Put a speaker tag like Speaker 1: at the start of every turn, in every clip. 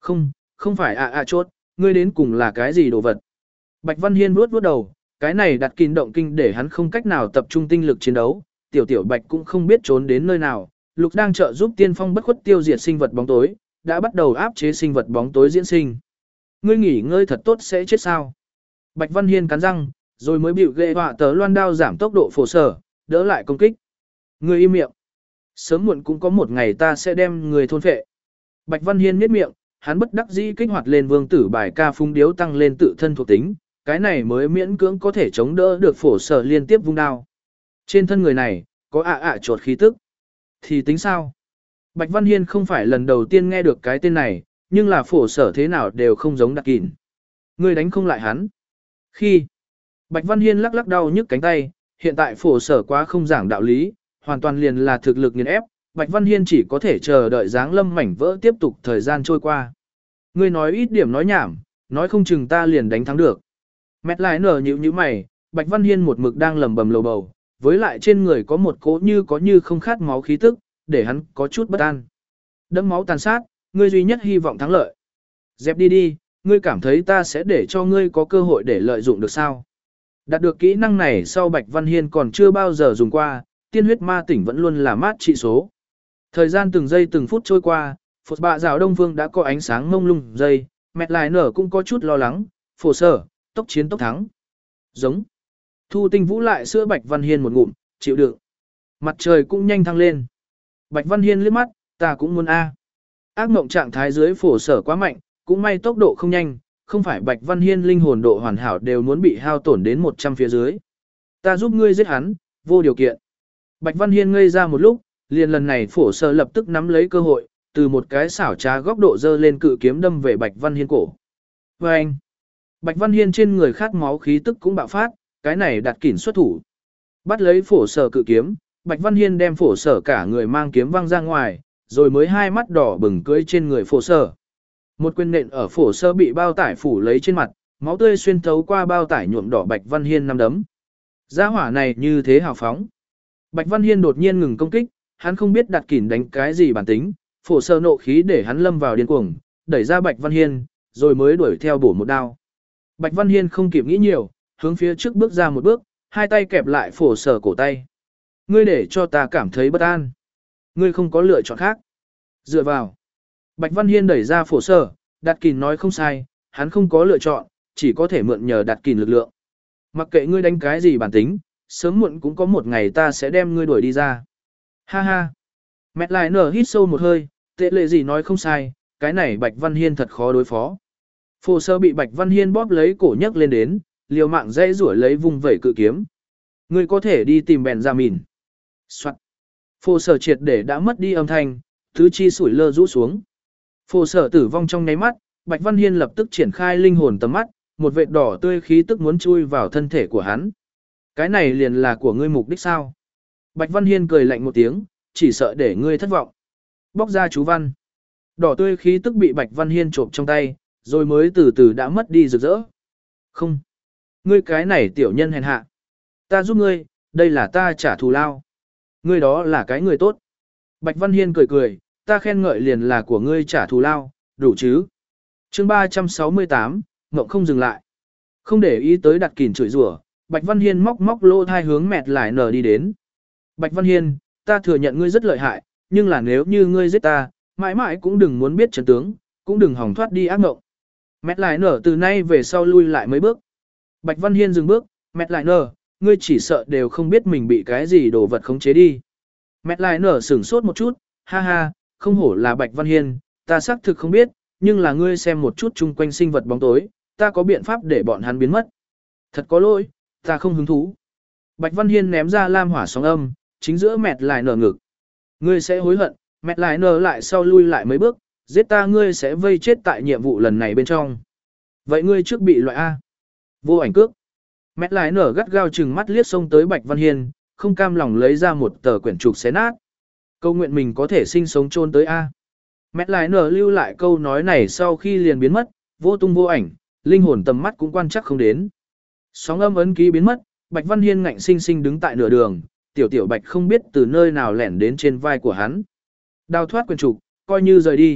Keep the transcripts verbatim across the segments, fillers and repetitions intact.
Speaker 1: Không, không phải ạ ạ chốt, ngươi đến cùng là cái gì đồ vật. Bạch Văn Hiên vuốt vuốt đầu, cái này đặt kín động kinh để hắn không cách nào tập trung tinh lực chiến đấu, tiểu tiểu Bạch cũng không biết trốn đến nơi nào, Lục đang trợ giúp tiên phong bất khuất tiêu diệt sinh vật bóng tối, đã bắt đầu áp chế sinh vật bóng tối diễn sinh. Ngươi nghỉ ngơi thật tốt sẽ chết sao? Bạch Văn Hiên cắn răng, rồi mới bịu ghê họa tớ loan đao giảm tốc độ phổ sở, đỡ lại công kích. Ngươi im miệng. Sớm muộn cũng có một ngày ta sẽ đem người thôn phệ. Bạch Văn Hiên nhếch miệng, hắn bất đắc dĩ kích hoạt lên vương tử bài ca phung điếu tăng lên tự thân thuộc tính, cái này mới miễn cưỡng có thể chống đỡ được phổ sở liên tiếp vung đao. Trên thân người này, có ạ ạ chuột khí tức. Thì tính sao? Bạch Văn Hiên không phải lần đầu tiên nghe được cái tên này, nhưng là phổ sở thế nào đều không giống đặc kỉn. Người đánh không lại hắn. Khi Bạch Văn Hiên lắc lắc đau nhức cánh tay, hiện tại phổ sở quá không giảng đạo lý, hoàn toàn liền là thực lực nghiền ép, Bạch Văn Hiên chỉ có thể chờ đợi dáng lâm mảnh vỡ tiếp tục thời gian trôi qua. Ngươi nói ít điểm nói nhảm, nói không chừng ta liền đánh thắng được. Mét lại nở nhíu nhíu mày, Bạch Văn Hiên một mực đang lầm bầm lầu bầu, với lại trên người có một cỗ như có như không khát máu khí tức, để hắn có chút bất an. Đẫm máu tàn sát, ngươi duy nhất hy vọng thắng lợi. Dẹp đi đi, ngươi cảm thấy ta sẽ để cho ngươi có cơ hội để lợi dụng được sao? Đạt được kỹ năng này sau Bạch Văn Hiên còn chưa bao giờ dùng qua, tiên huyết ma tỉnh vẫn luôn là mát trị số. Thời gian từng giây từng phút trôi qua, phột bạ rào Đông Phương đã có ánh sáng mông lung giây, mẹt lại nở cũng có chút lo lắng, phổ sở, tốc chiến tốc thắng. Giống. Thu Tinh Vũ lại sữa Bạch Văn Hiên một ngụm, chịu đựng. Mặt trời cũng nhanh thăng lên. Bạch Văn Hiên liếc mắt, ta cũng muốn A. Ác mộng trạng thái dưới phổ sở quá mạnh, cũng may tốc độ không nhanh, không phải Bạch Văn Hiên linh hồn độ hoàn hảo đều muốn bị hao tổn đến một trăm phía dưới. Ta giúp ngươi giết hắn, vô điều kiện. Bạch Văn Hiên ngây ra một lúc, liền lần này phổ sở lập tức nắm lấy cơ hội, từ một cái xảo trá góc độ dơ lên cự kiếm đâm về Bạch Văn Hiên cổ. Và anh, Bạch Văn Hiên trên người khát máu khí tức cũng bạo phát, cái này đặt kỉn xuất thủ. Bắt lấy phổ sở cự kiếm, Bạch Văn Hiên đem phổ sở cả người mang kiếm văng ra ngoài, rồi mới hai mắt đỏ bừng cưỡi trên người phổ sở. Một quyền nện ở phổ sở bị bao tải phủ lấy trên mặt, máu tươi xuyên thấu qua bao tải nhuộm đỏ Bạch Văn Hiên năm đấm. Gia hỏa này như thế hào phóng. Bạch Văn Hiên đột nhiên ngừng công kích, hắn không biết đặt kỉn đánh cái gì bản tính, phổ sở nộ khí để hắn lâm vào điên cuồng, đẩy ra Bạch Văn Hiên, rồi mới đuổi theo bổ một đao. Bạch Văn Hiên không kịp nghĩ nhiều, hướng phía trước bước ra một bước, hai tay kẹp lại phổ sở cổ tay. Ngươi để cho ta cảm thấy bất an. Ngươi không có lựa chọn khác. Dựa vào. Bạch Văn Hiên đẩy ra phổ sở, đặt kỉn nói không sai, hắn không có lựa chọn, chỉ có thể mượn nhờ đặt kỉn lực lượng. Mặc kệ ngươi đánh cái gì bản tính, sớm muộn cũng có một ngày ta sẽ đem ngươi đuổi đi ra. Ha ha. Mẹt lại nở hít sâu một hơi, tệ lệ gì nói không sai, cái này Bạch Văn Hiên thật khó đối phó. Phổ sơ bị Bạch Văn Hiên bóp lấy cổ nhấc lên đến, liều mạng dây rủi lấy vùng vẩy cự kiếm. Ngươi có thể đi tìm bèn ra mìn. Soạn. Phổ sở triệt để đã mất đi âm thanh, tứ chi sủi lơ rũ xuống. Phổ sở tử vong trong nháy mắt, Bạch Văn Hiên lập tức triển khai linh hồn tầm mắt, một vệt đỏ tươi khí tức muốn chui vào thân thể của hắn. Cái này liền là của ngươi mục đích sao? Bạch Văn Hiên cười lạnh một tiếng, chỉ sợ để ngươi thất vọng. Bóc ra chú văn. Đỏ tươi khí tức bị Bạch Văn Hiên trộm trong tay, rồi mới từ từ đã mất đi rực rỡ. Không. Ngươi cái này tiểu nhân hèn hạ. Ta giúp ngươi, đây là ta trả thù lao. Ngươi đó là cái người tốt. Bạch Văn Hiên cười cười, ta khen ngợi liền là của ngươi trả thù lao, đủ chứ. Chương ba trăm sáu mươi tám, Ngộng không dừng lại. Không để ý tới đặt kỉn chửi rủa, Bạch Văn Hiên móc móc lô thai hướng mẹt lại nở đi đến. Bạch Văn Hiên, ta thừa nhận ngươi rất lợi hại, nhưng là nếu như ngươi giết ta, mãi mãi cũng đừng muốn biết chân tướng, cũng đừng hòng thoát đi ác mộng. Mẹt lại nở từ nay về sau lui lại mấy bước. Bạch Văn Hiên dừng bước, mẹt lại nở, ngươi chỉ sợ đều không biết mình bị cái gì đồ vật khống chế đi. Mẹt lại nở sửng sốt một chút, ha ha, không hổ là Bạch Văn Hiên, ta xác thực không biết, nhưng là ngươi xem một chút chung quanh sinh vật bóng tối, ta có biện pháp để bọn hắn biến mất. Thật có lỗi, ta không hứng thú. Bạch Văn Hiên ném ra lam hỏa sóng âm, chính giữa mẹt lại nở ngực. Ngươi sẽ hối hận, mẹt lại nở lại sau lui lại mấy bước, giết ta ngươi sẽ vây chết tại nhiệm vụ lần này bên trong. Vậy ngươi trước bị loại A. Vô ảnh cước. Mẹt lại nở gắt gao chừng mắt liếc xông tới Bạch Văn Hiên, không cam lòng lấy ra một tờ quyển trục xé nát. Câu nguyện mình có thể sinh sống chôn tới A. Mẹt lại nở lưu lại câu nói này sau khi liền biến mất, vô tung vô ảnh, linh hồn tầm mắt cũng quan chắc không đến. Sóng âm ấn ký biến mất, Bạch Văn Hiên ngạnh sinh sinh đứng tại nửa đường, tiểu tiểu Bạch không biết từ nơi nào lẻn đến trên vai của hắn. Đào thoát quyền trục, coi như rời đi,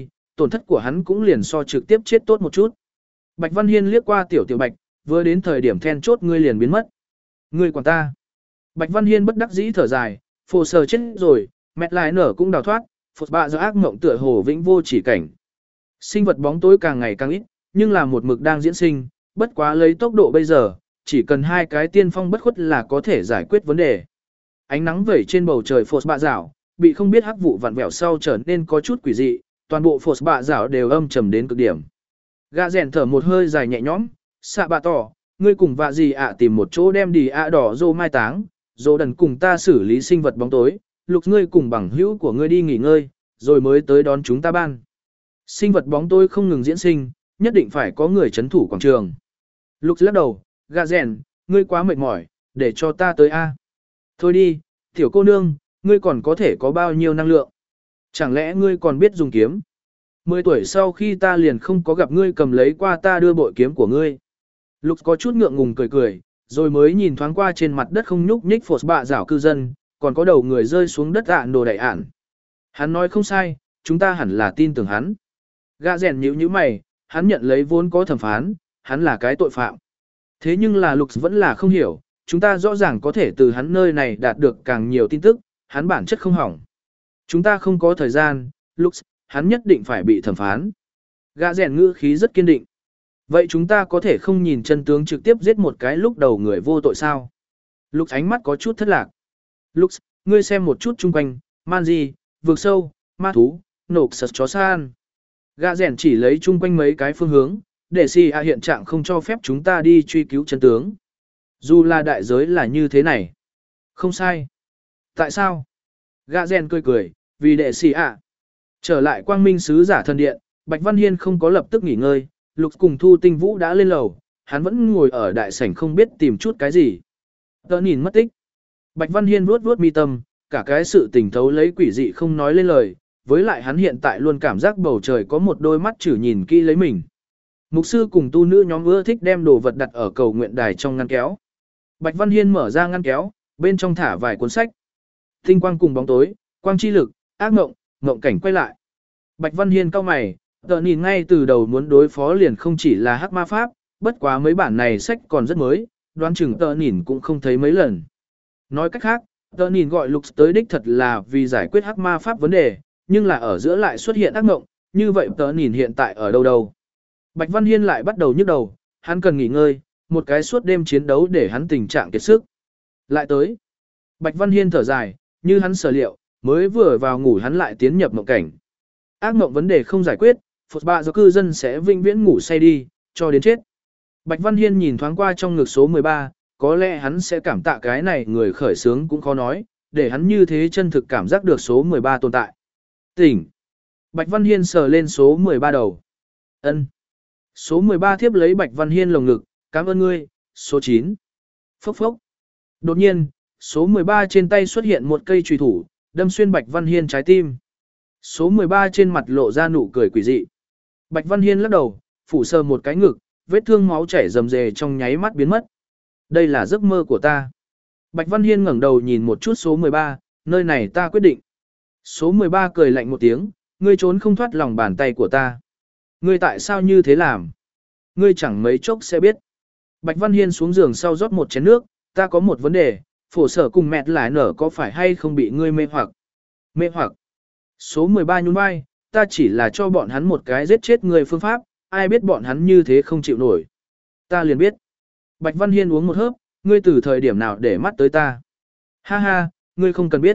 Speaker 1: tổn thất của hắn cũng liền so trực tiếp chết tốt một chút. Bạch Văn Hiên liếc qua tiểu tiểu Bạch, vừa đến thời điểm then chốt ngươi liền biến mất. Ngươi quản ta. Bạch Văn Hiên bất đắc dĩ thở dài, phổ sở chết rồi, mẹt lại nở cũng đào thoát, phột bạ do ác mộng tựa hồ vĩnh vô chỉ cảnh. Sinh vật bóng tối càng ngày càng ít, nhưng là một mực đang diễn sinh, bất quá lấy tốc độ bây giờ, chỉ cần hai cái tiên phong bất khuất là có thể giải quyết vấn đề. Ánh nắng vẩy trên bầu trời phột bạ rảo, bị không biết hắc vụ vặn vẹo sau trở nên có chút quỷ dị, toàn bộ phột bạ rảo đều âm trầm đến cực điểm. Gã rèn thở một hơi dài nhẹ nhõm, xạ bạ tỏ, ngươi cùng vạ gì ạ tìm một chỗ đem đi ạ đỏ dô mai táng, dô đần cùng ta xử lý sinh vật bóng tối, lục ngươi cùng bằng hữu của ngươi đi nghỉ ngơi, rồi mới tới đón chúng ta ban. Sinh vật bóng tối không ngừng diễn sinh, nhất định phải có người chấn thủ quảng trường. Lục lắc đầu, gã rèn, ngươi quá mệt mỏi, để cho ta tới A. Thôi đi, tiểu cô nương, ngươi còn có thể có bao nhiêu năng lượng? Chẳng lẽ ngươi còn biết dùng kiếm? Mười tuổi sau khi ta liền không có gặp ngươi cầm lấy qua ta đưa bội kiếm của ngươi. Lục có chút ngượng ngùng cười cười, rồi mới nhìn thoáng qua trên mặt đất không nhúc nhích phột bạ rảo cư dân, còn có đầu người rơi xuống đất ạn đồ đại ạn. Hắn nói không sai, chúng ta hẳn là tin tưởng hắn. Gã rèn nhíu nhíu mày, hắn nhận lấy vốn có thẩm phán, hắn là cái tội phạm. Thế nhưng là Lục vẫn là không hiểu, chúng ta rõ ràng có thể từ hắn nơi này đạt được càng nhiều tin tức, hắn bản chất không hỏng. Chúng ta không có thời gian, Lục, hắn nhất định phải bị thẩm phán. Gã rèn ngữ khí rất kiên định. Vậy chúng ta có thể không nhìn chân tướng trực tiếp giết một cái lúc đầu người vô tội sao? Lục ánh mắt có chút thất lạc. Lục, ngươi xem một chút chung quanh, man gì, vượt sâu, ma thú, nộp sật chó san. Gã rèn chỉ lấy chung quanh mấy cái phương hướng, để si a hiện trạng không cho phép chúng ta đi truy cứu chân tướng. Dù là đại giới là như thế này. Không sai. Tại sao? Gã rèn cười cười, vì đệ si a. Trở lại quang minh sứ giả thần điện, Bạch Văn Hiên không có lập tức nghỉ ngơi, Lục cùng Thu Tinh Vũ đã lên lầu, hắn vẫn ngồi ở đại sảnh không biết tìm chút cái gì. Tớ nhìn mất tích. Bạch Văn Hiên vuốt vuốt mi tâm, cả cái sự tình thấu lấy quỷ dị không nói lên lời, với lại hắn hiện tại luôn cảm giác bầu trời có một đôi mắt chử nhìn kỹ lấy mình. Mục sư cùng tu nữ nhóm ưa thích đem đồ vật đặt ở cầu nguyện đài trong ngăn kéo. Bạch Văn Hiên mở ra ngăn kéo, bên trong thả vài cuốn sách. Tinh quang cùng bóng tối, quang chi lực, ác mộng, mộng cảnh quay lại. Bạch Văn Hiên cau mày, tờ nhìn ngay từ đầu muốn đối phó liền không chỉ là hắc ma pháp, bất quá mấy bản này sách còn rất mới, đoán chừng tờ nhìn cũng không thấy mấy lần. Nói cách khác, tờ nhìn gọi Lục tới đích thật là vì giải quyết hắc ma pháp vấn đề, nhưng là ở giữa lại xuất hiện ác mộng, như vậy tờ nhìn hiện tại ở đâu đâu. Bạch Văn Hiên lại bắt đầu nhức đầu, hắn cần nghỉ ngơi, một cái suốt đêm chiến đấu để hắn tình trạng kiệt sức. Lại tới. Bạch Văn Hiên thở dài, như hắn sở liệu, mới vừa vào ngủ hắn lại tiến nhập mộng cảnh. Ác mộng vấn đề không giải quyết, phột bạ do cư dân sẽ vĩnh viễn ngủ say đi, cho đến chết. Bạch Văn Hiên nhìn thoáng qua trong ngực số mười ba, có lẽ hắn sẽ cảm tạ cái này người khởi sướng cũng khó nói, để hắn như thế chân thực cảm giác được số mười ba tồn tại. Tỉnh. Bạch Văn Hiên sờ lên số mười ba đầu. Ân. Số mười ba thiếp lấy Bạch Văn Hiên lồng ngực, cảm ơn ngươi, số chín. Phốc phốc. Đột nhiên, số mười ba trên tay xuất hiện một cây chùy thủ, đâm xuyên Bạch Văn Hiên trái tim. Số mười ba trên mặt lộ ra nụ cười quỷ dị. Bạch Văn Hiên lắc đầu, phủ sờ một cái ngực, vết thương máu chảy rầm rề trong nháy mắt biến mất. Đây là giấc mơ của ta. Bạch Văn Hiên ngẩng đầu nhìn một chút số mười ba, nơi này ta quyết định. Số mười ba cười lạnh một tiếng, ngươi trốn không thoát lòng bàn tay của ta. Ngươi tại sao như thế làm? Ngươi chẳng mấy chốc sẽ biết. Bạch Văn Hiên xuống giường sau rót một chén nước, ta có một vấn đề, phổ sở cùng mẹt lại nở có phải hay không bị ngươi mê hoặc? Mê hoặc. Số mười ba nhún vai, ta chỉ là cho bọn hắn một cái giết chết người phương pháp, ai biết bọn hắn như thế không chịu nổi. Ta liền biết. Bạch Văn Hiên uống một hớp, ngươi từ thời điểm nào để mắt tới ta? Ha ha, ngươi không cần biết.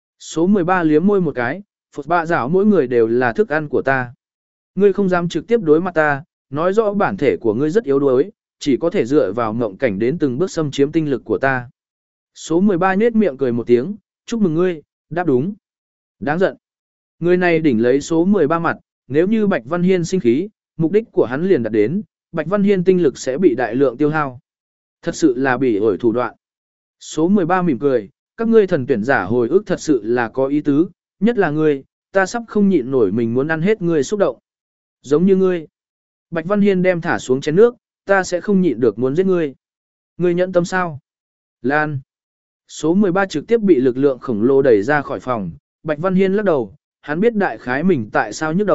Speaker 1: Số mười ba liếm môi một cái, phột bạ rảo mỗi người đều là thức ăn của ta. Ngươi không dám trực tiếp đối mặt ta, nói rõ bản thể của ngươi rất yếu đuối, chỉ có thể dựa vào mộng cảnh đến từng bước xâm chiếm tinh lực của ta. Số mười ba nhếch miệng cười một tiếng, chúc mừng ngươi, đáp đúng. Đáng giận. Người này đỉnh lấy số mười ba mặt, nếu như Bạch Văn Hiên sinh khí, mục đích của hắn liền đạt đến, Bạch Văn Hiên tinh lực sẽ bị đại lượng tiêu hao. Thật sự là bỉ ổi thủ đoạn. Số mười ba mỉm cười, các ngươi thần tuyển giả hồi ức thật sự là có ý tứ, nhất là ngươi, ta sắp không nhịn nổi mình muốn ăn hết ngươi xúc động. Giống như ngươi. Bạch Văn Hiên đem thả xuống chén nước, ta sẽ không nhịn được muốn giết ngươi. Ngươi nhận tâm sao? Lan. Số mười ba trực tiếp bị lực lượng khổng lồ đẩy ra khỏi phòng, Bạch Văn Hiên lắc đầu, hắn biết đại khái mình tại sao nhức đầu,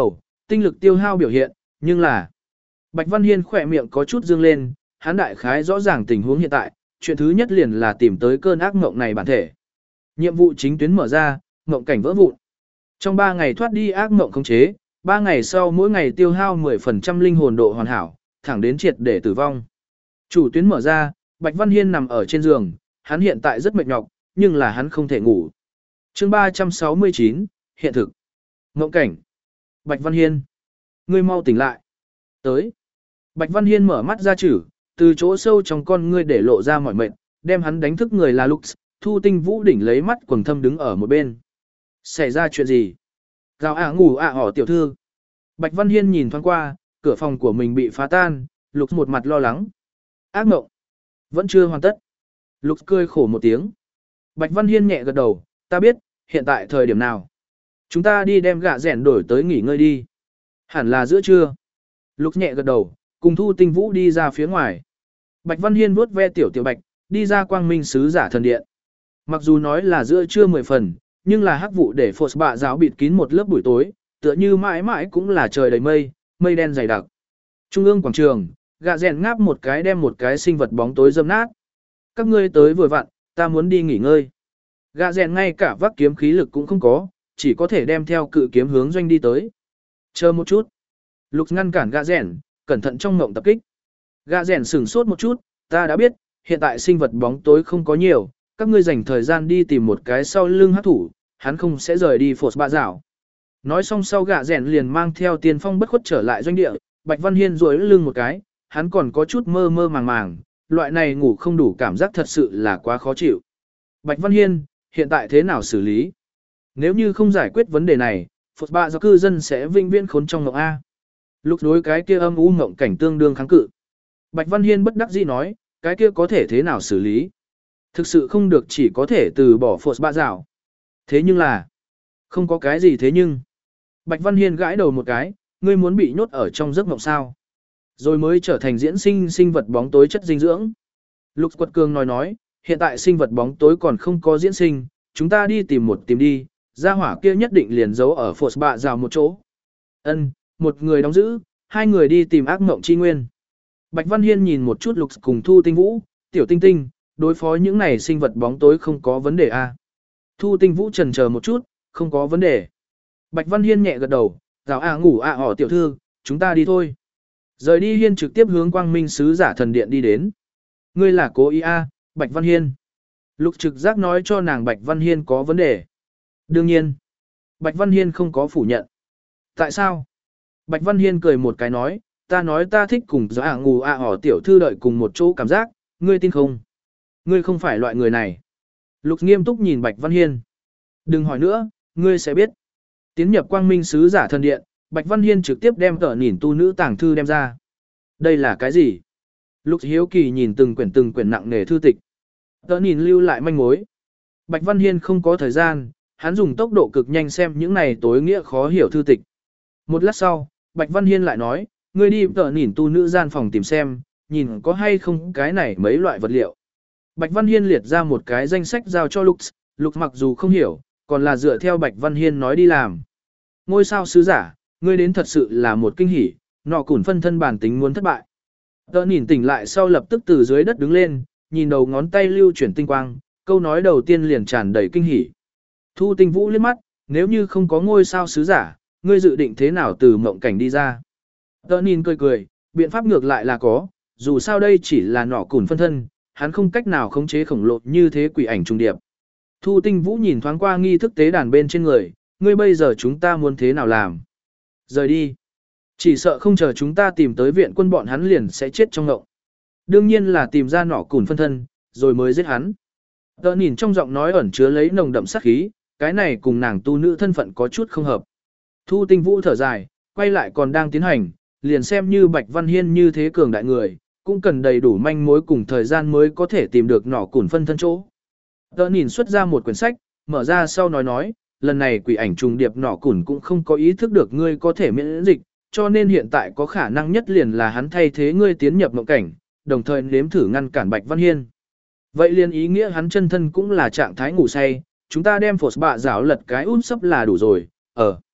Speaker 1: tinh lực tiêu hao biểu hiện, nhưng là Bạch Văn Hiên khỏe miệng có chút dương lên, hắn đại khái rõ ràng tình huống hiện tại, chuyện thứ nhất liền là tìm tới cơn ác mộng này bản thể. Nhiệm vụ chính tuyến mở ra, mộng cảnh vỡ vụn. Trong ba ngày thoát đi ác mộng khống chế, ba ngày sau mỗi ngày tiêu hao mười phần trăm linh hồn độ hoàn hảo, thẳng đến triệt để tử vong. Chủ tuyến mở ra, Bạch Văn Hiên nằm ở trên giường, hắn hiện tại rất mệt nhọc, nhưng là hắn không thể ngủ. Chương ba trăm sáu mươi chín, hiện thực. Mộng cảnh. Bạch Văn Hiên, ngươi mau tỉnh lại. Tới. Bạch Văn Hiên mở mắt ra chử, từ chỗ sâu trong con ngươi để lộ ra mỏi mệt, đem hắn đánh thức người là Lux, Thu Tinh Vũ đỉnh lấy mắt quầng thâm đứng ở một bên. Xảy ra chuyện gì? Gào ạ ngủ ạ à tiểu thư. Bạch Văn Hiên nhìn thoáng qua, cửa phòng của mình bị phá tan, Lux một mặt lo lắng. Ác mộng. Vẫn chưa hoàn tất. Lux cười khổ một tiếng. Bạch Văn Hiên nhẹ gật đầu, ta biết, hiện tại thời điểm nào. Chúng ta đi đem gạ rẻn đổi tới nghỉ ngơi đi. Hẳn là giữa trưa. Lux nhẹ gật đầu, cùng Thu Tinh Vũ đi ra phía ngoài. Bạch Văn Hiên vuốt ve tiểu tiểu bạch, đi ra quang minh sứ giả thần điện. Mặc dù nói là giữa trưa mười phần, nhưng là hắc vụ để phột bạ giáo bịt kín một lớp buổi tối, tựa như mãi mãi cũng là trời đầy mây, mây đen dày đặc. Trung ương quảng trường, gạ rèn ngáp một cái đem một cái sinh vật bóng tối dâm nát. Các ngươi tới vừa vặn, ta muốn đi nghỉ ngơi. Gạ rèn ngay cả vác kiếm khí lực cũng không có, chỉ có thể đem theo cự kiếm hướng doanh đi tới. Chờ một chút. Lục ngăn cản gạ rèn, cẩn thận trong ngộng tập kích. Gạ rèn sửng sốt một chút, ta đã biết, hiện tại sinh vật bóng tối không có nhiều, các ngươi dành thời gian đi tìm một cái sau lưng hắc thủ, hắn không sẽ rời đi phột bạ rảo. Nói xong sau gạ rèn liền mang theo tiền phong bất khuất trở lại doanh địa, Bạch Văn Hiên duỗi lưng một cái, hắn còn có chút mơ mơ màng màng, loại này ngủ không đủ cảm giác thật sự là quá khó chịu. Bạch Văn Hiên, hiện tại thế nào xử lý? Nếu như không giải quyết vấn đề này, phột bạ do cư dân sẽ vinh viễn khốn trong ngộng A. Lúc đối cái kia âm u ngộng cảnh tương đương kháng cự. Bạch Văn Hiên bất đắc dĩ nói, cái kia có thể thế nào xử lý? Thực sự không được chỉ có thể từ bỏ phột bạ rào. Thế nhưng là, không có cái gì thế nhưng. Bạch Văn Hiên gãi đầu một cái, ngươi muốn bị nhốt ở trong giấc mộng sao? Rồi mới trở thành diễn sinh sinh vật bóng tối chất dinh dưỡng. Lục Quật Cường nói nói, hiện tại sinh vật bóng tối còn không có diễn sinh, chúng ta đi tìm một tìm đi, gia hỏa kia nhất định liền giấu ở phột bạ rào một chỗ. Ân, một người đóng giữ, hai người đi tìm ác mộng chi nguyên. Bạch Văn Hiên nhìn một chút Lục cùng Thu Tinh Vũ, tiểu tinh tinh, đối phó những này sinh vật bóng tối không có vấn đề à. Thu Tinh Vũ chần chờ một chút, không có vấn đề. Bạch Văn Hiên nhẹ gật đầu, rào à ngủ à họ tiểu thư, chúng ta đi thôi. Rời đi Hiên trực tiếp hướng quang minh sứ giả thần điện đi đến. Ngươi là cố ý à, Bạch Văn Hiên. Lục trực giác nói cho nàng Bạch Văn Hiên có vấn đề. Đương nhiên, Bạch Văn Hiên không có phủ nhận. Tại sao? Bạch Văn Hiên cười một cái nói, ta nói ta thích cùng gió ả ngù ạ họ tiểu thư đợi cùng một chỗ cảm giác, ngươi tin không? Ngươi không phải loại người này. Lục nghiêm túc nhìn Bạch Văn Hiên. Đừng hỏi nữa, ngươi sẽ biết. Tiến nhập quang minh sứ giả thần điện, Bạch Văn Hiên trực tiếp đem tờ nhìn tu nữ tàng thư đem ra. Đây là cái gì? Lục hiếu kỳ nhìn từng quyển từng quyển nặng nề thư tịch. Tờ nhìn lưu lại manh mối. Bạch Văn Hiên không có thời gian, hắn dùng tốc độ cực nhanh xem những này tối nghĩa khó hiểu thư tịch. Một lát sau, Bạch Văn Hiên lại nói, ngươi đi tờ nhìn tu nữ gian phòng tìm xem, nhìn có hay không cái này mấy loại vật liệu. Bạch Văn Hiên liệt ra một cái danh sách giao cho Lục, Lục mặc dù không hiểu, còn là dựa theo Bạch Văn Hiên nói đi làm. Ngôi sao sứ giả, ngươi đến thật sự là một kinh hỉ, nọ củn phân thân bản tính muốn thất bại. Tờ nhìn tỉnh lại sau lập tức từ dưới đất đứng lên, nhìn đầu ngón tay lưu chuyển tinh quang, câu nói đầu tiên liền tràn đầy kinh hỉ. Thu Tinh Vũ liếc mắt, nếu như không có ngôi sao sứ giả, ngươi dự định thế nào từ mộng cảnh đi ra? Tờ nhìn cười cười, biện pháp ngược lại là có, dù sao đây chỉ là nọ củn phân thân, hắn không cách nào khống chế khổng lồ như thế quỷ ảnh trung điệp. Thu Tinh Vũ nhìn thoáng qua nghi thức tế đàn bên trên người, ngươi bây giờ chúng ta muốn thế nào làm? Rời đi. Chỉ sợ không chờ chúng ta tìm tới viện quân bọn hắn liền sẽ chết trong ngộng. Đương nhiên là tìm ra nọ củn phân thân, rồi mới giết hắn. Tờ nhìn trong giọng nói ẩn chứa lấy nồng đậm sát khí, cái này cùng nàng tu nữ thân phận có chút không hợp. Thu Tinh Vũ thở dài, quay lại còn đang tiến hành, liền xem như Bạch Văn Hiên như thế cường đại người, cũng cần đầy đủ manh mối cùng thời gian mới có thể tìm được nọ củn phân thân chỗ. Tờ nhìn xuất ra một quyển sách, mở ra sau nói nói, lần này quỷ ảnh trùng điệp nọ củn cũng không có ý thức được ngươi có thể miễn dịch, cho nên hiện tại có khả năng nhất liền là hắn thay thế ngươi tiến nhập mộng cảnh, đồng thời nếm thử ngăn cản Bạch Văn Hiên. Vậy liền ý nghĩa hắn chân thân cũng là trạng thái ngủ say, chúng ta đem phột bạ rảo lật cái út sấp là đủ rồi, ờ.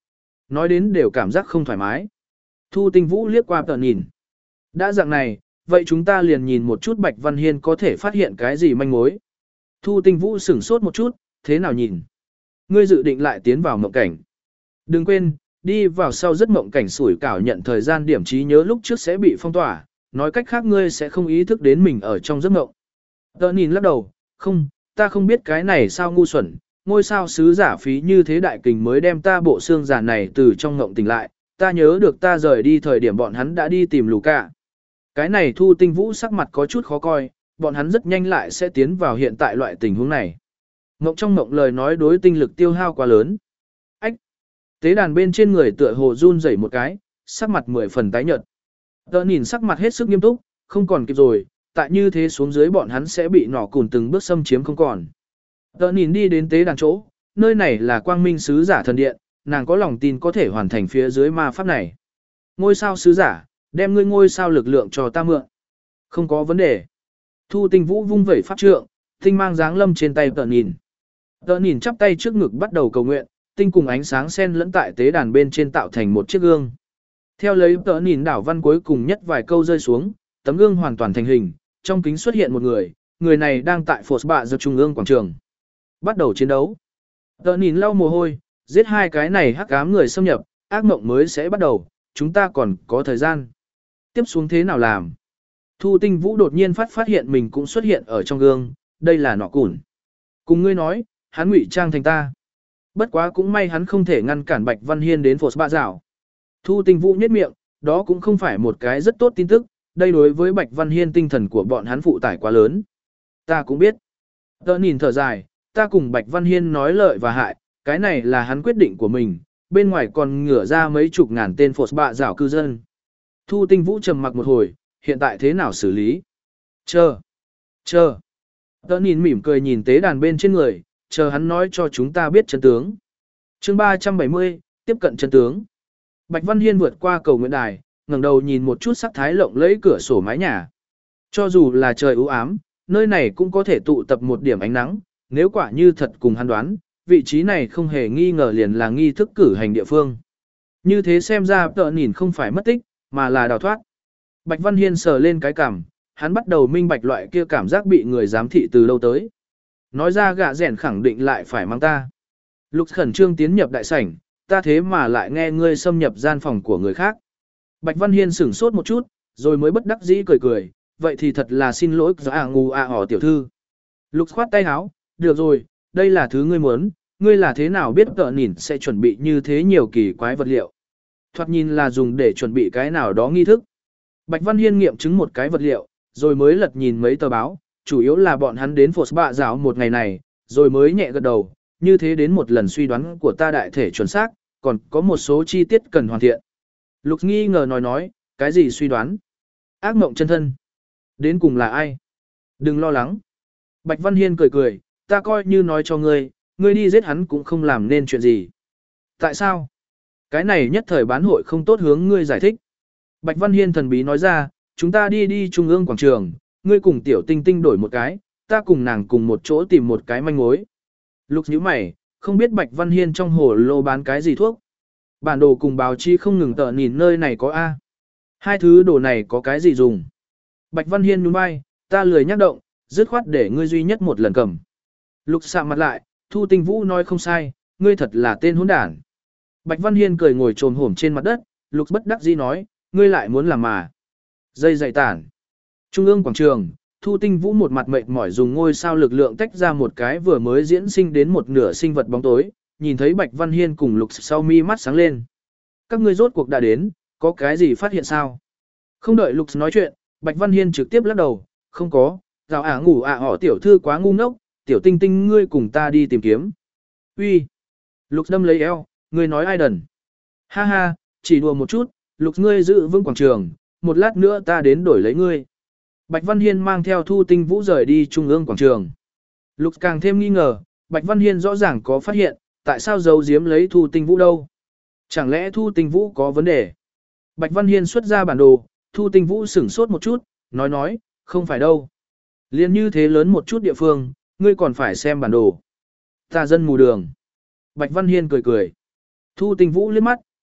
Speaker 1: nói đến đều cảm giác không thoải mái. Thu Tinh Vũ liếc qua tờ nhìn. Đã dạng này, vậy chúng ta liền nhìn một chút Bạch Văn Hiên có thể phát hiện cái gì manh mối. Thu Tinh Vũ sửng sốt một chút, thế nào nhìn? Ngươi dự định lại tiến vào mộng cảnh. Đừng quên, đi vào sau rất mộng cảnh sủi cảo nhận thời gian điểm trí nhớ lúc trước sẽ bị phong tỏa, nói cách khác ngươi sẽ không ý thức đến mình ở trong giấc mộng. Tờ nhìn lắc đầu, không, ta không biết cái này sao ngu xuẩn, ngôi sao sứ giả phí như thế đại kình mới đem ta bộ xương giả này từ trong mộng tỉnh lại, ta nhớ được ta rời đi thời điểm bọn hắn đã đi tìm Luca. Cái này Thu Tinh Vũ sắc mặt có chút khó coi, bọn hắn rất nhanh lại sẽ tiến vào hiện tại loại tình huống này. Mộng trong mộng lời nói đối tinh lực tiêu hao quá lớn. Ách! Tế đàn bên trên người tựa hồ run rẩy một cái, sắc mặt mười phần tái nhợt. Tớ nhìn sắc mặt hết sức nghiêm túc, không còn kịp rồi, tại như thế xuống dưới bọn hắn sẽ bị nỏ cùn từng bước xâm chiếm không còn. Tớ nhìn đi đến tế đàn chỗ, nơi này là quang minh sứ giả thần điện, nàng có lòng tin có thể hoàn thành phía dưới ma pháp này. Ngôi sao sứ giả, đem ngươi ngôi sao lực lượng cho ta mượn. Không có vấn đề. Thu Tinh Vũ vung vẩy pháp trượng, tinh mang dáng lâm trên tay tờ nhìn. Tờ nhìn chắp tay trước ngực bắt đầu cầu nguyện, tinh cùng ánh sáng xen lẫn tại tế đàn bên trên tạo thành một chiếc gương. Theo lấy tờ nhìn đảo văn cuối cùng nhất vài câu rơi xuống, tấm gương hoàn toàn thành hình, trong kính xuất hiện một người, người này đang tại Phột Bạ Dập Trung ương quảng trường. Bắt đầu chiến đấu. Tờ nhìn lau mồ hôi, giết hai cái này hắc ám người xâm nhập, ác mộng mới sẽ bắt đầu, chúng ta còn có thời gian. Tiếp xuống thế nào làm? Thu Tinh Vũ đột nhiên phát phát hiện mình cũng xuất hiện ở trong gương, đây là nọ cùn. Cùng ngươi nói, hắn ngụy trang thành ta. Bất quá cũng may hắn không thể ngăn cản Bạch Văn Hiên đến Phột Bạ Dạo. Thu Tinh Vũ nhếch miệng, đó cũng không phải một cái rất tốt tin tức, đây đối với Bạch Văn Hiên tinh thần của bọn hắn phụ tải quá lớn. Ta cũng biết. Tớ nhìn thở dài, ta cùng Bạch Văn Hiên nói lợi và hại, cái này là hắn quyết định của mình, bên ngoài còn ngửa ra mấy chục ngàn tên Phột Bạ Dạo cư dân. Thu Tinh Vũ trầm mặc một hồi, hiện tại thế nào xử lý? Chờ. Chờ. Tớ nhìn mỉm cười nhìn tế đàn bên trên người, chờ hắn nói cho chúng ta biết chân tướng. Chương ba trăm bảy mươi, tiếp cận chân tướng. Bạch Văn Hiên vượt qua cầu nguyện đài, ngẩng đầu nhìn một chút sắc thái lộng lẫy cửa sổ mái nhà. Cho dù là trời u ám, nơi này cũng có thể tụ tập một điểm ánh nắng, nếu quả như thật cùng hắn đoán, vị trí này không hề nghi ngờ liền là nghi thức cử hành địa phương. Như thế xem ra tợ nhìn không phải mất tích, mà là đào thoát. Bạch Văn Hiên sờ lên cái cằm, hắn bắt đầu minh bạch loại kia cảm giác bị người giám thị từ lâu tới. Nói ra gạ rèn khẳng định lại phải mang ta. Lục khẩn trương tiến nhập đại sảnh, ta thế mà lại nghe ngươi xâm nhập gian phòng của người khác. Bạch Văn Hiên sửng sốt một chút, rồi mới bất đắc dĩ cười cười, vậy thì thật là xin lỗi do à ngu à hỏ tiểu thư. Lục khoát tay áo, được rồi, đây là thứ ngươi muốn, ngươi là thế nào biết tợ nhìn sẽ chuẩn bị như thế nhiều kỳ quái vật liệu. Thoạt nhìn là dùng để chuẩn bị cái nào đó nghi thức. Bạch Văn Hiên nghiệm chứng một cái vật liệu, rồi mới lật nhìn mấy tờ báo, chủ yếu là bọn hắn đến Phột Bạ Dạo một ngày này, rồi mới nhẹ gật đầu, như thế đến một lần suy đoán của ta đại thể chuẩn xác, còn có một số chi tiết cần hoàn thiện. Lục nghi ngờ nói nói, cái gì suy đoán? Ác mộng chân thân. Đến cùng là ai? Đừng lo lắng. Bạch Văn Hiên cười cười, ta coi như nói cho ngươi, ngươi đi giết hắn cũng không làm nên chuyện gì. Tại sao? Cái này nhất thời bán hội không tốt hướng ngươi giải thích. Bạch Văn Hiên thần bí nói ra, chúng ta đi đi trung ương quảng trường, ngươi cùng tiểu tinh tinh đổi một cái, ta cùng nàng cùng một chỗ tìm một cái manh mối. Lục nhíu mày, không biết Bạch Văn Hiên trong hồ lô bán cái gì thuốc. Bản đồ cùng báo chí không ngừng tờ nhìn nơi này có A. Hai thứ đồ này có cái gì dùng. Bạch Văn Hiên nhún vai, ta lười nhắc động, dứt khoát để ngươi duy nhất một lần cầm. Lục sạm mặt lại, Thu Tinh Vũ nói không sai, ngươi thật là tên hỗn đản. Bạch Văn Hiên cười ngồi trồm hổm trên mặt đất, Lục bất đắc dĩ nói, ngươi lại muốn làm mà. Dây dạy tản. Trung ương quảng trường, Thu Tinh Vũ một mặt mệt mỏi dùng ngôi sao lực lượng tách ra một cái vừa mới diễn sinh đến một nửa sinh vật bóng tối, nhìn thấy Bạch Văn Hiên cùng Lục sau mi mắt sáng lên. Các ngươi rốt cuộc đã đến, có cái gì phát hiện sao? Không đợi Lục nói chuyện, Bạch Văn Hiên trực tiếp lắc đầu, không có, rào ả ngủ ả họ tiểu thư quá ngu ngốc, tiểu tinh tinh ngươi cùng ta đi tìm kiếm. Uy. Lục đâm lấy eo, ngươi nói ai đần? Ha ha, chỉ đùa một chút, Lục ngươi giữ vững quảng trường, một lát nữa ta đến đổi lấy ngươi. Bạch Văn Hiên mang theo Thu Tinh Vũ rời đi trung ương quảng trường. Lục càng thêm nghi ngờ, Bạch Văn Hiên rõ ràng có phát hiện, tại sao giấu giếm lấy Thu Tinh Vũ đâu? Chẳng lẽ Thu Tinh Vũ có vấn đề? Bạch Văn Hiên xuất ra bản đồ, Thu Tinh Vũ sửng sốt một chút, nói nói, không phải đâu. Liên như thế lớn một chút địa phương, ngươi còn phải xem bản đồ. Ta dân mù đường. Bạch Văn Hiên cười cười. Thu Tinh Vũ liếc mắt,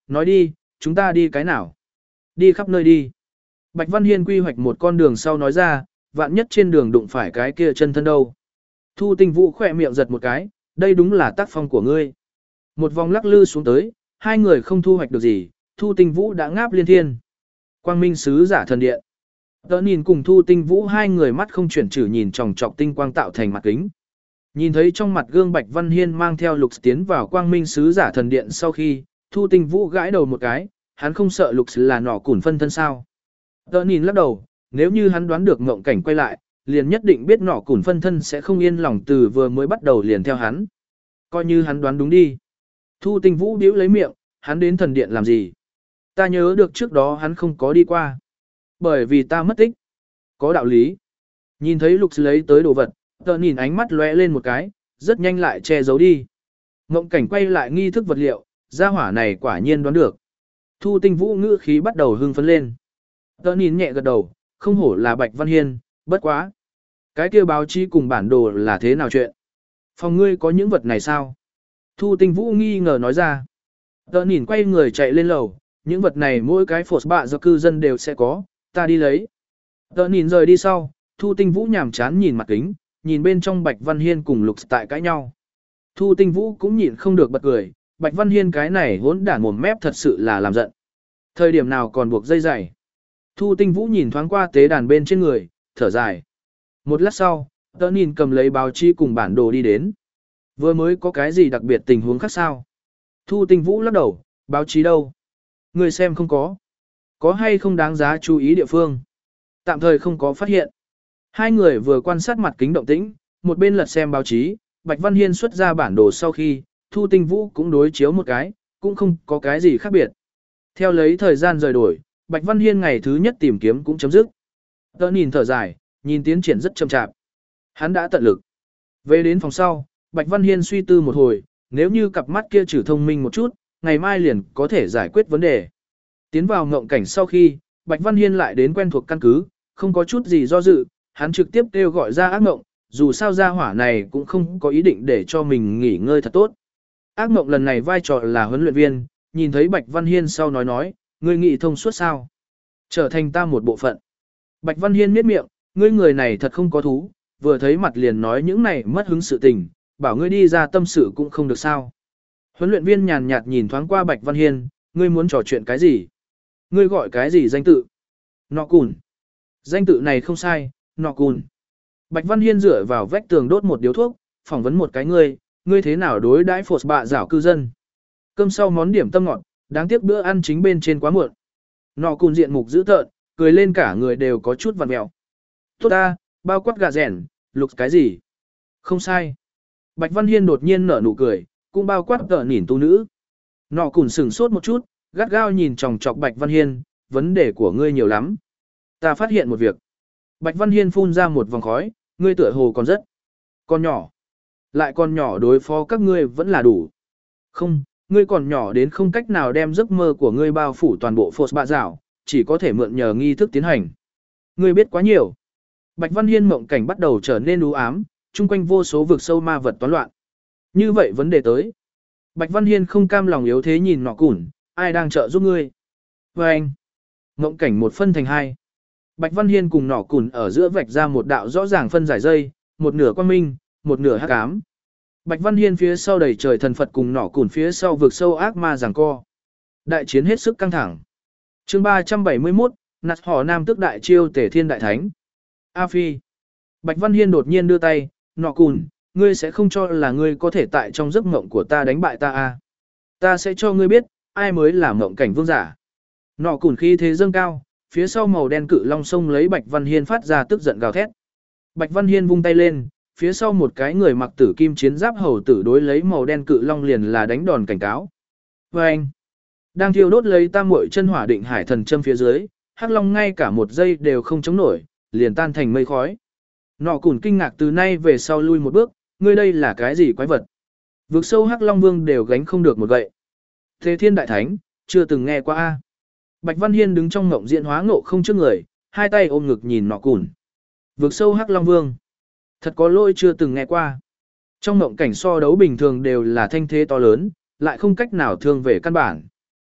Speaker 1: nói đi, chúng ta đi cái nào? Đi khắp nơi đi. Bạch Văn Hiên quy hoạch một con đường sau nói ra, vạn nhất trên đường đụng phải cái kia chân thân đâu. Thu Tinh Vũ khỏe miệng giật một cái, đây đúng là tác phong của ngươi. Một vòng lắc lư xuống tới, hai người không thu hoạch được gì, Thu Tinh Vũ đã ngáp liên thiên. Quang Minh sứ giả thần điện. Tớ nhìn cùng Thu Tinh Vũ hai người mắt không chuyển chử nhìn tròng trọc tinh quang tạo thành mặt kính. Nhìn thấy trong mặt gương Bạch Văn Hiên mang theo Lục tiến vào Quang Minh sứ giả thần điện sau khi, Thu Tinh Vũ gãi đầu một cái, hắn không sợ Lục là nỏ củn phân thân sao. Tớ nhìn lắc đầu, nếu như hắn đoán được ngộng cảnh quay lại, liền nhất định biết nỏ củn phân thân sẽ không yên lòng từ vừa mới bắt đầu liền theo hắn. Coi như hắn đoán đúng đi. Thu Tinh Vũ điếu lấy miệng, hắn đến thần điện làm gì? Ta nhớ được trước đó hắn không có đi qua. Bởi vì ta mất tích. Có đạo lý. Nhìn thấy Lục lấy tới đồ vật, tớ nhìn ánh mắt lóe lên một cái, rất nhanh lại che giấu đi. Ngộng cảnh quay lại nghi thức vật liệu, gia hỏa này quả nhiên đoán được. Thu Tinh Vũ ngữ khí bắt đầu hưng phấn lên. Tớ nhìn nhẹ gật đầu, không hổ là Bạch Văn Hiên, bất quá. Cái kia báo chí cùng bản đồ là thế nào chuyện? Phòng ngươi có những vật này sao? Thu Tinh Vũ nghi ngờ nói ra. Tớ nhìn quay người chạy lên lầu, những vật này mỗi cái phột bạ do cư dân đều sẽ có, ta đi lấy. Tớ nhìn rời đi sau, Thu Tinh Vũ nhàm chán nhìn mặt kính, nhìn bên trong Bạch Văn Hiên cùng Lục tại cãi nhau. Thu Tinh Vũ cũng nhịn không được bật cười, Bạch Văn Hiên cái này hỗn đản mồm mép thật sự là làm giận. Thời điểm nào còn buộc dây dày. Thu Tinh Vũ nhìn thoáng qua tế đàn bên trên người, thở dài. Một lát sau, tớ nhìn cầm lấy báo chí cùng bản đồ đi đến. Vừa mới có cái gì đặc biệt tình huống khác sao? Thu Tinh Vũ lắc đầu, báo chí đâu? Người xem không có. Có hay không đáng giá chú ý địa phương? Tạm thời không có phát hiện. Hai người vừa quan sát mặt kính động tĩnh, một bên lật xem báo chí, Bạch Văn Hiên xuất ra bản đồ sau khi, Thu Tinh Vũ cũng đối chiếu một cái, cũng không có cái gì khác biệt. Theo lấy thời gian rời đổi, Bạch Văn Hiên ngày thứ nhất tìm kiếm cũng chấm dứt. Tớ nhìn thở dài, nhìn tiến triển rất chậm chạp. Hắn đã tận lực. Về đến phòng sau, Bạch Văn Hiên suy tư một hồi, nếu như cặp mắt kia trừ thông minh một chút, ngày mai liền có thể giải quyết vấn đề. Tiến vào ngộng cảnh sau khi, Bạch Văn Hiên lại đến quen thuộc căn cứ, không có chút gì do dự, hắn trực tiếp kêu gọi ra ác ngộng, dù sao gia hỏa này cũng không có ý định để cho mình nghỉ ngơi thật tốt. Ác ngộng lần này vai trò là huấn luyện viên, nhìn thấy Bạch Văn Hiên sau nói nói, ngươi nghĩ thông suốt sao? Trở thành ta một bộ phận. Bạch Văn Hiên miết miệng, ngươi người này thật không có thú, vừa thấy mặt liền nói những này mất hứng sự tình, bảo ngươi đi ra tâm sự cũng không được sao. Huấn luyện viên nhàn nhạt nhìn thoáng qua Bạch Văn Hiên, ngươi muốn trò chuyện cái gì? Ngươi gọi cái gì danh tự? Nọ cùn. Danh tự này không sai, nọ cùn. Bạch Văn Hiên dựa vào vách tường đốt một điếu thuốc, phỏng vấn một cái ngươi, ngươi thế nào đối đãi phột bạ giảo cư dân? Cơm sau món điểm tâm ngọt, đáng tiếc bữa ăn chính bên trên quá muộn. Nọ cùn diện mục dữ tợn, cười lên cả người đều có chút vằn mẹo. Tốt ta, bao quát gà rẻn, Lục cái gì? Không sai. Bạch Văn Hiên đột nhiên nở nụ cười, cũng bao quát tợ nhìn tu nữ. Nọ cùn sửng sốt một chút, gắt gao nhìn chòng chọc Bạch Văn Hiên, vấn đề của ngươi nhiều lắm. Ta phát hiện một việc. Bạch Văn Hiên phun ra một vòng khói, ngươi tựa hồ còn rất con nhỏ. Lại còn nhỏ đối phó các ngươi vẫn là đủ. Không, ngươi còn nhỏ đến không cách nào đem giấc mơ của ngươi bao phủ toàn bộ phột bạ dạo, chỉ có thể mượn nhờ nghi thức tiến hành. Ngươi biết quá nhiều. Bạch Văn Hiên mộng cảnh bắt đầu trở nên u ám, chung quanh vô số vực sâu ma vật toán loạn. Như vậy vấn đề tới. Bạch Văn Hiên không cam lòng yếu thế nhìn nọ cùn, ai đang trợ giúp ngươi? Và anh. Mộng cảnh một phân thành hai. Bạch Văn Hiên cùng nọ cùn ở giữa vạch ra một đạo rõ ràng phân giải dây, một nửa quang minh, một nửa hắc ám. Bạch Văn Hiên phía sau đầy trời thần Phật cùng nọ cùn phía sau vực sâu ác ma giằng co. Đại chiến hết sức căng thẳng. Chương ba trăm bảy mươi mốt, nạt hò nam tức đại chiêu Tề Thiên đại thánh. A Phi. Bạch Văn Hiên đột nhiên đưa tay, nọ cùn, ngươi sẽ không cho là ngươi có thể tại trong giấc mộng của ta đánh bại ta à? Ta sẽ cho ngươi biết, ai mới là mộng cảnh vương giả. Nọ cùn khí thế dâng cao, phía sau màu đen cự long sông lấy Bạch Văn Hiên phát ra tức giận gào thét. Bạch Văn Hiên vung tay lên, phía sau một cái người mặc tử kim chiến giáp hầu tử đối lấy màu đen cự long liền là đánh đòn cảnh cáo. Và anh, đang thiêu đốt lấy tam muội chân hỏa định hải thần châm phía dưới, hắc long ngay cả một giây đều không chống nổi, liền tan thành mây khói. Nọ cùn kinh ngạc từ nay về sau lui một bước, ngươi đây là cái gì quái vật? Vực sâu hắc long vương đều gánh không được một gậy. Thế Thiên đại thánh, chưa từng nghe qua a. Bạch Văn Hiên đứng trong ngộng diện hóa ngộ không trước người, hai tay ôm ngực nhìn nọ cùn. Vực sâu hắc long vương, thật có lỗi chưa từng nghe qua. Trong ngộng cảnh so đấu bình thường đều là thanh thế to lớn, lại không cách nào thương về căn bản.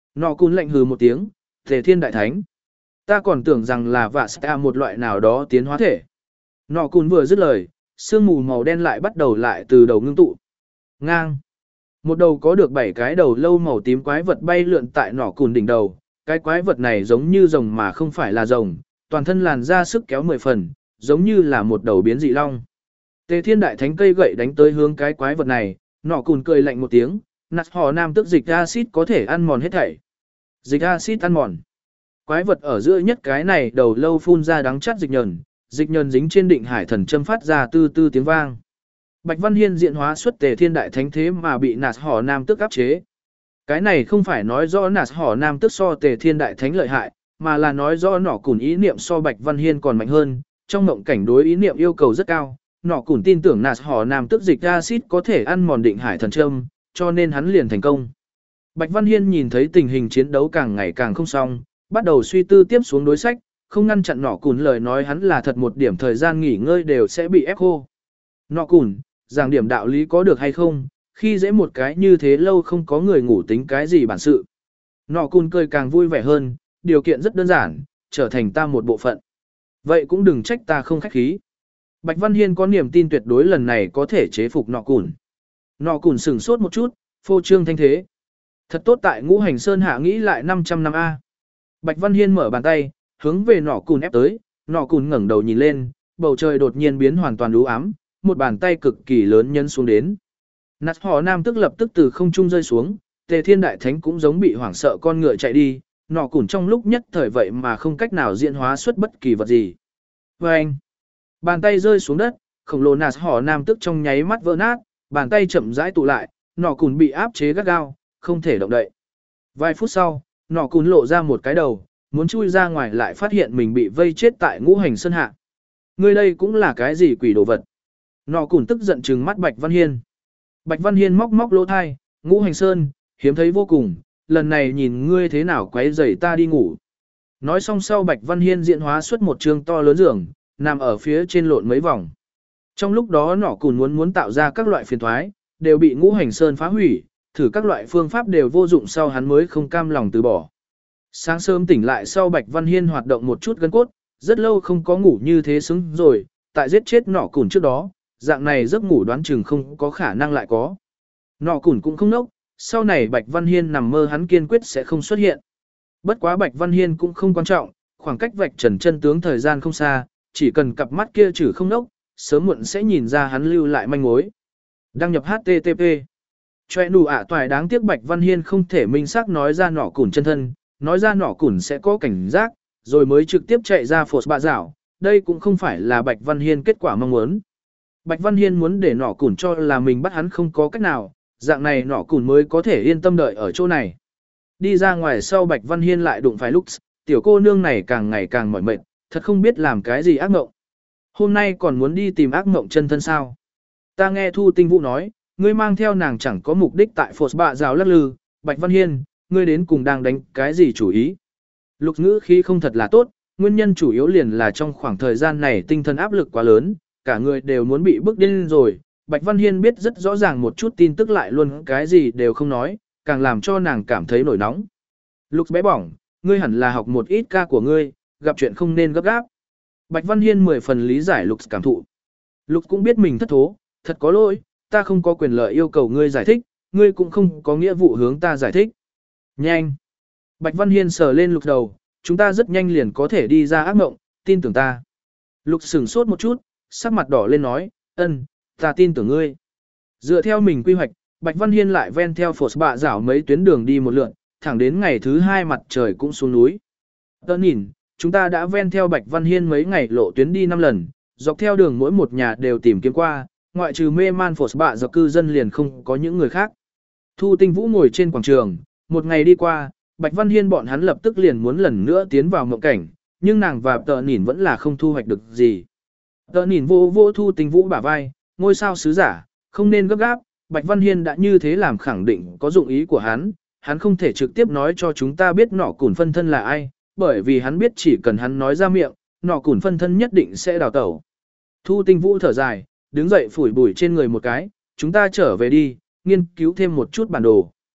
Speaker 1: Nọ cùn lạnh hừ một tiếng, Tề Thiên Đại Thánh. Ta còn tưởng rằng là vạ sta một loại nào đó tiến hóa thể. Nọ cùn vừa dứt lời, sương mù màu đen lại bắt đầu lại từ đầu ngưng tụ. Ngang. Một đầu có được bảy cái đầu lâu màu tím quái vật bay lượn tại nọ cùn đỉnh đầu. Cái quái vật này giống như rồng mà không phải là rồng, toàn thân làn ra sức kéo mười phần, giống như là một đầu biến dị long. Tề Thiên Đại Thánh cây gậy đánh tới hướng cái quái vật này, nọ cùn cười lạnh một tiếng, nạt hò nam tức dịch axit có thể ăn mòn hết thảy. Dịch axit ăn mòn. Quái vật ở giữa nhất cái này đầu lâu phun ra đắng chát dịch nhờn, dịch nhờn dính trên định hải thần châm phát ra tư tư tiếng vang. Bạch Văn Hiên diện hóa xuất Tề Thiên Đại Thánh thế mà bị nạt hò nam tức áp chế. Cái này không phải nói rõ nạt hò nam tức so Tề Thiên Đại Thánh lợi hại, mà là nói rõ nọ cùn ý niệm so Bạch Văn Hiên còn mạnh hơn, trong mộng cảnh đối ý niệm yêu cầu rất cao. Nọ cùn tin tưởng nạt hò nam tức dịch axit có thể ăn mòn định hải thần châm, cho nên hắn liền thành công. Bạch Văn Hiên nhìn thấy tình hình chiến đấu càng ngày càng không xong, bắt đầu suy tư tiếp xuống đối sách, không ngăn chặn nọ cùn lời nói hắn là thật một điểm thời gian nghỉ ngơi đều sẽ bị ép khô. Nọ cùn, giảng điểm đạo lý có được hay không, khi dễ một cái như thế lâu không có người ngủ tính cái gì bản sự. Nọ cùn cười càng vui vẻ hơn, điều kiện rất đơn giản, trở thành ta một bộ phận. Vậy cũng đừng trách ta không khách khí. Bạch Văn Hiên có niềm tin tuyệt đối lần này có thể chế phục nọ cùn. Nọ cùn sửng sốt một chút, phô trương thanh thế. Thật tốt tại Ngũ Hành Sơn hạ nghĩ lại năm trăm năm A. Bạch Văn Hiên mở bàn tay, hướng về nọ cùn ép tới, nọ cùn ngẩng đầu nhìn lên, bầu trời đột nhiên biến hoàn toàn u ám, một bàn tay cực kỳ lớn nhấn xuống đến. Nạt hò nam tức lập tức từ không trung rơi xuống, Tề Thiên Đại Thánh cũng giống bị hoảng sợ con ngựa chạy đi, nọ cùn trong lúc nhất thời vậy mà không cách nào diễn hóa xuất bất kỳ vật gì. Và anh, bàn tay rơi xuống đất, khổng lồ nạt hò nam tức trong nháy mắt vỡ nát, bàn tay chậm rãi tụ lại, nọ cùn bị áp chế gắt gao, không thể động đậy. Vài phút sau, nọ cùn lộ ra một cái đầu, muốn chui ra ngoài lại phát hiện mình bị vây chết tại Ngũ Hành Sơn hạ. Ngươi đây cũng là cái gì quỷ đồ vật? Nọ cùn tức giận trừng mắt Bạch Văn Hiên. Bạch Văn Hiên móc móc lỗ thai, Ngũ Hành Sơn, hiếm thấy vô cùng, lần này nhìn ngươi thế nào quấy rầy ta đi ngủ. Nói xong sau Bạch Văn Hiên diễn hóa xuất một trường to lớn giường, nằm ở phía trên lộn mấy vòng. Trong lúc đó nọ cùn muốn muốn tạo ra các loại phiền thoái, đều bị Ngũ Hành Sơn phá hủy, thử các loại phương pháp đều vô dụng sau hắn mới không cam lòng từ bỏ. Sáng sớm tỉnh lại sau Bạch Văn Hiên hoạt động một chút gân cốt, rất lâu không có ngủ như thế xứng rồi, tại giết chết nọ cùn trước đó, dạng này giấc ngủ đoán chừng không có khả năng lại có. Nọ cùn cũng không nốc, sau này Bạch Văn Hiên nằm mơ hắn kiên quyết sẽ không xuất hiện. Bất quá Bạch Văn Hiên cũng không quan trọng, khoảng cách vạch trần chân tướng thời gian không xa, chỉ cần cặp mắt kia trừ không nốc, sớm muộn sẽ nhìn ra hắn lưu lại manh mối. Đăng nhập hát tê tê pê. Choe nụ ạ toài đáng tiếc Bạch Văn Hiên không thể minh xác nói ra nọ cùn chân thân, nói ra nọ cùn sẽ có cảnh giác, rồi mới trực tiếp chạy ra phột bạ rảo, đây cũng không phải là Bạch Văn Hiên kết quả mong muốn. Bạch Văn Hiên muốn để nọ cùn cho là mình bắt hắn không có cách nào, dạng này nọ cùn mới có thể yên tâm đợi ở chỗ này. Đi ra ngoài sau Bạch Văn Hiên lại đụng phải Lux, tiểu cô nương này càng ngày càng mỏi mệt, thật không biết làm cái gì ác mộng. Hôm nay còn muốn đi tìm ác mộng chân thân sao? Ta nghe Thu Tinh Vũ nói, ngươi mang theo nàng chẳng có mục đích tại phột bạ rào lắc lư, Bạch Văn Hiên, ngươi đến cùng đang đánh cái gì chủ ý? Lục ngữ khí không thật là tốt, nguyên nhân chủ yếu liền là trong khoảng thời gian này tinh thần áp lực quá lớn, cả người đều muốn bị bức điên rồi. Bạch Văn Hiên biết rất rõ ràng một chút tin tức lại luôn cái gì đều không nói, càng làm cho nàng cảm thấy nổi nóng. Lục bé bỏng, ngươi hẳn là học một ít ca của ngươi, gặp chuyện không nên gấp gáp. Bạch Văn Hiên mười phần lý giải Lục cảm thụ. Lục cũng biết mình thất thố, thật có lỗi, ta không có quyền lợi yêu cầu ngươi giải thích, ngươi cũng không có nghĩa vụ hướng ta giải thích. Nhanh. Bạch Văn Hiên sờ lên Lục đầu, chúng ta rất nhanh liền có thể đi ra ác mộng, tin tưởng ta. Lục sửng sốt một chút, sắc mặt đỏ lên nói, ân, ta tin tưởng ngươi. Dựa theo mình quy hoạch, Bạch Văn Hiên lại ven theo phột bạ rảo mấy tuyến đường đi một lượn, thẳng đến ngày thứ hai mặt trời cũng xuống núi. Tớ nhìn, chúng ta đã ven theo Bạch Văn Hiên mấy ngày lộ tuyến đi năm lần, dọc theo đường mỗi một nhà đều tìm kiếm qua, ngoại trừ mê man phột bạ dọc cư dân liền không có những người khác. Thu Tinh Vũ ngồi trên quảng trường, một ngày đi qua, Bạch Văn Hiên bọn hắn lập tức liền muốn lần nữa tiến vào mộng cảnh, nhưng nàng và Tờ Nhìn vẫn là không thu hoạch được gì. Tờ Nhìn vô vô Thu Tinh Vũ bả vai, ngôi sao sứ giả, không nên gấp gáp, Bạch Văn Hiên đã như thế làm khẳng định có dụng ý của hắn, hắn không thể trực tiếp nói cho chúng ta biết nọ cùn phân thân là ai, bởi vì hắn biết chỉ cần hắn nói ra miệng, nọ cùn phân thân nhất định sẽ đào tẩu. Thu Tinh Vũ thở dài, đứng dậy phủi bụi trên người một cái, chúng ta trở về đi, nghiên cứu thêm một chút bản đồ.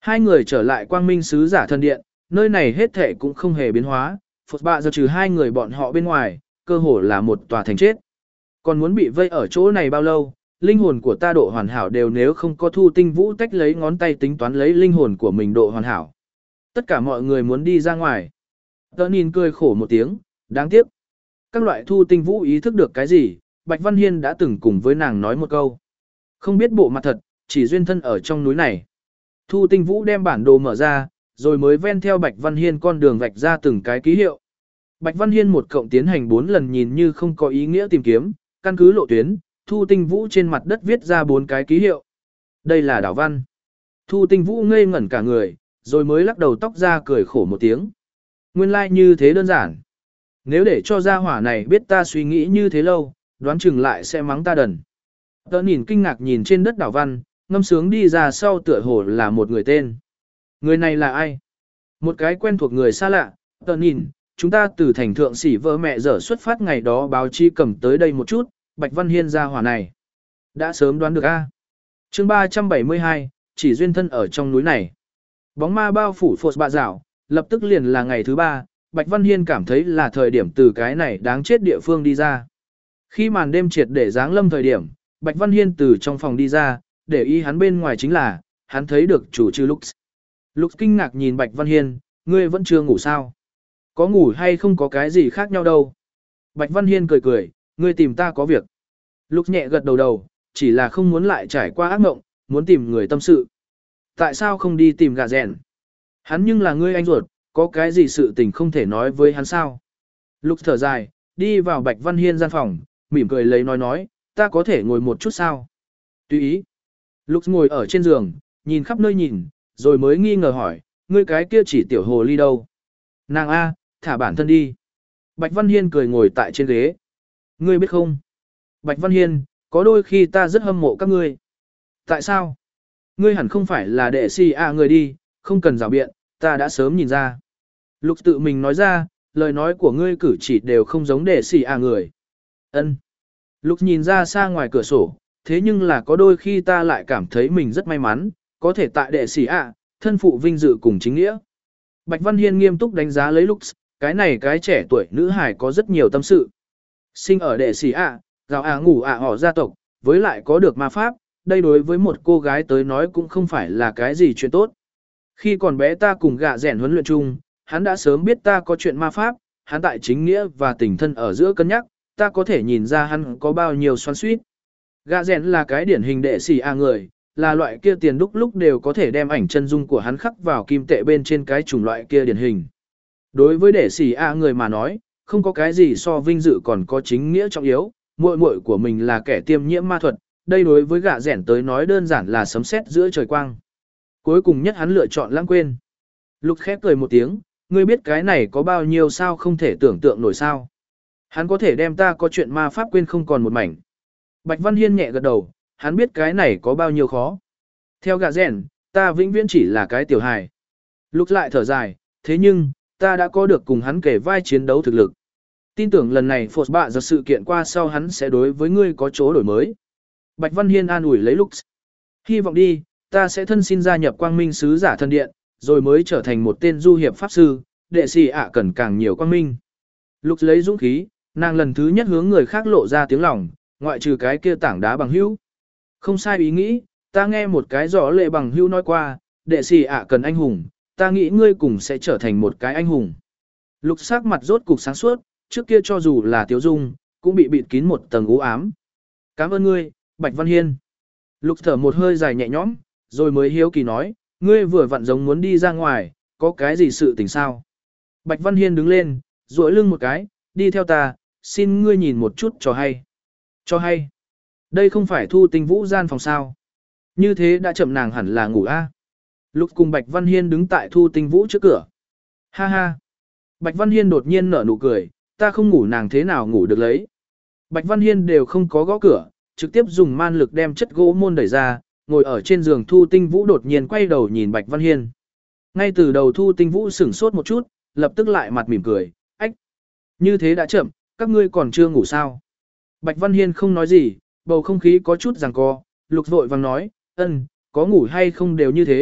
Speaker 1: Hai người trở lại quang minh sứ giả thần điện, nơi này hết thể cũng không hề biến hóa, Phật bạ giờ trừ hai người bọn họ bên ngoài, cơ hồ là một tòa thành chết. Còn muốn bị vây ở chỗ này bao lâu, linh hồn của ta độ hoàn hảo đều nếu không có Thu Tinh Vũ tách lấy ngón tay tính toán lấy linh hồn của mình độ hoàn hảo. Tất cả mọi người muốn đi ra ngoài. Tớ nhìn cười khổ một tiếng, đáng tiếc. Các loại Thu Tinh Vũ ý thức được cái gì, Bạch Văn Hiên đã từng cùng với nàng nói một câu. Không biết bộ mặt thật, chỉ duyên thân ở trong núi này. Thu Tinh Vũ đem bản đồ mở ra, rồi mới ven theo Bạch Văn Hiên con đường vạch ra từng cái ký hiệu. Bạch Văn Hiên một cộng tiến hành bốn lần nhìn như không có ý nghĩa tìm kiếm, căn cứ lộ tuyến, Thu Tinh Vũ trên mặt đất viết ra bốn cái ký hiệu. Đây là đảo văn. Thu Tinh Vũ ngây ngẩn cả người, rồi mới lắc đầu tóc ra cười khổ một tiếng. Nguyên lai like như thế đơn giản. Nếu để cho gia hỏa này biết ta suy nghĩ như thế lâu, đoán chừng lại sẽ mắng ta đần. Tớ nhìn kinh ngạc nhìn trên đất đảo văn, ngâm sướng đi ra sau tựa hồ là một người tên. Người này là ai? Một cái quen thuộc người xa lạ. Tớ nhìn, chúng ta từ thành thượng sĩ vợ mẹ dở xuất phát ngày đó báo chi cầm tới đây một chút, Bạch Văn Hiên gia hỏa này. Đã sớm đoán được a. Chương ba trăm bảy mươi hai, chỉ duyên thân ở trong núi này. Bóng ma bao phủ phột bạ dạo, lập tức liền là ngày thứ ba, Bạch Văn Hiên cảm thấy là thời điểm từ cái này đáng chết địa phương đi ra. Khi màn đêm triệt để giáng lâm thời điểm, Bạch Văn Hiên từ trong phòng đi ra, để ý hắn bên ngoài chính là, hắn thấy được chủ trừ Lux. Lux kinh ngạc nhìn Bạch Văn Hiên, ngươi vẫn chưa ngủ sao? Có ngủ hay không có cái gì khác nhau đâu? Bạch Văn Hiên cười cười, ngươi tìm ta có việc. Lux nhẹ gật đầu đầu, chỉ là không muốn lại trải qua ác mộng, muốn tìm người tâm sự. Tại sao không đi tìm gà rèn? Hắn nhưng là ngươi anh ruột, có cái gì sự tình không thể nói với hắn sao? Lux thở dài, đi vào Bạch Văn Hiên gian phòng, mỉm cười lấy nói nói, ta có thể ngồi một chút sao? Tùy ý. Lux ngồi ở trên giường, nhìn khắp nơi nhìn, rồi mới nghi ngờ hỏi, ngươi cái kia chỉ tiểu hồ ly đâu? Nàng A, thả bản thân đi. Bạch Văn Hiên cười ngồi tại trên ghế. Ngươi biết không? Bạch Văn Hiên, có đôi khi ta rất hâm mộ các ngươi. Tại sao? Ngươi hẳn không phải là đệ si à người đi, không cần rào biện, ta đã sớm nhìn ra. Lục tự mình nói ra, lời nói của ngươi cử chỉ đều không giống đệ si à người. Ân. Lục nhìn ra xa ngoài cửa sổ, thế nhưng là có đôi khi ta lại cảm thấy mình rất may mắn, có thể tại đệ si à, thân phụ vinh dự cùng chính nghĩa. Bạch Văn Hiên nghiêm túc đánh giá lấy Lux, cái này cái trẻ tuổi nữ hài có rất nhiều tâm sự. Sinh ở đệ sĩ ạ, gạo à ngủ ạ họ gia tộc, với lại có được ma pháp, đây đối với một cô gái tới nói cũng không phải là cái gì chuyện tốt. Khi còn bé ta cùng gạ rèn huấn luyện chung, hắn đã sớm biết ta có chuyện ma pháp, hắn tại chính nghĩa và tình thân ở giữa cân nhắc, ta có thể nhìn ra hắn có bao nhiêu xoắn xuýt. Gạ rèn là cái điển hình đệ sĩ a người, là loại kia tiền đúc lúc đều có thể đem ảnh chân dung của hắn khắc vào kim tệ bên trên cái chủng loại kia điển hình. Đối với đệ sĩ a người mà nói, không có cái gì so vinh dự còn có chính nghĩa trọng yếu, muội muội của mình là kẻ tiêm nhiễm ma thuật, đây đối với gạ rèn tới nói đơn giản là sấm sét giữa trời quang. Cuối cùng nhất hắn lựa chọn lãng quên. Lục khép cười một tiếng, ngươi biết cái này có bao nhiêu sao không thể tưởng tượng nổi sao. Hắn có thể đem ta có chuyện ma pháp quên không còn một mảnh. Bạch Văn Hiên nhẹ gật đầu, hắn biết cái này có bao nhiêu khó. Theo gạ rèn, ta vĩnh viễn chỉ là cái tiểu hài. Lục lại thở dài, thế nhưng, ta đã có được cùng hắn kể vai chiến đấu thực lực. Tin tưởng lần này Phột bạ giờ sự kiện qua sau hắn sẽ đối với ngươi có chỗ đổi mới. Bạch Văn Hiên an ủi lấy Lux. Hy vọng đi, ta sẽ thân xin gia nhập quang minh sứ giả thân điện, rồi mới trở thành một tên du hiệp pháp sư, đệ sĩ ạ cần càng nhiều quang minh. Lux lấy dũng khí, nàng lần thứ nhất hướng người khác lộ ra tiếng lòng, ngoại trừ cái kia tảng đá bằng hữu. Không sai ý nghĩ, ta nghe một cái rõ lệ bằng hữu nói qua, đệ sĩ ạ cần anh hùng, ta nghĩ ngươi cùng sẽ trở thành một cái anh hùng. Lục sắc mặt rốt cục sáng suốt, trước kia cho dù là Tiếu Dung, cũng bị bịt kín một tầng u ám. Cảm ơn ngươi, Bạch Văn Hiên. Lục thở một hơi dài nhẹ nhõm, rồi mới hiếu kỳ nói, ngươi vừa vặn giống muốn đi ra ngoài, có cái gì sự tình sao? Bạch Văn Hiên đứng lên, duỗi lưng một cái, đi theo ta, xin ngươi nhìn một chút cho hay. Cho hay. Đây không phải Thu Tinh Vũ gian phòng sao. Như thế đã chậm nàng hẳn là ngủ a. Lục cùng Bạch Văn Hiên đứng tại Thu Tinh Vũ trước cửa. Ha ha. Bạch Văn Hiên đột nhiên nở nụ cười, ta không ngủ nàng thế nào ngủ được lấy. Bạch Văn Hiên đều không có gõ cửa, trực tiếp dùng man lực đem chất gỗ môn đẩy ra, ngồi ở trên giường Thu Tinh Vũ đột nhiên quay đầu nhìn Bạch Văn Hiên. Ngay từ đầu Thu Tinh Vũ sửng sốt một chút, lập tức lại mặt mỉm cười, ách. Như thế đã chậm, các ngươi còn chưa ngủ sao? Bạch Văn Hiên không nói gì, bầu không khí có chút giằng co, Lục vội vàng nói, ân, có ngủ hay không đều như thế,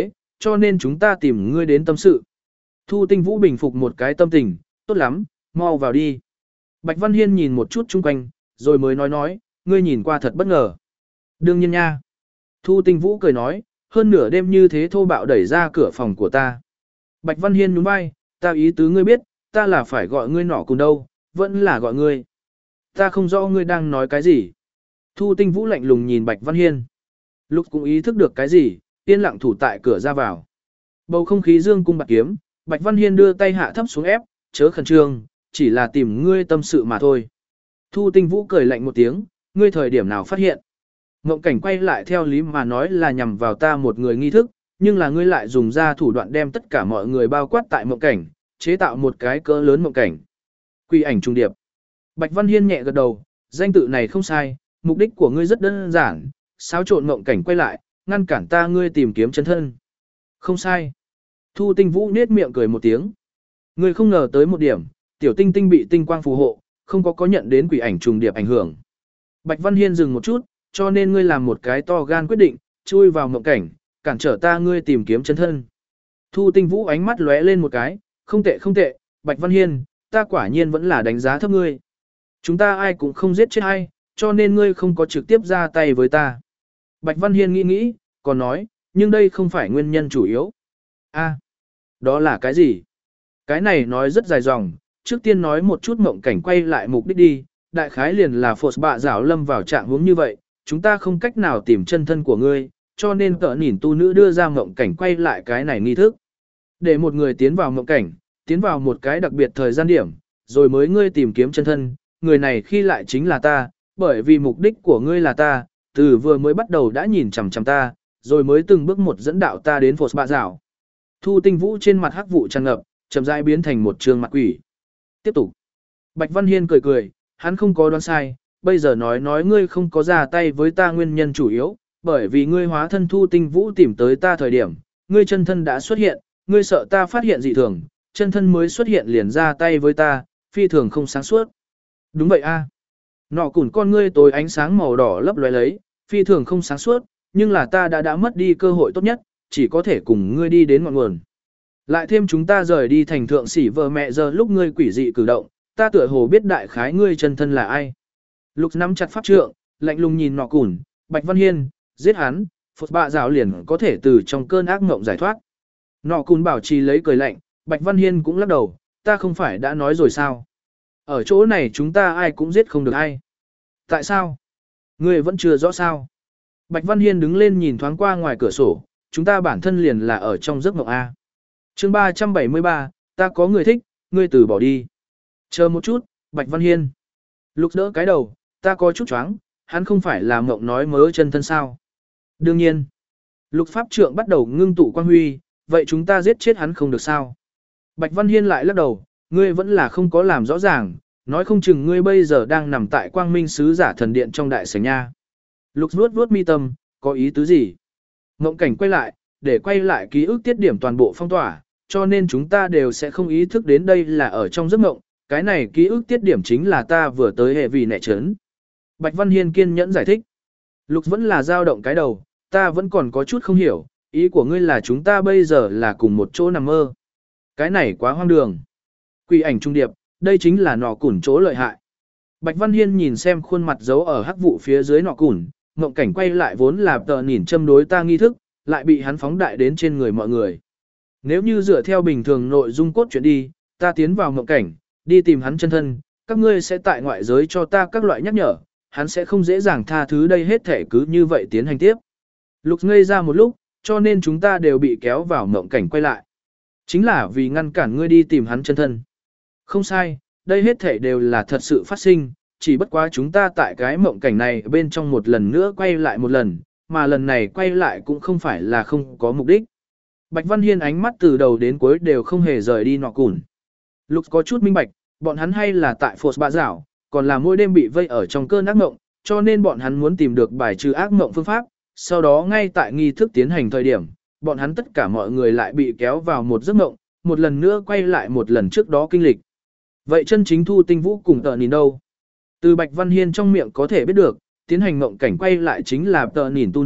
Speaker 1: cho nên chúng ta tìm ngươi đến tâm sự. Thu Tinh Vũ bình phục một cái tâm tình, tốt lắm, mau vào đi. Bạch Văn Hiên nhìn một chút chung quanh, rồi mới nói nói, ngươi nhìn qua thật bất ngờ. Đương nhiên nha. Thu Tinh Vũ cười nói, hơn nửa đêm như thế thô bạo đẩy ra cửa phòng của ta. Bạch Văn Hiên nhún vai, ta ý tứ ngươi biết, ta là phải gọi ngươi nọ cùng đâu, vẫn là gọi ngươi. Ta không rõ ngươi đang nói cái gì. Thu Tinh Vũ lạnh lùng nhìn Bạch Văn Hiên. Lúc cũng ý thức được cái gì, yên lặng thủ tại cửa ra vào. Bầu không khí dương cung bạc kiếm, Bạch Văn Hiên đưa tay hạ thấp xuống ép, chớ khẩn trương, chỉ là tìm ngươi tâm sự mà thôi. Thu Tinh Vũ cười lạnh một tiếng, ngươi thời điểm nào phát hiện. Mộng cảnh quay lại theo lý mà nói là nhằm vào ta một người nghi thức, nhưng là ngươi lại dùng ra thủ đoạn đem tất cả mọi người bao quát tại mộng cảnh, chế tạo một cái cỡ lớn mộng cảnh. Quỷ ảnh trung điệp. Bạch Văn Hiên nhẹ gật đầu, danh tự này không sai, mục đích của ngươi rất đơn giản, xáo trộn mộng cảnh quay lại, ngăn cản ta ngươi tìm kiếm chân thân. Không sai. Thu Tinh Vũ nết miệng cười một tiếng. Ngươi không ngờ tới một điểm, tiểu tinh tinh bị tinh quang phù hộ, không có có nhận đến quỷ ảnh trùng điệp ảnh hưởng. Bạch Văn Hiên dừng một chút, cho nên ngươi làm một cái to gan quyết định, chui vào mộng cảnh, cản trở ta ngươi tìm kiếm chân thân. Thu Tinh Vũ ánh mắt lóe lên một cái, không tệ không tệ, Bạch Văn Hiên, ta quả nhiên vẫn là đánh giá thấp ngươi. Chúng ta ai cũng không giết chết ai, cho nên ngươi không có trực tiếp ra tay với ta. Bạch Văn Hiên nghĩ nghĩ, còn nói, nhưng đây không phải nguyên nhân chủ yếu. A, đó là cái gì? Cái này nói rất dài dòng, trước tiên nói một chút mộng cảnh quay lại mục đích đi, đại khái liền là phột bạ giảo lâm vào trạng huống như vậy, chúng ta không cách nào tìm chân thân của ngươi, cho nên cỡ nhìn tu nữ đưa ra mộng cảnh quay lại cái này nghi thức. Để một người tiến vào mộng cảnh, tiến vào một cái đặc biệt thời gian điểm, rồi mới ngươi tìm kiếm chân thân, người này khi lại chính là ta, bởi vì mục đích của ngươi là ta, từ vừa mới bắt đầu đã nhìn chằm chằm ta, rồi mới từng bước một dẫn đạo ta đến phột bạ giảo. Thu Tinh Vũ trên mặt hắc vụ tràn ngập, chậm rãi biến thành một trường mặt quỷ. Tiếp tục. Bạch Văn Hiên cười cười, hắn không có đoán sai, bây giờ nói nói ngươi không có ra tay với ta nguyên nhân chủ yếu, bởi vì ngươi hóa thân Thu Tinh Vũ tìm tới ta thời điểm, ngươi chân thân đã xuất hiện, ngươi sợ ta phát hiện dị thường, chân thân mới xuất hiện liền ra tay với ta, phi thường không sáng suốt. Đúng vậy a. Nọ củn con ngươi tối ánh sáng màu đỏ lấp lóe lấy, phi thường không sáng suốt, nhưng là ta đã đã mất đi cơ hội tốt nhất, chỉ có thể cùng ngươi đi đến ngọn nguồn. Lại thêm chúng ta rời đi thành thượng sĩ vợ mẹ giờ lúc ngươi quỷ dị cử động, ta tựa hồ biết đại khái ngươi chân thân là ai. Lục nắm chặt pháp trượng, lạnh lùng nhìn nọ củn, Bạch Văn Hiên, giết hắn, phột bạ rào liền có thể từ trong cơn ác mộng giải thoát. Nọ củn bảo trì lấy cười lạnh, Bạch Văn Hiên cũng lắc đầu, ta không phải đã nói rồi sao. Ở chỗ này chúng ta ai cũng giết không được ai. Tại sao? Ngươi vẫn chưa rõ sao. Bạch Văn Hiên đứng lên nhìn thoáng qua ngoài cửa sổ, chúng ta bản thân liền là ở trong giấc mộng A. chương ba trăm bảy mươi ba, ta có người thích, ngươi từ bỏ đi. Chờ một chút, Bạch Văn Hiên. Lục đỡ cái đầu, ta có chút choáng, hắn không phải là mộng nói mớ chân thân sao. Đương nhiên. Lục pháp trượng bắt đầu ngưng tụ quang huy, vậy chúng ta giết chết hắn không được sao. Bạch Văn Hiên lại lắc đầu, ngươi vẫn là không có làm rõ ràng, nói không chừng ngươi bây giờ đang nằm tại quang minh sứ giả thần điện trong đại sảnh nha. Lục vuốt vuốt mi tâm, có ý tứ gì? Mộng cảnh quay lại, để quay lại ký ức tiết điểm toàn bộ phong tỏa, cho nên chúng ta đều sẽ không ý thức đến đây là ở trong giấc mộng, cái này ký ức tiết điểm chính là ta vừa tới hệ vì nẹ trấn. Bạch Văn Hiên kiên nhẫn giải thích. Lục vẫn là dao động cái đầu, ta vẫn còn có chút không hiểu, ý của ngươi là chúng ta bây giờ là cùng một chỗ nằm mơ. Cái này quá hoang đường. Quỷ ảnh trung điệp, đây chính là nọ củn chỗ lợi hại. Bạch Văn Hiên nhìn xem khuôn mặt giấu ở hắc vụ phía dưới nọ củn, mộng cảnh quay lại vốn là tờ nhìn châm đối ta nghi thức, lại bị hắn phóng đại đến trên người mọi người. Nếu như dựa theo bình thường nội dung cốt truyện đi, ta tiến vào mộng cảnh, đi tìm hắn chân thân, các ngươi sẽ tại ngoại giới cho ta các loại nhắc nhở, hắn sẽ không dễ dàng tha thứ đây hết thể cứ như vậy tiến hành tiếp. Lục ngây ra một lúc, cho nên chúng ta đều bị kéo vào mộng cảnh quay lại. Chính là vì ngăn cản ngươi đi tìm hắn chân thân. Không sai, đây hết thể đều là thật sự phát sinh, chỉ bất quá chúng ta tại cái mộng cảnh này bên trong một lần nữa quay lại một lần, mà lần này quay lại cũng không phải là không có mục đích. Bạch Văn Hiên ánh mắt từ đầu đến cuối đều không hề rời đi nọ củn. Lục có chút minh bạch, bọn hắn hay là tại phột bạ giảo, còn là mỗi đêm bị vây ở trong cơn ác mộng, cho nên bọn hắn muốn tìm được bài trừ ác mộng phương pháp, sau đó ngay tại nghi thức tiến hành thời điểm, bọn hắn tất cả mọi người lại bị kéo vào một giấc mộng, một lần nữa quay lại một lần trước đó kinh lịch. Vậy chân chính Thu Tinh Vũ cùng tờ nhìn đâu? Từ Bạch Văn Hiên trong miệng có thể biết được, tiến hành mộng cảnh quay lại chính là tờ nhìn tu nữ,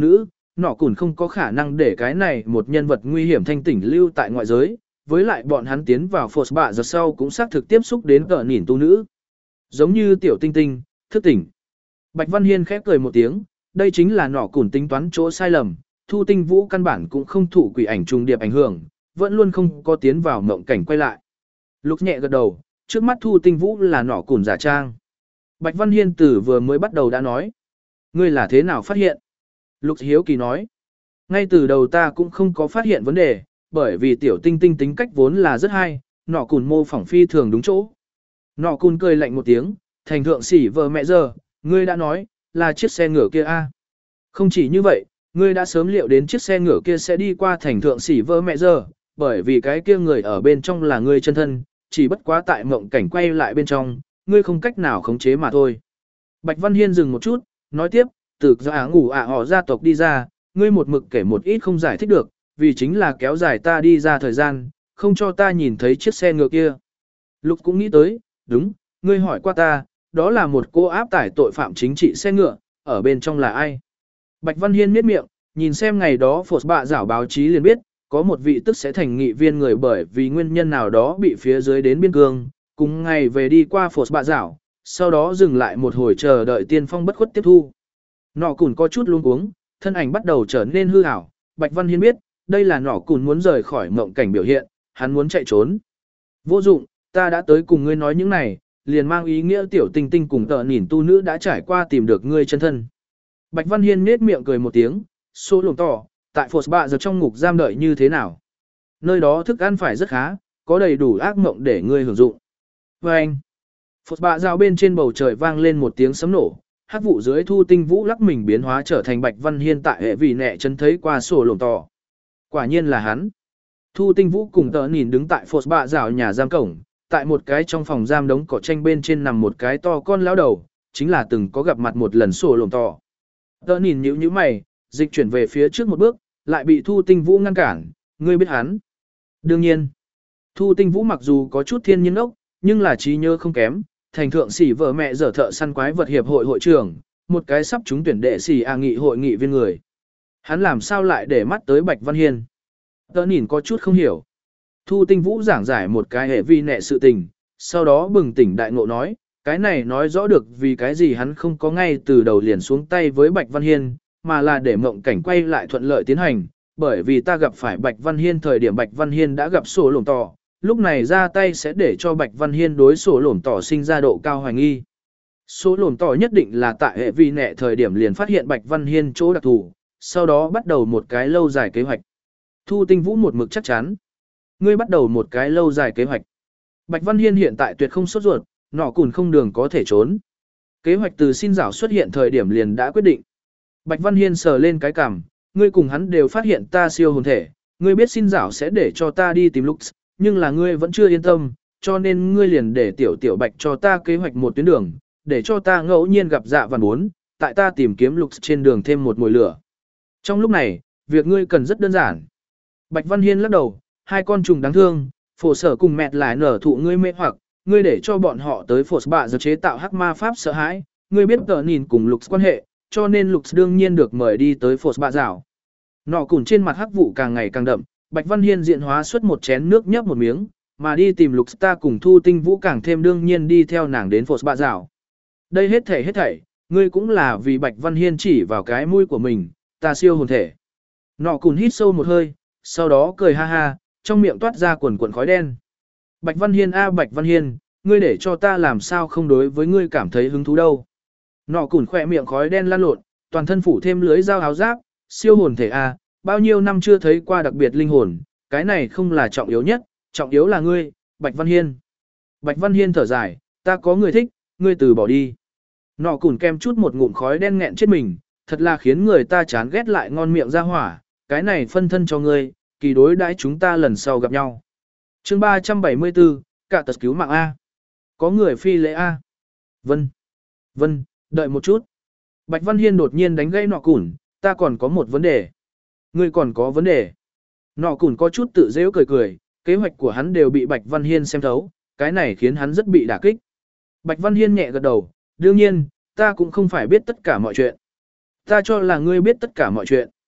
Speaker 1: nọ cùn không có khả năng để cái này một nhân vật nguy hiểm thanh tỉnh lưu tại ngoại giới, với lại bọn hắn tiến vào phột bạ giờ sau cũng xác thực tiếp xúc đến cỡ nhìn tu nữ. Giống như tiểu tinh tinh, thức tỉnh. Bạch Văn Hiên khép cười một tiếng, đây chính là nọ cùn tính toán chỗ sai lầm, Thu Tinh Vũ căn bản cũng không thụ quỷ ảnh trùng điệp ảnh hưởng, vẫn luôn không có tiến vào mộng cảnh quay lại. Lục nhẹ gật đầu, trước mắt Thu Tinh Vũ là nọ cùn giả trang. Bạch Văn Hiên từ vừa mới bắt đầu đã nói. Ngươi là thế nào phát hiện? Lục hiếu kỳ nói. Ngay từ đầu ta cũng không có phát hiện vấn đề, bởi vì tiểu tinh tinh tính cách vốn là rất hay, nọ cùn mô phỏng phi thường đúng chỗ. Nọ cùn cười lạnh một tiếng, thành thượng sỉ vợ mẹ giờ, ngươi đã nói, là chiếc xe ngựa kia a. Không chỉ như vậy, ngươi đã sớm liệu đến chiếc xe ngựa kia sẽ đi qua thành thượng sỉ vợ mẹ giờ, bởi vì cái kia người ở bên trong là ngươi chân thân, chỉ bất quá tại mộng cảnh quay lại bên trong, ngươi không cách nào khống chế mà thôi. Bạch Văn Hiên dừng một chút, nói tiếp, từ giã ngủ ạ họ gia tộc đi ra, ngươi một mực kể một ít không giải thích được, vì chính là kéo dài ta đi ra thời gian, không cho ta nhìn thấy chiếc xe ngựa kia. Lục cũng nghĩ tới, đúng, ngươi hỏi qua ta, đó là một cô áp tải tội phạm chính trị xe ngựa, ở bên trong là ai? Bạch Văn Hiên miết miệng, nhìn xem ngày đó phột bạ giảo báo chí liền biết, có một vị tức sẽ thành nghị viên người bởi vì nguyên nhân nào đó bị phía dưới đến biên cương, cùng ngày về đi qua phột bạ giảo, sau đó dừng lại một hồi chờ đợi tiên phong bất khuất tiếp thu. Nọ cùn có chút luống cuống, thân ảnh bắt đầu trở nên hư ảo, Bạch Văn Hiên biết, đây là nọ cùn muốn rời khỏi mộng cảnh biểu hiện, hắn muốn chạy trốn. Vô dụng, ta đã tới cùng ngươi nói những này, liền mang ý nghĩa tiểu tinh tinh cùng tợ nhìn tu nữ đã trải qua tìm được ngươi chân thân. Bạch Văn Hiên nết miệng cười một tiếng, số lồng tỏ, tại phột bạ giờ trong ngục giam đợi như thế nào? Nơi đó thức ăn phải rất khá, có đầy đủ ác mộng để ngươi hưởng dụng. Và anh, phột bạ rào bên trên bầu trời vang lên một tiếng sấm nổ, hắc vụ dưới Thu Tinh Vũ lắc mình biến hóa trở thành Bạch Văn Hiên tại hệ vì nẹ chân thấy qua sổ lồng tỏ. Quả nhiên là hắn. Thu Tinh Vũ cùng tợ nhìn đứng tại phột bạ rào nhà giam cổng, tại một cái trong phòng giam đống cỏ tranh bên trên nằm một cái to con lão đầu, chính là từng có gặp mặt một lần sổ lồng tỏ. Tợ nhìn nhíu nhíu mày, dịch chuyển về phía trước một bước, lại bị Thu Tinh Vũ ngăn cản, ngươi biết hắn. Đương nhiên, Thu Tinh Vũ mặc dù có chút thiên nhiên ốc, nhưng là trí nhớ không kém, thành thượng sĩ vợ mẹ dở thợ săn quái vật hiệp hội hội trưởng, một cái sắp trúng tuyển đệ sĩ a nghị hội nghị viên người. Hắn làm sao lại để mắt tới Bạch Văn Hiên? Tớ nhìn có chút không hiểu. Thu Tinh Vũ giảng giải một cái hệ vi nệ sự tình, sau đó bừng tỉnh đại ngộ nói, cái này nói rõ được vì cái gì hắn không có ngay từ đầu liền xuống tay với Bạch Văn Hiên, mà là để mộng cảnh quay lại thuận lợi tiến hành, bởi vì ta gặp phải Bạch Văn Hiên thời điểm Bạch Văn Hiên đã gặp sổ lồng tỏ, lúc này ra tay sẽ để cho Bạch Văn Hiên đối sổ lồng tỏ sinh ra độ cao hoài nghi. Sổ lồng tỏ nhất định là tại hệ vi nệ thời điểm liền phát hiện Bạch Văn Hiên chỗ đặc thù, sau đó bắt đầu một cái lâu dài kế hoạch. Thu Tinh Vũ một mực chắc chắn. Ngươi bắt đầu một cái lâu dài kế hoạch. Bạch Văn Hiên hiện tại tuyệt không sốt ruột, nọ cùn không đường có thể trốn. Kế hoạch từ xin rảo xuất hiện thời điểm liền đã quyết định. Bạch Văn Hiên sờ lên cái cằm, ngươi cùng hắn đều phát hiện ta siêu hồn thể, ngươi biết xin rảo sẽ để cho ta đi tìm Lux, nhưng là ngươi vẫn chưa yên tâm, cho nên ngươi liền để tiểu tiểu Bạch cho ta kế hoạch một tuyến đường, để cho ta ngẫu nhiên gặp dạ vằn bốn, tại ta tìm kiếm Lux trên đường thêm một mùi lửa. Trong lúc này, việc ngươi cần rất đơn giản. Bạch Văn Hiên lắc đầu, hai con trùng đáng thương, phổ sở cùng mẹ lại nở thụ ngươi mê hoặc, ngươi để cho bọn họ tới phổ bạ giờ chế tạo hắc ma pháp sợ hãi, ngươi biết tờ nhìn cùng Lux quan hệ, cho nên Lux đương nhiên được mời đi tới phổ bạ rào. Nọ cùn trên mặt hắc vụ càng ngày càng đậm, Bạch Văn Hiên diện hóa xuất một chén nước nhấp một miếng, mà đi tìm Lux ta cùng Thu Tinh Vũ càng thêm đương nhiên đi theo nàng đến phổ bạ rào. Đây hết thảy hết thảy, ngươi cũng là vì Bạch Văn Hiên chỉ vào cái mũi của mình, ta siêu hồn thể. Nọ cùn hít sâu một hơi, sau đó cười ha ha, trong miệng toát ra quần quần khói đen. Bạch Văn Hiên a Bạch Văn Hiên, ngươi để cho ta làm sao không đối với ngươi cảm thấy hứng thú đâu. Nọ cùn khỏe miệng khói đen lan lộn, toàn thân phủ thêm lưới dao áo giáp, siêu hồn thể a, bao nhiêu năm chưa thấy qua đặc biệt linh hồn, cái này không là trọng yếu nhất, trọng yếu là ngươi, Bạch Văn Hiên. Bạch Văn Hiên thở dài, ta có người thích, ngươi từ bỏ đi. Nọ cùn kem chút một ngụm khói đen nghẹn chết mình, thật là khiến người ta chán ghét lại ngon miệng ra hỏa, cái này phân thân cho ngươi, kỳ đối đãi chúng ta lần sau gặp nhau. Chương ba trăm bảy mươi tư, cả tật cứu mạng A. Có người phi lễ A. Vân. Vân, đợi một chút. Bạch Văn Hiên đột nhiên đánh gãy nọ cùn, ta còn có một vấn đề. Ngươi còn có vấn đề. Nọ cùn có chút tự dễ cười cười, kế hoạch của hắn đều bị Bạch Văn Hiên xem thấu, cái này khiến hắn rất bị đả kích. Bạch Văn Hiên nhẹ gật đầu, đương nhiên, ta cũng không phải biết tất cả mọi chuyện. Ta cho là ngươi biết tất cả mọi chuyện.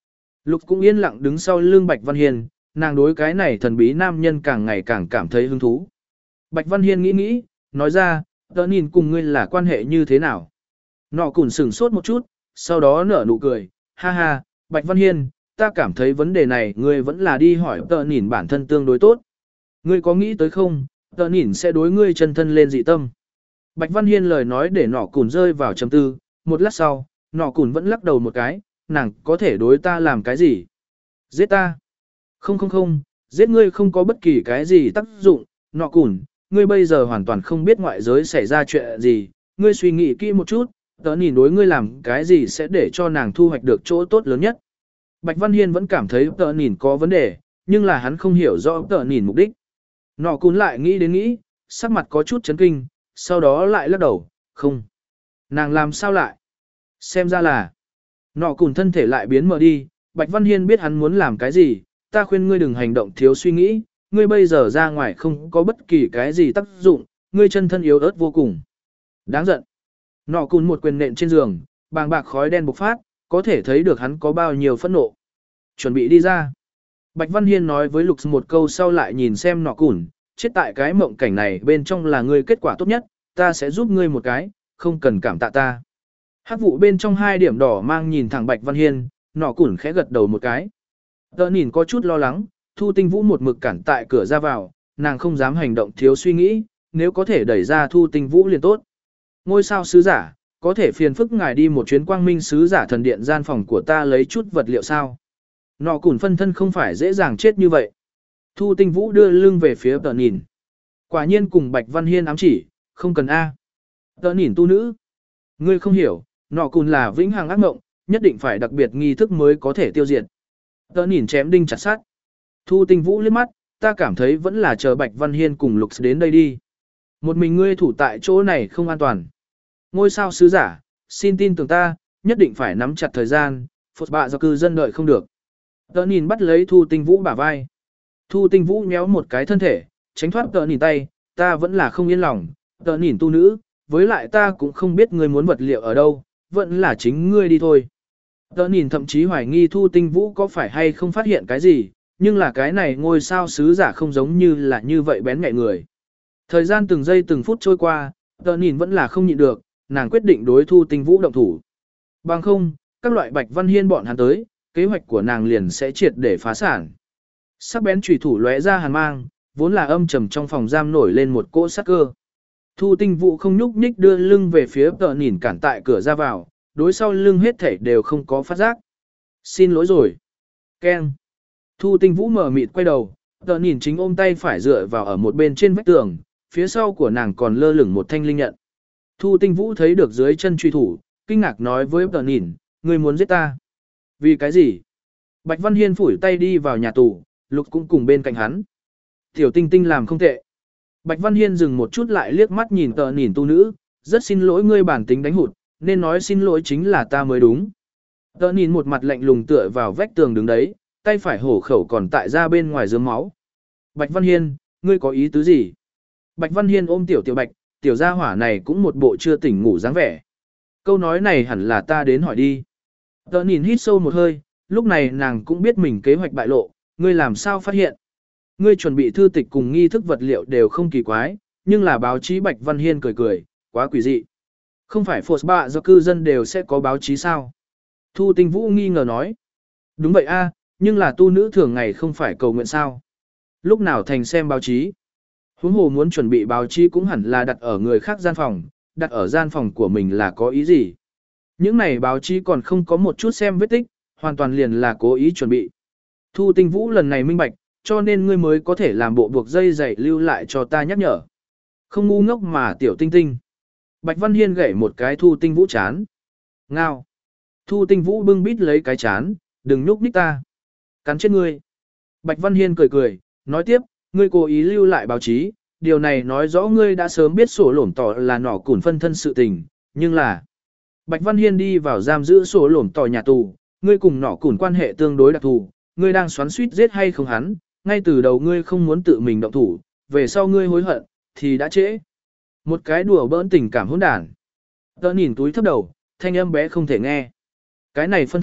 Speaker 1: Lục cũng yên lặng đứng sau lưng Bạch Văn Hiên, nàng đối cái này thần bí nam nhân càng ngày càng cảm thấy hứng thú. Bạch Văn Hiên nghĩ nghĩ, nói ra, tớ nhìn cùng ngươi là quan hệ như thế nào. Nọ cùn sừng sốt một chút, sau đó nở nụ cười, ha ha, Bạch Văn Hiên, ta cảm thấy vấn đề này ngươi vẫn là đi hỏi tớ nhìn bản thân tương đối tốt. Ngươi có nghĩ tới không, tớ nhìn sẽ đối ngươi chân thân lên dị tâm. Bạch Văn Hiên lời nói để nọ cùn rơi vào trầm tư, một lát sau, nọ cùn vẫn lắc đầu một cái, nàng có thể đối ta làm cái gì? Giết ta? Không không không, giết ngươi không có bất kỳ cái gì tác dụng, nọ cùn, ngươi bây giờ hoàn toàn không biết ngoại giới xảy ra chuyện gì, ngươi suy nghĩ kỹ một chút, tớ nhìn đối ngươi làm cái gì sẽ để cho nàng thu hoạch được chỗ tốt lớn nhất. Bạch Văn Hiên vẫn cảm thấy tớ nhìn có vấn đề, nhưng là hắn không hiểu rõ tớ nhìn mục đích. Nọ cùn lại nghĩ đến nghĩ, sắc mặt có chút chấn kinh, sau đó lại lắc đầu, không. Nàng làm sao lại? Xem ra là, nọ cùn thân thể lại biến mờ đi, Bạch Văn Hiên biết hắn muốn làm cái gì, ta khuyên ngươi đừng hành động thiếu suy nghĩ, ngươi bây giờ ra ngoài không có bất kỳ cái gì tác dụng, ngươi chân thân yếu ớt vô cùng. Đáng giận. Nọ cùn một quyền nện trên giường, bàng bạc khói đen bộc phát, có thể thấy được hắn có bao nhiêu phẫn nộ. Chuẩn bị đi ra. Bạch Văn Hiên nói với Lục một câu sau lại nhìn xem nọ cùn, chết tại cái mộng cảnh này bên trong là ngươi kết quả tốt nhất, ta sẽ giúp ngươi một cái, không cần cảm tạ ta. Hắc vụ bên trong hai điểm đỏ mang nhìn thẳng Bạch Văn Hiên, nọ cùn khẽ gật đầu một cái. Tớ nhìn có chút lo lắng, Thu Tinh Vũ một mực cản tại cửa ra vào, nàng không dám hành động thiếu suy nghĩ, nếu có thể đẩy ra Thu Tinh Vũ liền tốt. Ngôi sao sứ giả, có thể phiền phức ngài đi một chuyến quang minh sứ giả thần điện gian phòng của ta lấy chút vật liệu sao. Nọ cùn phân thân không phải dễ dàng chết như vậy. Thu Tinh Vũ đưa lưng về phía tớ nhìn. Quả nhiên cùng Bạch Văn Hiên ám chỉ, không cần A. Tớ nhìn tu nữ. Ngươi không hiểu, nọ cùn là vĩnh hằng ác mộng, nhất định phải đặc biệt nghi thức mới có thể tiêu diệt. Tớ nhìn chém đinh chặt sắt. Thu Tinh Vũ liếc mắt, ta cảm thấy vẫn là chờ Bạch Văn Hiên cùng Lục đến đây đi. Một mình ngươi thủ tại chỗ này không an toàn. Ngôi sao sứ giả, xin tin tưởng ta, nhất định phải nắm chặt thời gian, phột bạ do cư dân đợi không được. Tớ nhìn bắt lấy Thu Tinh Vũ bả vai. Thu Tinh Vũ nhéo một cái thân thể, tránh thoát tớ nhìn tay, ta vẫn là không yên lòng, tớ nhìn tu nữ, với lại ta cũng không biết ngươi muốn vật liệu ở đâu, vẫn là chính ngươi đi thôi. Tớ nhìn thậm chí hoài nghi Thu Tinh Vũ có phải hay không phát hiện cái gì, nhưng là cái này ngôi sao sứ giả không giống như là như vậy bén nhạy người. Thời gian từng giây từng phút trôi qua, tớ nhìn vẫn là không nhịn được, nàng quyết định đối Thu Tinh Vũ động thủ. Bằng không, các loại Bạch Văn Hiên bọn hắn tới, kế hoạch của nàng liền sẽ triệt để phá sản. Sắc bén chủy thủ lóe ra hàn mang, vốn là âm trầm trong phòng giam nổi lên một cỗ sát cơ. Thu Tinh Vũ không nhúc nhích đưa lưng về phía tờ nhìn cản tại cửa ra vào, đối sau lưng hết thảy đều không có phát giác. Xin lỗi rồi. Keng. Thu Tinh Vũ mở mịt quay đầu, tờ nhìn chính ôm tay phải dựa vào ở một bên trên vách tường, phía sau của nàng còn lơ lửng một thanh linh nhận. Thu Tinh Vũ thấy được dưới chân truy thủ, kinh ngạc nói với tờ nhìn, ngươi muốn giết ta. Vì cái gì? Bạch Văn Hiên phủi tay đi vào nhà tù, Lục cũng cùng bên cạnh hắn. Tiểu Tinh Tinh làm không tệ. Bạch Văn Hiên dừng một chút lại liếc mắt nhìn tờ nhìn tu nữ, rất xin lỗi ngươi bản tính đánh hụt, nên nói xin lỗi chính là ta mới đúng. Tờ nhìn một mặt lạnh lùng tựa vào vách tường đứng đấy, tay phải hổ khẩu còn tại ra bên ngoài dướng máu. Bạch Văn Hiên, ngươi có ý tứ gì? Bạch Văn Hiên ôm tiểu tiểu bạch, tiểu gia hỏa này cũng một bộ chưa tỉnh ngủ dáng vẻ. Câu nói này hẳn là ta đến hỏi đi. Tờ nhìn hít sâu một hơi, lúc này nàng cũng biết mình kế hoạch bại lộ, ngươi làm sao phát hiện. Ngươi chuẩn bị thư tịch cùng nghi thức vật liệu đều không kỳ quái, nhưng là báo chí Bạch Văn Hiên cười cười, quá quỷ dị. Không phải phột bạ do cư dân đều sẽ có báo chí sao? Thu Tinh Vũ nghi ngờ nói. Đúng vậy a, nhưng là tu nữ thường ngày không phải cầu nguyện sao? Lúc nào thành xem báo chí? Huống hồ muốn chuẩn bị báo chí cũng hẳn là đặt ở người khác gian phòng, đặt ở gian phòng của mình là có ý gì? Những này báo chí còn không có một chút xem vết tích, hoàn toàn liền là cố ý chuẩn bị. Thu Tinh Vũ lần này minh bạch, cho nên ngươi mới có thể làm bộ buộc dây dày lưu lại cho ta nhắc nhở. Không ngu ngốc mà tiểu tinh tinh. Bạch Văn Hiên gảy một cái Thu Tinh Vũ chán. Ngao. Thu Tinh Vũ bưng bít lấy cái chán, đừng nhúc nhích ta. Cắn chết ngươi. Bạch Văn Hiên cười cười, nói tiếp, ngươi cố ý lưu lại báo chí, điều này nói rõ ngươi đã sớm biết sổ lổm tỏ là nỏ củn phân thân sự tình, nhưng là... Bạch Văn Hiên đi vào giam giữ sổ lổm tỏ nhà tù, ngươi cùng nỏ củn quan hệ tương đối đặc thù, ngươi đang xoắn suýt giết hay không hắn, ngay từ đầu ngươi không muốn tự mình động thủ, về sau ngươi hối hận, thì đã trễ. Một cái đùa bỡn tình cảm hỗn đản. Tớ nhìn túi thấp đầu, thanh âm bé không thể nghe. Cái này phân thân,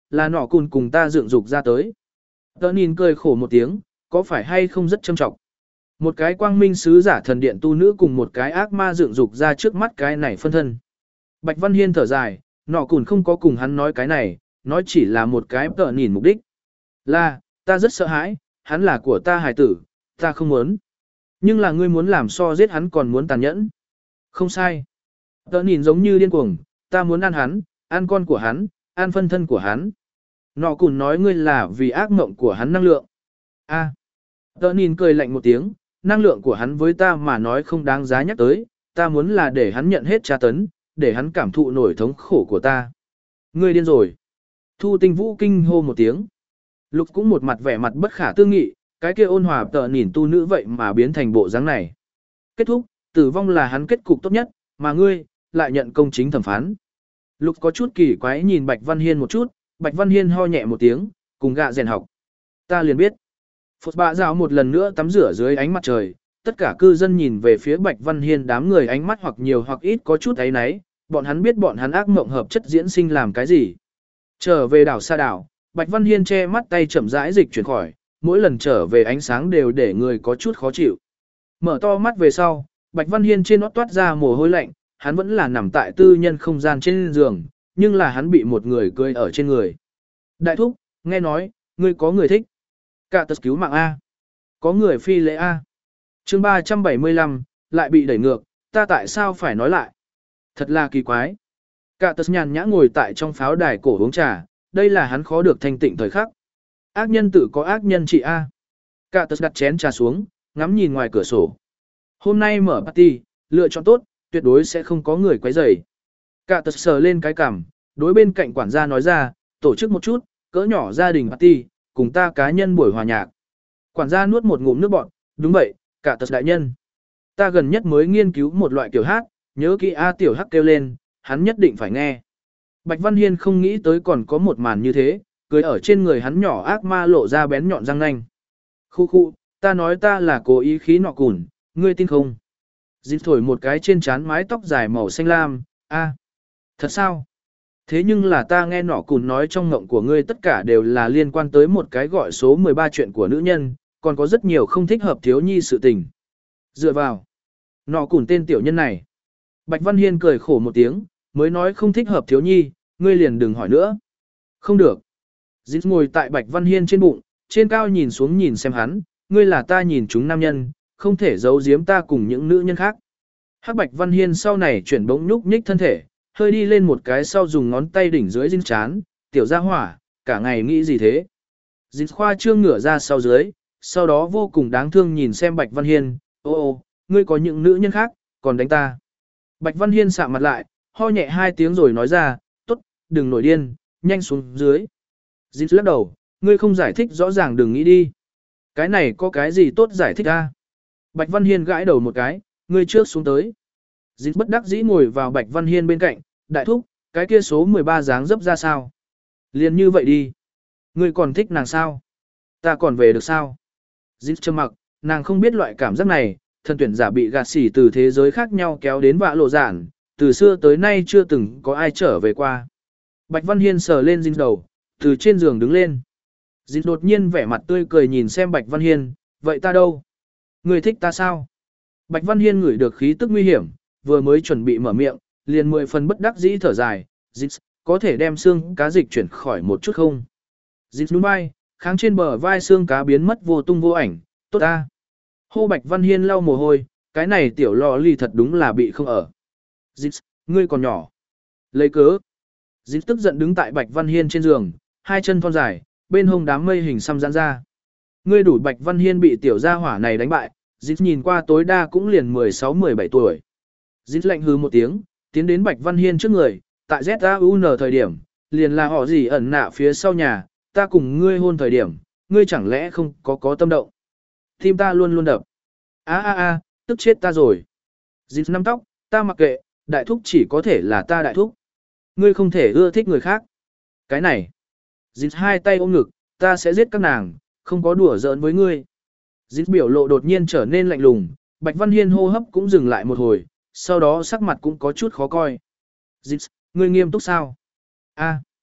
Speaker 1: là nọ cùn cùng ta dựng dục ra tới. Tớ nhìn cười khổ một tiếng, có phải hay không rất châm trọng. Một cái quang minh sứ giả thần điện tu nữ cùng một cái ác ma dựng dục ra trước mắt cái này phân thân. Bạch Văn Hiên thở dài, nọ cùn không có cùng hắn nói cái này, nói chỉ là một cái tớ nhìn mục đích. Là, ta rất sợ hãi, hắn là của ta hài tử, ta không muốn. Nhưng là ngươi muốn làm so giết hắn còn muốn tàn nhẫn. Không sai. Tớ nhìn giống như điên cuồng, ta muốn ăn hắn, ăn con của hắn, ăn phân thân của hắn. Nọ cùn nói ngươi là vì ác mộng của hắn năng lượng. A. À. Tớ nhìn cười lạnh một tiếng, năng lượng của hắn với ta mà nói không đáng giá nhắc tới, ta muốn là để hắn nhận hết tra tấn, để hắn cảm thụ nổi thống khổ của ta. Ngươi điên rồi. Thu Tinh Vũ kinh hô một tiếng. Lục cũng một mặt vẻ mặt bất khả tư nghị, cái kia ôn hòa tờ nhìn tu nữ vậy mà biến thành bộ dáng này. Kết thúc, tử vong là hắn kết cục tốt nhất, mà ngươi, lại nhận công chính thẩm phán. Lục có chút kỳ quái nhìn Bạch Văn Hiên một chút, Bạch Văn Hiên ho nhẹ một tiếng, cùng gạ rèn học. Ta liền biết. Phật bạ rào một lần nữa tắm rửa dưới ánh mặt trời, tất cả cư dân nhìn về phía Bạch Văn Hiên đám người ánh mắt hoặc nhiều hoặc ít có chút ấy náy, bọn hắn biết bọn hắn ác mộng hợp chất diễn sinh làm cái gì. Trở về đảo xa đảo, Bạch Văn Hiên che mắt tay chậm rãi dịch chuyển khỏi, mỗi lần trở về ánh sáng đều để người có chút khó chịu. Mở to mắt về sau, Bạch Văn Hiên trên nót toát ra mồ hôi lạnh, hắn vẫn là nằm tại tư nhân không gian trên giường, nhưng là hắn bị một người cười ở trên người. Đại thúc, nghe nói, ngươi có người thích. Cả tật cứu mạng A. Có người phi lễ A. chương ba trăm bảy mươi lăm, lại bị đẩy ngược, ta tại sao phải nói lại? Thật là kỳ quái. Cả tật nhàn nhã ngồi tại trong pháo đài cổ uống trà, đây là hắn khó được thanh tịnh thời khắc. Ác nhân tự có ác nhân trị A. Cả tật đặt chén trà xuống, ngắm nhìn ngoài cửa sổ. Hôm nay mở party, lựa chọn tốt, tuyệt đối sẽ không có người quấy rầy. Cả tật sờ lên cái cằm, đối bên cạnh quản gia nói ra, tổ chức một chút, cỡ nhỏ gia đình party, cùng ta cá nhân buổi hòa nhạc. Quản gia nuốt một ngụm nước bọt, đúng vậy, cả tật đại nhân. Ta gần nhất mới nghiên cứu một loại kiểu hát, nhớ kỹ A tiểu hắc kêu lên, hắn nhất định phải nghe. Bạch Văn Hiên không nghĩ tới còn có một màn như thế, cười ở trên người hắn nhỏ ác ma lộ ra bén nhọn răng nanh. Khu khu, ta nói ta là cố ý khí nọ cùn, ngươi tin không? Dịp thổi một cái trên trán mái tóc dài màu xanh lam, a, thật sao? Thế nhưng là ta nghe nọ cùn nói trong ngộng của ngươi tất cả đều là liên quan tới một cái gọi số mười ba chuyện của nữ nhân, còn có rất nhiều không thích hợp thiếu nhi sự tình. Dựa vào, nọ cùn tên tiểu nhân này. Bạch Văn Hiên cười khổ một tiếng, mới nói không thích hợp thiếu nhi, ngươi liền đừng hỏi nữa. Không được. Dịp ngồi tại Bạch Văn Hiên trên bụng, trên cao nhìn xuống nhìn xem hắn, ngươi là ta nhìn chúng nam nhân, không thể giấu giếm ta cùng những nữ nhân khác. Hắc Bạch Văn Hiên sau này chuyển bỗng nhúc nhích thân thể, hơi đi lên một cái sau dùng ngón tay đỉnh dưới dinh chán, tiểu gia hỏa, cả ngày nghĩ gì thế? Dinh khoa trương ngửa ra sau dưới, sau đó vô cùng đáng thương nhìn xem Bạch Văn Hiên, ô ô, ngươi có những nữ nhân khác, còn đánh ta. Bạch Văn Hiên sạm mặt lại, ho nhẹ hai tiếng rồi nói ra, tốt, đừng nổi điên, nhanh xuống dưới. Dinh lắc đầu, ngươi không giải thích rõ ràng đừng nghĩ đi. Cái này có cái gì tốt giải thích a? Bạch Văn Hiên gãi đầu một cái, ngươi trước xuống tới. Dinh bất đắc dĩ ngồi vào Bạch Văn Hiên bên cạnh, đại thúc, cái kia số mười ba dáng dấp ra sao? Liền như vậy đi. Ngươi còn thích nàng sao? Ta còn về được sao? Dinh trầm mặc, nàng không biết loại cảm giác này, thần tuyển giả bị gạt xỉ từ thế giới khác nhau kéo đến vạ lộ giản, từ xưa tới nay chưa từng có ai trở về qua. Bạch Văn Hiên sờ lên Dinh đầu, từ trên giường đứng lên. Dinh đột nhiên vẻ mặt tươi cười nhìn xem Bạch Văn Hiên, vậy ta đâu? Ngươi thích ta sao? Bạch Văn Hiên ngửi được khí tức nguy hiểm, vừa mới chuẩn bị mở miệng, liền mười phần bất đắc dĩ thở dài, Dinh, có thể đem xương cá dịch chuyển khỏi một chút không? Dinh núi bay, kháng trên bờ vai xương cá biến mất vô tung vô ảnh, tốt ta. Hô Bạch Văn Hiên lau mồ hôi, cái này tiểu lò ly thật đúng là bị không ở. Dinh, ngươi còn nhỏ. Lấy cớ. Dinh tức giận đứng tại Bạch Văn Hiên trên giường, hai chân thon dài, bên hông đám mây hình xăm giãn ra. Ngươi đủ Bạch Văn Hiên bị tiểu gia hỏa này đánh bại, Dít nhìn qua tối đa cũng liền mười sáu mười bảy tuổi. Dít lạnh hừ một tiếng, tiến đến Bạch Văn Hiên trước người, tại Z A U N thời điểm, liền là họ gì ẩn nạ phía sau nhà, ta cùng ngươi hôn thời điểm, ngươi chẳng lẽ không có có tâm động. Tim ta luôn luôn đập. A a a, tức chết ta rồi. Dít nắm tóc, ta mặc kệ, đại thúc chỉ có thể là ta đại thúc. Ngươi không thể ưa thích người khác. Cái này. Dít hai tay ôm ngực, ta sẽ giết các nàng, không có đùa giỡn với ngươi. Dít biểu lộ đột nhiên trở nên lạnh lùng, Bạch Văn Hiên hô hấp cũng dừng lại một hồi, sau đó sắc mặt cũng có chút khó coi. Dít, ngươi nghiêm túc sao? A.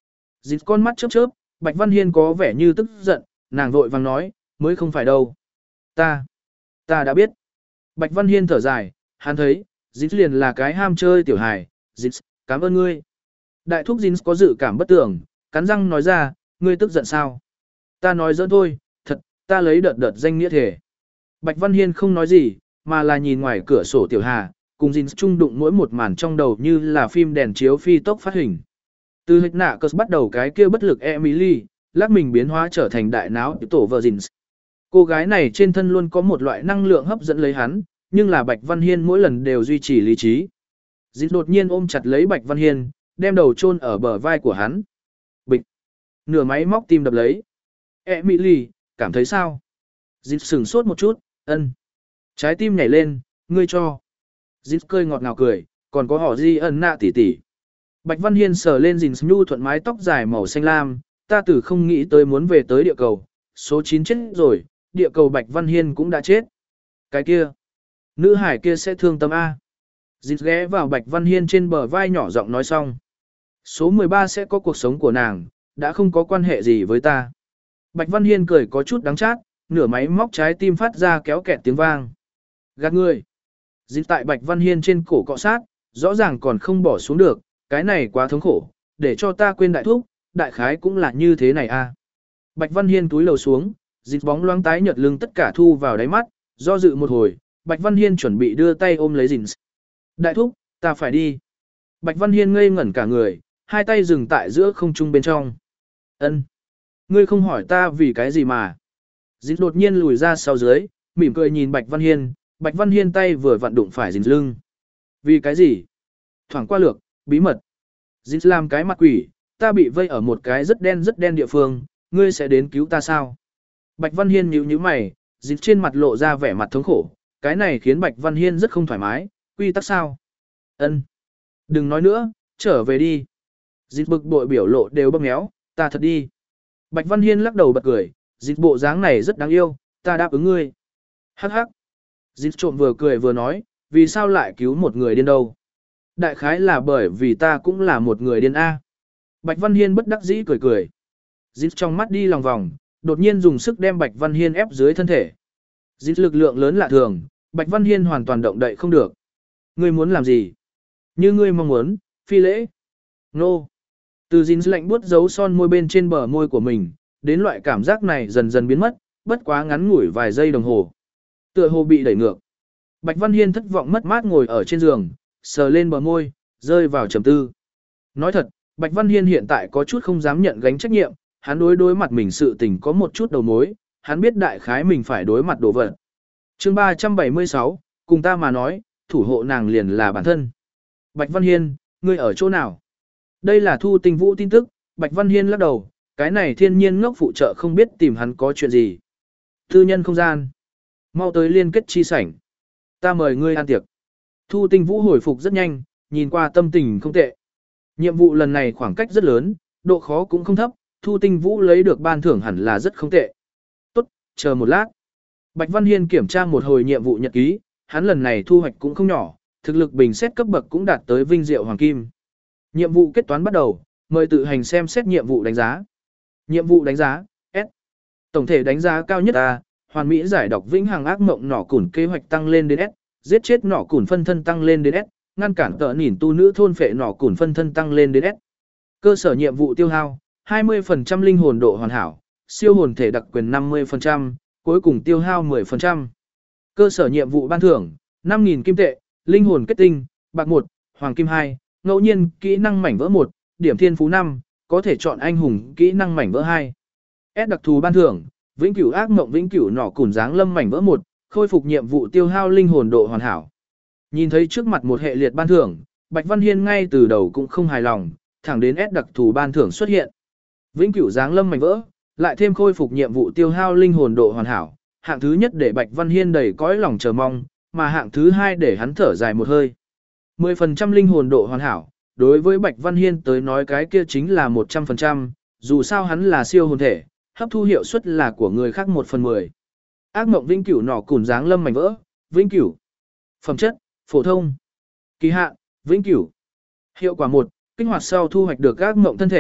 Speaker 1: Dịch con mắt chớp chớp, Bạch Văn Hiên có vẻ như tức giận, nàng vội vàng nói, mới không phải đâu. Ta, ta đã biết. Bạch Văn Hiên thở dài, hắn thấy, Dịch liền là cái ham chơi tiểu hài, Dịch, cảm ơn ngươi. Đại thúc Dịch có dự cảm bất tưởng, cắn răng nói ra, ngươi tức giận sao? Ta nói giỡn thôi, thật, ta lấy đợt đợt danh nghĩa thể. Bạch Văn Hiên không nói gì, mà là nhìn ngoài cửa sổ tiểu hà, cùng Dịch chung đụng mỗi một màn trong đầu như là phim đèn chiếu phi tốc phát hình. Từ hịch nạ cơ bắt đầu cái kia bất lực Emily, lắc mình biến hóa trở thành đại náo tổ vợ Dịch. Cô gái này trên thân luôn có một loại năng lượng hấp dẫn lấy hắn, nhưng là Bạch Văn Hiên mỗi lần đều duy trì lý trí. Dịch đột nhiên ôm chặt lấy Bạch Văn Hiên, đem đầu chôn ở bờ vai của hắn. Bịch. Nửa máy móc tim đập lấy. Emily, cảm thấy sao? Dịch sửng sốt một chút, ân. Trái tim nhảy lên, ngươi cho. Dịch cười ngọt ngào cười, còn có họ gì ân nạ tỉ tỉ. Bạch Văn Hiên sờ lên Dịch nhu thuận mái tóc dài màu xanh lam, ta từ không nghĩ tới muốn về tới địa cầu. Số chín chết rồi, địa cầu Bạch Văn Hiên cũng đã chết. Cái kia. Nữ hải kia sẽ thương tâm A. Dịch ghé vào Bạch Văn Hiên trên bờ vai nhỏ giọng nói xong. Số mười ba sẽ có cuộc sống của nàng, đã không có quan hệ gì với ta. Bạch Văn Hiên cười có chút đắng chát, nửa máy móc trái tim phát ra kéo kẹt tiếng vang. Gạt người. Dịch tại Bạch Văn Hiên trên cổ cọ sát, rõ ràng còn không bỏ xuống được, cái này quá thống khổ, để cho ta quên đại thúc, đại khái cũng là như thế này a. Bạch Văn Hiên túi lầu xuống, dịch bóng loáng tái nhợt lưng tất cả thu vào đáy mắt, do dự một hồi, Bạch Văn Hiên chuẩn bị đưa tay ôm lấy Dins. Đại thúc, ta phải đi. Bạch Văn Hiên ngây ngẩn cả người, hai tay dừng tại giữa không trung bên trong. Ân, ngươi không hỏi ta vì cái gì mà. Dins đột nhiên lùi ra sau dưới, mỉm cười nhìn Bạch Văn Hiên, Bạch Văn Hiên tay vừa vặn đụng phải Dins lưng. Vì cái gì? Thoảng qua lược, bí mật. Dins làm cái mặt quỷ, ta bị vây ở một cái rất đen rất đen địa phương, ngươi sẽ đến cứu ta sao? Bạch Văn Hiên nhíu nhíu mày, Dins trên mặt lộ ra vẻ mặt thống khổ, cái này khiến Bạch Văn Hiên rất không thoải mái, quy tắc sao? Ân, đừng nói nữa, trở về đi. Dins bực bội biểu lộ đều bóp méo, ta thật đi. Bạch Văn Hiên lắc đầu bật cười, Dins bộ dáng này rất đáng yêu, ta đáp ứng ngươi. Hắc hắc. Dins trộm vừa cười vừa nói, vì sao lại cứu một người điên đâu? Đại khái là bởi vì ta cũng là một người điên A. Bạch Văn Hiên bất đắc dĩ cười cười. Dins trong mắt đi lòng vòng, đột nhiên dùng sức đem Bạch Văn Hiên ép dưới thân thể. Dins lực lượng lớn lạ thường, Bạch Văn Hiên hoàn toàn động đậy không được. Ngươi muốn làm gì? Như ngươi mong muốn, phi lễ. Nô. Từ Dins lạnh buốt dấu son môi bên trên bờ môi của mình, đến loại cảm giác này dần dần biến mất, bất quá ngắn ngủi vài giây đồng hồ. Tựa hồ bị đẩy ngược. Bạch Văn Hiên thất vọng mất mát ngồi ở trên giường, sờ lên bờ môi, rơi vào trầm tư. Nói thật, Bạch Văn Hiên hiện tại có chút không dám nhận gánh trách nhiệm, hắn đối đối mặt mình sự tình có một chút đầu mối, hắn biết đại khái mình phải đối mặt đồ vật. Chương ba trăm bảy mươi sáu, cùng ta mà nói, thủ hộ nàng liền là bản thân. Bạch Văn Hiên, ngươi ở chỗ nào? Đây là Thu Tinh Vũ tin tức, Bạch Văn Hiên lắc đầu, cái này thiên nhiên ngốc phụ trợ không biết tìm hắn có chuyện gì. Tư nhân không gian. Mau tới liên kết chi sảnh. Ta mời ngươi ăn tiệc. Thu Tinh Vũ hồi phục rất nhanh, nhìn qua tâm tình không tệ. Nhiệm vụ lần này khoảng cách rất lớn, độ khó cũng không thấp, Thu Tinh Vũ lấy được ban thưởng hẳn là rất không tệ. Tốt, chờ một lát. Bạch Văn Hiên kiểm tra một hồi nhiệm vụ nhật ký, hắn lần này thu hoạch cũng không nhỏ, thực lực bình xét cấp bậc cũng đạt tới vinh diệu hoàng kim. Nhiệm vụ kết toán bắt đầu, mời tự hành xem xét nhiệm vụ đánh giá. Nhiệm vụ đánh giá, S. Tổng thể đánh giá cao nhất A, hoàn mỹ giải độc vĩnh hằng ác mộng nỏ củn kế hoạch tăng lên đến S, giết chết nỏ củn phân thân tăng lên đến S, ngăn cản tợ nỉn tu nữ thôn phệ nỏ củn phân thân tăng lên đến S. Cơ sở nhiệm vụ tiêu hao, hai mươi phần trăm linh hồn độ hoàn hảo, siêu hồn thể đặc quyền năm mươi phần trăm, cuối cùng tiêu hao mười phần trăm. Cơ sở nhiệm vụ ban thưởng, năm nghìn kim tệ, linh hồn kết tinh, bạc một, hoàng kim hai, ngẫu nhiên kỹ năng mảnh vỡ một, điểm thiên phú năm, có thể chọn anh hùng kỹ năng mảnh vỡ hai. S đặc thù ban thưởng, vĩnh cửu ác mộng vĩnh cửu nỏ củn dáng lâm mảnh vỡ một, khôi phục nhiệm vụ tiêu hao linh hồn độ hoàn hảo. Nhìn thấy trước mặt một hệ liệt ban thưởng, Bạch Văn Hiên ngay từ đầu cũng không hài lòng, thẳng đến S đặc thù ban thưởng xuất hiện. Vĩnh cửu dáng lâm mảnh vỡ, lại thêm khôi phục nhiệm vụ tiêu hao linh hồn độ hoàn hảo, hạng thứ nhất để Bạch Văn Hiên đầy cõi lòng chờ mong, mà hạng thứ hai để hắn thở dài một hơi. mười phần trăm linh hồn độ hoàn hảo, đối với Bạch Văn Hiên tới nói cái kia chính là một trăm phần trăm, dù sao hắn là siêu hồn thể, hấp thu hiệu suất là của người khác một phần mười. Ác mộng vĩnh cửu nỏ củn dáng lâm mảnh vỡ, vĩnh cửu. Phẩm chất, phổ thông. Kỳ hạn, vĩnh cửu. Hiệu quả một, kích hoạt sau thu hoạch được ác mộng thân thể,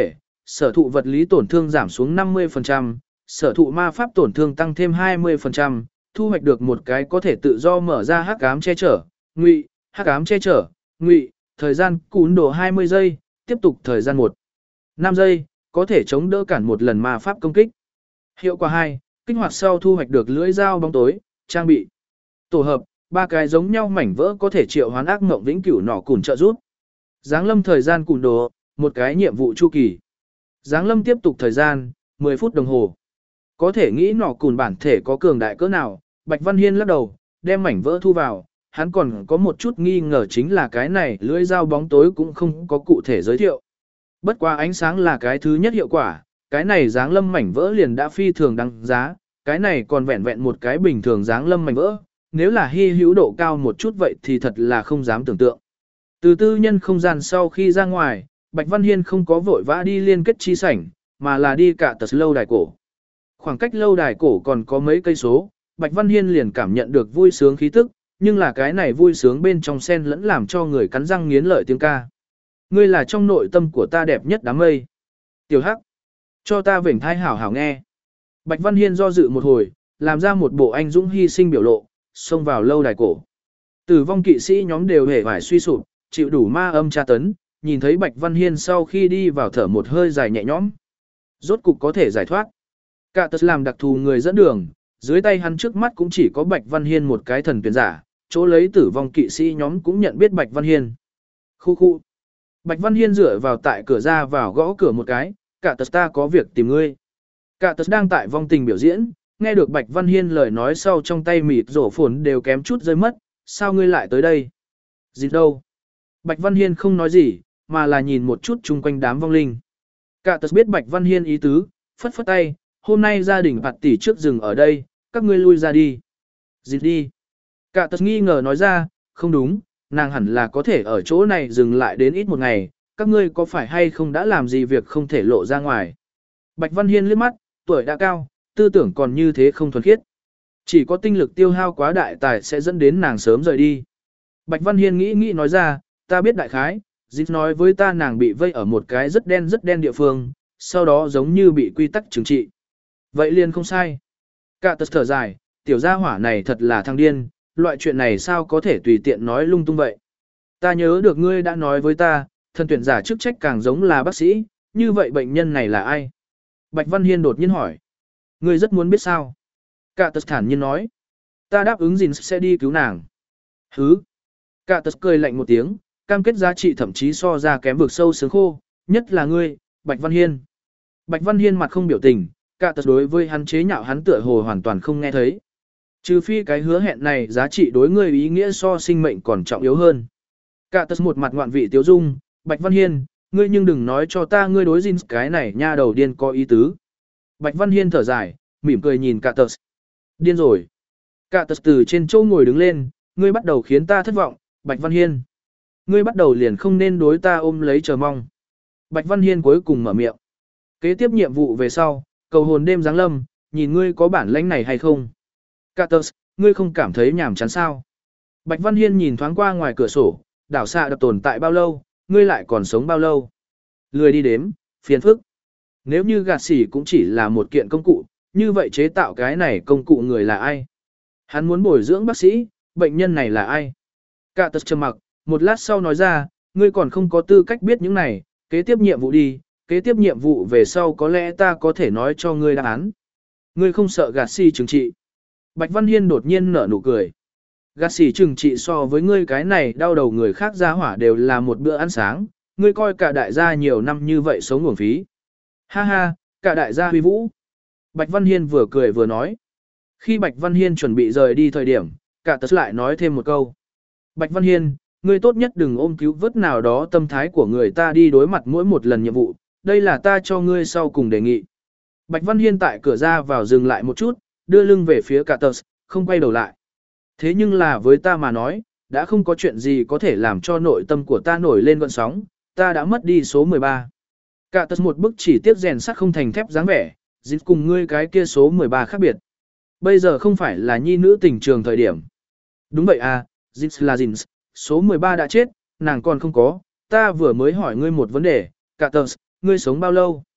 Speaker 1: sở thụ vật lý tổn thương giảm xuống năm mươi phần trăm, sở thụ ma pháp tổn thương tăng thêm hai mươi phần trăm, thu hoạch được một cái có thể tự do mở ra hắc ám che chở, ngụy, hắc ám che chở, ngụy, thời gian cún độ hai mươi giây, tiếp tục thời gian một, năm giây, có thể chống đỡ cản một lần ma pháp công kích. Hiệu quả hai, kích hoạt sau thu hoạch được lưỡi dao bóng tối, trang bị. Tổ hợp, ba cái giống nhau mảnh vỡ có thể triệu hoán ác mộng vĩnh cửu nỏ cùn trợ giúp. Giáng lâm thời gian cùn đồ, một cái nhiệm vụ chu kỳ. Giáng lâm tiếp tục thời gian, mười phút đồng hồ. Có thể nghĩ nỏ cùn bản thể có cường đại cỡ nào, Bạch Văn Hiên lắc đầu, đem mảnh vỡ thu vào, hắn còn có một chút nghi ngờ chính là cái này lưỡi dao bóng tối cũng không có cụ thể giới thiệu. Bất quá ánh sáng là cái thứ nhất hiệu quả, cái này giáng lâm mảnh vỡ liền đã phi thường đăng giá, cái này còn vẹn vẹn một cái bình thường giáng lâm mảnh vỡ, nếu là hy hữu độ cao một chút vậy thì thật là không dám tưởng tượng. Từ tư nhân không gian sau khi ra ngoài, Bạch Văn Hiên không có vội vã đi liên kết chi sảnh, mà là đi cả tật lâu đài cổ. Khoảng cách lâu đài cổ còn có mấy cây số, Bạch Văn Hiên liền cảm nhận được vui sướng khí tức, nhưng là cái này vui sướng bên trong sen lẫn làm cho người cắn răng nghiến lợi tiếng ca. Ngươi là trong nội tâm của ta đẹp nhất đám mây. Tiểu Hắc, cho ta vểnh thai hảo hảo nghe. Bạch Văn Hiên do dự một hồi, làm ra một bộ anh dũng hy sinh biểu lộ, xông vào lâu đài cổ. Tử vong kỵ sĩ nhóm đều hề phải suy sụp, chịu đủ ma âm tra tấn, nhìn thấy Bạch Văn Hiên sau khi đi vào thở một hơi dài nhẹ nhõm. Rốt cục có thể giải thoát. Cả tật làm đặc thù người dẫn đường, dưới tay hắn trước mắt cũng chỉ có Bạch Văn Hiên một cái thần tuyển giả, chỗ lấy tử vong kỵ sĩ nhóm cũng nhận biết Bạch Văn Hiên. Khu khu. Bạch Văn Hiên dựa vào tại cửa ra vào gõ cửa một cái, cả tật ta có việc tìm ngươi. Cả tật đang tại vong tình biểu diễn, nghe được Bạch Văn Hiên lời nói sau trong tay mịt rổ phồn đều kém chút rơi mất, sao ngươi lại tới đây? Gì đâu? Bạch Văn Hiên không nói gì, mà là nhìn một chút chung quanh đám vong linh. Cả tật biết Bạch Văn Hiên ý tứ, phất phất tay, hôm nay gia đình bạt tỷ trước rừng ở đây, các ngươi lui ra đi. Dịp đi. Cả tật nghi ngờ nói ra, không đúng, nàng hẳn là có thể ở chỗ này dừng lại đến ít một ngày, các ngươi có phải hay không đã làm gì việc không thể lộ ra ngoài. Bạch Văn Hiên liếc mắt, tuổi đã cao, tư tưởng còn như thế không thuần khiết. Chỉ có tinh lực tiêu hao quá đại tài sẽ dẫn đến nàng sớm rời đi. Bạch Văn Hiên nghĩ nghĩ nói ra, ta biết đại khái, Dịp nói với ta nàng bị vây ở một cái rất đen rất đen địa phương, sau đó giống như bị quy tắc trừng trị. Vậy liền không sai. Cả tật thở dài, tiểu gia hỏa này thật là thằng điên, loại chuyện này sao có thể tùy tiện nói lung tung vậy. Ta nhớ được ngươi đã nói với ta, thần tuyển giả chức trách càng giống là bác sĩ, như vậy bệnh nhân này là ai? Bạch Văn Hiên đột nhiên hỏi. Ngươi rất muốn biết sao? Cả tật thản nhiên nói. Ta đáp ứng gìn sẽ đi cứu nàng. Hứ. Cả tật cười lạnh một tiếng, cam kết giá trị thậm chí so ra kém vực sâu sướng khô, nhất là ngươi, Bạch Văn Hiên. Bạch Văn Hiên mặt không biểu tình, cả tật đối với hắn chế nhạo hắn tựa hồ hoàn toàn không nghe thấy. Trừ phi cái hứa hẹn này giá trị đối ngươi ý nghĩa so sinh mệnh còn trọng yếu hơn. Cả tật một mặt ngoạn vị tiếu dung, Bạch Văn Hiên, ngươi nhưng đừng nói cho ta ngươi đối Jin cái này nha đầu điên có ý tứ. Bạch Văn Hiên thở dài, mỉm cười nhìn cả tật. Điên rồi. Cả tật từ trên chỗ ngồi đứng lên, ngươi bắt đầu khiến ta thất vọng, Bạch Văn Hiên. Ngươi bắt đầu liền không nên đối ta ôm lấy chờ mong. Bạch Văn Hiên cuối cùng mở miệng. Kế tiếp nhiệm vụ về sau, cầu hồn đêm giáng lâm, nhìn ngươi có bản lĩnh này hay không. Cartus, ngươi không cảm thấy nhàm chán sao? Bạch Văn Hiên nhìn thoáng qua ngoài cửa sổ, đảo xạ đập tồn tại bao lâu, ngươi lại còn sống bao lâu? Lười đi đếm, phiền phức. Nếu như gạt xỉ cũng chỉ là một kiện công cụ, như vậy chế tạo cái này công cụ người là ai? Hắn muốn bồi dưỡng bác sĩ, bệnh nhân này là ai? Cartus trầm mặc, một lát sau nói ra, ngươi còn không có tư cách biết những này, kế tiếp nhiệm vụ đi, kế tiếp nhiệm vụ về sau có lẽ ta có thể nói cho ngươi đáp án. Ngươi không sợ gạt xỉ trừng trị. Bạch Văn Hiên đột nhiên nở nụ cười. Gạt xỉ trừng trị so với ngươi cái này đau đầu người khác ra hỏa đều là một bữa ăn sáng, ngươi coi cả đại gia nhiều năm như vậy sống uổng phí. Ha ha, cả đại gia huy vũ. Bạch Văn Hiên vừa cười vừa nói. Khi Bạch Văn Hiên chuẩn bị rời đi thời điểm, cả tật lại nói thêm một câu. Bạch Văn Hiên, ngươi tốt nhất đừng ôm cứu vớt nào đó tâm thái của người ta đi đối mặt mỗi một lần nhiệm vụ, đây là ta cho ngươi sau cùng đề nghị. Bạch Văn Hiên tại cửa ra vào dừng lại một chút, đưa lưng về phía cả tật, không quay đầu lại. Thế nhưng là với ta mà nói, đã không có chuyện gì có thể làm cho nội tâm của ta nổi lên gợn sóng, ta đã mất đi số mười ba. Cả tật một bức chỉ tiếp rèn sắt không thành thép dáng vẻ, dính cùng ngươi cái kia số mười ba khác biệt. Bây giờ không phải là nhi nữ tình trường thời điểm. Đúng vậy à, Jins là Jins, số mười ba đã chết, nàng còn không có, ta vừa mới hỏi ngươi một vấn đề, cả tật, ngươi sống bao lâu?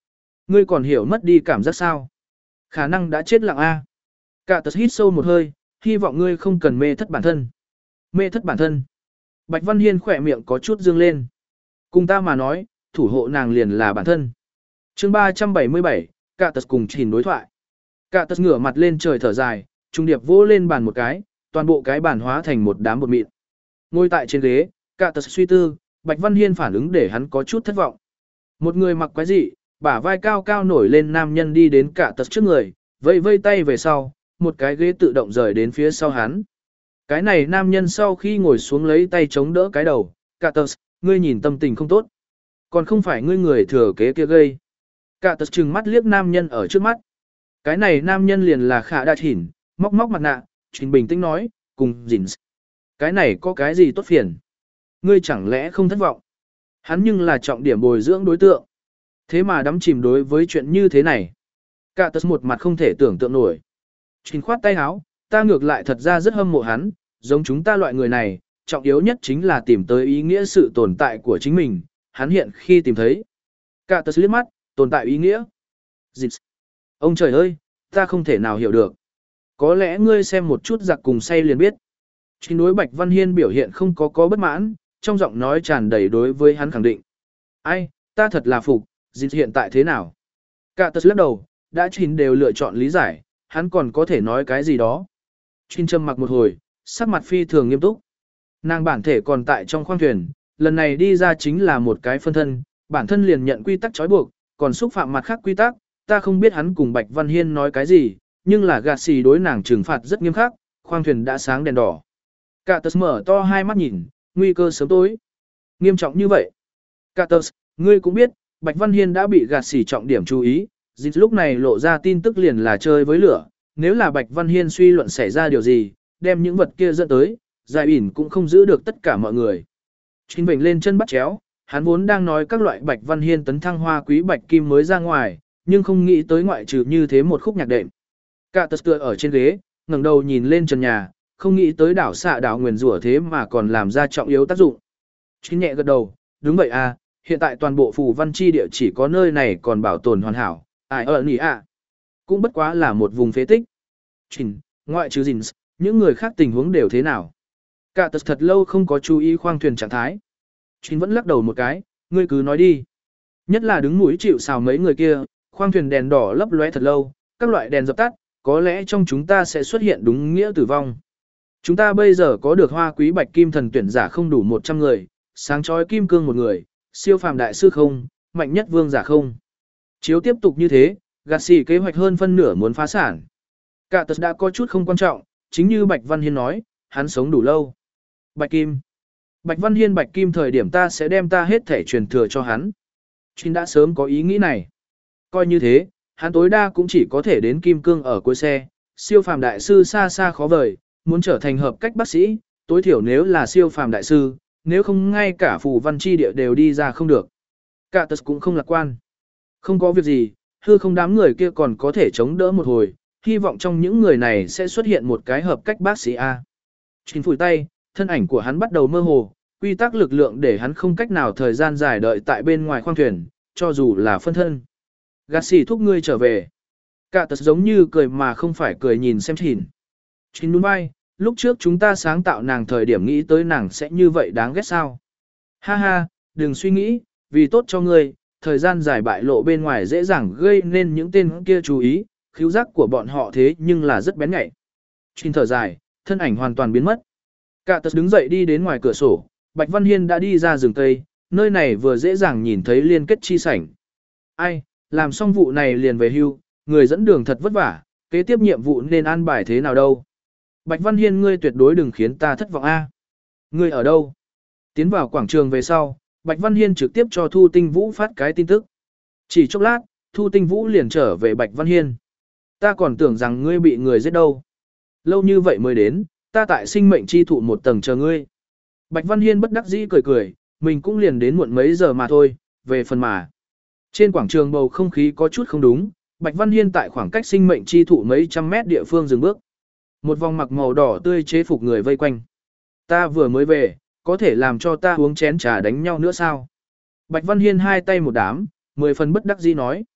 Speaker 1: Ngươi còn hiểu mất đi cảm giác sao? Khả năng đã chết lặng a. Cả tật hít sâu một hơi, hy vọng ngươi không cần mê thất bản thân. Mê thất bản thân. Bạch Văn Hiên khỏe miệng có chút dương lên. Cùng ta mà nói, thủ hộ nàng liền là bản thân. chương ba trăm bảy mươi bảy, cả tật cùng Trình đối thoại. Cả tật ngửa mặt lên trời thở dài, trung điệp vỗ lên bàn một cái, toàn bộ cái bàn hóa thành một đám bột mịn. Ngồi tại trên ghế, cả tật suy tư, Bạch Văn Hiên phản ứng để hắn có chút thất vọng. Một người mặc quái dị, bả vai cao cao nổi lên nam nhân đi đến cả tật trước người, vây vây tay về sau, một cái ghế tự động rời đến phía sau hắn. Cái này nam nhân sau khi ngồi xuống lấy tay chống đỡ cái đầu, cả tật, ngươi nhìn tâm tình không tốt. Còn không phải ngươi người thừa kế kia gây. Cả tật trừng mắt liếc nam nhân ở trước mắt. Cái này nam nhân liền là Khả Đạt Hỉn, móc móc mặt nạ, Trình bình tĩnh nói, cùng dịn. Cái này có cái gì tốt phiền? Ngươi chẳng lẽ không thất vọng? Hắn nhưng là trọng điểm bồi dưỡng đối tượng. Thế mà đắm chìm đối với chuyện như thế này. Cả tật một mặt không thể tưởng tượng nổi. Trình khoát tay áo, ta ngược lại thật ra rất hâm mộ hắn, giống chúng ta loại người này, trọng yếu nhất chính là tìm tới ý nghĩa sự tồn tại của chính mình, hắn hiện khi tìm thấy. Cả tật liếc mắt, tồn tại ý nghĩa. Dịt. Ông trời ơi, ta không thể nào hiểu được. Có lẽ ngươi xem một chút giặc cùng say liền biết. Trình đối Bạch Văn Hiên biểu hiện không có có bất mãn, trong giọng nói tràn đầy đối với hắn khẳng định. Ai, ta thật là phục, dịt hiện tại thế nào? Cả tật lắc đầu, đã Trình đều lựa chọn lý giải, hắn còn có thể nói cái gì đó. Trình trầm mặc một hồi, sắc mặt phi thường nghiêm túc. Nàng bản thể còn tại trong khoang thuyền, lần này đi ra chính là một cái phân thân, bản thân liền nhận quy tắc trói buộc, còn xúc phạm mặt khác quy tắc, ta không biết hắn cùng Bạch Văn Hiên nói cái gì, nhưng là gạt xì đối nàng trừng phạt rất nghiêm khắc, khoang thuyền đã sáng đèn đỏ. Cả tật mở to hai mắt nhìn, nguy cơ sớm tối. Nghiêm trọng như vậy. Cả tật, ngươi cũng biết, Bạch Văn Hiên đã bị gạt xì trọng điểm chú ý, dịch lúc này lộ ra tin tức liền là chơi với lửa, nếu là Bạch Văn Hiên suy luận xảy ra điều gì, đem những vật kia dẫn tới, giải ỉn cũng không giữ được tất cả mọi người. Trình Bình lên chân bắt chéo, hắn vốn đang nói các loại Bạch Văn Hiên tấn thăng hoa quý bạch kim mới ra ngoài, nhưng không nghĩ tới ngoại trừ như thế một khúc nhạc đệm. Cả tật tựa ở trên ghế, ngẩng đầu nhìn lên trần nhà, không nghĩ tới đảo xạ đảo nguyền rủa thế mà còn làm ra trọng yếu tác dụng. Trình nhẹ gật đầu, đúng vậy à, hiện tại toàn bộ phù văn chi địa chỉ có nơi này còn bảo tồn hoàn hảo, ai ở nỉ à. Cũng bất quá là một vùng phế tích. Trình, ngoại trừ Dins, những người khác tình huống đều thế nào? Cả tật thật lâu không có chú ý khoang thuyền trạng thái. Trình vẫn lắc đầu một cái, ngươi cứ nói đi. Nhất là đứng mũi chịu sào mấy người kia, khoang thuyền đèn đỏ lấp lóe thật lâu, các loại đèn dập tắt, có lẽ trong chúng ta sẽ xuất hiện đúng nghĩa tử vong. Chúng ta bây giờ có được hoa quý bạch kim thần tuyển giả không đủ một trăm người, sáng chói kim cương một người, siêu phàm đại sư không, mạnh nhất vương giả không. Chiếu tiếp tục như thế, gạt xì kế hoạch hơn phân nửa muốn phá sản. Cả tật đã có chút không quan trọng, chính như Bạch Văn Hiên nói, hắn sống đủ lâu. Bạch Kim. Bạch Văn Hiên Bạch Kim thời điểm ta sẽ đem ta hết thể truyền thừa cho hắn. Chính đã sớm có ý nghĩ này. Coi như thế, hắn tối đa cũng chỉ có thể đến kim cương ở cuối xe, siêu phàm đại sư xa xa khó vời, muốn trở thành hợp cách bác sĩ, tối thiểu nếu là siêu phàm đại sư, nếu không ngay cả phù văn chi địa đều đi ra không được. Cả tật cũng không lạc quan. Không có việc gì, hư không đám người kia còn có thể chống đỡ một hồi, hy vọng trong những người này sẽ xuất hiện một cái hợp cách bác sĩ A. Trình phủi tay, thân ảnh của hắn bắt đầu mơ hồ, quy tắc lực lượng để hắn không cách nào thời gian dài đợi tại bên ngoài khoang thuyền, cho dù là phân thân. Gạt xì thúc ngươi trở về. Cả tật giống như cười mà không phải cười nhìn xem Trình. Trình đúng vai, lúc trước chúng ta sáng tạo nàng thời điểm nghĩ tới nàng sẽ như vậy đáng ghét sao. Ha ha, đừng suy nghĩ, vì tốt cho ngươi, thời gian dài bại lộ bên ngoài dễ dàng gây nên những tên kia chú ý, khứu giác của bọn họ thế nhưng là rất bén nhạy. Trình thở dài, thân ảnh hoàn toàn biến mất. Cả tật đứng dậy đi đến ngoài cửa sổ, Bạch Văn Hiên đã đi ra rừng cây, nơi này vừa dễ dàng nhìn thấy liên kết chi sảnh. Ai, làm xong vụ này liền về hưu, người dẫn đường thật vất vả, kế tiếp nhiệm vụ nên an bài thế nào đâu. Bạch Văn Hiên ngươi tuyệt đối đừng khiến ta thất vọng a. Ngươi ở đâu? Tiến vào quảng trường về sau, Bạch Văn Hiên trực tiếp cho Thu Tinh Vũ phát cái tin tức. Chỉ chốc lát, Thu Tinh Vũ liền trở về Bạch Văn Hiên. Ta còn tưởng rằng ngươi bị người giết đâu. Lâu như vậy mới đến, ta tại sinh mệnh chi thụ một tầng chờ ngươi. Bạch Văn Hiên bất đắc dĩ cười cười, mình cũng liền đến muộn mấy giờ mà thôi, về phần mà. Trên quảng trường bầu không khí có chút không đúng, Bạch Văn Hiên tại khoảng cách sinh mệnh chi thụ mấy trăm mét địa phương dừng bước. Một vòng mặc màu đỏ tươi chế phục người vây quanh. Ta vừa mới về, có thể làm cho ta uống chén trà đánh nhau nữa sao? Bạch Văn Hiên hai tay một đám, mười phần bất đắc dĩ nói.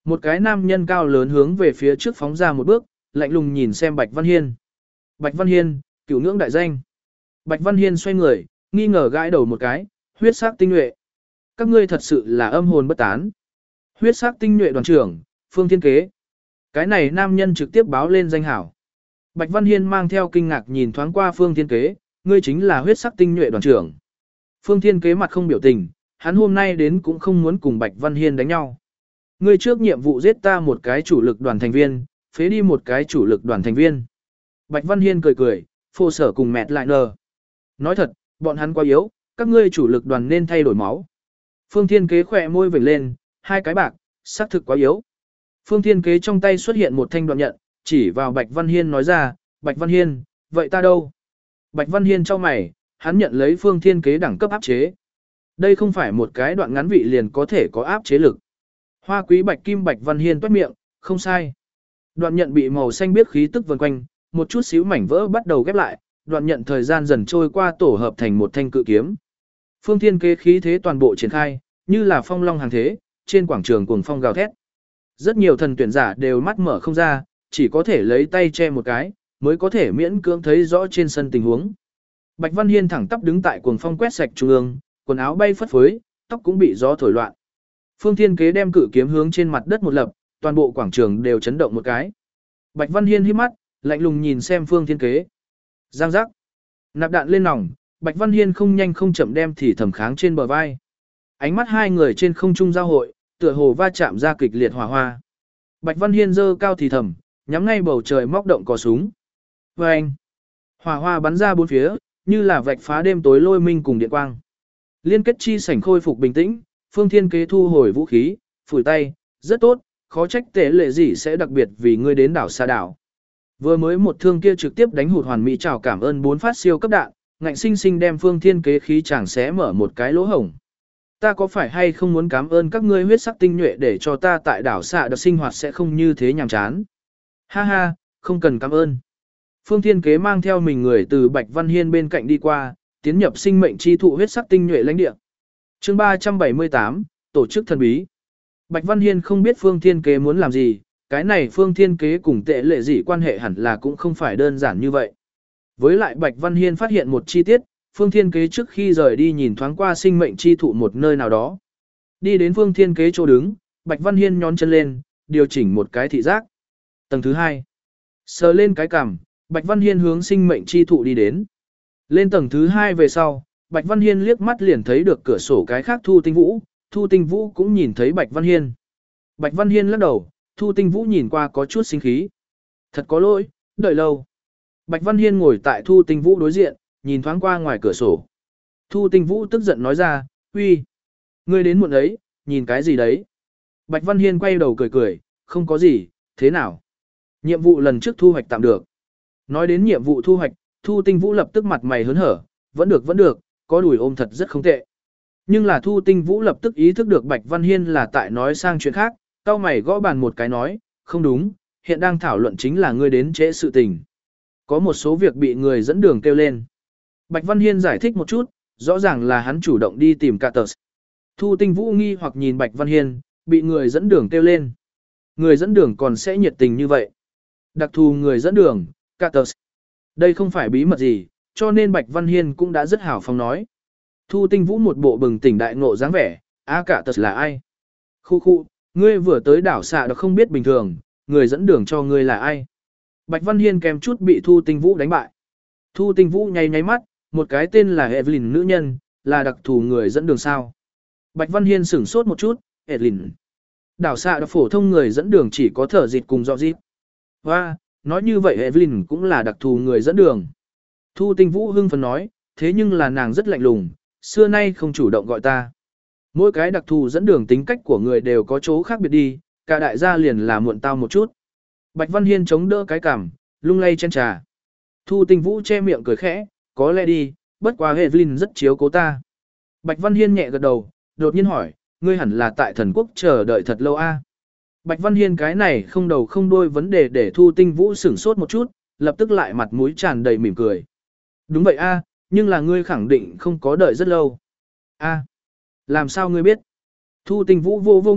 Speaker 1: Một cái nam nhân cao lớn hướng về phía trước phóng ra một bước, lạnh lùng nhìn xem Bạch Văn Hiên. Bạch Văn Hiên, cửu ngưỡng đại danh. Bạch Văn Hiên xoay người, nghi ngờ gãi đầu một cái, huyết sắc tinh nhuệ. Các ngươi thật sự là âm hồn bất tán. Huyết sắc tinh nhuệ đoàn trưởng, Phương Thiên Kế. Cái này nam nhân trực tiếp báo lên danh hảo. Bạch Văn Hiên mang theo kinh ngạc nhìn thoáng qua Phương Thiên Kế, ngươi chính là huyết sắc tinh nhuệ đoàn trưởng. Phương Thiên Kế mặt không biểu tình, hắn hôm nay đến cũng không muốn cùng Bạch Văn Hiên đánh nhau. Ngươi trước nhiệm vụ giết ta một cái chủ lực đoàn thành viên, phế đi một cái chủ lực đoàn thành viên. Bạch Văn Hiên cười cười, phô sở cùng mẹt lại nờ. Nói thật, bọn hắn quá yếu, các ngươi chủ lực đoàn nên thay đổi máu. Phương Thiên Kế khỏe môi vểnh lên, hai cái bạc, xác thực quá yếu. Phương Thiên Kế trong tay xuất hiện một thanh đoạn nhận, chỉ vào Bạch Văn Hiên nói ra, Bạch Văn Hiên, vậy ta đâu? Bạch Văn Hiên cho mày, hắn nhận lấy Phương Thiên Kế đẳng cấp áp chế. Đây không phải một cái đoạn ngắn vị liền có thể có áp chế lực. Hoa quý bạch kim Bạch Văn Hiên toát miệng, không sai. Đoạn nhận bị màu xanh biếc khí tức vần quanh, một chút xíu mảnh vỡ bắt đầu ghép lại, đoạn nhận thời gian dần trôi qua tổ hợp thành một thanh cự kiếm. Phương Thiên Kế khí thế toàn bộ triển khai, như là phong long hàng thế, trên quảng trường cuồng phong gào thét. Rất nhiều thần tuyển giả đều mắt mở không ra, chỉ có thể lấy tay che một cái, mới có thể miễn cưỡng thấy rõ trên sân tình huống. Bạch Văn Hiên thẳng tắp đứng tại cuồng phong quét sạch trung ương, quần áo bay phất phới, tóc cũng bị gió thổi loạn. Phương Thiên Kế đem cự kiếm hướng trên mặt đất một lập, toàn bộ quảng trường đều chấn động một cái. Bạch Văn Hiên híp mắt, lạnh lùng nhìn xem Phương Thiên Kế. Giang giác. Nạp đạn lên nòng, Bạch Văn Hiên không nhanh không chậm đem thì thầm kháng trên bờ vai. Ánh mắt hai người trên không trung giao hội, tựa hồ va chạm ra kịch liệt hỏa hoa. Bạch Văn Hiên giơ cao thì thầm, nhắm ngay bầu trời móc động cò súng. Vâng! Hỏa hoa bắn ra bốn phía, như là vạch phá đêm tối lôi minh cùng điện quang. Liên kết chi sảnh khôi phục bình tĩnh, Phương Thiên Kế thu hồi vũ khí, phủi tay, rất tốt, khó trách tệ lệ gì sẽ đặc biệt vì ngươi đến đảo xa đảo. Vừa mới một thương kia trực tiếp đánh hụt hoàn mỹ chào cảm ơn bốn phát siêu cấp đạn, ngạnh sinh sinh đem Phương Thiên Kế khí chàng xé mở một cái lỗ hổng. Ta có phải hay không muốn cảm ơn các ngươi huyết sắc tinh nhuệ để cho ta tại đảo xạ được sinh hoạt sẽ không như thế nhàm chán. Ha ha, không cần cảm ơn. Phương Thiên Kế mang theo mình người từ Bạch Văn Hiên bên cạnh đi qua, tiến nhập sinh mệnh chi thụ huyết sắc tinh nhuệ lãnh địa. Chương ba trăm bảy mươi tám, tổ chức thần bí. Bạch Văn Hiên không biết Phương Thiên Kế muốn làm gì, cái này Phương Thiên Kế cùng tệ lệ gì quan hệ hẳn là cũng không phải đơn giản như vậy. Với lại Bạch Văn Hiên phát hiện một chi tiết, Phương Thiên Kế trước khi rời đi nhìn thoáng qua sinh mệnh chi thụ một nơi nào đó. Đi đến Phương Thiên Kế chỗ đứng, Bạch Văn Hiên nhón chân lên, điều chỉnh một cái thị giác. Tầng thứ hai. Sờ lên cái cằm, Bạch Văn Hiên hướng sinh mệnh chi thụ đi đến. Lên tầng thứ hai về sau, Bạch Văn Hiên liếc mắt liền thấy được cửa sổ cái khác Thu Tinh Vũ, Thu Tinh Vũ cũng nhìn thấy Bạch Văn Hiên. Bạch Văn Hiên lắc đầu, Thu Tinh Vũ nhìn qua có chút sinh khí. Thật có lỗi, đợi lâu. Bạch Văn Hiên ngồi tại Thu Tinh Vũ đối diện, nhìn thoáng qua ngoài cửa sổ. Thu Tinh Vũ tức giận nói ra, uy, ngươi đến muộn ấy, nhìn cái gì đấy? Bạch Văn Hiên quay đầu cười cười, không có gì, thế nào? Nhiệm vụ lần trước thu hoạch tạm được. Nói đến nhiệm vụ thu hoạch, Thu Tinh Vũ lập tức mặt mày hớn hở, vẫn được vẫn được, có đùi ôm thật rất không tệ. Nhưng là Thu Tinh Vũ lập tức ý thức được Bạch Văn Hiên là tại nói sang chuyện khác, cau mày gõ bàn một cái nói, không đúng, hiện đang thảo luận chính là ngươi đến trễ sự tình. Có một số việc bị người dẫn đường kêu lên. Bạch Văn Hiên giải thích một chút, rõ ràng là hắn chủ động đi tìm Carter. Thu Tinh Vũ nghi hoặc nhìn Bạch Văn Hiên, bị người dẫn đường kêu lên. Người dẫn đường còn sẽ nhiệt tình như vậy. Đặc thù người dẫn đường, Carter. Đây không phải bí mật gì, cho nên Bạch Văn Hiên cũng đã rất hào phóng nói. Thu Tinh Vũ một bộ bừng tỉnh đại ngộ dáng vẻ, á Carter là ai? Khu khu, ngươi vừa tới đảo xạ đó không biết bình thường, người dẫn đường cho ngươi là ai? Bạch Văn Hiên kèm chút bị Thu Tinh Vũ đánh bại. Thu Tinh Vũ nháy nháy mắt, một cái tên là Evelyn nữ nhân, là đặc thù người dẫn đường sao. Bạch Văn Hiên sửng sốt một chút, Evelyn. Đảo xạ đã phổ thông người dẫn đường chỉ có thở dịt cùng dọ dịt. Và, nói như vậy Evelyn cũng là đặc thù người dẫn đường. Thu Tinh Vũ hưng phấn nói, thế nhưng là nàng rất lạnh lùng, xưa nay không chủ động gọi ta. Mỗi cái đặc thù dẫn đường tính cách của người đều có chỗ khác biệt đi, cả đại gia liền là muộn tao một chút. Bạch Văn Hiên chống đỡ cái cằm, lung lay chén trà. Thu Tinh Vũ che miệng cười khẽ, có lẽ đi, bất quá Evelyn rất chiếu cố ta. Bạch Văn Hiên nhẹ gật đầu, đột nhiên hỏi, ngươi hẳn là tại thần quốc chờ đợi thật lâu a? À? Bạch Văn Hiên cái này không đầu không đuôi vấn đề để Thu Tinh Vũ sửng sốt một chút, lập tức lại mặt mũi tràn đầy mỉm cười. Đúng vậy a, à, nhưng là ngươi khẳng định không có đợi rất lâu. A, à, làm sao ngươi biết? Thu Tinh Vũ vô vô ngực,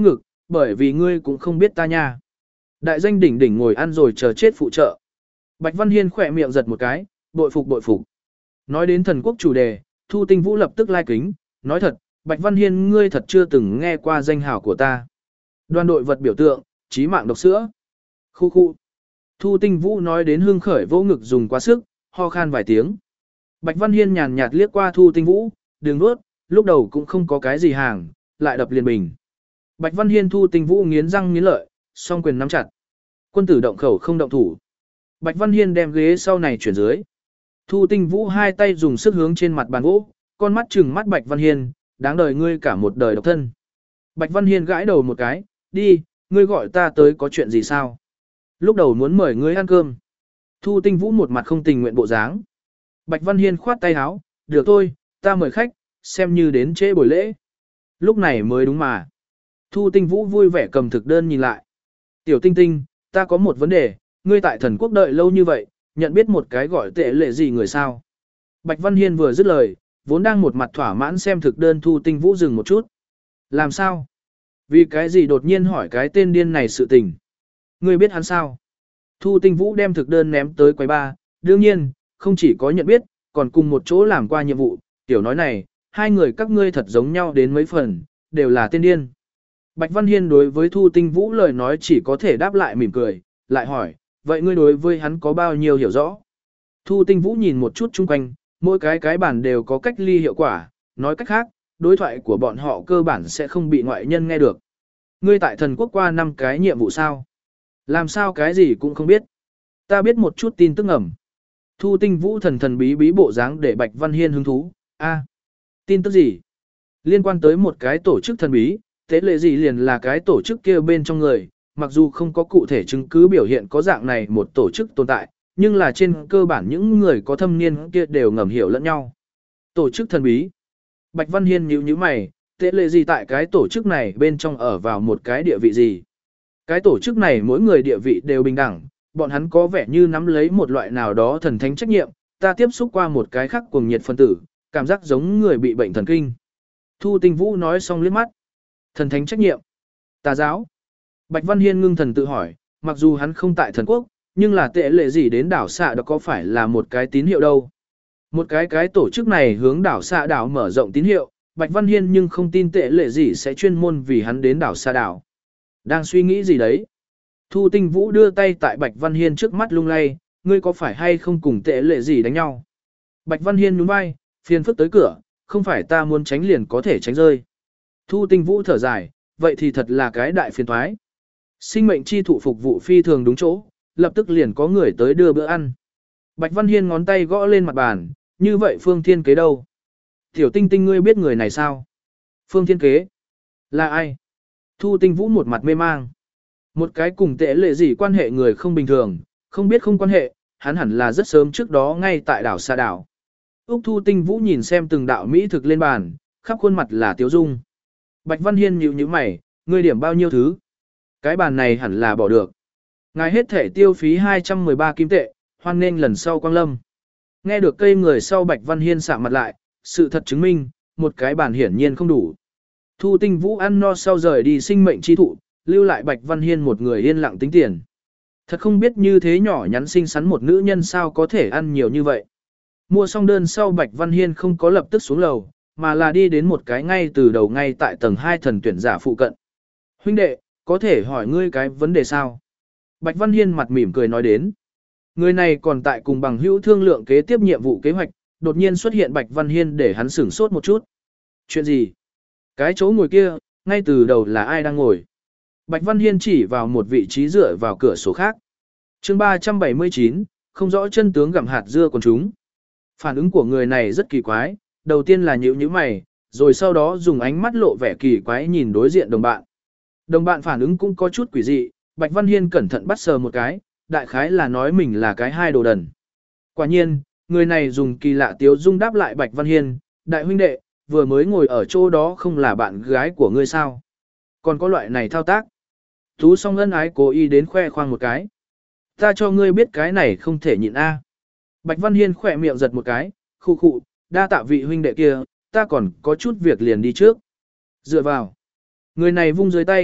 Speaker 1: bởi vì ngươi cũng không biết ta nha. Đại danh đỉnh đỉnh ngồi ăn rồi chờ chết phụ trợ. Bạch Văn Hiên khỏe miệng giật một cái, bội phục bội phục. Nói đến thần quốc chủ đề, Thu Tinh Vũ lập tức lai kính, nói thật, Bạch Văn Hiên ngươi thật chưa từng nghe qua danh hào của ta. Đoàn đội vật biểu tượng, chí mạng độc sữa. Khu khu. Thu Tinh Vũ nói đến hưng khởi vỗ ngực dùng quá sức, ho khan vài tiếng. Bạch Văn Hiên nhàn nhạt liếc qua Thu Tinh Vũ, đừng nuốt, lúc đầu cũng không có cái gì hàng, lại đập liền bình. Bạch Văn Hiên Thu Tinh Vũ nghiến răng nghiến lợi, song quyền nắm chặt. Quân tử động khẩu không động thủ. Bạch Văn Hiên đem ghế sau này chuyển dưới. Thu Tinh Vũ hai tay dùng sức hướng trên mặt bàn gỗ, con mắt trừng mắt Bạch Văn Hiên, đáng đời ngươi cả một đời độc thân. Bạch Văn Hiên gãi đầu một cái, đi, ngươi gọi ta tới có chuyện gì sao? Lúc đầu muốn mời ngươi ăn cơm. Thu Tinh Vũ một mặt không tình nguyện bộ dáng. Bạch Văn Hiên khoát tay áo, được thôi, ta mời khách, xem như đến trễ buổi lễ. Lúc này mới đúng mà. Thu Tinh Vũ vui vẻ cầm thực đơn nhìn lại. Tiểu Tinh Tinh, ta có một vấn đề, ngươi tại thần quốc đợi lâu như vậy, nhận biết một cái gọi tệ lệ gì người sao? Bạch Văn Hiên vừa dứt lời, vốn đang một mặt thỏa mãn xem thực đơn Thu Tinh Vũ dừng một chút. Làm sao? Vì cái gì đột nhiên hỏi cái tên điên này sự tình? Ngươi biết hắn sao? Thu Tinh Vũ đem thực đơn ném tới quầy ba, đương nhiên, không chỉ có nhận biết, còn cùng một chỗ làm qua nhiệm vụ, tiểu nói này, hai người các ngươi thật giống nhau đến mấy phần, đều là tên điên. Bạch Văn Hiên đối với Thu Tinh Vũ lời nói chỉ có thể đáp lại mỉm cười, lại hỏi, vậy ngươi đối với hắn có bao nhiêu hiểu rõ? Thu Tinh Vũ nhìn một chút chung quanh, mỗi cái cái bản đều có cách ly hiệu quả, nói cách khác, đối thoại của bọn họ cơ bản sẽ không bị ngoại nhân nghe được. Ngươi tại thần quốc qua năm cái nhiệm vụ sao? Làm sao cái gì cũng không biết? Ta biết một chút tin tức ẩm. Thu Tinh Vũ thần thần bí bí bộ dáng để Bạch Văn Hiên hứng thú. A, tin tức gì? Liên quan tới một cái tổ chức thần bí, thế lệ gì liền là cái tổ chức kia bên trong người, mặc dù không có cụ thể chứng cứ biểu hiện có dạng này một tổ chức tồn tại, nhưng là trên cơ bản những người có thâm niên kia đều ngầm hiểu lẫn nhau. Tổ chức thần bí. Bạch Văn Hiên nhíu nhíu mày, thế lệ gì tại cái tổ chức này bên trong ở vào một cái địa vị gì? Cái tổ chức này mỗi người địa vị đều bình đẳng, bọn hắn có vẻ như nắm lấy một loại nào đó thần thánh trách nhiệm, ta tiếp xúc qua một cái khác cuồng nhiệt phân tử, cảm giác giống người bị bệnh thần kinh. Thu Tinh Vũ nói xong liếc mắt. Thần thánh trách nhiệm. Tà giáo. Bạch Văn Hiên ngưng thần tự hỏi, mặc dù hắn không tại thần quốc, nhưng là tệ lệ gì đến đảo xạ đó có phải là một cái tín hiệu đâu. Một cái cái tổ chức này hướng đảo xạ đảo mở rộng tín hiệu, Bạch Văn Hiên nhưng không tin tệ lệ gì sẽ chuyên môn vì hắn đến đảo xạ đảo. Đang suy nghĩ gì đấy? Thu Tinh Vũ đưa tay tại Bạch Văn Hiên trước mắt lung lay, ngươi có phải hay không cùng tệ lệ gì đánh nhau? Bạch Văn Hiên nhún vai, phiền phức tới cửa, không phải ta muốn tránh liền có thể tránh rơi. Thu Tinh Vũ thở dài, vậy thì thật là cái đại phiền toái. Sinh mệnh chi thụ phục vụ phi thường đúng chỗ, lập tức liền có người tới đưa bữa ăn. Bạch Văn Hiên ngón tay gõ lên mặt bàn, như vậy Phương Thiên Kế đâu? Tiểu Tinh Tinh ngươi biết người này sao? Phương Thiên Kế? Là ai? Thu Tinh Vũ một mặt mê mang. Một cái cùng tệ lệ gì quan hệ người không bình thường, không biết không quan hệ, hắn hẳn là rất sớm trước đó ngay tại đảo xa đảo. Úc Thu Tinh Vũ nhìn xem từng đạo mỹ thực lên bàn, khắp khuôn mặt là tiếu dung. Bạch Văn Hiên nhíu nhíu mày, ngươi điểm bao nhiêu thứ? Cái bàn này hẳn là bỏ được. Ngài hết thể tiêu phí hai trăm mười ba kim tệ, hoan nghênh lần sau quang lâm. Nghe được cây người sau Bạch Văn Hiên sạm mặt lại, sự thật chứng minh, một cái bàn hiển nhiên không đủ. Thu Tinh Vũ ăn no sau rời đi sinh mệnh chi thụ, lưu lại Bạch Văn Hiên một người yên lặng tính tiền. Thật không biết như thế nhỏ nhắn xinh xắn một nữ nhân sao có thể ăn nhiều như vậy. Mua xong đơn sau Bạch Văn Hiên không có lập tức xuống lầu, mà là đi đến một cái ngay từ đầu ngay tại tầng hai thần tuyển giả phụ cận. Huynh đệ, có thể hỏi ngươi cái vấn đề sao? Bạch Văn Hiên mặt mỉm cười nói đến. Người này còn tại cùng bằng hữu thương lượng kế tiếp nhiệm vụ kế hoạch, đột nhiên xuất hiện Bạch Văn Hiên để hắn sửng sốt một chút. Chuyện gì? Cái chỗ ngồi kia, ngay từ đầu là ai đang ngồi? Bạch Văn Hiên chỉ vào một vị trí dựa vào cửa sổ khác. Chương ba trăm bảy mươi chín, không rõ chân tướng gặm hạt dưa còn chúng. Phản ứng của người này rất kỳ quái, đầu tiên là nhíu nhíu mày, rồi sau đó dùng ánh mắt lộ vẻ kỳ quái nhìn đối diện đồng bạn. Đồng bạn phản ứng cũng có chút quỷ dị, Bạch Văn Hiên cẩn thận bắt sờ một cái, đại khái là nói mình là cái hai đồ đần. Quả nhiên, người này dùng kỳ lạ tiếu dung đáp lại Bạch Văn Hiên, đại huynh đệ, vừa mới ngồi ở chỗ đó không là bạn gái của ngươi sao? Còn có loại này thao tác. Tú song ân ái cố ý đến khoe khoang một cái. Ta cho ngươi biết cái này không thể nhịn a. Bạch Văn Hiên khỏe miệng giật một cái, khu khụ, đa tạ vị huynh đệ kia, ta còn có chút việc liền đi trước. Dựa vào. Người này vung dưới tay,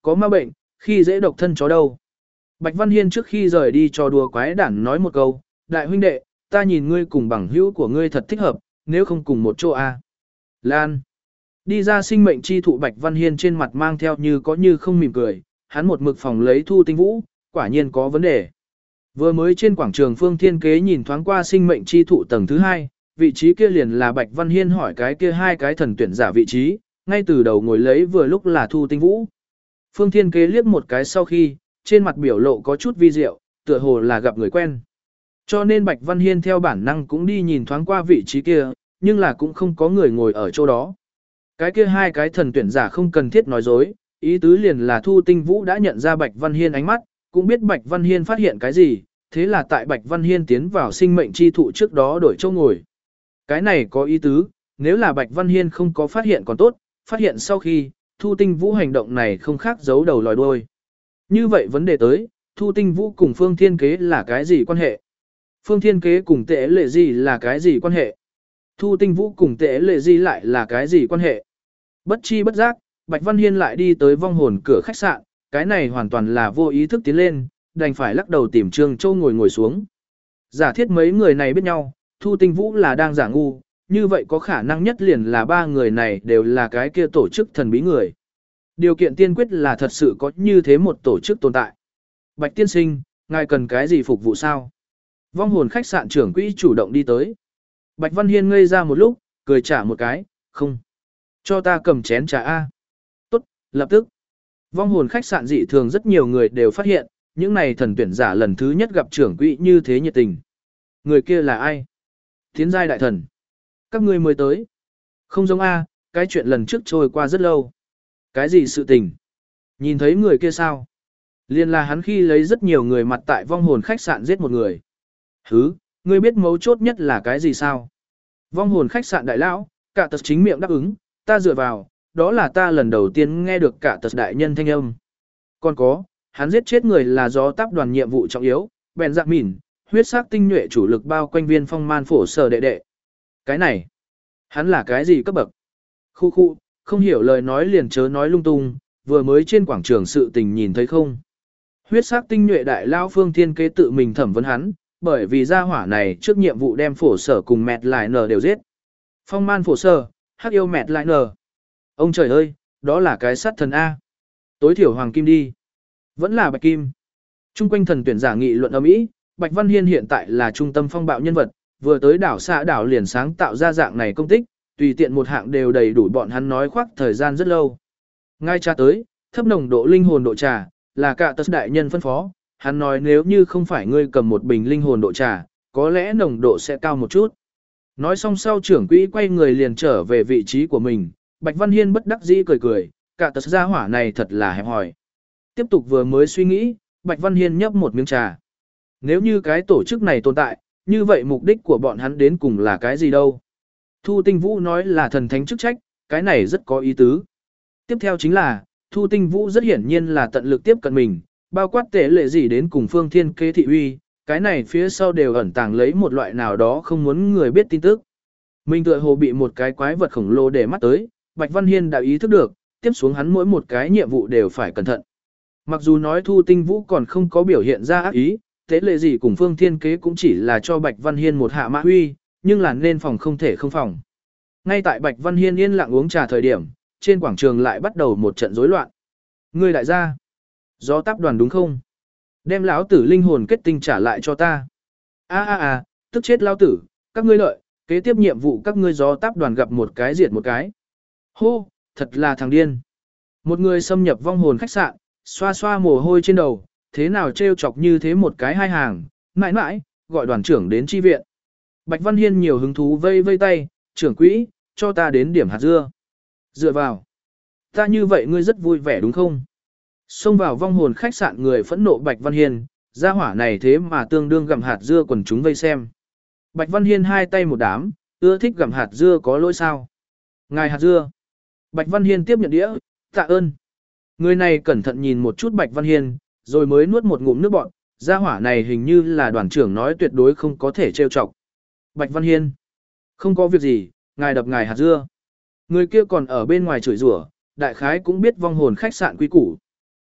Speaker 1: có ma bệnh, khi dễ độc thân chó đâu. Bạch Văn Hiên trước khi rời đi cho đùa quái đản nói một câu, đại huynh đệ, ta nhìn ngươi cùng bằng hữu của ngươi thật thích hợp, nếu không cùng một chỗ a. Lan. Đi ra sinh mệnh chi thụ Bạch Văn Hiên trên mặt mang theo như có như không mỉm cười, hắn một mực phòng lấy Thu Tinh Vũ, quả nhiên có vấn đề. Vừa mới trên quảng trường Phương Thiên Kế nhìn thoáng qua sinh mệnh chi thụ tầng thứ hai, vị trí kia liền là Bạch Văn Hiên hỏi cái kia hai cái thần tuyển giả vị trí, ngay từ đầu ngồi lấy vừa lúc là Thu Tinh Vũ. Phương Thiên Kế liếc một cái sau khi, trên mặt biểu lộ có chút vi diệu, tựa hồ là gặp người quen. Cho nên Bạch Văn Hiên theo bản năng cũng đi nhìn thoáng qua vị trí kia, nhưng là cũng không có người ngồi ở chỗ đó. Cái kia hai cái thần tuyển giả không cần thiết nói dối, ý tứ liền là Thu Tinh Vũ đã nhận ra Bạch Văn Hiên ánh mắt, cũng biết Bạch Văn Hiên phát hiện cái gì, thế là tại Bạch Văn Hiên tiến vào sinh mệnh chi thụ trước đó đổi chỗ ngồi. Cái này có ý tứ, nếu là Bạch Văn Hiên không có phát hiện còn tốt, phát hiện sau khi, Thu Tinh Vũ hành động này không khác giấu đầu lòi đuôi. Như vậy vấn đề tới, Thu Tinh Vũ cùng Phương Thiên Kế là cái gì quan hệ? Phương Thiên Kế cùng Tệ Lệ Gì là cái gì quan hệ? Thu Tinh Vũ cùng Tệ Lệ Gì lại là cái gì quan hệ? Bất chi bất giác, Bạch Văn Hiên lại đi tới vong hồn cửa khách sạn, cái này hoàn toàn là vô ý thức tiến lên, đành phải lắc đầu tìm Trương Châu ngồi ngồi xuống. Giả thiết mấy người này biết nhau, Thu Tinh Vũ là đang giả ngu, như vậy có khả năng nhất liền là ba người này đều là cái kia tổ chức thần bí người. Điều kiện tiên quyết là thật sự có như thế một tổ chức tồn tại. Bạch tiên sinh, ngài cần cái gì phục vụ sao? Vong hồn khách sạn trưởng quỹ chủ động đi tới. Bạch Văn Hiên ngây ra một lúc, cười trả một cái, không. Cho ta cầm chén trà A. Tốt, lập tức. Vong hồn khách sạn dị thường rất nhiều người đều phát hiện, những này thần tuyển giả lần thứ nhất gặp trưởng quỹ như thế nhiệt tình. Người kia là ai? Tiến giai đại thần. Các ngươi mới tới. Không giống A, cái chuyện lần trước trôi qua rất lâu. Cái gì sự tình? Nhìn thấy người kia sao? Liên là hắn khi lấy rất nhiều người mặt tại vong hồn khách sạn giết một người. Hứ, ngươi biết mấu chốt nhất là cái gì sao? Vong hồn khách sạn đại lão, cả tật chính miệng đáp ứng, ta dựa vào, đó là ta lần đầu tiên nghe được cả tật đại nhân thanh âm. Còn có, hắn giết chết người là do táp đoàn nhiệm vụ trọng yếu, bèn dạ mỉn, huyết sắc tinh nhuệ chủ lực bao quanh viên phong man phổ sở đệ đệ. Cái này, hắn là cái gì cấp bậc? Khu khu, không hiểu lời nói liền chớ nói lung tung, vừa mới trên quảng trường sự tình nhìn thấy không? Huyết sắc tinh nhuệ đại lao Phương Thiên Kế tự mình thẩm vấn hắn, bởi vì gia hỏa này trước nhiệm vụ đem phổ sở cùng mẹt lại nở đều giết. Phong man phổ sở, hắc yêu mẹt lại nở. Ông trời ơi, đó là cái sát thần A. Tối thiểu hoàng kim đi. Vẫn là bạch kim. Trung quanh thần tuyển giả nghị luận ầm ĩ, Bạch Văn Hiên hiện tại là trung tâm phong bạo nhân vật, vừa tới đảo xã đảo liền sáng tạo ra dạng này công tích, tùy tiện một hạng đều đầy đủ bọn hắn nói khoác thời gian rất lâu. Ngay cha tới, thấp nồng độ linh hồn độ trà, là cả tật đại nhân phân phó, hắn nói nếu như không phải ngươi cầm một bình linh hồn độ trà, có lẽ nồng độ sẽ cao một chút. Nói xong sau trưởng quỹ quay người liền trở về vị trí của mình, Bạch Văn Hiên bất đắc dĩ cười cười, cả tật gia hỏa này thật là hẹp hòi. Tiếp tục vừa mới suy nghĩ, Bạch Văn Hiên nhấp một miếng trà. Nếu như cái tổ chức này tồn tại, như vậy mục đích của bọn hắn đến cùng là cái gì đâu? Thu Tinh Vũ nói là thần thánh chức trách, cái này rất có ý tứ. Tiếp theo chính là, Thu Tinh Vũ rất hiển nhiên là tận lực tiếp cận mình, bao quát tệ lệ gì đến cùng Phương Thiên Kế thị uy, cái này phía sau đều ẩn tàng lấy một loại nào đó không muốn người biết tin tức. Mình tựa hồ bị một cái quái vật khổng lồ để mắt tới, Bạch Văn Hiên đã ý thức được, tiếp xuống hắn mỗi một cái nhiệm vụ đều phải cẩn thận. Mặc dù nói Thu Tinh Vũ còn không có biểu hiện ra ác ý, tế lệ gì cùng Phương Thiên Kế cũng chỉ là cho Bạch Văn Hiên một hạ mã huy, nhưng là nên phòng không thể không phòng. Ngay tại Bạch Văn Hiên yên lặng uống trà thời điểm, trên quảng trường lại bắt đầu một trận rối loạn. Ngươi đại gia, gió táp đoàn đúng không? Đem lão tử linh hồn kết tinh trả lại cho ta. A a a, tức chết lão tử, các ngươi lợi, kế tiếp nhiệm vụ các ngươi gió táp đoàn gặp một cái diệt một cái. Hô, thật là thằng điên. Một người xâm nhập vong hồn khách sạn, xoa xoa mồ hôi trên đầu, thế nào trêu chọc như thế một cái hai hàng, mãi mãi, gọi đoàn trưởng đến chi viện. Bạch Văn Hiên nhiều hứng thú vây vây tay, trưởng quỹ, cho ta đến điểm hạt dưa. Dựa vào. Ta như vậy ngươi rất vui vẻ đúng không? Xông vào vong hồn khách sạn người phẫn nộ Bạch Văn Hiên, gia hỏa này thế mà tương đương gặm hạt dưa quần chúng vây xem. Bạch Văn Hiên hai tay một đám, ưa thích gặm hạt dưa có lỗi sao? Ngài hạt dưa. Bạch Văn Hiên tiếp nhận đĩa, tạ ơn. Người này cẩn thận nhìn một chút Bạch Văn Hiên, rồi mới nuốt một ngụm nước bọt, gia hỏa này hình như là đoàn trưởng nói tuyệt đối không có thể trêu chọc. Bạch Văn Hiên. Không có việc gì, ngài đập ngài hạt dưa. Người kia còn ở bên ngoài chửi rủa, đại khái cũng biết vong hồn khách sạn quy củ.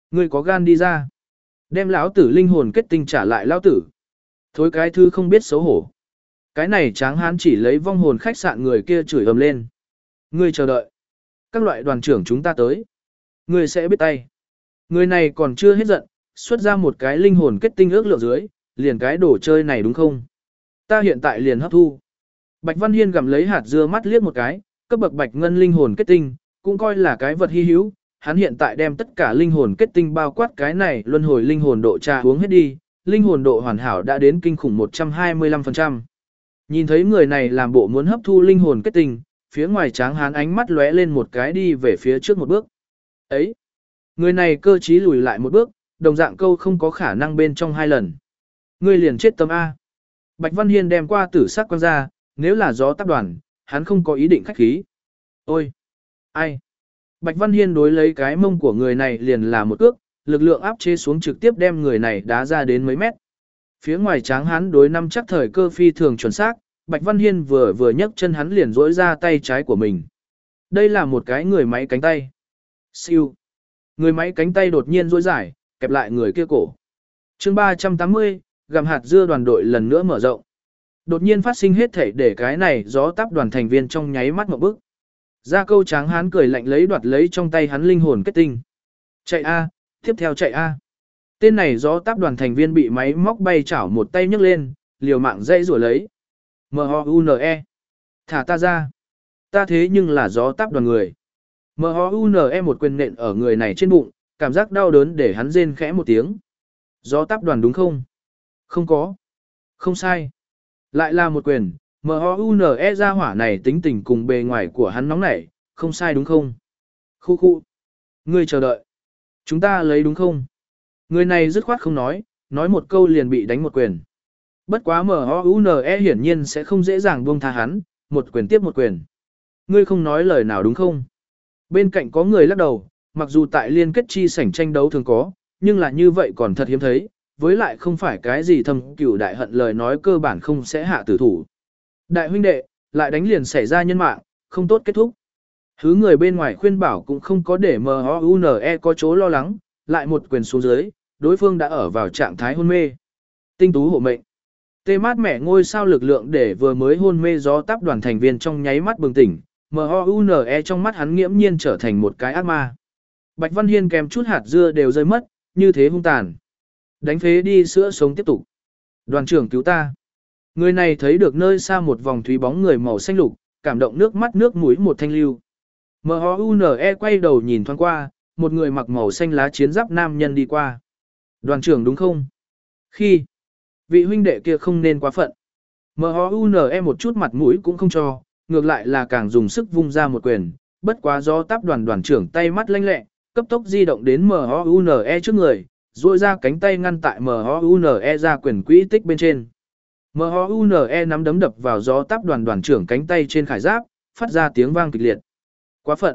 Speaker 1: Ngươi có gan đi ra. Đem lão tử linh hồn kết tinh trả lại lão tử. Thối cái thứ không biết xấu hổ. Cái này Tráng Hán chỉ lấy vong hồn khách sạn người kia chửi ầm lên. Ngươi chờ đợi. Các loại đoàn trưởng chúng ta tới. Ngươi sẽ biết tay. Người này còn chưa hết giận, xuất ra một cái linh hồn kết tinh ước lượng dưới, liền cái đồ chơi này đúng không? Ta hiện tại liền hấp thu. Bạch Văn Hiên gặm lấy hạt dưa mắt liếc một cái, cấp bậc bạch ngân linh hồn kết tinh, cũng coi là cái vật hy hữu. Hắn hiện tại đem tất cả linh hồn kết tinh bao quát cái này luân hồi linh hồn độ trà uống hết đi, linh hồn độ hoàn hảo đã đến kinh khủng một trăm hai mươi lăm phần trăm. Nhìn thấy người này làm bộ muốn hấp thu linh hồn kết tinh, phía ngoài Tráng Hán ánh mắt lóe lên một cái đi về phía trước một bước. Ấy! Người này cơ trí lùi lại một bước, đồng dạng câu không có khả năng bên trong hai lần. Người liền chết tâm A. Bạch Văn Hiên đem qua tử sắc quăng ra, nếu là gió tác đoàn, hắn không có ý định khách khí. Ôi! Ai? Bạch Văn Hiên đối lấy cái mông của người này liền là một cước, lực lượng áp chế xuống trực tiếp đem người này đá ra đến mấy mét. Phía ngoài Tráng Hán đối năm chắc thời cơ phi thường chuẩn xác, Bạch Văn Hiên vừa vừa nhấc chân hắn liền rỗi ra tay trái của mình. Đây là một cái người máy cánh tay. Siêu. Người máy cánh tay đột nhiên rỗi giải, kẹp lại người kia cổ. chương ba trăm tám mươi, gặm hạt dưa đoàn đội lần nữa mở rộng. Đột nhiên phát sinh hết thảy để cái này gió táp đoàn thành viên trong nháy mắt một bức. Ra câu Tráng Hán cười lạnh lấy đoạt lấy trong tay hắn linh hồn kết tinh. Chạy A, tiếp theo chạy A. Tên này gió táp đoàn thành viên bị máy móc bay chảo một tay nhấc lên, liều mạng dây rủa lấy. M-O-U-N-E. Thả ta ra. Ta thế nhưng là gió táp đoàn người. M-O-U-N-E một quyền nện ở người này trên bụng, cảm giác đau đớn để hắn rên khẽ một tiếng. Gió táp đoàn đúng không? Không có. Không sai. Lại là một quyền, M-O-U-N-E ra hỏa này tính tình cùng bề ngoài của hắn nóng nảy, không sai đúng không? Khu khu. Ngươi chờ đợi. Chúng ta lấy đúng không? Người này dứt khoát không nói, nói một câu liền bị đánh một quyền. Bất quá M-O-U-N-E hiển nhiên sẽ không dễ dàng buông tha hắn, một quyền tiếp một quyền. Ngươi không nói lời nào đúng không? Bên cạnh có người lắc đầu, mặc dù tại liên kết chi sảnh tranh đấu thường có, nhưng là như vậy còn thật hiếm thấy, với lại không phải cái gì thâm cửu đại hận lời nói cơ bản không sẽ hạ tử thủ. Đại huynh đệ, lại đánh liền xảy ra nhân mạng, không tốt kết thúc. Thứ người bên ngoài khuyên bảo cũng không có để M-O-U-N-E có chỗ lo lắng, lại một quyền xuống dưới, đối phương đã ở vào trạng thái hôn mê. Tinh tú hộ mệnh. Tê mát mẻ ngôi sao lực lượng để vừa mới hôn mê gió táp đoàn thành viên trong nháy mắt bừng tỉnh, M-O-U-N-E trong mắt hắn nghiễm nhiên trở thành một cái ác ma. Bạch Văn Hiên kèm chút hạt dưa đều rơi mất, như thế hung tàn. Đánh phế đi sữa sống tiếp tục. Đoàn trưởng cứu ta. Người này thấy được nơi xa một vòng thúy bóng người màu xanh lục, cảm động nước mắt nước mũi một thanh lưu. M-O-U-N-E quay đầu nhìn thoáng qua, một người mặc màu xanh lá chiến giáp nam nhân đi qua. Đoàn trưởng đúng không? Khi vị huynh đệ kia không nên quá phận. M-O-U-N-E một chút mặt mũi cũng không cho, ngược lại là càng dùng sức vung ra một quyền, bất quá do táp đoàn đoàn trưởng tay mắt lanh lẹ, cấp tốc di động đến M-O-U-N-E trước người, duỗi ra cánh tay ngăn tại M-O-U-N-E ra quyền quỹ tích bên trên. M-O-U-N-E nắm đấm đập vào gió táp đoàn đoàn trưởng cánh tay trên khải giáp, phát ra tiếng vang kịch liệt. Quá phận.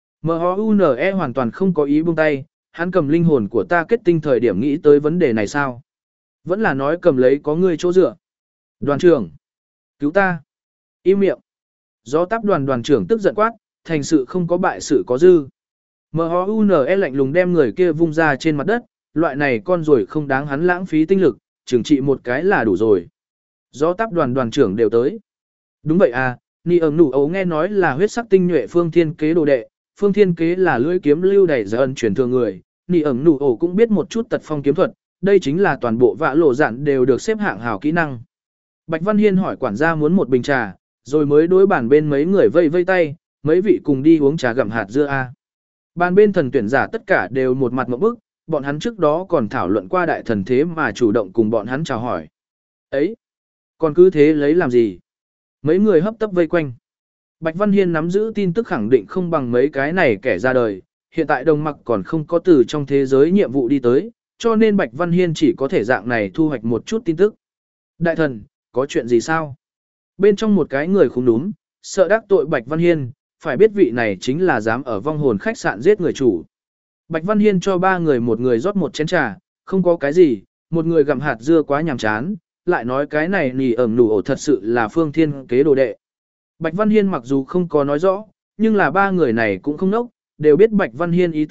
Speaker 1: M-O-U-N-E hoàn toàn không có ý buông tay, hắn cầm linh hồn của ta kết tinh thời điểm nghĩ tới vấn đề này sao? Vẫn là nói cầm lấy có người chỗ dựa. Đoàn trưởng. Cứu ta. Im miệng. Gió táp đoàn đoàn trưởng tức giận quát, thành sự không có bại sự có dư. M-O-U-N-E lạnh lùng đem người kia vung ra trên mặt đất, loại này con rồi không đáng hắn lãng phí tinh lực, trừng trị một cái là đủ rồi. Gió táp đoàn đoàn trưởng đều tới. Đúng vậy à, Nị ẩn nụ ấu nghe nói là huyết sắc tinh nhuệ phương thiên kế đồ đệ, phương thiên kế là lưỡi kiếm lưu đầy giờ ân truyền thừa người, Nị ẩn nụ ấu cũng biết một chút tật phong kiếm thuật, đây chính là toàn bộ vạ lộ dạn đều được xếp hạng hào kỹ năng. Bạch Văn Hiên hỏi quản gia muốn một bình trà, rồi mới đối bàn bên mấy người vây vây tay, mấy vị cùng đi uống trà gặm hạt dưa a. Bàn bên thần tuyển giả tất cả đều một mặt ngộp bức, bọn hắn trước đó còn thảo luận qua đại thần thế mà chủ động cùng bọn hắn chào hỏi. Ấy, còn cứ thế lấy làm gì? Mấy người hấp tấp vây quanh. Bạch Văn Hiên nắm giữ tin tức khẳng định không bằng mấy cái này kẻ ra đời, hiện tại đồng mặc còn không có từ trong thế giới nhiệm vụ đi tới, cho nên Bạch Văn Hiên chỉ có thể dạng này thu hoạch một chút tin tức. Đại thần, có chuyện gì sao? Bên trong một cái người không đúng, sợ đắc tội Bạch Văn Hiên, phải biết vị này chính là dám ở vong hồn khách sạn giết người chủ. Bạch Văn Hiên cho ba người một người rót một chén trà, không có cái gì, một người gặm hạt dưa quá nhàm chán, lại nói cái này nì ẩm nụ ổ thật sự là phương thiên kế đồ đệ. Bạch Văn Hiên mặc dù không có nói rõ, nhưng là ba người này cũng không nốc, đều biết Bạch Văn Hiên ý tứ,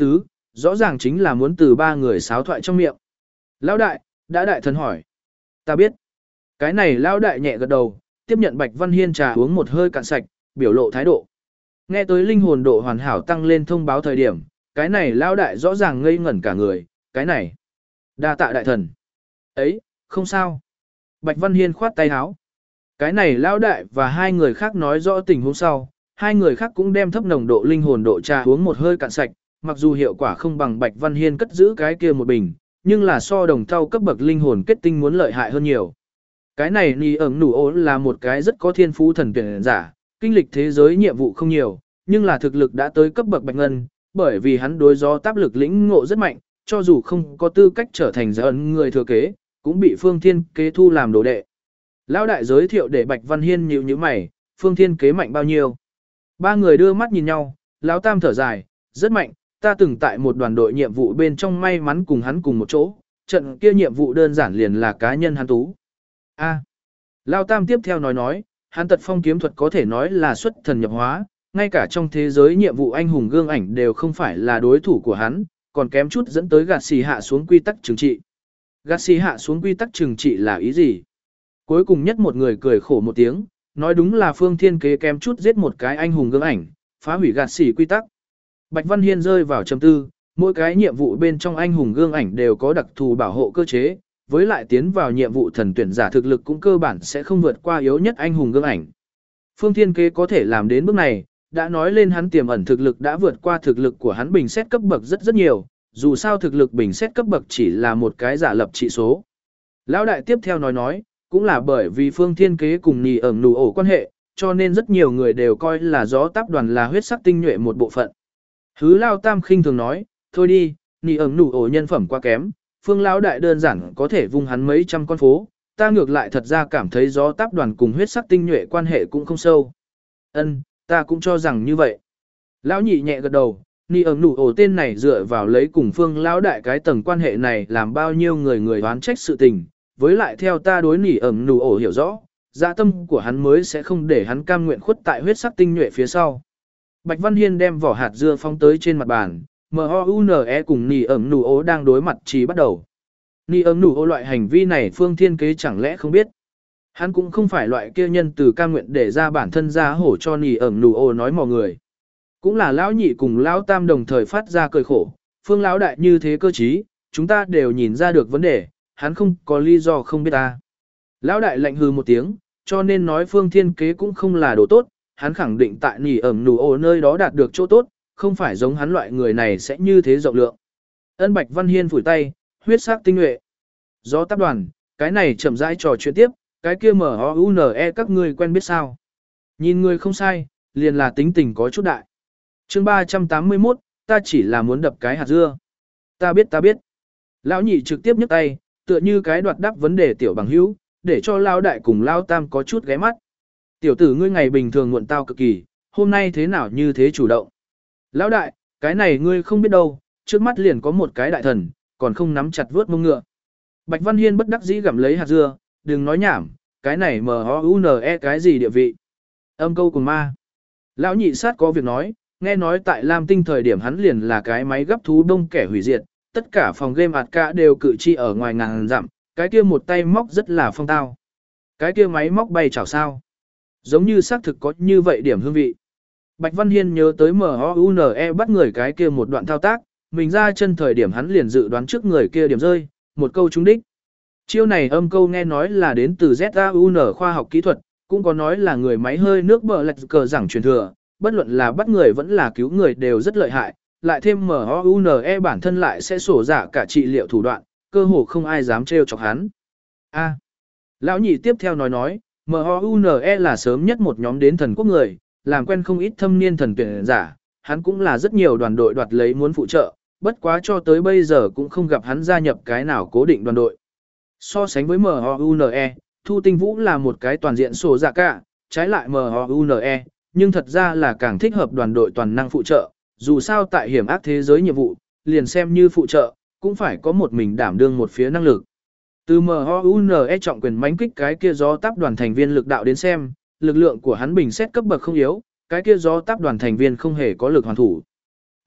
Speaker 1: rõ ràng chính là muốn từ ba người xáo thoại trong miệng. Lão đại, đã đại thần hỏi. Ta biết. Cái này lão đại nhẹ gật đầu, tiếp nhận Bạch Văn Hiên trà uống một hơi cạn sạch, biểu lộ thái độ. Nghe tới linh hồn độ hoàn hảo tăng lên thông báo thời điểm, cái này lão đại rõ ràng ngây ngẩn cả người, cái này. Đa tạ đại thần. Ấy, không sao. Bạch Văn Hiên khoát tay áo. Cái này lão đại và hai người khác nói rõ tình huống sau, hai người khác cũng đem thấp nồng độ linh hồn độ trà uống một hơi cạn sạch, mặc dù hiệu quả không bằng Bạch Văn Hiên cất giữ cái kia một bình, nhưng là so đồng thau cấp bậc linh hồn kết tinh muốn lợi hại hơn nhiều. Cái này Nì ẩn nủ ố là một cái rất có thiên phú thần tuyển giả, kinh lịch thế giới nhiệm vụ không nhiều, nhưng là thực lực đã tới cấp bậc bạch ngân, bởi vì hắn đối gió táp lực lĩnh ngộ rất mạnh, cho dù không có tư cách trở thành giả ẩn người thừa kế, cũng bị Phương Thiên kế thu làm đồ đệ. Lão đại giới thiệu để Bạch Văn Hiên nhíu nhíu mày, Phương Thiên kế mạnh bao nhiêu? Ba người đưa mắt nhìn nhau, lão tam thở dài, rất mạnh, ta từng tại một đoàn đội nhiệm vụ bên trong may mắn cùng hắn cùng một chỗ, trận kia nhiệm vụ đơn giản liền là cá nhân hắn tú. A. Lão tam tiếp theo nói nói, hắn tật phong kiếm thuật có thể nói là xuất thần nhập hóa, ngay cả trong thế giới nhiệm vụ anh hùng gương ảnh đều không phải là đối thủ của hắn, còn kém chút dẫn tới gạt xì hạ xuống quy tắc trừng trị. Gạt xì hạ xuống quy tắc trừng trị là ý gì? Cuối cùng nhất một người cười khổ một tiếng, nói đúng là Phương Thiên kế kém chút giết một cái anh hùng gương ảnh, phá hủy gạt xì quy tắc. Bạch Văn Hiên rơi vào trầm tư, mỗi cái nhiệm vụ bên trong anh hùng gương ảnh đều có đặc thù bảo hộ cơ chế, với lại tiến vào nhiệm vụ thần tuyển giả thực lực cũng cơ bản sẽ không vượt qua yếu nhất anh hùng gương ảnh. Phương Thiên kế có thể làm đến bước này, đã nói lên hắn tiềm ẩn thực lực đã vượt qua thực lực của hắn bình xét cấp bậc rất rất nhiều, dù sao thực lực bình xét cấp bậc chỉ là một cái giả lập trị số. Lão đại tiếp theo nói nói, cũng là bởi vì Phương Thiên kế cùng Nì ẩn nụ ổ quan hệ, cho nên rất nhiều người đều coi là gió táp đoàn là huyết sắc tinh nhuệ một bộ phận. Hứ Lao Tam khinh thường nói, thôi đi, Nì ẩn nụ ổ nhân phẩm quá kém, Phương Lão đại đơn giản có thể vung hắn mấy trăm con phố, ta ngược lại thật ra cảm thấy gió táp đoàn cùng huyết sắc tinh nhuệ quan hệ cũng không sâu. Ân, ta cũng cho rằng như vậy. Lão nhị nhẹ gật đầu, Nì ẩn nụ ổ tên này dựa vào lấy cùng Phương Lão đại cái tầng quan hệ này làm bao nhiêu người người đoán trách sự tình, với lại theo ta đối Nì ẩn nụ ổ hiểu rõ, dạ tâm của hắn mới sẽ không để hắn cam nguyện khuất tại huyết sắc tinh nhuệ phía sau. Bạch Văn Hiên đem vỏ hạt dưa phóng tới trên mặt bàn, em o u en e cùng Nì ẩn nụ ổ đang đối mặt chỉ bắt đầu. Nì ẩn nụ ổ loại hành vi này Phương Thiên kế chẳng lẽ không biết. Hắn cũng không phải loại kia nhân từ cam nguyện để ra bản thân ra hổ cho Nì ẩn nụ ổ nói mò người. Cũng là lão nhị cùng lão tam đồng thời phát ra cười khổ, Phương lão đại như thế cơ trí, chúng ta đều nhìn ra được vấn đề, hắn không có lý do không biết ta. Lão đại lạnh hừ một tiếng, cho nên nói Phương Thiên kế cũng không là đồ tốt, hắn khẳng định tại Nì ẩn nụ ổ nơi đó đạt được chỗ tốt, không phải giống hắn loại người này sẽ như thế rộng lượng. Ân Bạch Văn Hiên phủi tay, huyết sắc tinh nhuệ. Gió táp đoàn, cái này chậm rãi trò chuyện tiếp, cái kia M O U N E các ngươi quen biết sao. Nhìn người không sai, liền là tính tình có chút đại. Chương ba trăm tám mươi mốt, ta chỉ là muốn đập cái hạt dưa. Ta biết ta biết. Lão nhị trực tiếp nhấc tay, tựa như cái đoạt đáp vấn đề tiểu bằng hữu, để cho lão đại cùng lão tam có chút ghé mắt. Tiểu tử ngươi ngày bình thường muộn tao cực kỳ, hôm nay thế nào như thế chủ động. Lão đại, cái này ngươi không biết đâu, trước mắt liền có một cái đại thần, còn không nắm chặt vớt mông ngựa. Bạch Văn Hiên bất đắc dĩ gặm lấy hạt dưa, đừng nói nhảm, cái này M O U N E cái gì địa vị. Âm câu cùng ma. Lão nhị sát có việc nói, nghe nói tại Lam Tinh thời điểm hắn liền là cái máy gấp thú đông kẻ hủy diệt, tất cả phòng game ạt cả đều cự chi ở ngoài ngàn dặm, cái kia một tay móc rất là phong tao. Cái kia máy móc bay chảo sao. Giống như xác thực có như vậy điểm hương vị. Bạch Văn Hiên nhớ tới M O U N E bắt người cái kia một đoạn thao tác, mình ra chân thời điểm hắn liền dự đoán trước người kia điểm rơi, một câu trúng đích. Chiêu này âm câu nghe nói là đến từ Z A U N khoa học kỹ thuật, cũng có nói là người máy hơi nước bờ lạch cờ giảng truyền thừa, bất luận là bắt người vẫn là cứu người đều rất lợi hại, lại thêm M O U N E bản thân lại sẽ sổ giả cả trị liệu thủ đoạn, cơ hồ không ai dám trêu chọc hắn. A. Lão nhị tiếp theo nói nói, M O U N E là sớm nhất một nhóm đến thần quốc người, làm quen không ít thâm niên thần tuyển giả, hắn cũng là rất nhiều đoàn đội đoạt lấy muốn phụ trợ, bất quá cho tới bây giờ cũng không gặp hắn gia nhập cái nào cố định đoàn đội. So sánh với M O U N E, Thu Tinh Vũ là một cái toàn diện sổ dạ cả, trái lại M O U N E, nhưng thật ra là càng thích hợp đoàn đội toàn năng phụ trợ, dù sao tại hiểm ác thế giới nhiệm vụ, liền xem như phụ trợ, cũng phải có một mình đảm đương một phía năng lực. Từ M O U N E trọng quyền mãnh kích cái kia gió táp đoàn thành viên lực đạo đến xem, lực lượng của hắn bình xét cấp bậc không yếu, cái kia gió táp đoàn thành viên không hề có lực hoàn thủ.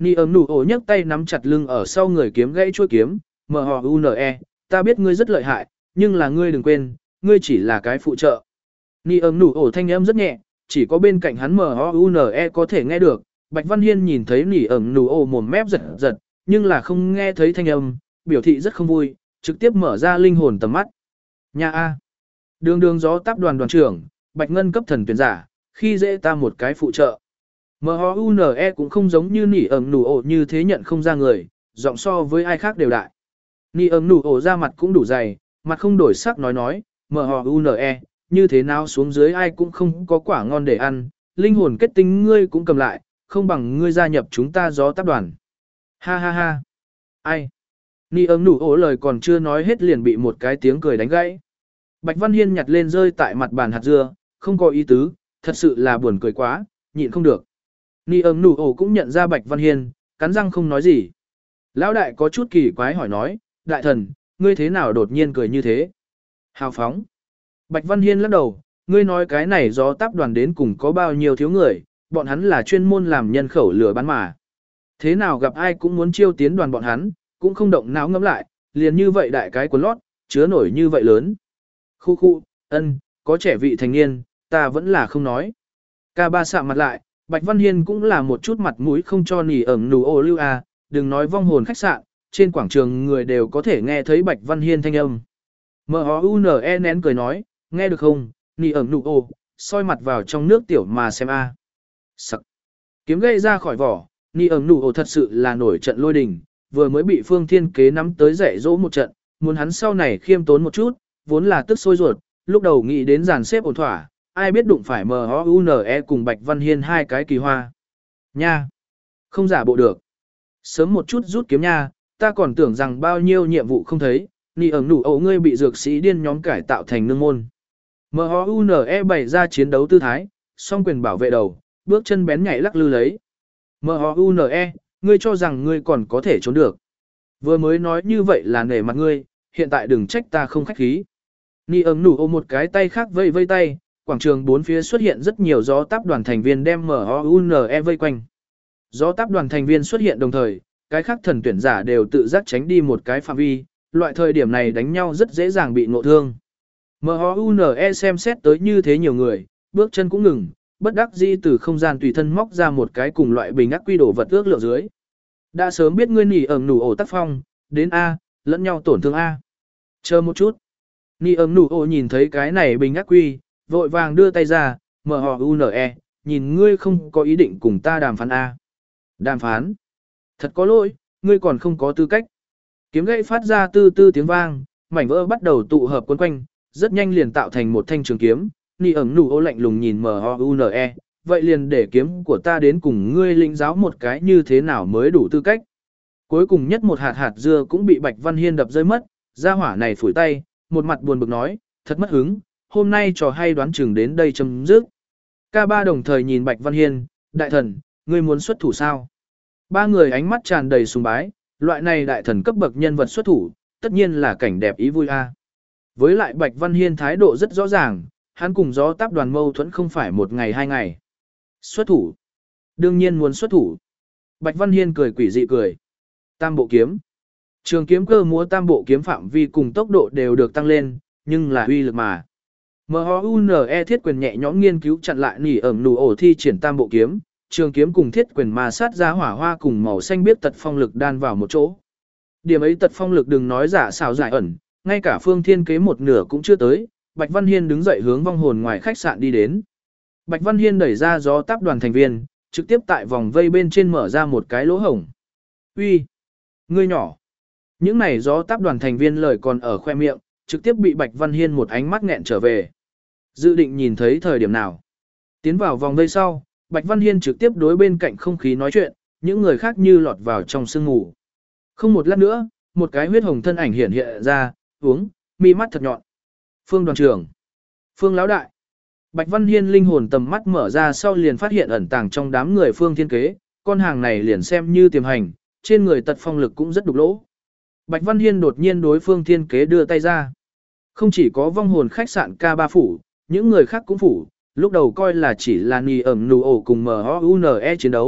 Speaker 1: Nì ấm nụ ổ nhấc tay nắm chặt lưng ở sau người kiếm gãy chuôi kiếm, mờ hò u nờ e, ta biết ngươi rất lợi hại, nhưng là ngươi đừng quên, ngươi chỉ là cái phụ trợ. Nì ấm nụ ổ thanh âm rất nhẹ, chỉ có bên cạnh hắn mờ hò u nờ e có thể nghe được. Bạch Văn Hiên nhìn thấy nỉ ấm nụ ổ mồm mép giật giật, nhưng là không nghe thấy thanh âm, biểu thị rất không vui, trực tiếp mở ra linh hồn tầm mắt. Nha a, đường đường gió táp đoàn đoàn trưởng, Bạch Ngân cấp thần tuyển giả, khi dễ ta một cái phụ trợ. em hát u en e cũng không giống như nỉ ẩm nụ ổ như thế nhận không ra người, giọng so với ai khác đều đại. Nỉ ẩm nụ ổ ra mặt cũng đủ dày, mặt không đổi sắc nói nói, em hát u en e, như thế nào xuống dưới ai cũng không có quả ngon để ăn, linh hồn kết tinh ngươi cũng cầm lại, không bằng ngươi gia nhập chúng ta gió táp đoàn. Ha ha ha. Ai? Nỉ ẩm nụ ổ lời còn chưa nói hết liền bị một cái tiếng cười đánh gãy. Bạch Văn Hiên nhặt lên rơi tại mặt bàn hạt dưa, không có ý tứ, thật sự là buồn cười quá, nhịn không được. Nỉ ấm nụ ổ cũng nhận ra Bạch Văn Hiên, cắn răng không nói gì. Lão đại có chút kỳ quái hỏi nói, đại thần, ngươi thế nào đột nhiên cười như thế? Hào phóng. Bạch Văn Hiên lắc đầu, ngươi nói cái này gió táp đoàn đến cùng có bao nhiêu thiếu người, bọn hắn là chuyên môn làm nhân khẩu lừa bán mà. Thế nào gặp ai cũng muốn chiêu tiến đoàn bọn hắn, cũng không động não ngẫm lại, liền như vậy đại cái quần lót, chứa nổi như vậy lớn. Khu khu, ân, có trẻ vị thành niên, ta vẫn là không nói. Ca ba sạm mặt lại, Bạch Văn Hiên cũng là một chút mặt mũi không cho nỉ ẩm nụ ổ lưu à, đừng nói vong hồn khách sạn, trên quảng trường người đều có thể nghe thấy Bạch Văn Hiên thanh âm. em hát u en e nén cười nói, nghe được không, nỉ ẩm nụ ổ, soi mặt vào trong nước tiểu mà xem a. À. Sắc. Kiếm gây ra khỏi vỏ, nỉ ẩm nụ ổ thật sự là nổi trận lôi đình, vừa mới bị Phương Thiên Kế nắm tới dạy dỗ một trận, muốn hắn sau này khiêm tốn một chút, vốn là tức sôi ruột, lúc đầu nghĩ đến dàn xếp ổn thỏa, ai biết đụng phải em hát u en e cùng Bạch Văn Hiên hai cái kỳ hoa. Nha! Không giả bộ được. Sớm một chút rút kiếm nha, ta còn tưởng rằng bao nhiêu nhiệm vụ không thấy, nỉ ẩm nụ ổ ngươi bị dược sĩ điên nhóm cải tạo thành nương môn. em hát u en e bày ra chiến đấu tư thái, song quyền bảo vệ đầu, bước chân bén nhảy lắc lư lấy. em hát u en e, ngươi cho rằng ngươi còn có thể trốn được. Vừa mới nói như vậy là nể mặt ngươi, hiện tại đừng trách ta không khách khí. Nỉ ẩm nụ ổ một cái tay khác vây vây tay, quảng trường bốn phía xuất hiện rất nhiều gió táp đoàn thành viên đem em hát u en e vây quanh. Gió táp đoàn thành viên xuất hiện đồng thời, cái khác thần tuyển giả đều tự giác tránh đi một cái phạm vi, loại thời điểm này đánh nhau rất dễ dàng bị ngộ thương. em hát u en e xem xét tới như thế nhiều người, bước chân cũng ngừng, bất đắc dĩ từ không gian tùy thân móc ra một cái cùng loại bình ác quy đổ vật ước lượng dưới. Đã sớm biết ngươi nỉ ẩm nụ ổ tác phong, đến A, lẫn nhau tổn thương A. Chờ một chút. Nỉ ẩm nụ ổ nhìn thấy cái này bình ác quy, vội vàng đưa tay ra, em hát u en e, nhìn ngươi không có ý định cùng ta đàm phán A. Đàm phán. Thật có lỗi, ngươi còn không có tư cách. Kiếm gãy phát ra tư tư tiếng vang, mảnh vỡ bắt đầu tụ hợp quấn quanh, rất nhanh liền tạo thành một thanh trường kiếm. Nỉ ẩm nụ ổ lạnh lùng nhìn em hát u en e, vậy liền để kiếm của ta đến cùng ngươi lĩnh giáo một cái như thế nào mới đủ tư cách. Cuối cùng nhất một hạt hạt dưa cũng bị Bạch Văn Hiên đập rơi mất, gia hỏa này phủi tay, một mặt buồn bực nói, thật mất hứng, hôm nay trò hay đoán chừng đến đây chấm dứt. Ca ba đồng thời nhìn Bạch Văn Hiên, đại thần, ngươi muốn xuất thủ sao? Ba người ánh mắt tràn đầy sùng bái, loại này đại thần cấp bậc nhân vật xuất thủ, tất nhiên là cảnh đẹp ý vui a. Với lại Bạch Văn Hiên thái độ rất rõ ràng, hắn cùng gió táp đoàn mâu thuẫn không phải một ngày hai ngày. Xuất thủ. Đương nhiên muốn xuất thủ. Bạch Văn Hiên cười quỷ dị cười. Tam bộ kiếm. Trường kiếm cơ múa tam bộ kiếm phạm vi cùng tốc độ đều được tăng lên, nhưng là uy lực mà. em hát u en e thiết quyền nhẹ nhõm nghiên cứu chặn lại nỉ ẩm nụ ổ thi triển tam bộ kiếm, trường kiếm cùng thiết quyền ma sát ra hỏa hoa cùng màu xanh biết tật phong lực đan vào một chỗ. Điểm ấy tật phong lực đừng nói giả xào giải ẩn, ngay cả Phương Thiên Kế một nửa cũng chưa tới, Bạch Văn Hiên đứng dậy hướng vong hồn ngoài khách sạn đi đến. Bạch Văn Hiên đẩy ra gió táp đoàn thành viên, trực tiếp tại vòng vây bên trên mở ra một cái lỗ hổng. Uy, ngươi nhỏ. Những này gió táp đoàn thành viên lời còn ở khoe miệng, trực tiếp bị Bạch Văn Hiên một ánh mắt nghẹn trở về. Dự định nhìn thấy thời điểm nào. Tiến vào vòng vây sau, Bạch Văn Hiên trực tiếp đối bên cạnh không khí nói chuyện, những người khác như lọt vào trong sương mù. Không một lát nữa, một cái huyết hồng thân ảnh hiện hiện ra, uống, mi mắt thật nhọn. Phương đoàn trưởng. Phương lão đại. Bạch Văn Hiên linh hồn tầm mắt mở ra sau liền phát hiện ẩn tàng trong đám người Phương Thiên Kế, con hàng này liền xem như tiềm hành, trên người tật phong lực cũng rất đục lỗ. Bạch Văn Hiên đột nhiên đối Phương Thiên Kế đưa tay ra. Không chỉ có vong hồn khách sạn K ba phủ, những người khác cũng phủ, lúc đầu coi là chỉ là nì ẩm nụ ổ cùng em hát u en e chiến đấu,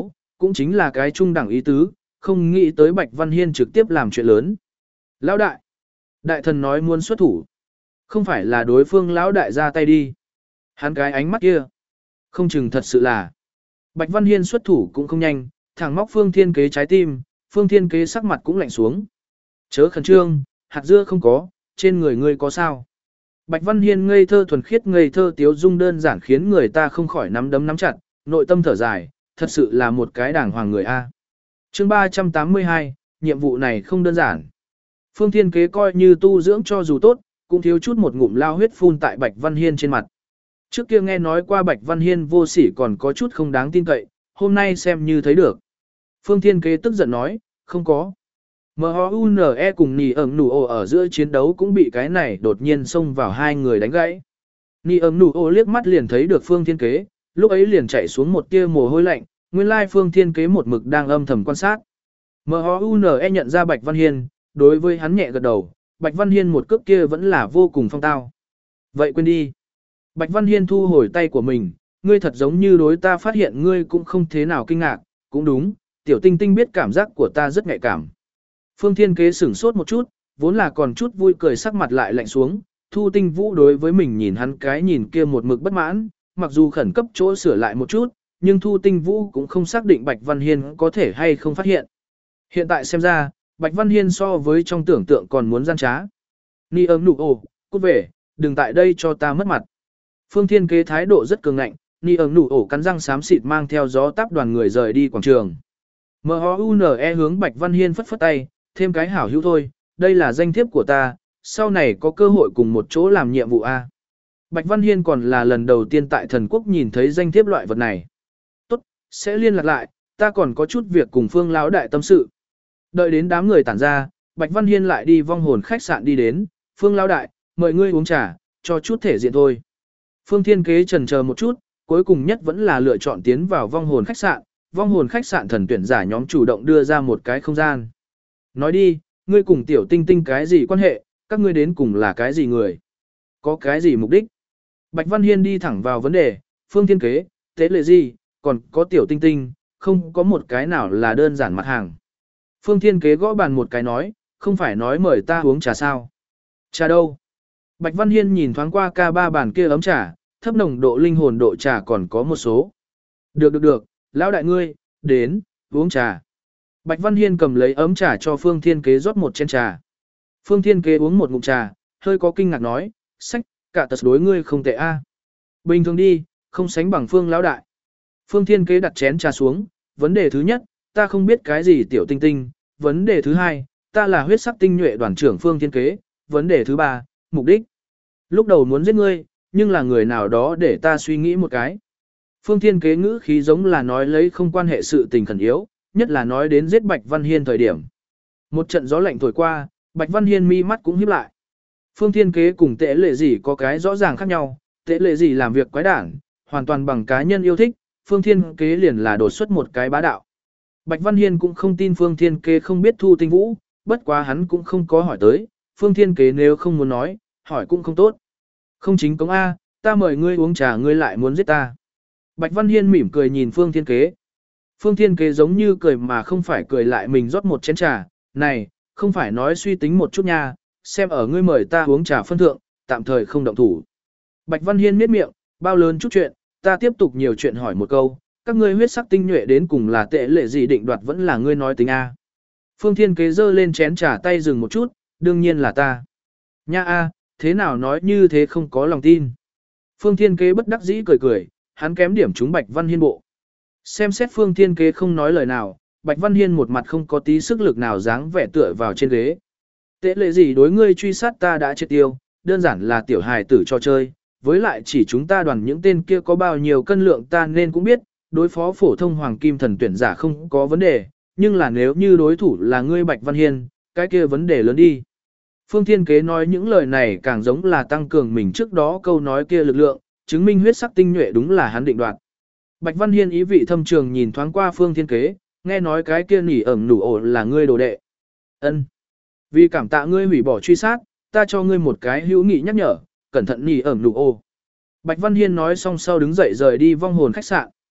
Speaker 1: cũng chính là cái trung đẳng ý tứ, không nghĩ tới Bạch Văn Hiên trực tiếp làm chuyện lớn. Lão đại, đại thần nói muốn xuất thủ. Không phải là đối phương lão đại ra tay đi. Hắn cái ánh mắt kia. Không chừng thật sự là. Bạch Văn Hiên xuất thủ cũng không nhanh, thẳng móc Phương Thiên Kế trái tim, Phương Thiên Kế sắc mặt cũng lạnh xuống. Chớ khẩn trương, hạt dưa không có, trên người ngươi có sao. Bạch Văn Hiên ngây thơ thuần khiết ngây thơ tiếu dung đơn giản khiến người ta không khỏi nắm đấm nắm chặt, nội tâm thở dài, thật sự là một cái đàng hoàng người A. Chương ba trăm tám mươi hai, nhiệm vụ này không đơn giản. Phương Thiên Kế coi như tu dưỡng cho dù tốt, cũng thiếu chút một ngụm lao huyết phun tại Bạch Văn Hiên trên mặt. Trước kia nghe nói qua Bạch Văn Hiên vô sỉ còn có chút không đáng tin cậy, hôm nay xem như thấy được. Phương Thiên Kế tức giận nói, không có. em o u en e cùng Nì ẩn nụ ồ ở giữa chiến đấu cũng bị cái này đột nhiên xông vào hai người đánh gãy. Nì ẩn nụ ồ liếc mắt liền thấy được Phương Thiên Kế, lúc ấy liền chạy xuống một tia mồ hôi lạnh, nguyên lai Phương Thiên Kế một mực đang âm thầm quan sát. em o u en e nhận ra Bạch Văn Hiên, đối với hắn nhẹ gật đầu, Bạch Văn Hiên một cước kia vẫn là vô cùng phong tao. Vậy quên đi. Bạch Văn Hiên thu hồi tay của mình, ngươi thật giống như đối ta phát hiện ngươi cũng không thế nào kinh ngạc, cũng đúng, tiểu tinh tinh biết cảm giác của ta rất nhạy cảm. Phương Thiên Kế sửng sốt một chút, vốn là còn chút vui cười sắc mặt lại lạnh xuống, Thu Tinh Vũ đối với mình nhìn hắn cái nhìn kia một mực bất mãn, mặc dù khẩn cấp chỗ sửa lại một chút, nhưng Thu Tinh Vũ cũng không xác định Bạch Văn Hiên có thể hay không phát hiện. Hiện tại xem ra, Bạch Văn Hiên so với trong tưởng tượng còn muốn gian trá. Ni ấm nụ ồ, cút về, đừng tại đây cho ta mất mặt. Phương Thiên Kế thái độ rất cường ngạnh, Ni ấm nụ ồ cắn răng xám xịt mang theo gió táp đoàn người rời đi quảng trường. em o u en e hướng Bạch Văn Hiên phất phất tay, thêm cái hảo hữu thôi, đây là danh thiếp của ta, sau này có cơ hội cùng một chỗ làm nhiệm vụ A. Bạch Văn Hiên còn là lần đầu tiên tại thần quốc nhìn thấy danh thiếp loại vật này. Tốt, sẽ liên lạc lại, ta còn có chút việc cùng Phương lão đại tâm sự. Đợi đến đám người tản ra, Bạch Văn Hiên lại đi vong hồn khách sạn đi đến, Phương lão đại, mời ngươi uống trà, cho chút thể diện thôi. Phương Thiên Kế chần chờ một chút, cuối cùng nhất vẫn là lựa chọn tiến vào vong hồn khách sạn, vong hồn khách sạn thần tuyển giả nhóm chủ động đưa ra một cái không gian. Nói đi, ngươi cùng tiểu tinh tinh cái gì quan hệ, các ngươi đến cùng là cái gì người? Có cái gì mục đích? Bạch Văn Hiên đi thẳng vào vấn đề, Phương Thiên Kế, tế lệ gì, còn có tiểu tinh tinh, không có một cái nào là đơn giản mặt hàng. Phương Thiên Kế gõ bàn một cái nói, không phải nói mời ta uống trà sao? Trà đâu? Bạch Văn Hiên nhìn thoáng qua ca ba bàn kia ấm trà, thấp nồng độ linh hồn độ trà còn có một số. Được được được, lão đại ngươi, đến, uống trà. Bạch Văn Hiên cầm lấy ấm trà cho Phương Thiên Kế rót một chén trà. Phương Thiên Kế uống một ngụm trà, hơi có kinh ngạc nói, sách, cả tật đối ngươi không tệ a. Bình thường đi, không sánh bằng Phương lão đại. Phương Thiên Kế đặt chén trà xuống, vấn đề thứ nhất, ta không biết cái gì tiểu tinh tinh, vấn đề thứ hai, ta là huyết sắc tinh nhuệ đoàn trưởng Phương Thiên Kế, vấn đề thứ ba, mục đích. Lúc đầu muốn giết ngươi, nhưng là người nào đó để ta suy nghĩ một cái. Phương Thiên Kế ngữ khí giống là nói lấy không quan hệ sự tình khẩn yếu, nhất là nói đến giết Bạch Văn Hiên thời điểm. Một trận gió lạnh thổi qua, Bạch Văn Hiên mi mắt cũng híp lại. Phương Thiên Kế cùng Tệ Lệ Dĩ có cái rõ ràng khác nhau, Tệ Lệ Dĩ làm việc quái đản, hoàn toàn bằng cá nhân yêu thích, Phương Thiên Kế liền là đột xuất một cái bá đạo. Bạch Văn Hiên cũng không tin Phương Thiên Kế không biết Thu Tinh Vũ, bất quá hắn cũng không có hỏi tới, Phương Thiên Kế nếu không muốn nói, hỏi cũng không tốt. Không chính cống A, ta mời ngươi uống trà ngươi lại muốn giết ta. Bạch Văn Hiên mỉm cười nhìn Phương Thiên Kế. Phương Thiên Kế giống như cười mà không phải cười lại mình rót một chén trà, này, không phải nói suy tính một chút nha, xem ở ngươi mời ta uống trà phân thượng, tạm thời không động thủ. Bạch Văn Hiên miết miệng, bao lớn chút chuyện, ta tiếp tục nhiều chuyện hỏi một câu, các ngươi huyết sắc tinh nhuệ đến cùng là Tệ Lệ gì định đoạt vẫn là ngươi nói tính A. Phương Thiên Kế giơ lên chén trà tay dừng một chút, đương nhiên là ta. Nha A, thế nào nói như thế không có lòng tin. Phương Thiên Kế bất đắc dĩ cười cười, hắn kém điểm trúng Bạch Văn Hiên bộ. Xem xét Phương Thiên Kế không nói lời nào, Bạch Văn Hiên một mặt không có tí sức lực nào dáng vẻ tựa vào trên ghế. Tệ lệ gì đối ngươi truy sát ta đã triệt tiêu, đơn giản là tiểu hài tử cho chơi, với lại chỉ chúng ta đoàn những tên kia có bao nhiêu cân lượng ta nên cũng biết, đối phó phổ thông hoàng kim thần tuyển giả không có vấn đề, nhưng là nếu như đối thủ là ngươi Bạch Văn Hiên, cái kia vấn đề lớn đi. Phương Thiên Kế nói những lời này càng giống là tăng cường mình trước đó câu nói kia lực lượng, chứng minh huyết sắc tinh nhuệ đúng là hắn định đoạt. Bạch Văn Hiên ý vị thâm trường nhìn thoáng qua Phương Thiên Kế, nghe nói cái kia nỉ ẩm nủ ổ là ngươi đồ đệ. Ân, vì cảm tạ ngươi hủy bỏ truy sát, ta cho ngươi một cái hữu nghị nhắc nhở, cẩn thận nỉ ẩm nủ ổ. Bạch Văn Hiên nói xong sau đứng dậy rời đi vong hồn khách sạn.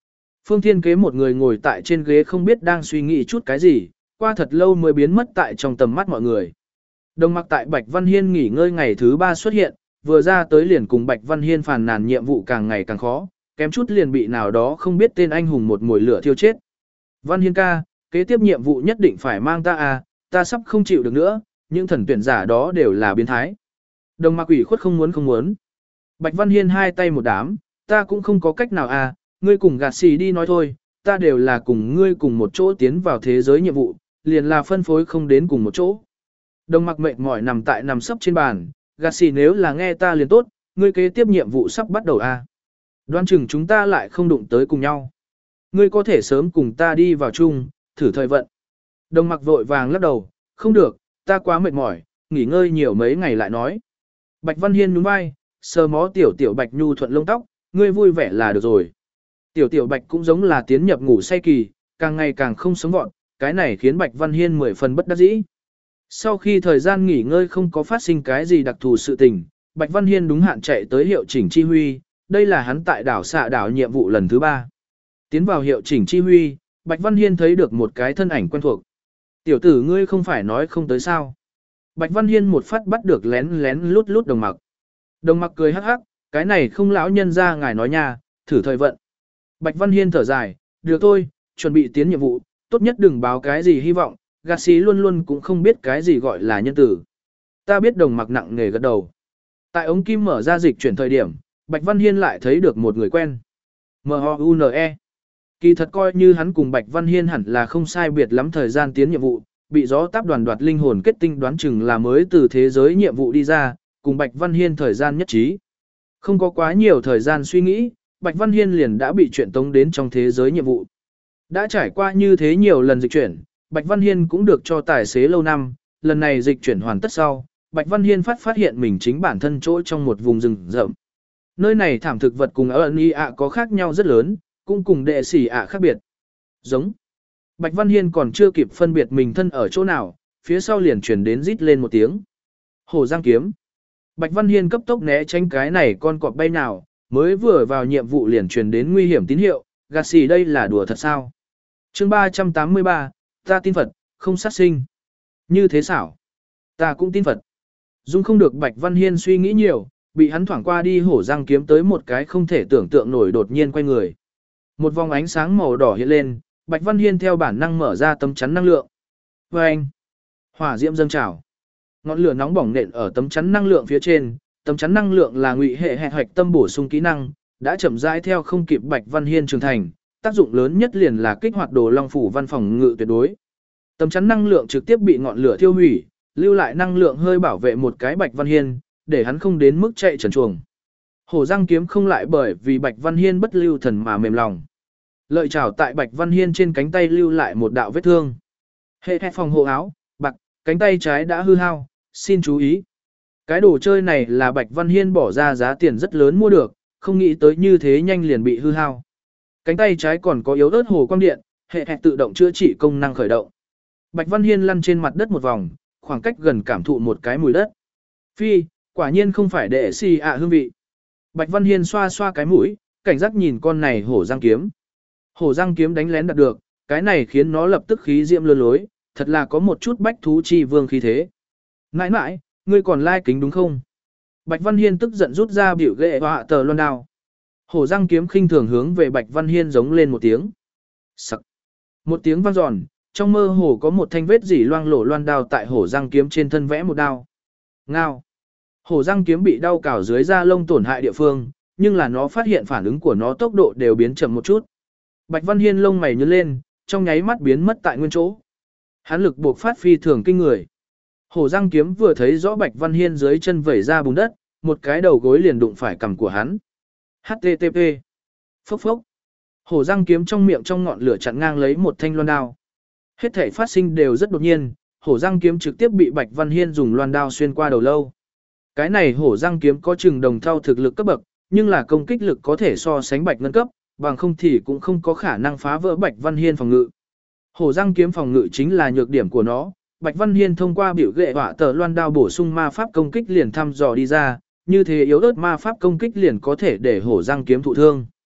Speaker 1: Phương Thiên Kế một người ngồi tại trên ghế không biết đang suy nghĩ chút cái gì, qua thật lâu mới biến mất tại trong tầm mắt mọi người. Đồng Mặc tại Bạch Văn Hiên nghỉ ngơi ngày thứ ba xuất hiện, vừa ra tới liền cùng Bạch Văn Hiên phàn nàn nhiệm vụ càng ngày càng khó, kém chút liền bị nào đó không biết tên anh hùng một mùi lửa thiêu chết. Văn Hiên ca, kế tiếp nhiệm vụ nhất định phải mang ta à, ta sắp không chịu được nữa, những thần tuyển giả đó đều là biến thái. Đồng Mặc ủy khuất không muốn không muốn. Bạch Văn Hiên hai tay một đám, ta cũng không có cách nào à, ngươi cùng gạt xì đi nói thôi, ta đều là cùng ngươi cùng một chỗ tiến vào thế giới nhiệm vụ, liền là phân phối không đến cùng một chỗ. Đồng Mặc mệt mỏi nằm tại nằm sấp trên bàn, gạt xì nếu là nghe ta liền tốt, ngươi kế tiếp nhiệm vụ sắp bắt đầu à. Đoán chừng chúng ta lại không đụng tới cùng nhau. Ngươi có thể sớm cùng ta đi vào chung, thử thời vận. Đồng Mặc vội vàng lắc đầu, không được, ta quá mệt mỏi, nghỉ ngơi nhiều mấy ngày lại nói. Bạch Văn Hiên nhún vai, sờ mó tiểu tiểu Bạch nhu thuận lông tóc, ngươi vui vẻ là được rồi. Tiểu tiểu Bạch cũng giống là tiến nhập ngủ say kỳ, càng ngày càng không sống vọn, cái này khiến Bạch Văn Hiên mười phần bất đắc dĩ. Sau khi thời gian nghỉ ngơi không có phát sinh cái gì đặc thù sự tình, Bạch Văn Hiên đúng hạn chạy tới hiệu chỉnh chi huy, đây là hắn tại đảo xạ đảo nhiệm vụ lần thứ ba. Tiến vào hiệu chỉnh chi huy, Bạch Văn Hiên thấy được một cái thân ảnh quen thuộc. Tiểu tử ngươi không phải nói không tới sao. Bạch Văn Hiên một phát bắt được lén lén lút lút Đồng Mặc. Đồng Mặc cười hắc hắc, cái này không lão nhân ra ngài nói nha, thử thời vận. Bạch Văn Hiên thở dài, được thôi, chuẩn bị tiến nhiệm vụ, tốt nhất đừng báo cái gì hy vọng, gạt xí luôn luôn cũng không biết cái gì gọi là nhân tử. Ta biết Đồng Mặc nặng nề gật đầu. Tại ống kim mở ra dịch chuyển thời điểm, Bạch Văn Hiên lại thấy được một người quen. M O U N E. Kỳ thật coi như hắn cùng Bạch Văn Hiên hẳn là không sai biệt lắm thời gian tiến nhiệm vụ, bị gió táp đoàn đoạt linh hồn kết tinh đoán chừng là mới từ thế giới nhiệm vụ đi ra, cùng Bạch Văn Hiên thời gian nhất trí. Không có quá nhiều thời gian suy nghĩ, Bạch Văn Hiên liền đã bị chuyển tống đến trong thế giới nhiệm vụ. Đã trải qua như thế nhiều lần dịch chuyển, Bạch Văn Hiên cũng được cho tài xế lâu năm, lần này dịch chuyển hoàn tất sau, Bạch Văn Hiên phát phát hiện mình chính bản thân chỗ trong một vùng rừng rậm. Nơi này thảm thực vật cùng ẩn y ạ có khác nhau rất lớn, cũng cùng đệ sĩ ạ khác biệt. Giống. Bạch Văn Hiên còn chưa kịp phân biệt mình thân ở chỗ nào, phía sau liền chuyển đến rít lên một tiếng. Hổ Giang kiếm. Bạch Văn Hiên cấp tốc né tránh cái này con cọp bay nào, mới vừa vào nhiệm vụ liền truyền đến nguy hiểm tín hiệu, gạt xì đây là đùa thật sao. Chương ba trăm tám mươi ba, ta tin Phật, không sát sinh. Như thế xảo. Ta cũng tin Phật. Dung không được Bạch Văn Hiên suy nghĩ nhiều, bị hắn thoảng qua đi Hổ Giang kiếm tới một cái không thể tưởng tượng nổi đột nhiên quay người. Một vòng ánh sáng màu đỏ hiện lên, Bạch Văn Hiên theo bản năng mở ra tấm chắn năng lượng. Vâng! Hỏa diễm dâng trào. Ngọn lửa nóng bỏng nện ở tấm chắn năng lượng phía trên, tấm chắn năng lượng là ngụy hệ hệ hoạch tâm bổ sung kỹ năng, đã chậm rãi theo không kịp Bạch Văn Hiên trưởng thành, tác dụng lớn nhất liền là kích hoạt Đồ Long phủ văn phòng ngự tuyệt đối. Tấm chắn năng lượng trực tiếp bị ngọn lửa thiêu hủy, lưu lại năng lượng hơi bảo vệ một cái Bạch Văn Hiên, để hắn không đến mức chạy trần truồng. Hổ Giang kiếm không lại bởi vì Bạch Văn Hiên bất lưu thần mà mềm lòng. Lợi chảo tại Bạch Văn Hiên trên cánh tay lưu lại một đạo vết thương. Hệ hệ phòng hộ áo, bạc, cánh tay trái đã hư hao, xin chú ý. Cái đồ chơi này là Bạch Văn Hiên bỏ ra giá tiền rất lớn mua được, không nghĩ tới như thế nhanh liền bị hư hao. Cánh tay trái còn có yếu ớt hồ quang điện, hệ hệ tự động chữa trị công năng khởi động. Bạch Văn Hiên lăn trên mặt đất một vòng, khoảng cách gần cảm thụ một cái mùi đất. Phi, quả nhiên không phải đệ xì ạ hương vị. Bạch Văn Hiên xoa xoa cái mũi, cảnh giác nhìn con này hổ giang kiếm. Hổ giang kiếm đánh lén đạt được, cái này khiến nó lập tức khí diễm lơ lối, thật là có một chút bách thú chi vương khí thế. Nãi nãi, ngươi còn lai kính đúng không? Bạch Văn Hiên tức giận rút ra biểu ghệ họa tờ loan đao. Hổ giang kiếm khinh thường hướng về Bạch Văn Hiên giống lên một tiếng. Sặc. Một tiếng vang giòn, trong mơ hồ có một thanh vết dỉ loang lổ loan đao tại hổ giang kiếm trên thân vẽ một đao. Ngao. Hổ giang kiếm bị đau cào dưới da lông tổn hại địa phương, nhưng là nó phát hiện phản ứng của nó tốc độ đều biến chậm một chút. Bạch Văn Hiên lông mày nhướng lên, trong nháy mắt biến mất tại nguyên chỗ. Hắn lực buộc phát phi thường kinh người. Hổ giang kiếm vừa thấy rõ Bạch Văn Hiên dưới chân vẩy ra bùn đất, một cái đầu gối liền đụng phải cằm của hắn. hát tê tê pê. Phốc phốc. Hổ giang kiếm trong miệng trong ngọn lửa chặn ngang lấy một thanh loan đao. Hết thảy phát sinh đều rất đột nhiên, hổ giang kiếm trực tiếp bị Bạch Văn Hiên dùng loan đao xuyên qua đầu lâu. Cái này hổ giang kiếm có chừng đồng thau thực lực cấp bậc, nhưng là công kích lực có thể so sánh Bạch ngân cấp, bằng không thì cũng không có khả năng phá vỡ Bạch Văn Hiên phòng ngự. Hổ giang kiếm phòng ngự chính là nhược điểm của nó, Bạch Văn Hiên thông qua biểu ghệ họa tờ loan đao bổ sung ma pháp công kích liền thăm dò đi ra, như thế yếu ớt ma pháp công kích liền có thể để hổ giang kiếm thụ thương.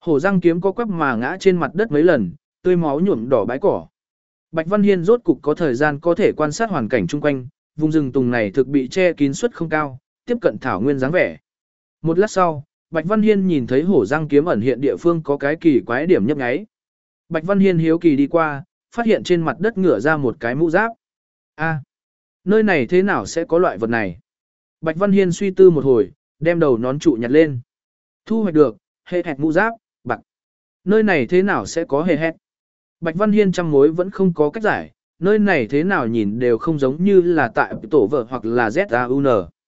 Speaker 1: Hổ răng kiếm có quắp mà ngã trên mặt đất mấy lần, tươi máu nhuộm đỏ bãi cỏ. Bạch Văn Hiên rốt cục có thời gian có thể quan sát hoàn cảnh chung quanh, vùng rừng tùng này thực bị che kín suất không cao, tiếp cận thảo nguyên dáng vẻ. Một lát sau, Bạch Văn Hiên nhìn thấy hổ răng kiếm ẩn hiện địa phương có cái kỳ quái điểm nhấp nháy. Bạch Văn Hiên hiếu kỳ đi qua, phát hiện trên mặt đất ngửa ra một cái mũ giáp. A, nơi này thế nào sẽ có loại vật này? Bạch Văn Hiên suy tư một hồi, đem đầu nón trụ nhặt lên. Thu hoạch được, hệ hẹt mũ giáp, bạc. Nơi này thế nào sẽ có hệ hẹt? Bạch Văn Hiên trăm mối vẫn không có cách giải, nơi này thế nào nhìn đều không giống như là tại tổ vợ hoặc là Z A U N.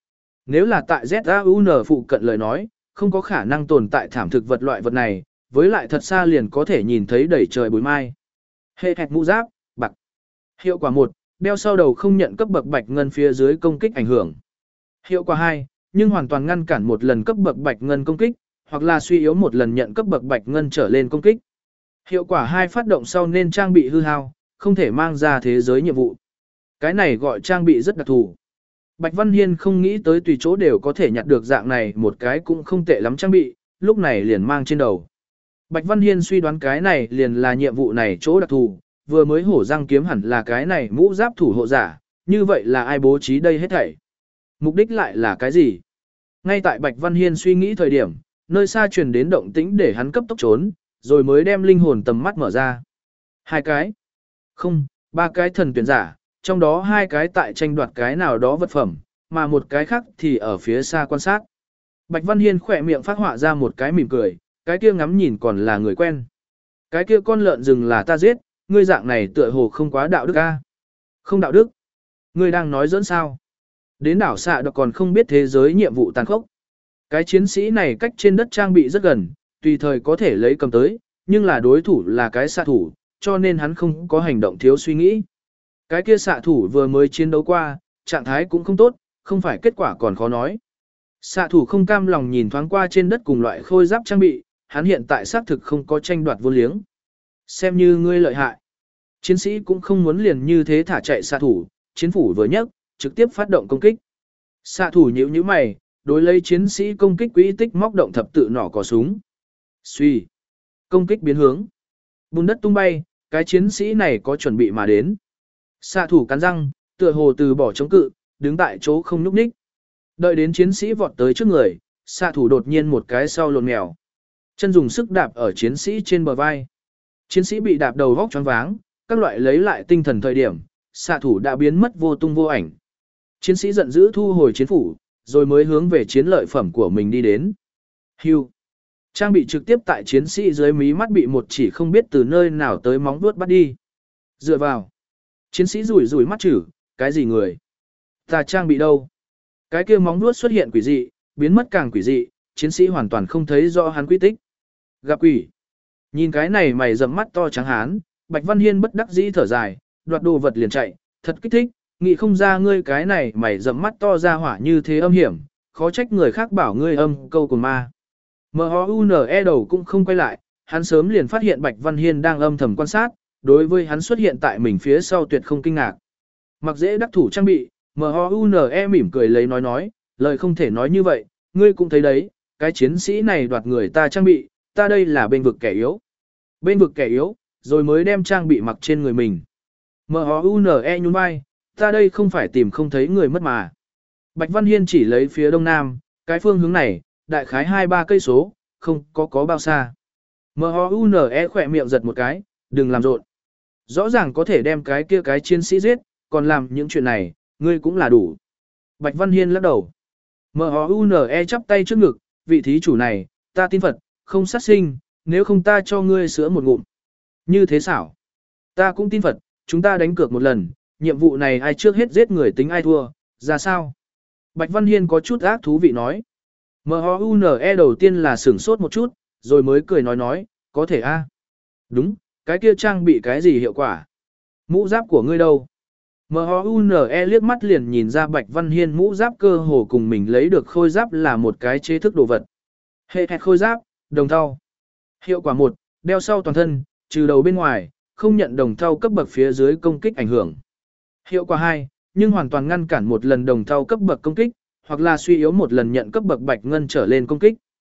Speaker 1: Nếu là tại Z A U N phụ cận lời nói, không có khả năng tồn tại thảm thực vật loại vật này, với lại thật xa liền có thể nhìn thấy đầy trời bụi mai. Hệ hẹt mũ giáp, bạc. Hiệu quả một, đeo sau đầu không nhận cấp bậc bạch ngân phía dưới công kích ảnh hưởng. Hiệu quả hai, nhưng hoàn toàn ngăn cản một lần cấp bậc bạch ngân công kích, hoặc là suy yếu một lần nhận cấp bậc bạch ngân trở lên công kích. Hiệu quả hai phát động sau nên trang bị hư hao, không thể mang ra thế giới nhiệm vụ. Cái này gọi trang bị rất đặc thù. Bạch Văn Hiên không nghĩ tới tùy chỗ đều có thể nhặt được dạng này một cái cũng không tệ lắm trang bị, lúc này liền mang trên đầu. Bạch Văn Hiên suy đoán cái này liền là nhiệm vụ này chỗ đặc thù, vừa mới hổ răng kiếm hẳn là cái này mũ giáp thủ hộ giả, như vậy là ai bố trí đây hết thảy? Mục đích lại là cái gì? Ngay tại Bạch Văn Hiên suy nghĩ thời điểm, nơi xa truyền đến động tĩnh để hắn cấp tốc trốn, rồi mới đem linh hồn tầm mắt mở ra. Hai cái, không, ba cái thần tuyển giả, trong đó hai cái tại tranh đoạt cái nào đó vật phẩm, mà một cái khác thì ở phía xa quan sát. Bạch Văn Hiên khỏe miệng phát họa ra một cái mỉm cười, cái kia ngắm nhìn còn là người quen. Cái kia con lợn rừng là ta giết, ngươi dạng này tựa hồ không quá đạo đức a. Không đạo đức? Ngươi đang nói giỡn sao? Đến đảo xạ độc còn không biết thế giới nhiệm vụ tàn khốc. Cái chiến sĩ này cách trên đất trang bị rất gần, tùy thời có thể lấy cầm tới, nhưng là đối thủ là cái xạ thủ, cho nên hắn không có hành động thiếu suy nghĩ. Cái kia xạ thủ vừa mới chiến đấu qua, trạng thái cũng không tốt, không phải kết quả còn khó nói. Xạ thủ không cam lòng nhìn thoáng qua trên đất cùng loại khôi giáp trang bị, hắn hiện tại xác thực không có tranh đoạt vô liếng. Xem như ngươi lợi hại. Chiến sĩ cũng không muốn liền như thế thả chạy xạ thủ, chiến phủ vừa nhấc, trực tiếp phát động công kích. Xạ thủ nhíu nhíu mày, đối lấy chiến sĩ công kích quỹ tích móc động thập tự nỏ cò súng. Suy. Công kích biến hướng. Bùn đất tung bay, cái chiến sĩ này có chuẩn bị mà đến. Xạ thủ cắn răng, tựa hồ từ bỏ chống cự, đứng tại chỗ không nhúc nhích. Đợi đến chiến sĩ vọt tới trước người, xạ thủ đột nhiên một cái sau lộn mèo. Chân dùng sức đạp ở chiến sĩ trên bờ vai. Chiến sĩ bị đạp đầu vóc choáng váng, các loại lấy lại tinh thần thời điểm, xạ thủ đã biến mất vô tung vô ảnh. Chiến sĩ giận dữ thu hồi chiến phủ, rồi mới hướng về chiến lợi phẩm của mình đi đến. Hưu. Trang bị trực tiếp tại chiến sĩ dưới mí mắt bị một chỉ không biết từ nơi nào tới móng vuốt bắt đi. Dựa vào. Chiến sĩ rủi rủi mắt chử, cái gì người? Ta trang bị đâu? Cái kia móng vuốt xuất hiện quỷ dị, biến mất càng quỷ dị, chiến sĩ hoàn toàn không thấy rõ hắn quy tích. Gặp quỷ. Nhìn cái này mày rậm mắt to trắng hán, Bạch Văn Hiên bất đắc dĩ thở dài, đoạt đồ vật liền chạy, thật kích thích, nghĩ không ra ngươi cái này mày rậm mắt to ra hỏa như thế âm hiểm, khó trách người khác bảo ngươi âm câu của ma. M-O-U-N-E đầu cũng không quay lại, hắn sớm liền phát hiện Bạch Văn Hiên đang âm thầm quan sát, đối với hắn xuất hiện tại mình phía sau tuyệt không kinh ngạc. Mặc dễ đắc thủ trang bị, M-O-U-N-E mỉm cười lấy nói nói, lời không thể nói như vậy, ngươi cũng thấy đấy, cái chiến sĩ này đoạt người ta trang bị, ta đây là bên vực kẻ yếu. Bên vực kẻ yếu, rồi mới đem trang bị mặc trên người mình. M-O-U-N-E nhún vai, ta đây không phải tìm không thấy người mất mà. Bạch Văn Hiên chỉ lấy phía đông nam, cái phương hướng này, đại khái hai ba cây số, không có có bao xa. M-O-U-N-E khỏe miệng giật một cái, đừng làm rộn. Rõ ràng có thể đem cái kia cái chiến sĩ giết, còn làm những chuyện này, ngươi cũng là đủ. Bạch Văn Hiên lắc đầu. M-O-U-N-E chắp tay trước ngực, vị thí chủ này, ta tin Phật, không sát sinh, nếu không ta cho ngươi sữa một ngụm. Như thế xảo. Ta cũng tin Phật, chúng ta đánh cược một lần, nhiệm vụ này ai trước hết giết người tính ai thua, ra sao? Bạch Văn Hiên có chút ác thú vị nói. M-O-U-N-E đầu tiên là sửng sốt một chút, rồi mới cười nói nói, có thể a. Đúng, cái kia trang bị cái gì hiệu quả? Mũ giáp của ngươi đâu? M-O-U-N-E liếc mắt liền nhìn ra Bạch Văn Hiên mũ giáp cơ hồ cùng mình lấy được khôi giáp là một cái chế thức đồ vật. Hệ hẹt khôi giáp, đồng thau. Hiệu quả một, đeo sau toàn thân, trừ đầu bên ngoài, không nhận đồng thau cấp bậc phía dưới công kích ảnh hưởng. Hiệu quả hai, nhưng hoàn toàn ngăn cản một lần đồng thau cấp bậc công kích, hoặc là suy yếu một lần nhận cấp bậc bạch ngân trở lên công kích.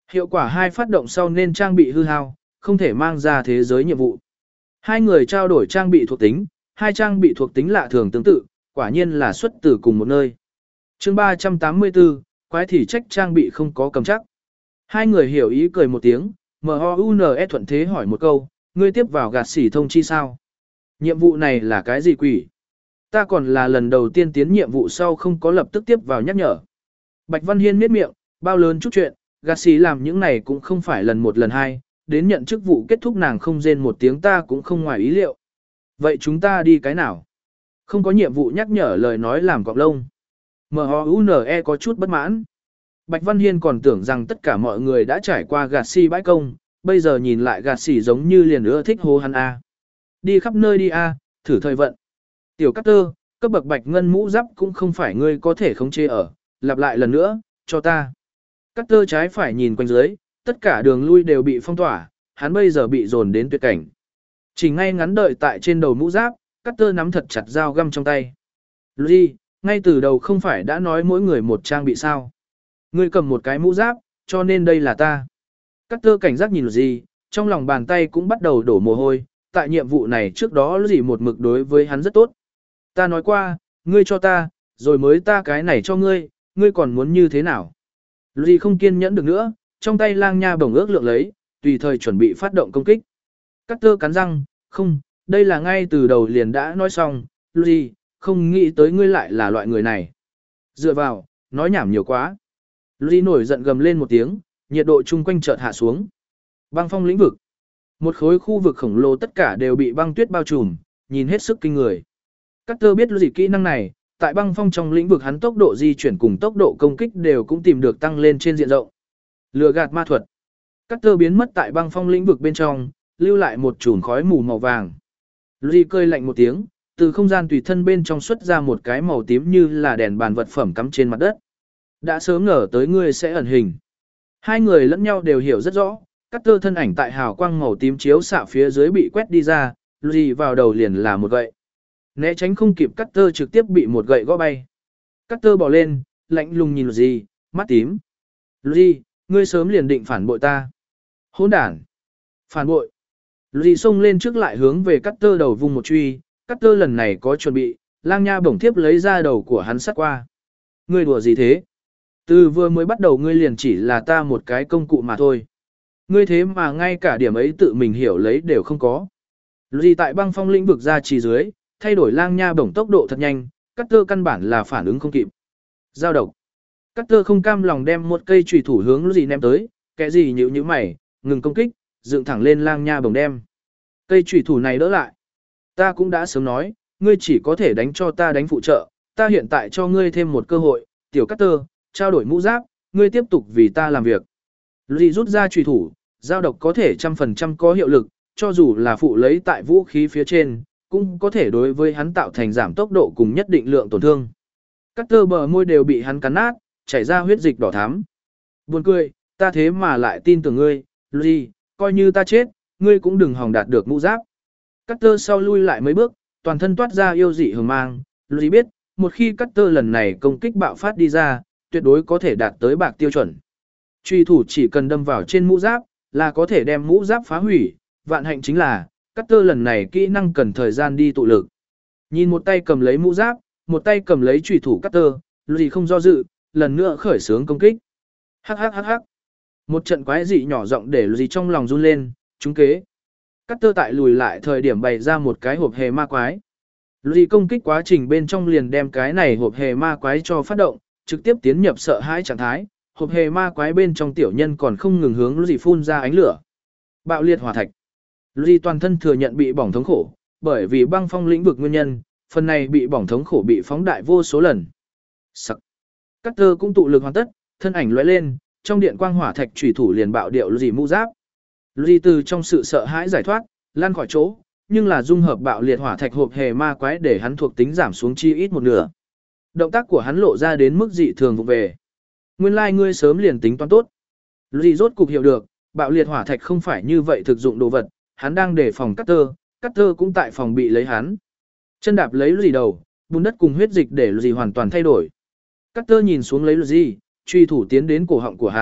Speaker 1: Hiệu quả hai phát động sau nên trang bị hư hao, không thể mang ra thế giới nhiệm vụ. Hai người trao đổi trang bị thuộc tính, hai trang bị thuộc tính lạ thường tương tự, quả nhiên là xuất từ cùng một nơi. chương ba trăm tám mươi tư, quái thị trách trang bị không có cầm chắc. Hai người hiểu ý cười một tiếng, em o u en e thuận thế hỏi một câu, ngươi tiếp vào gạt xỉ thông chi sao? Nhiệm vụ này là cái gì quỷ? Ta còn là lần đầu tiên tiến nhiệm vụ sau không có lập tức tiếp vào nhắc nhở. Bạch Văn Hiên miết miệng, bao lớn chút chuyện, gạt xỉ làm những này cũng không phải lần một lần hai, đến nhận chức vụ kết thúc nàng không rên một tiếng ta cũng không ngoài ý liệu. Vậy chúng ta đi cái nào? Không có nhiệm vụ nhắc nhở lời nói làm cọp lông. em o u en e có chút bất mãn. Bạch Văn Hiên còn tưởng rằng tất cả mọi người đã trải qua gạt xì bãi công, bây giờ nhìn lại gạt xì giống như liền ưa thích hô hắn A. Đi khắp nơi đi A, thử thời vận. Tiểu Cát Tơ, cấp bậc bạch ngân mũ giáp cũng không phải ngươi có thể khống chế ở, lặp lại lần nữa, cho ta. Cát Tơ trái phải nhìn quanh dưới, tất cả đường lui đều bị phong tỏa, hắn bây giờ bị dồn đến tuyệt cảnh. Chỉ ngay ngắn đợi tại trên đầu mũ giáp, Cát Tơ nắm thật chặt dao găm trong tay. Luigi, ngay từ đầu không phải đã nói mỗi người một trang bị sao? Ngươi cầm một cái mũ giáp, cho nên đây là ta. Cát Tơ cảnh giác nhìn Luigi, trong lòng bàn tay cũng bắt đầu đổ mồ hôi, tại nhiệm vụ này trước đó Luigi một mực đối với hắn rất tốt. Ta nói qua, ngươi cho ta, rồi mới ta cái này cho ngươi, ngươi còn muốn như thế nào? Luigi không kiên nhẫn được nữa, trong tay lang nha bổng ước lượng lấy, tùy thời chuẩn bị phát động công kích. Cát Tơ cắn răng, không, đây là ngay từ đầu liền đã nói xong, Luigi, không nghĩ tới ngươi lại là loại người này. Dựa vào, nói nhảm nhiều quá. Luigi nổi giận gầm lên một tiếng, nhiệt độ chung quanh chợt hạ xuống. Băng phong lĩnh vực. Một khối khu vực khổng lồ tất cả đều bị băng tuyết bao trùm, nhìn hết sức kinh người. Cát Tơ biết Luigi kỹ năng này, tại băng phong trong lĩnh vực hắn tốc độ di chuyển cùng tốc độ công kích đều cũng tìm được tăng lên trên diện rộng. Lừa gạt ma thuật. Cát Tơ biến mất tại băng phong lĩnh vực bên trong, lưu lại một chùm khói mù màu vàng. Luigi cười lạnh một tiếng, từ không gian tùy thân bên trong xuất ra một cái màu tím như là đèn bàn vật phẩm cắm trên mặt đất. Đã sớm ngờ tới ngươi sẽ ẩn hình. Hai người lẫn nhau đều hiểu rất rõ, Cát Tơ thân ảnh tại hào quang màu tím chiếu xạ phía dưới bị quét đi ra, Luigi vào đầu liền là một gậy. Né tránh không kịp Cát Tơ trực tiếp bị một gậy gõ bay. Cát Tơ bỏ lên, lạnh lùng nhìn Luigi, mắt tím. Luigi, ngươi sớm liền định phản bội ta. Hỗn đản. Phản bội. Luigi xông lên trước lại hướng về Cát Tơ đầu vùng một truy, Cát Tơ lần này có chuẩn bị, lang nha bổng tiếp lấy ra đầu của hắn sát qua. Ngươi đùa gì thế? Từ vừa mới bắt đầu ngươi liền chỉ là ta một cái công cụ mà thôi. Ngươi thế mà ngay cả điểm ấy tự mình hiểu lấy đều không có. Luigi tại băng phong lĩnh vực ra chỉ dưới, thay đổi lang nha bổng tốc độ thật nhanh, Cát Tơ căn bản là phản ứng không kịp. Giao độc. Cát Tơ không cam lòng đem một cây chùy thủ hướng Luigi ném tới, kẻ gì nhíu nhíu mày, ngừng công kích, dựng thẳng lên lang nha bổng đem. Cây chùy thủ này đỡ lại. Ta cũng đã sớm nói, ngươi chỉ có thể đánh cho ta đánh phụ trợ, ta hiện tại cho ngươi thêm một cơ hội, tiểu Cát Tơ, trao đổi mũ giáp, ngươi tiếp tục vì ta làm việc. Luigi rút ra chùy thủ, giao độc có thể trăm phần trăm có hiệu lực, cho dù là phụ lấy tại vũ khí phía trên, cũng có thể đối với hắn tạo thành giảm tốc độ cùng nhất định lượng tổn thương. Cát Tơ bờ môi đều bị hắn cắn nát, chảy ra huyết dịch đỏ thắm. Buồn cười, ta thế mà lại tin tưởng ngươi, Luigi, coi như ta chết, ngươi cũng đừng hòng đạt được mũ giáp. Cát Tơ sau lui lại mấy bước, toàn thân toát ra yêu dị hừng mang, Luigi biết, một khi Cát Tơ lần này công kích bạo phát đi ra, tuyệt đối có thể đạt tới bạc tiêu chuẩn. Truy thủ chỉ cần đâm vào trên mũ giáp, là có thể đem mũ giáp phá hủy, vạn hạnh chính là, Cát Tơ lần này kỹ năng cần thời gian đi tụ lực. Nhìn một tay cầm lấy mũ giáp, một tay cầm lấy truy thủ Cát Tơ, Luigi không do dự, lần nữa khởi xướng công kích. Hắc hắc hắc hắc. Một trận quái dị nhỏ giọng để Luigi trong lòng run lên, trúng kế. Cát Tơ tại lùi lại thời điểm bày ra một cái hộp hề ma quái. Luigi công kích quá trình bên trong liền đem cái này hộp hề ma quái cho phát động, trực tiếp tiến nhập sợ hãi trạng thái. Hộp hề ma quái bên trong tiểu nhân còn không ngừng hướng Luigi phun ra ánh lửa. Bạo liệt hỏa thạch. Luigi toàn thân thừa nhận bị bỏng thống khổ, bởi vì băng phong lĩnh vực nguyên nhân, phần này bị bỏng thống khổ bị phóng đại vô số lần. Sắc. Cát Tơ cũng tụ lực hoàn tất, thân ảnh lóe lên, trong điện quang hỏa thạch chủy thủ liền bạo điệu Luigi mũ giáp. Luigi từ trong sự sợ hãi giải thoát, lăn khỏi chỗ, nhưng là dung hợp bạo liệt hỏa thạch hộp hề ma quái để hắn thuộc tính giảm xuống chi ít một nửa. Động tác của hắn lộ ra đến mức dị thường vụ về. Nguyên lai like ngươi sớm liền tính toán tốt. Luigi rốt cục hiểu được, bạo liệt hỏa thạch không phải như vậy thực dụng đồ vật, hắn đang đề phòng Cát Tơ, Cát Tơ cũng tại phòng bị lấy hắn. Chân đạp lấy Luigi đầu, bùn đất cùng huyết dịch để Luigi hoàn toàn thay đổi. Cát Tơ nhìn xuống lấy Luigi, truy thủ tiến đến cổ họng của hắn,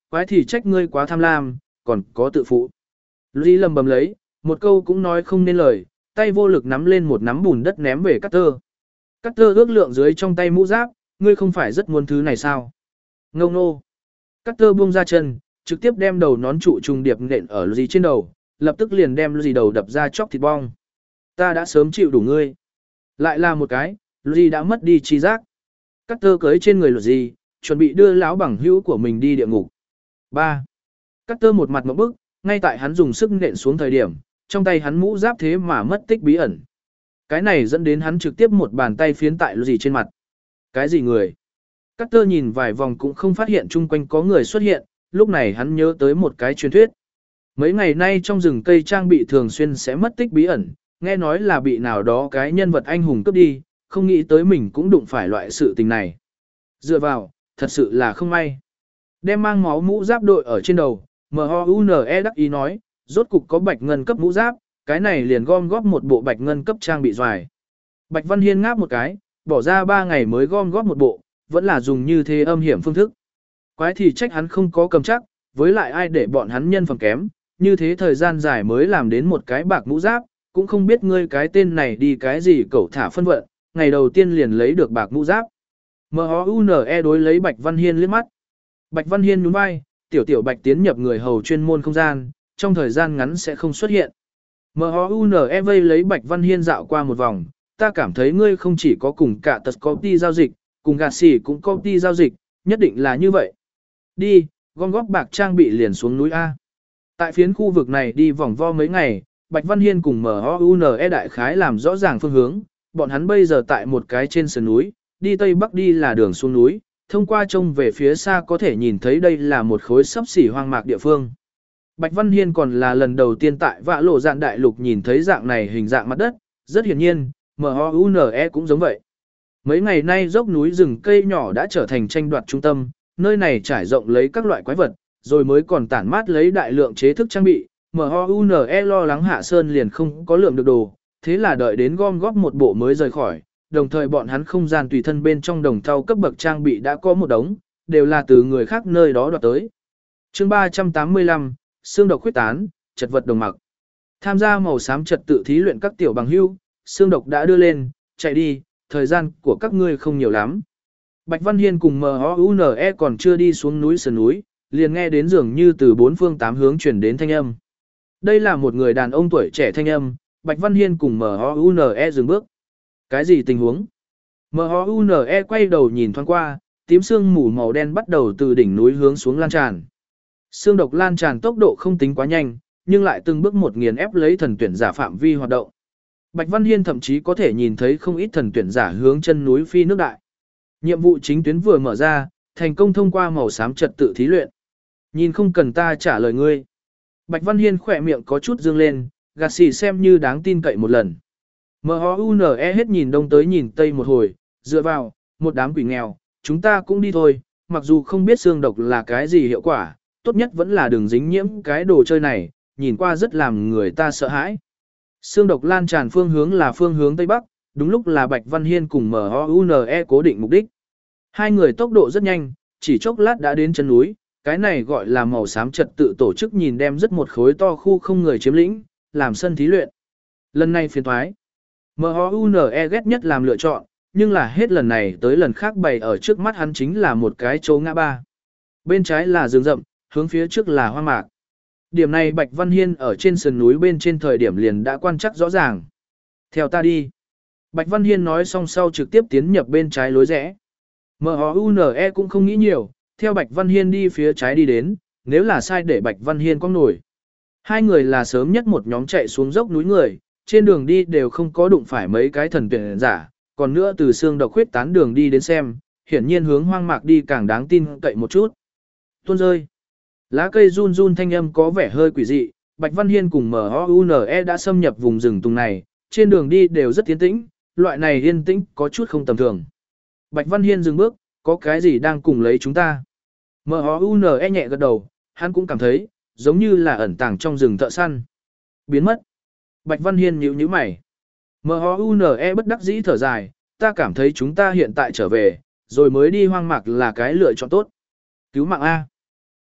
Speaker 1: quái thì trách ngươi quá tham lam, còn có tự phụ. Lucy lầm bầm lấy, một câu cũng nói không nên lời, tay vô lực nắm lên một nắm bùn đất ném về Carter. Carter ước lượng dưới trong tay mũ giáp, ngươi không phải rất muốn thứ này sao? Ngông nô. Carter buông ra chân, trực tiếp đem đầu nón trụ trùng điệp nện ở Lucy trên đầu, lập tức liền đem Lucy đầu đập ra chóc thịt bong. Ta đã sớm chịu đủ ngươi. Lại là một cái, Lucy đã mất đi trí giác. Carter cưới trên người Lucy, chuẩn bị đưa lão bằng hữu của mình đi địa ngục. ba. Carter một mặt ngộp bức, ngay tại hắn dùng sức nện xuống thời điểm, trong tay hắn mũ giáp thế mà mất tích bí ẩn. Cái này dẫn đến hắn trực tiếp một bàn tay phiến tại Lucy trên mặt. Cái gì người? Carter nhìn vài vòng cũng không phát hiện chung quanh có người xuất hiện, lúc này hắn nhớ tới một cái truyền thuyết. Mấy ngày nay trong rừng cây trang bị thường xuyên sẽ mất tích bí ẩn, nghe nói là bị nào đó cái nhân vật anh hùng cướp đi, không nghĩ tới mình cũng đụng phải loại sự tình này. Dựa vào, thật sự là không may. Đem mang máu mũ giáp đội ở trên đầu, em o u en e đắc ý nói, rốt cục có bạch ngân cấp mũ giáp, cái này liền gom góp một bộ bạch ngân cấp trang bị doài. Bạch Văn Hiên ngáp một cái, bỏ ra ba ngày mới gom góp một bộ, vẫn là dùng như thế âm hiểm phương thức. Quái thì trách hắn không có cầm chắc, với lại ai để bọn hắn nhân phẩm kém, như thế thời gian dài mới làm đến một cái bạc mũ giáp, cũng không biết ngươi cái tên này đi cái gì cậu thả phân vận, ngày đầu tiên liền lấy được bạc mũ giáp. em o u en e đối lấy Bạch Văn Hiên liếc mắt. Bạch Văn Hiên nhún vai, tiểu tiểu Bạch tiến nhập người hầu chuyên môn không gian, trong thời gian ngắn sẽ không xuất hiện. em o u en e vây lấy Bạch Văn Hiên dạo qua một vòng, ta cảm thấy ngươi không chỉ có cùng cả tật công ty giao dịch, cùng gạt xỉ cũng công ty giao dịch, nhất định là như vậy. Đi, gom góp bạc trang bị liền xuống núi A. Tại phiến khu vực này đi vòng vo mấy ngày, Bạch Văn Hiên cùng em o u en e đại khái làm rõ ràng phương hướng, bọn hắn bây giờ tại một cái trên sườn núi, đi tây bắc đi là đường xuống núi, thông qua trông về phía xa có thể nhìn thấy đây là một khối sấp xỉ hoang mạc địa phương. Bạch Văn Hiên còn là lần đầu tiên tại Vạ Lộ Dạn Đại Lục nhìn thấy dạng này hình dạng mặt đất, rất hiển nhiên, em o u en e cũng giống vậy. Mấy ngày nay dốc núi rừng cây nhỏ đã trở thành tranh đoạt trung tâm, nơi này trải rộng lấy các loại quái vật, rồi mới còn tản mát lấy đại lượng chế thức trang bị, em o u en e lo lắng Hạ Sơn liền không có lượng được đồ, thế là đợi đến gom góp một bộ mới rời khỏi, đồng thời bọn hắn không gian tùy thân bên trong đồng thau cấp bậc trang bị đã có một đống, đều là từ người khác nơi đó đoạt tới. Chương ba trăm tám mươi lăm, xương độc khuyết tán, chật vật đồng mặc. Tham gia màu xám trật tự thí luyện các tiểu bằng hưu, xương độc đã đưa lên, chạy đi, thời gian của các ngươi không nhiều lắm. Bạch Văn Hiên cùng em o u en e còn chưa đi xuống núi sườn núi, liền nghe đến dường như từ bốn phương tám hướng truyền đến thanh âm. Đây là một người đàn ông tuổi trẻ thanh âm, Bạch Văn Hiên cùng em o u en e dừng bước. Cái gì tình huống? em o u en e quay đầu nhìn thoáng qua, tím sương mù màu đen bắt đầu từ đỉnh núi hướng xuống lan tràn. Xương độc lan tràn tốc độ không tính quá nhanh, nhưng lại từng bước một nghiền ép lấy thần tuyển giả phạm vi hoạt động. Bạch Văn Hiên thậm chí có thể nhìn thấy không ít thần tuyển giả hướng chân núi phi nước đại. Nhiệm vụ chính tuyến vừa mở ra, thành công thông qua màu xám trật tự thí luyện. Nhìn không cần ta trả lời ngươi. Bạch Văn Hiên khỏe miệng có chút dương lên, gạt xì xem như đáng tin cậy một lần. em o u en e hết nhìn đông tới nhìn tây một hồi, dựa vào, một đám quỷ nghèo, chúng ta cũng đi thôi, mặc dù không biết xương độc là cái gì hiệu quả, tốt nhất vẫn là đừng dính nhiễm cái đồ chơi này, nhìn qua rất làm người ta sợ hãi. Xương độc lan tràn phương hướng là phương hướng tây bắc, đúng lúc là Bạch Văn Hiên cùng em o u en e cố định mục đích. Hai người tốc độ rất nhanh, chỉ chốc lát đã đến chân núi, cái này gọi là màu xám trật tự tổ chức nhìn đem rất một khối to khu không người chiếm lĩnh, làm sân thí luyện. Lần này phiền thoái. em o u en e ghét nhất làm lựa chọn, nhưng là hết lần này tới lần khác bày ở trước mắt hắn chính là một cái chỗ ngã ba. Bên trái là rừng rậm, hướng phía trước là hoang mạc. Điểm này Bạch Văn Hiên ở trên sườn núi bên trên thời điểm liền đã quan trắc rõ ràng. Theo ta đi. Bạch Văn Hiên nói xong sau trực tiếp tiến nhập bên trái lối rẽ. em o u en e cũng không nghĩ nhiều, theo Bạch Văn Hiên đi phía trái đi đến, nếu là sai để Bạch Văn Hiên có nổi. Hai người là sớm nhất một nhóm chạy xuống dốc núi người, trên đường đi đều không có đụng phải mấy cái thần tuyển giả, còn nữa từ xương độc khuyết tán đường đi đến xem, hiển nhiên hướng hoang mạc đi càng đáng tin cậy một chút. Tuôn rơi. Lá cây run run thanh âm có vẻ hơi quỷ dị, Bạch Văn Hiên cùng em o u en e đã xâm nhập vùng rừng tùng này, trên đường đi đều rất yên tĩnh, loại này yên tĩnh có chút không tầm thường. Bạch Văn Hiên dừng bước, có cái gì đang cùng lấy chúng ta? em o u en e nhẹ gật đầu, hắn cũng cảm thấy, giống như là ẩn tàng trong rừng thợ săn. Biến mất. Bạch Văn Hiên nhíu nhíu mày. em o u en e bất đắc dĩ thở dài, ta cảm thấy chúng ta hiện tại trở về, rồi mới đi hoang mạc là cái lựa chọn tốt. Cứu mạng A.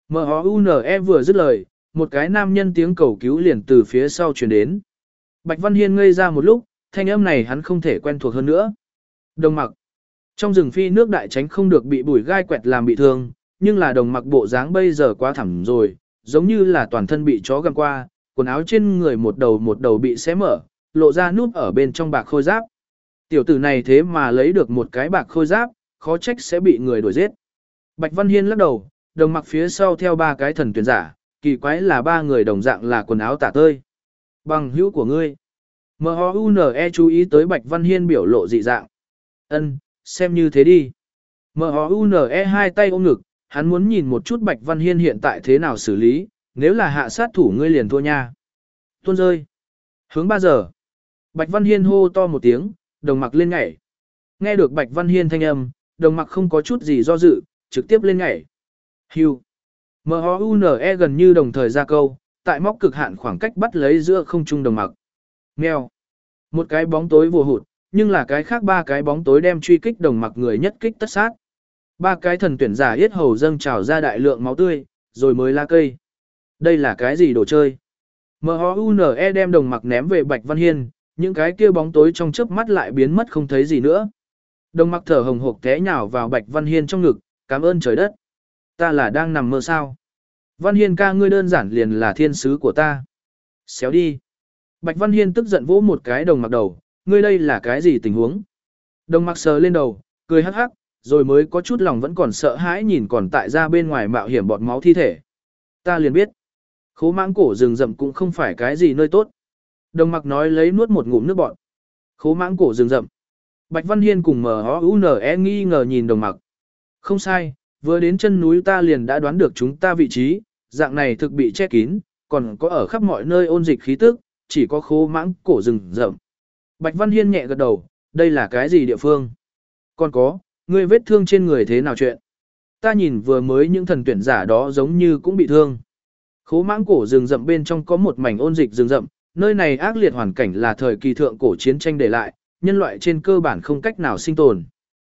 Speaker 1: M-O-U-N-E vừa dứt lời, một cái nam nhân tiếng cầu cứu liền từ phía sau truyền đến. Bạch Văn Hiên ngây ra một lúc, thanh âm này hắn không thể quen thuộc hơn nữa. Đồng mặc. Trong rừng phi nước đại tránh không được bị bùi gai quẹt làm bị thương, nhưng là đồng mặc bộ dáng bây giờ quá thẳm rồi, giống như là toàn thân bị chó găm qua, quần áo trên người một đầu một đầu bị xé mở, lộ ra nút ở bên trong bạc khôi giáp. Tiểu tử này thế mà lấy được một cái bạc khôi giáp, khó trách sẽ bị người đuổi giết. Bạch Văn Hiên lắc đầu, đồng mặc phía sau theo ba cái thần tuyển giả, kỳ quái là ba người đồng dạng là quần áo tả tơi. Bằng hữu của ngươi. M-O-U-N-E chú ý tới Bạch Văn Hiên biểu lộ dị dạng. Ân, xem như thế đi. M-O-U-N-E hai tay ôm ngực, hắn muốn nhìn một chút Bạch Văn Hiên hiện tại thế nào xử lý, nếu là hạ sát thủ ngươi liền thua nha. Tuôn rơi. Hướng ba giờ. Bạch Văn Hiên hô to một tiếng, đồng mặc lên nhảy. Nghe được Bạch Văn Hiên thanh âm, đồng mặc không có chút gì do dự, trực tiếp lên nhảy. Hưu. M-O-U-N-E gần như đồng thời ra câu, tại móc cực hạn khoảng cách bắt lấy giữa không trung đồng mặc. Mèo. Một cái bóng tối vồ hụt, nhưng là cái khác ba cái bóng tối đem truy kích đồng mặc người nhất kích tất sát. Ba cái thần tuyển giả yết hầu dâng trào ra đại lượng máu tươi, rồi mới la cây. Đây là cái gì đồ chơi? M-O-U-N-E đem đồng mặc ném về Bạch Văn Hiên, những cái kia bóng tối trong chớp mắt lại biến mất không thấy gì nữa. Đồng mặc thở hồng hộc té nhào vào Bạch Văn Hiên trong ngực, cảm ơn trời đất. Ta là đang nằm mơ sao? Văn Hiên ca ngươi đơn giản liền là thiên sứ của ta. Xéo đi. Bạch Văn Hiên tức giận vỗ một cái đồng mặc đầu, ngươi đây là cái gì tình huống? Đồng mặc sờ lên đầu, cười hắc hắc, rồi mới có chút lòng vẫn còn sợ hãi nhìn còn tại ra bên ngoài mạo hiểm bọt máu thi thể. Ta liền biết, khố mãng cổ rừng rậm cũng không phải cái gì nơi tốt. Đồng mặc nói lấy nuốt một ngụm nước bọt. Khố mãng cổ rừng rậm. Bạch Văn Hiên cùng M-O-U-N-E nghi ngờ nhìn đồng mặc. Không sai, vừa đến chân núi ta liền đã đoán được chúng ta vị trí, dạng này thực bị che kín, còn có ở khắp mọi nơi ôn dịch khí tức, chỉ có khố mãng cổ rừng rậm. Bạch Văn Hiên nhẹ gật đầu, đây là cái gì địa phương? Còn có, ngươi vết thương trên người thế nào chuyện? Ta nhìn vừa mới những thần tuyển giả đó giống như cũng bị thương. Khố mãng cổ rừng rậm bên trong có một mảnh ôn dịch rừng rậm, nơi này ác liệt hoàn cảnh là thời kỳ thượng cổ chiến tranh để lại, nhân loại trên cơ bản không cách nào sinh tồn.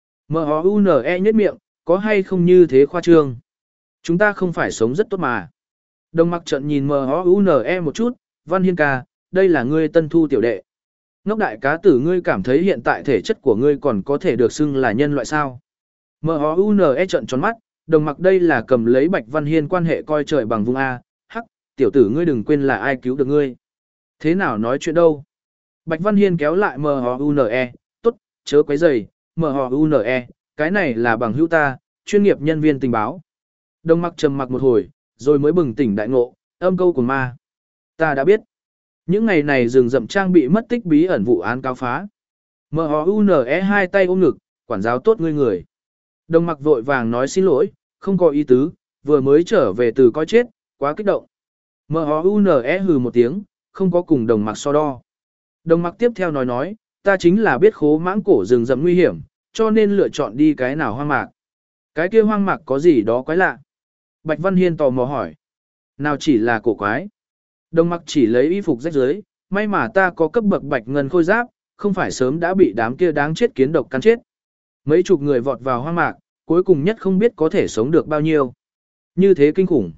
Speaker 1: M-O-U-N-E nhếch miệng, có hay không như thế khoa trương? Chúng ta không phải sống rất tốt mà. Đồng mặc trận nhìn M-O-U-N-E một chút, Văn Hiên ca, đây là ngươi tân thu tiểu đệ. Ngốc đại cá tử ngươi cảm thấy hiện tại thể chất của ngươi còn có thể được xưng là nhân loại sao? M-O-U-N-E trận tròn mắt, đồng mặc đây là cầm lấy Bạch Văn Hiên quan hệ coi trời bằng vung A, hắc, tiểu tử ngươi đừng quên là ai cứu được ngươi. Thế nào nói chuyện đâu? Bạch Văn Hiên kéo lại M-O-U-N-E, tốt, chớ quấy rầy, M-O-U-N-E, cái này là bằng hữu ta, chuyên nghiệp nhân viên tình báo. Đồng mặc trầm mặc một hồi, rồi mới bừng tỉnh đại ngộ, âm câu của ma. Ta đã biết. Những ngày này rừng rậm trang bị mất tích bí ẩn vụ án cáo phá. M-O-U-N-E hai tay ôm ngực, quản giáo tốt ngươi người. Đồng mặc vội vàng nói xin lỗi, không có ý tứ, vừa mới trở về từ coi chết, quá kích động. M-O-U-N-E hừ một tiếng, không có cùng đồng mặc so đo. Đồng mặc tiếp theo nói nói, ta chính là biết khố mãng cổ rừng rậm nguy hiểm, cho nên lựa chọn đi cái nào hoang mạc. Cái kia hoang mạc có gì đó quái lạ? Bạch Văn Hiên tò mò hỏi. Nào chỉ là cổ quái. Đồng mặc chỉ lấy y phục rách rưới, may mà ta có cấp bậc bạch ngân khôi giáp, không phải sớm đã bị đám kia đáng chết kiến độc cắn chết. Mấy chục người vọt vào hoang mạc, cuối cùng nhất không biết có thể sống được bao nhiêu. Như thế kinh khủng.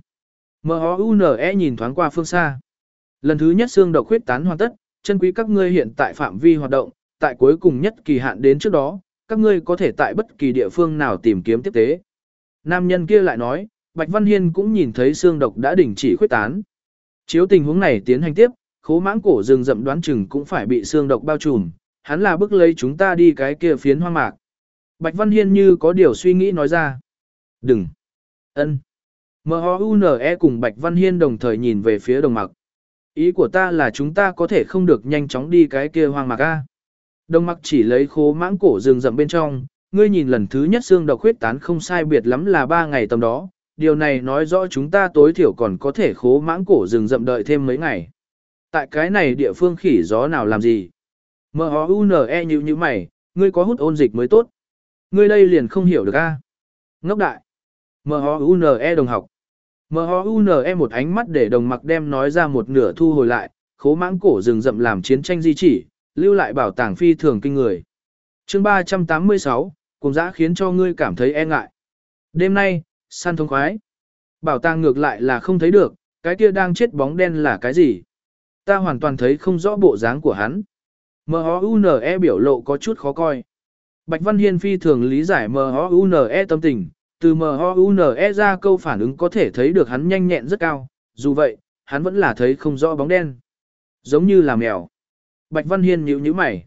Speaker 1: M-O-U-N-E nhìn thoáng qua phương xa. Lần thứ nhất xương độc khuyết tán hoàn tất, chân quý các ngươi hiện tại phạm vi hoạt động, tại cuối cùng nhất kỳ hạn đến trước đó, các ngươi có thể tại bất kỳ địa phương nào tìm kiếm tiếp tế. Nam nhân kia lại nói, Bạch Văn Hiên cũng nhìn thấy xương độc đã đình chỉ khuyết tán. Chiếu tình huống này tiến hành tiếp, khố mãng cổ rừng rậm đoán chừng cũng phải bị xương độc bao trùm, hắn là bức lấy chúng ta đi cái kia phiến hoang mạc. Bạch Văn Hiên như có điều suy nghĩ nói ra. Đừng. Ân. M-O-U-N-E cùng Bạch Văn Hiên đồng thời nhìn về phía đồng mặc. Ý của ta là chúng ta có thể không được nhanh chóng đi cái kia hoang mạc a. Đồng mặc chỉ lấy khố mãng cổ rừng rậm bên trong, ngươi nhìn lần thứ nhất xương độc khuyết tán không sai biệt lắm là ba ngày tầm đó, điều này nói rõ chúng ta tối thiểu còn có thể khố mãng cổ rừng rậm đợi thêm mấy ngày. Tại cái này địa phương khỉ gió nào làm gì? M-O-U-N-E như như mày, ngươi có hút ôn dịch mới tốt. Ngươi đây liền không hiểu được a. Ngốc đại. M-O-U-N-E đồng học. M-O-U-N-E một ánh mắt để đồng mặc đem nói ra một nửa thu hồi lại, khố mãng cổ rừng rậm làm chiến tranh di chỉ, lưu lại bảo tàng phi thường kinh người. Chương ba trăm tám mươi sáu, cùng dã khiến cho ngươi cảm thấy e ngại. Đêm nay, săn thông khoái. Bảo tàng ngược lại là không thấy được, cái kia đang chết bóng đen là cái gì? Ta hoàn toàn thấy không rõ bộ dáng của hắn. M-O-U-N-E biểu lộ có chút khó coi. Bạch Văn Hiên phi thường lý giải M-O-U-N-E tâm tình, từ M-O-U-N-E ra câu phản ứng có thể thấy được hắn nhanh nhẹn rất cao, dù vậy, hắn vẫn là thấy không rõ bóng đen. Giống như là mèo. Bạch Văn Hiên nhíu nhíu mày.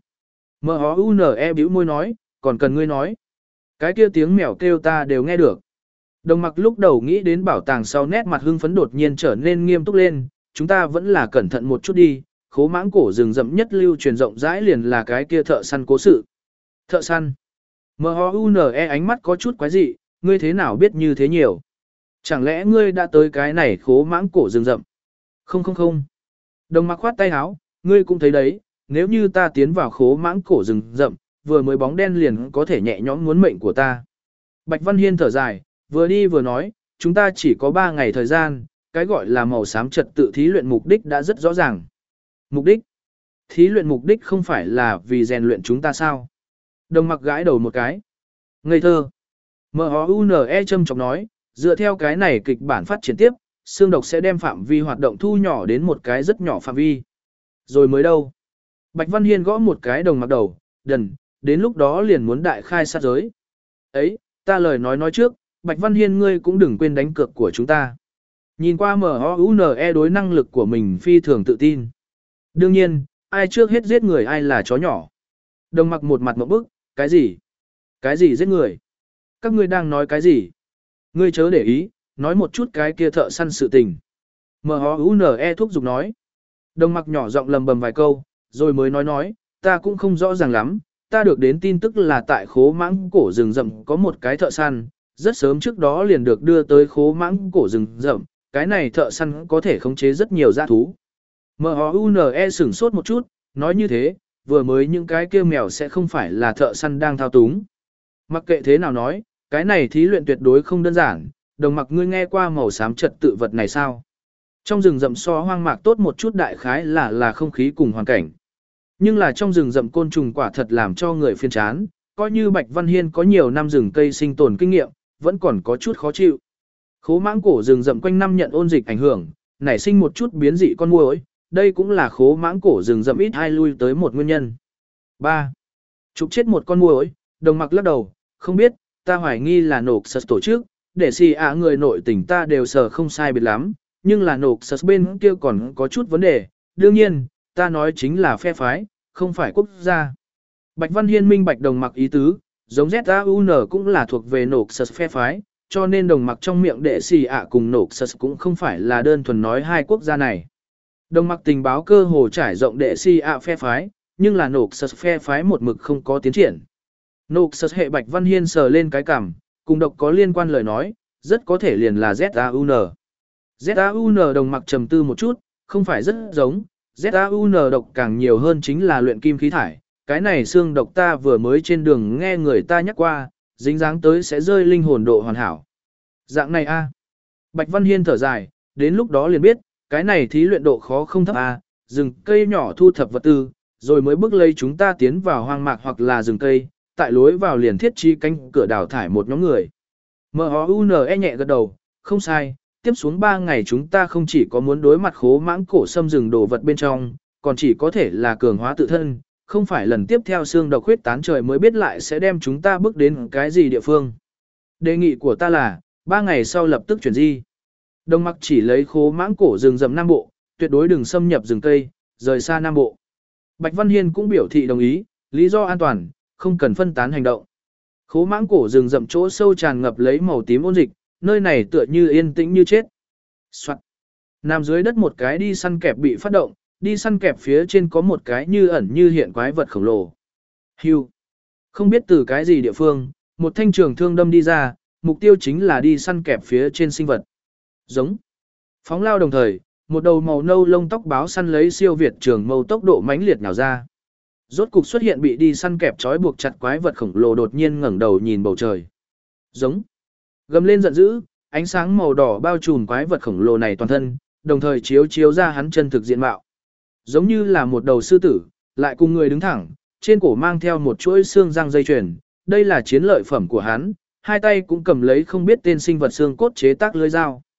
Speaker 1: M-O-U-N-E bĩu môi nói, còn cần ngươi nói. Cái kia tiếng mèo kêu ta đều nghe được. Đồng mặc lúc đầu nghĩ đến bảo tàng sau nét mặt hưng phấn đột nhiên trở nên nghiêm túc lên, chúng ta vẫn là cẩn thận một chút đi, khố mãng cổ rừng rậm nhất lưu truyền rộng rãi liền là cái kia thợ săn cố sự. Thợ săn. M-O-U-N-E ánh mắt có chút quái dị, ngươi thế nào biết như thế nhiều? Chẳng lẽ ngươi đã tới cái này khố mãng cổ rừng rậm? Không không không. Đồng mặc khoát tay áo, ngươi cũng thấy đấy, nếu như ta tiến vào khố mãng cổ rừng rậm, vừa mới bóng đen liền có thể nhẹ nhõm muốn mệnh của ta. Bạch Văn Hiên thở dài, vừa đi vừa nói, chúng ta chỉ có ba ngày thời gian, cái gọi là màu xám trật tự thí luyện mục đích đã rất rõ ràng. Mục đích? Thí luyện mục đích không phải là vì rèn luyện chúng ta sao? Đồng mặc gãi đầu một cái. Ngây thơ. M-O-U-N-E châm chọc nói, dựa theo cái này kịch bản phát triển tiếp, xương độc sẽ đem phạm vi hoạt động thu nhỏ đến một cái rất nhỏ phạm vi. Rồi mới đâu? Bạch Văn Hiên gõ một cái đồng mặc đầu, đần, đến lúc đó liền muốn đại khai sát giới. Ấy, ta lời nói nói trước, Bạch Văn Hiên ngươi cũng đừng quên đánh cược của chúng ta. Nhìn qua M-O-U-N-E đối năng lực của mình phi thường tự tin. Đương nhiên, ai trước hết giết người ai là chó nhỏ. Đồng mặc một mặt mộng bức, cái gì? Cái gì giết người? Các ngươi đang nói cái gì? Ngươi chớ để ý, nói một chút cái kia thợ săn sự tình. M-O-U-N-E thúc giục nói. Đồng mặc nhỏ giọng lầm bầm vài câu, rồi mới nói nói, ta cũng không rõ ràng lắm, ta được đến tin tức là tại khố mãng cổ rừng rậm có một cái thợ săn, rất sớm trước đó liền được đưa tới khố mãng cổ rừng rậm, cái này thợ săn có thể khống chế rất nhiều dã thú. M-O-U-N-E sửng sốt một chút, nói như thế, vừa mới những cái kia mèo sẽ không phải là thợ săn đang thao túng. Mặc kệ thế nào nói, cái này thí luyện tuyệt đối không đơn giản, đồng mặc ngươi nghe qua màu xám trật tự vật này sao? Trong rừng rậm so hoang mạc tốt một chút đại khái là là không khí cùng hoàn cảnh. Nhưng là trong rừng rậm côn trùng quả thật làm cho người phiền chán, coi như Bạch Văn Hiên có nhiều năm rừng cây sinh tồn kinh nghiệm, vẫn còn có chút khó chịu. Khố mãng cổ rừng rậm quanh năm nhận ôn dịch ảnh hưởng, nảy sinh một chút biến dị con muỗi, đây cũng là khố mãng cổ rừng rậm ít ai lui tới một nguyên nhân. ba. Chụp chết một con muỗi, đồng mặc lắc đầu, không biết, ta hoài nghi là nổ sật tổ chức, để xì ạ người nội tỉnh ta đều sờ không sai biệt lắm, nhưng là nổ sật bên kia còn có chút vấn đề, đương nhiên, ta nói chính là phe phái, không phải quốc gia. Bạch Văn Hiên minh bạch đồng mặc ý tứ, giống Z A U N cũng là thuộc về nổ sật phe phái, cho nên đồng mặc trong miệng đệ xì ạ cùng nổ sật cũng không phải là đơn thuần nói hai quốc gia này. Đồng mặc tình báo cơ hồ trải rộng đệ xì ạ phe phái, nhưng là nổ sật phe phái một mực không có tiến triển. Nổ sật hệ Bạch Văn Hiên sờ lên cái cằm, cùng độc có liên quan lời nói, rất có thể liền là Z A U N. Z A U N đồng mặc trầm tư một chút, không phải rất giống, Z A U N độc càng nhiều hơn chính là luyện kim khí thải, cái này xương độc ta vừa mới trên đường nghe người ta nhắc qua, dính dáng tới sẽ rơi linh hồn độ hoàn hảo. Dạng này a. Bạch Văn Hiên thở dài, đến lúc đó liền biết, cái này thí luyện độ khó không thấp a, rừng cây nhỏ thu thập vật tư, rồi mới bước lấy chúng ta tiến vào hoang mạc hoặc là rừng cây, tại lối vào liền thiết trí cánh cửa đào thải một nhóm người. M-O-U-N-E nhẹ gật đầu, không sai, tiếp xuống ba ngày chúng ta không chỉ có muốn đối mặt khố mãng cổ xâm rừng đồ vật bên trong, còn chỉ có thể là cường hóa tự thân, không phải lần tiếp theo xương độc huyết tán trời mới biết lại sẽ đem chúng ta bước đến cái gì địa phương. Đề nghị của ta là, ba ngày sau lập tức chuyển di. Đồng mặc chỉ lấy khố mãng cổ rừng rậm Nam Bộ, tuyệt đối đừng xâm nhập rừng cây, rời xa Nam Bộ. Bạch Văn Hiên cũng biểu thị đồng ý, lý do an toàn, không cần phân tán hành động. Khố mãng cổ rừng rậm chỗ sâu tràn ngập lấy màu tím ôn dịch, nơi này tựa như yên tĩnh như chết. Soạn. Nằm dưới đất một cái đi săn kẹp bị phát động, đi săn kẹp phía trên có một cái như ẩn như hiện quái vật khổng lồ. Hưu. Không biết từ cái gì địa phương, một thanh trường thương đâm đi ra, mục tiêu chính là đi săn kẹp phía trên sinh vật. Giống. Phóng lao đồng thời, một đầu màu nâu lông tóc báo săn lấy siêu việt trường mâu tốc độ mãnh liệt nhào ra. Rốt cục xuất hiện bị đi săn kẹp trói buộc chặt quái vật khổng lồ đột nhiên ngẩng đầu nhìn bầu trời. Giống. Gầm lên giận dữ, ánh sáng màu đỏ bao trùm quái vật khổng lồ này toàn thân, đồng thời chiếu chiếu ra hắn chân thực diện mạo. Giống như là một đầu sư tử, lại cùng người đứng thẳng, trên cổ mang theo một chuỗi xương răng dây chuyền, đây là chiến lợi phẩm của hắn, hai tay cũng cầm lấy không biết tên sinh vật xương cốt chế tác lưỡi dao.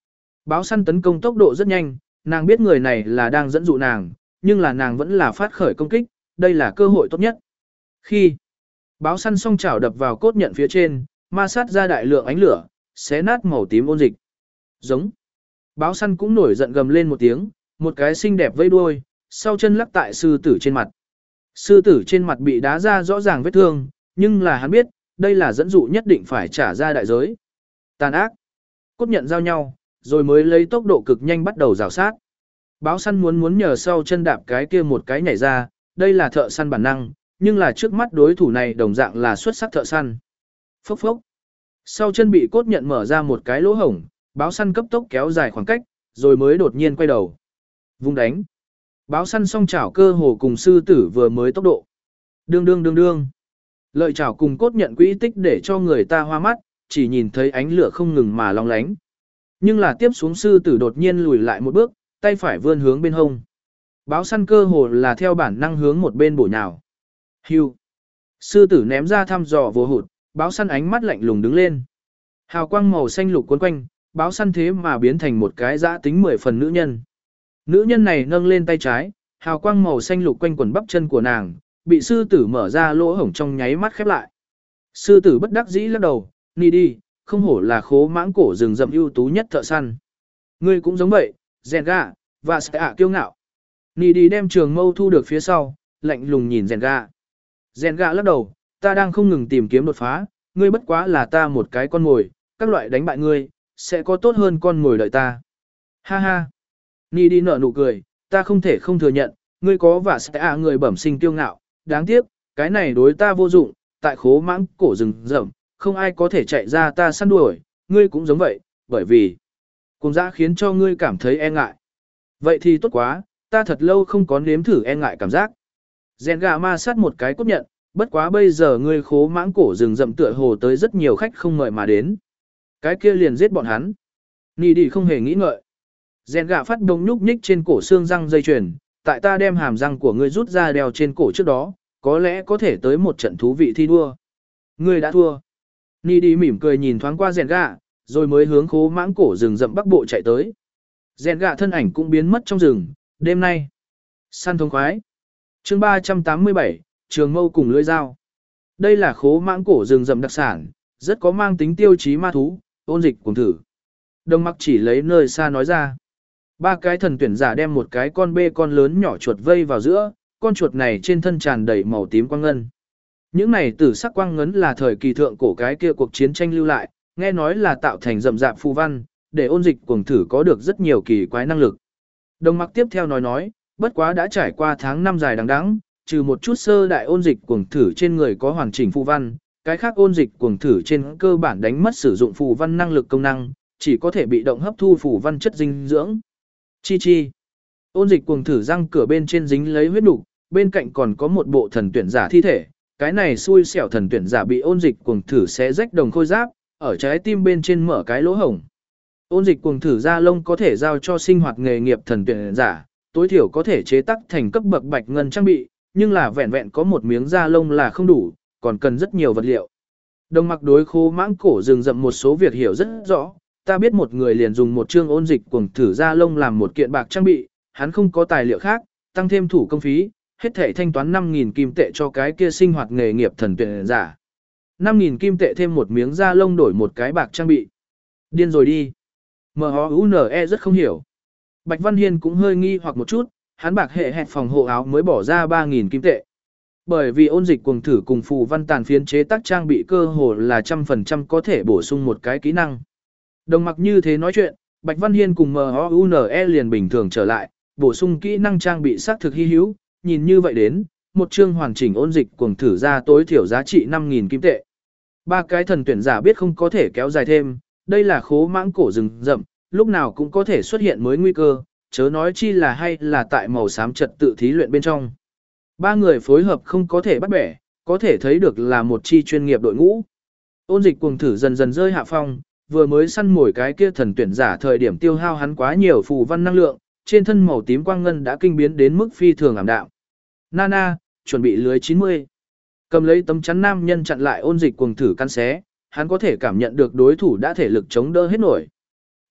Speaker 1: Báo săn tấn công tốc độ rất nhanh, nàng biết người này là đang dẫn dụ nàng, nhưng là nàng vẫn là phát khởi công kích, đây là cơ hội tốt nhất. Khi báo săn song chảo đập vào cốt nhận phía trên, ma sát ra đại lượng ánh lửa, xé nát màu tím ôn dịch. Giống. Báo săn cũng nổi giận gầm lên một tiếng, một cái xinh đẹp vây đuôi, sau chân lắc tại sư tử trên mặt. Sư tử trên mặt bị đá ra rõ ràng vết thương, nhưng là hắn biết, đây là dẫn dụ nhất định phải trả ra đại giới. Tàn ác. Cốt nhận giao nhau, rồi mới lấy tốc độ cực nhanh bắt đầu rào sát. Báo săn muốn muốn nhờ sau chân đạp cái kia một cái nhảy ra, đây là thợ săn bản năng, nhưng là trước mắt đối thủ này đồng dạng là xuất sắc thợ săn. Phốc phốc. Sau chân bị cốt nhận mở ra một cái lỗ hổng, báo săn cấp tốc kéo dài khoảng cách, rồi mới đột nhiên quay đầu. Vung đánh. Báo săn song chảo cơ hồ cùng sư tử vừa mới tốc độ. Đương đương đương đương. Lợi chảo cùng cốt nhận quỹ tích để cho người ta hoa mắt, chỉ nhìn thấy ánh lửa không ngừng mà long lánh. Nhưng là tiếp xuống sư tử đột nhiên lùi lại một bước, tay phải vươn hướng bên hông. Báo săn cơ hồ là theo bản năng hướng một bên bổ nhào. Hưu. Sư tử ném ra thăm dò vô hụt, báo săn ánh mắt lạnh lùng đứng lên. Hào quang màu xanh lục cuốn quanh, báo săn thế mà biến thành một cái dã tính mười phần nữ nhân. Nữ nhân này nâng lên tay trái, hào quang màu xanh lục quanh quần bắp chân của nàng, bị sư tử mở ra lỗ hổng trong nháy mắt khép lại. Sư tử bất đắc dĩ lắc đầu, đi đi, không hổ là khố mãng cổ rừng rậm ưu tú nhất thợ săn. Ngươi cũng giống vậy, rèn gà, và sẽ ạ kiêu ngạo. Nì đi đem trường mâu thu được phía sau, lạnh lùng nhìn rèn gà. Rèn gà lắc đầu, ta đang không ngừng tìm kiếm đột phá, ngươi bất quá là ta một cái con mồi, các loại đánh bại ngươi, sẽ có tốt hơn con mồi đợi ta. Ha ha. Nì đi nở nụ cười, ta không thể không thừa nhận, ngươi có và sẽ ạ người bẩm sinh kiêu ngạo, đáng tiếc, cái này đối ta vô dụng, tại khố mãng cổ rừng rậm, không ai có thể chạy ra ta săn đuổi, ngươi cũng giống vậy, bởi vì cùng dã khiến cho ngươi cảm thấy e ngại. Vậy thì tốt quá, ta thật lâu không có nếm thử e ngại cảm giác. Rèn gà ma sát một cái cốt nhận, bất quá bây giờ ngươi khố mãng cổ rừng rậm tựa hồ tới rất nhiều khách không mời mà đến. Cái kia liền giết bọn hắn. Nì đi không hề nghĩ ngợi. Rèn gà phát đông nhúc nhích trên cổ xương răng dây chuyền, tại ta đem hàm răng của ngươi rút ra đeo trên cổ trước đó, có lẽ có thể tới một trận thú vị thi đua. Ngươi đã thua. Nì đi mỉm cười nhìn thoáng qua rèn gà, rồi mới hướng khố mãng cổ rừng rậm bắc bộ chạy tới. Rèn gà thân ảnh cũng biến mất trong rừng, đêm nay. Săn thông khoái. chương ba trăm tám mươi bảy, trường mâu cùng lưỡi dao. Đây là khố mãng cổ rừng rậm đặc sản, rất có mang tính tiêu chí ma thú, ôn dịch cùng thử. Đông mặc chỉ lấy nơi xa nói ra. Ba cái thần tuyển giả đem một cái con bê con lớn nhỏ chuột vây vào giữa, con chuột này trên thân tràn đầy màu tím quang ngân. Những này tử sắc quang ngấn là thời kỳ thượng cổ cái kia cuộc chiến tranh lưu lại, nghe nói là tạo thành rậm rạp phù văn, để ôn dịch cuồng thử có được rất nhiều kỳ quái năng lực. Đồng mặc tiếp theo nói nói, bất quá đã trải qua tháng năm dài đằng đẵng, trừ một chút sơ đại ôn dịch cuồng thử trên người có hoàn chỉnh phù văn, cái khác ôn dịch cuồng thử trên cơ bản đánh mất sử dụng phù văn năng lực công năng, chỉ có thể bị động hấp thu phù văn chất dinh dưỡng. Chi chi. Ôn dịch cuồng thử răng cửa bên trên dính lấy huyết nục, bên cạnh còn có một bộ thần tuyển giả thi thể, cái này xui xẻo thần tuyển giả bị ôn dịch cuồng thử xé rách đồng khôi giáp, ở trái tim bên trên mở cái lỗ hổng. Ôn dịch cuồng thử da lông có thể giao cho sinh hoạt nghề nghiệp thần tuyển giả, tối thiểu có thể chế tác thành cấp bậc bạch ngân trang bị, nhưng là vẹn vẹn có một miếng da lông là không đủ, còn cần rất nhiều vật liệu. Đồng mặc đối khố mãng cổ rừng rậm một số việc hiểu rất rõ, ta biết một người liền dùng một chương ôn dịch cuồng thử da lông làm một kiện bạc trang bị, hắn không có tài liệu khác, tăng thêm thủ công phí, hết thể thanh toán năm nghìn kim tệ cho cái kia sinh hoạt nghề nghiệp thần tuyển giả. năm nghìn kim tệ thêm một miếng da lông đổi một cái bạc trang bị. Điên rồi đi. em o u en e rất không hiểu. Bạch Văn Hiên cũng hơi nghi hoặc một chút, hắn bạc hệ hẹt phòng hộ áo mới bỏ ra ba nghìn kim tệ. Bởi vì ôn dịch cuồng thử cùng phù văn tàn phiến chế tác trang bị cơ hồ là trăm phần trăm có thể bổ sung một cái kỹ năng. Đồng mặc như thế nói chuyện, Bạch Văn Hiên cùng em o u en e liền bình thường trở lại, bổ sung kỹ năng trang bị xác thực hy hữu, nhìn như vậy đến, một chương hoàn chỉnh ôn dịch cuồng thử ra tối thiểu giá trị năm nghìn kim tệ. Ba cái thần tuyển giả biết không có thể kéo dài thêm, đây là khố mãng cổ rừng rậm, lúc nào cũng có thể xuất hiện mới nguy cơ, chớ nói chi là hay là tại màu xám trật tự thí luyện bên trong. Ba người phối hợp không có thể bắt bẻ, có thể thấy được là một chi chuyên nghiệp đội ngũ. Ôn dịch cuồng thử dần dần rơi hạ phong, vừa mới săn mồi cái kia thần tuyển giả thời điểm tiêu hao hắn quá nhiều phù văn năng lượng, trên thân màu tím quang ngân đã kinh biến đến mức phi thường ảm đạm. Nana, chuẩn bị lưới chín mươi. Cầm lấy tấm chắn nam nhân chặn lại ôn dịch cuồng thử căn xé, hắn có thể cảm nhận được đối thủ đã thể lực chống đỡ hết nổi.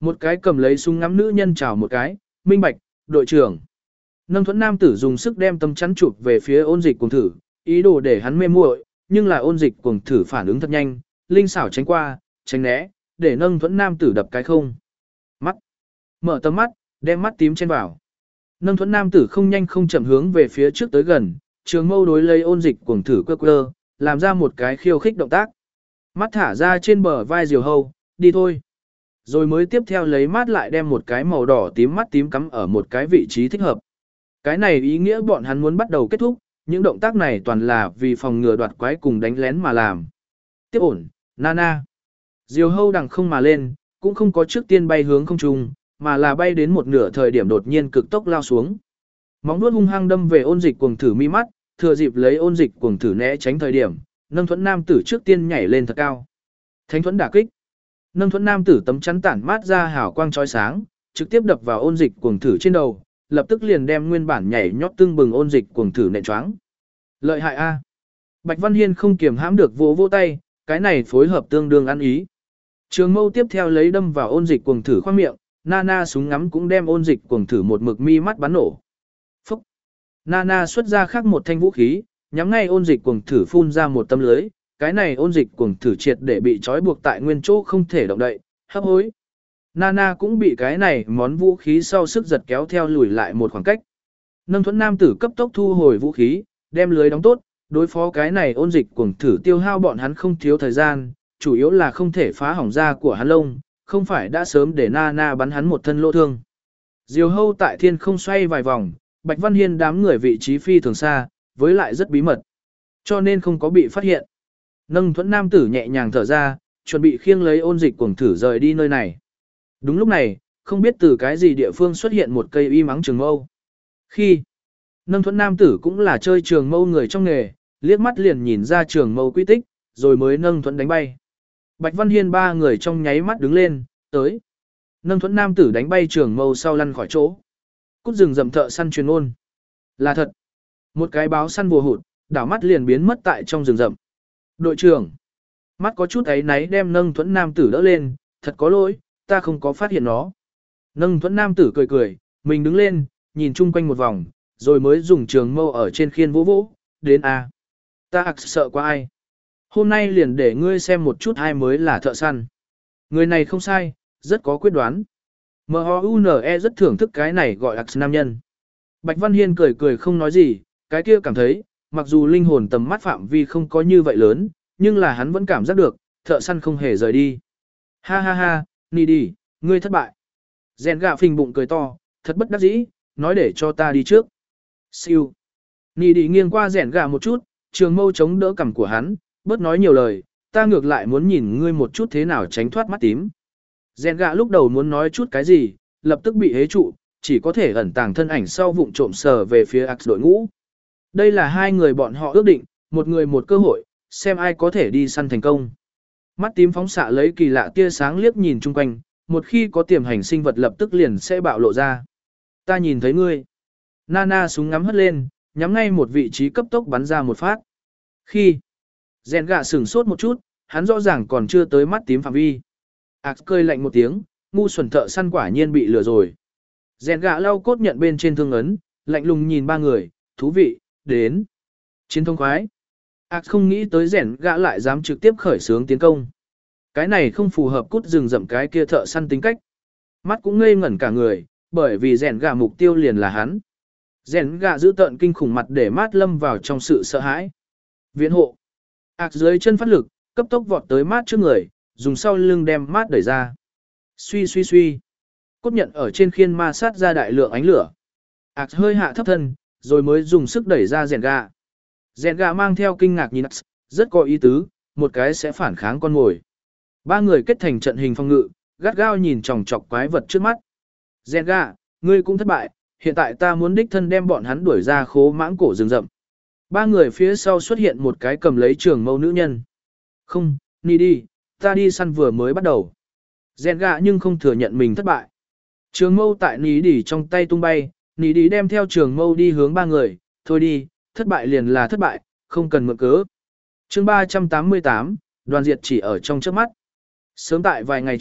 Speaker 1: Một cái cầm lấy súng ngắm nữ nhân chào một cái, minh bạch, đội trưởng. Nâng thuẫn nam tử dùng sức đem tấm chắn chụp về phía ôn dịch cuồng thử, ý đồ để hắn mê muội, nhưng là ôn dịch cuồng thử phản ứng thật nhanh, linh xảo tránh qua, tránh né, để nâng thuẫn nam tử đập cái không. Mắt. Mở tầm mắt, đem mắt tím trên vào. Nâng thuẫn nam tử không nhanh không chậm hướng về phía trước tới gần, trường mâu đối lấy ôn dịch cuồng thử quơ quơ, làm ra một cái khiêu khích động tác. Mắt thả ra trên bờ vai diều hâu, đi thôi. Rồi mới tiếp theo lấy mát lại đem một cái màu đỏ tím mắt tím cắm ở một cái vị trí thích hợp. Cái này ý nghĩa bọn hắn muốn bắt đầu kết thúc, những động tác này toàn là vì phòng ngừa đoạt quái cùng đánh lén mà làm. Tiếp ổn, Nana. Diều hâu đằng không mà lên, cũng không có trước tiên bay hướng không trung, mà là bay đến một nửa thời điểm đột nhiên cực tốc lao xuống. Móng vuốt hung hăng đâm về ôn dịch cuồng thử mi mắt, thừa dịp lấy ôn dịch cuồng thử né tránh thời điểm, nâng thuẫn nam tử trước tiên nhảy lên thật cao. Thánh thuẫn đả kích. Nâng thuẫn nam tử tấm chắn tản mát ra hào quang chói sáng, trực tiếp đập vào ôn dịch cuồng thử trên đầu, lập tức liền đem nguyên bản nhảy nhót tương bừng ôn dịch cuồng thử nện choáng. Lợi hại a. Bạch Văn Hiên không kiềm hãm được vỗ vỗ tay, cái này phối hợp tương đương ăn ý. Trường mâu tiếp theo lấy đâm vào ôn dịch cuồng thử khoang miệng, Nana súng ngắm cũng đem ôn dịch cuồng thử một mực mi mắt bắn nổ. Phúc. Nana xuất ra khác một thanh vũ khí, nhắm ngay ôn dịch cuồng thử phun ra một tấm lưới, cái này ôn dịch cuồng thử triệt để bị trói buộc tại nguyên chỗ không thể động đậy, hấp hối. Nana cũng bị cái này món vũ khí sau sức giật kéo theo lùi lại một khoảng cách. Nâng thuẫn nam tử cấp tốc thu hồi vũ khí, đem lưới đóng tốt, đối phó cái này ôn dịch cuồng thử tiêu hao bọn hắn không thiếu thời gian, chủ yếu là không thể phá hỏng da của hắn lông, không phải đã sớm để Nana bắn hắn một thân lỗ thương. Diều hâu tại thiên không xoay vài vòng, Bạch Văn Hiên đám người vị trí phi thường xa, với lại rất bí mật, cho nên không có bị phát hiện. Nâng thuẫn nam tử nhẹ nhàng thở ra, chuẩn bị khiêng lấy ôn dịch cuồng thử rời đi nơi này. Đúng lúc này, không biết từ cái gì địa phương xuất hiện một cây y mắng trường mâu. Khi nâng thuẫn nam tử cũng là chơi trường mâu người trong nghề, liếc mắt liền nhìn ra trường mâu quy tích, rồi mới nâng thuẫn đánh bay. Bạch Văn Hiên ba người trong nháy mắt đứng lên, tới. Nâng thuẫn nam tử đánh bay trường mâu sau lăn khỏi chỗ. Cút rừng rậm thợ săn truyền ôn. Là thật. Một cái báo săn vùa hụt, đảo mắt liền biến mất tại trong rừng rậm. Đội trưởng. Mắt có chút ấy náy đem nâng thuẫn nam tử đỡ lên, thật có lỗi, ta không có phát hiện nó. Nâng thuẫn nam tử cười cười, mình đứng lên, nhìn chung quanh một vòng, rồi mới dùng trường mâu ở trên khiên vỗ vỗ, đến a. Ta ạc sợ qua ai. Hôm nay liền để ngươi xem một chút ai mới là thợ săn. Người này không sai, rất có quyết đoán. em o u en e rất thưởng thức cái này gọi ạc nam nhân. Bạch Văn Hiên cười cười không nói gì, cái kia cảm thấy, mặc dù linh hồn tầm mắt phạm vi không có như vậy lớn, nhưng là hắn vẫn cảm giác được, thợ săn không hề rời đi. Ha ha ha, nì đi, ngươi thất bại. Rèn gạ phình bụng cười to, thật bất đắc dĩ, nói để cho ta đi trước. Siêu. Nì đi nghiêng qua rèn gạ một chút, trường mâu chống đỡ cằm của hắn, bớt nói nhiều lời, ta ngược lại muốn nhìn ngươi một chút thế nào tránh thoát mắt tím. Rèn gạ lúc đầu muốn nói chút cái gì, lập tức bị hế trụ, chỉ có thể ẩn tàng thân ảnh sau vụng trộm sờ về phía ạc đội ngũ. Đây là hai người bọn họ ước định, một người một cơ hội, xem ai có thể đi săn thành công. Mắt tím phóng xạ lấy kỳ lạ tia sáng liếc nhìn chung quanh, một khi có tiềm hành sinh vật lập tức liền sẽ bạo lộ ra. Ta nhìn thấy ngươi. Nana súng ngắm hất lên, nhắm ngay một vị trí cấp tốc bắn ra một phát. Khi rèn gạ sửng sốt một chút, hắn rõ ràng còn chưa tới mắt tím phạm vi. Ác cười lạnh một tiếng, ngu xuẩn thợ săn quả nhiên bị lừa rồi. Rèn gạ lau cốt nhận bên trên thương ấn, lạnh lùng nhìn ba người, thú vị, đến. Chiến thông khoái. Ác không nghĩ tới rèn gạ lại dám trực tiếp khởi xướng tiến công. Cái này không phù hợp cút rừng rậm cái kia thợ săn tính cách. Mắt cũng ngây ngẩn cả người, bởi vì rèn gạ mục tiêu liền là hắn. Rèn gạ giữ tợn kinh khủng mặt để mát lâm vào trong sự sợ hãi. Viễn hộ. Ác dưới chân phát lực, cấp tốc vọt tới mát trước người, dùng sau lưng đem mát đẩy ra. Suy suy suy. Cốt nhận ở trên khiên ma sát ra đại lượng ánh lửa. Ác hơi hạ thấp thân, rồi mới dùng sức đẩy ra rèn gạ. Rèn gạ mang theo kinh ngạc nhìn Ác, rất có ý tứ, một cái sẽ phản kháng con mồi. Ba người kết thành trận hình phòng ngự, gắt gao nhìn chòng chọc quái vật trước mắt. Rèn gạ, ngươi cũng thất bại, hiện tại ta muốn đích thân đem bọn hắn đuổi ra khố mãng cổ rừng rậm. Ba người phía sau xuất hiện một cái cầm lấy trường mâu nữ nhân. Không, đi đi, ta đi săn vừa mới bắt đầu. Rèn gạ nhưng không thừa nhận mình thất bại. Trường mâu tại ní đi trong tay tung bay, ní đi đem theo trường mâu đi hướng ba người, thôi đi, thất bại liền là thất bại, không cần mượn cớ. Chương ba trăm tám mươi tám, đoàn diệt chỉ ở trong trước mắt. Sớm tại vài ngày trước,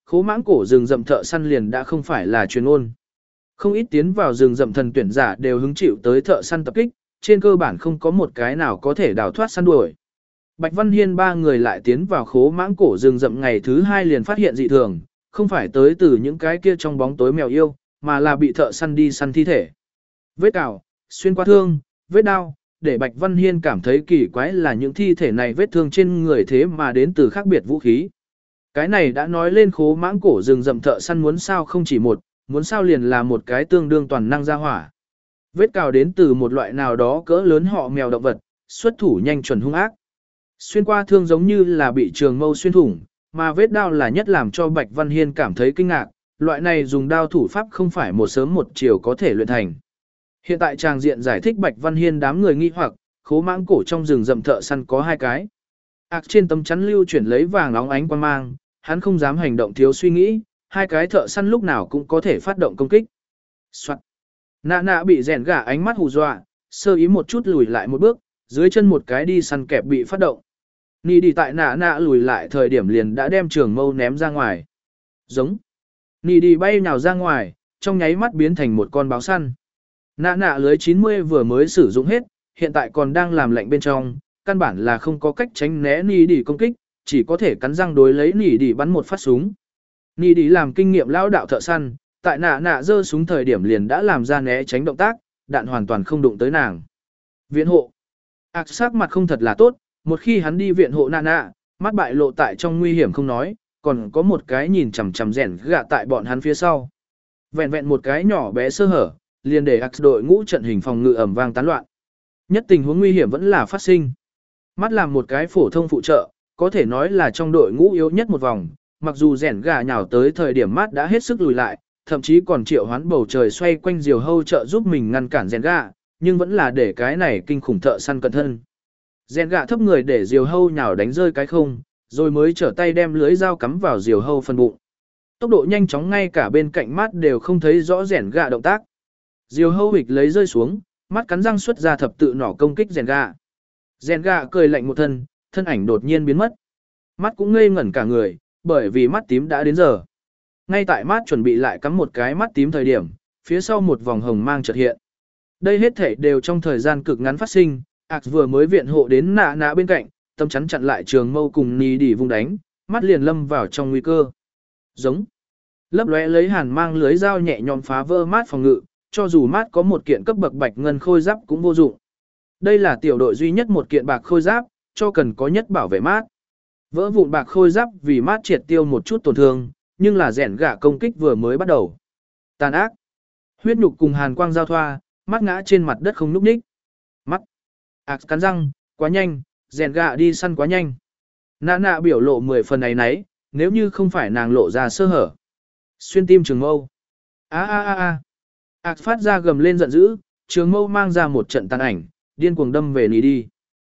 Speaker 1: Khố mãng cổ rừng rậm thợ săn liền đã không phải là truyền ôn. Không ít tiến vào rừng rậm thần tuyển giả đều hứng chịu tới thợ săn tập kích, trên cơ bản không có một cái nào có thể đào thoát săn đuổi. Bạch Văn Hiên ba người lại tiến vào khố mãng cổ rừng rậm ngày thứ hai liền phát hiện dị thường, không phải tới từ những cái kia trong bóng tối mèo yêu, mà là bị thợ săn đi săn thi thể. Vết cào, xuyên qua thương, vết đau, để Bạch Văn Hiên cảm thấy kỳ quái là những thi thể này vết thương trên người thế mà đến từ khác biệt vũ khí. Cái này đã nói lên khố mãng cổ rừng rậm thợ săn muốn sao không chỉ một, muốn sao liền là một cái tương đương toàn năng ra hỏa. Vết cào đến từ một loại nào đó cỡ lớn họ mèo động vật, xuất thủ nhanh chuẩn hung ác. Xuyên qua thương giống như là bị trường mâu xuyên thủng, mà vết đao là nhất làm cho Bạch Văn Hiên cảm thấy kinh ngạc, loại này dùng đao thủ pháp không phải một sớm một chiều có thể luyện thành. Hiện tại tràng diện giải thích Bạch Văn Hiên đám người nghi hoặc, khố mãng cổ trong rừng rậm thợ săn có hai cái. Ác trên tấm chắn lưu chuyển lấy vàng óng ánh quang mang, hắn không dám hành động thiếu suy nghĩ, hai cái thợ săn lúc nào cũng có thể phát động công kích. Soạn. Nạ nạ bị rèn gà ánh mắt hù dọa, sơ ý một chút lùi lại một bước, dưới chân một cái đi săn kẹp bị phát động. Nì đi tại nạ nạ lùi lại thời điểm liền đã đem trường mâu ném ra ngoài. Giống. Nì đi bay nhào ra ngoài, trong nháy mắt biến thành một con báo săn. Nạ nạ lưới chín mươi vừa mới sử dụng hết, hiện tại còn đang làm lạnh bên trong, căn bản là không có cách tránh né nì đi công kích, chỉ có thể cắn răng đối lấy nì đi bắn một phát súng. Nì đi làm kinh nghiệm lão đạo thợ săn, tại nạ nạ giơ súng thời điểm liền đã làm ra né tránh động tác, đạn hoàn toàn không đụng tới nàng. Viện hộ. Ác sắc mặt không thật là tốt, một khi hắn đi viện hộ nạ nạ, mắt bại lộ tại trong nguy hiểm không nói, còn có một cái nhìn chằm chằm rèn gạ tại bọn hắn phía sau. Vẹn vẹn một cái nhỏ bé sơ hở, liền để ác đội ngũ trận hình phòng ngự ẩm vang tán loạn. Nhất tình huống nguy hiểm vẫn là phát sinh. Mắt làm một cái phổ thông phụ trợ, có thể nói là trong đội ngũ yếu nhất một vòng, mặc dù rèn gà nhào tới thời điểm mắt đã hết sức lùi lại, thậm chí còn triệu hoán bầu trời xoay quanh diều hâu trợ giúp mình ngăn cản rèn gà, nhưng vẫn là để cái này kinh khủng thợ săn cẩn thân. Rèn gà thấp người để diều hâu nhào đánh rơi cái không, rồi mới trở tay đem lưới dao cắm vào diều hâu phân bụng. Tốc độ nhanh chóng ngay cả bên cạnh mắt đều không thấy rõ rèn gà động tác. Diều hâu hịch lấy rơi xuống, mắt cắn răng xuất ra thập tự nỏ công kích rèn gà. Rèn gà cười lạnh một thân, thân ảnh đột nhiên biến mất. Mắt cũng ngây ngẩn cả người, bởi vì mắt tím đã đến giờ. Ngay tại mắt chuẩn bị lại cắm một cái mắt tím thời điểm, phía sau một vòng hồng mang chợt hiện. Đây hết thể đều trong thời gian cực ngắn phát sinh, Ác vừa mới viện hộ đến nạ nạ bên cạnh, tâm chắn chặn lại trường mâu cùng ní đỉ vung đánh, mắt liền lâm vào trong nguy cơ. Giống. Lấp lóe lấy hàn mang lưới dao nhẹ nhõm phá vỡ mát phòng ngự, cho dù mát có một kiện cấp bậc bạch ngân khôi giáp cũng vô dụng. Đây là tiểu đội duy nhất một kiện bạc khôi giáp, cho cần có nhất bảo vệ mát. Vỡ vụn bạc khôi giáp vì mát triệt tiêu một chút tổn thương, nhưng là rèn gạ công kích vừa mới bắt đầu. Tàn ác. Huyết nhục cùng hàn quang giao thoa, mắt ngã trên mặt đất không núp ních. Mắt. Ác cắn răng, quá nhanh, rèn gạ đi săn quá nhanh. Nạ nạ biểu lộ mười phần ấy nấy, nếu như không phải nàng lộ ra sơ hở. Xuyên tim trường mâu. A a a a. Ác phát ra gầm lên giận dữ, trường mâu mang ra một trận tàn ảnh, điên cuồng đâm về ní đi.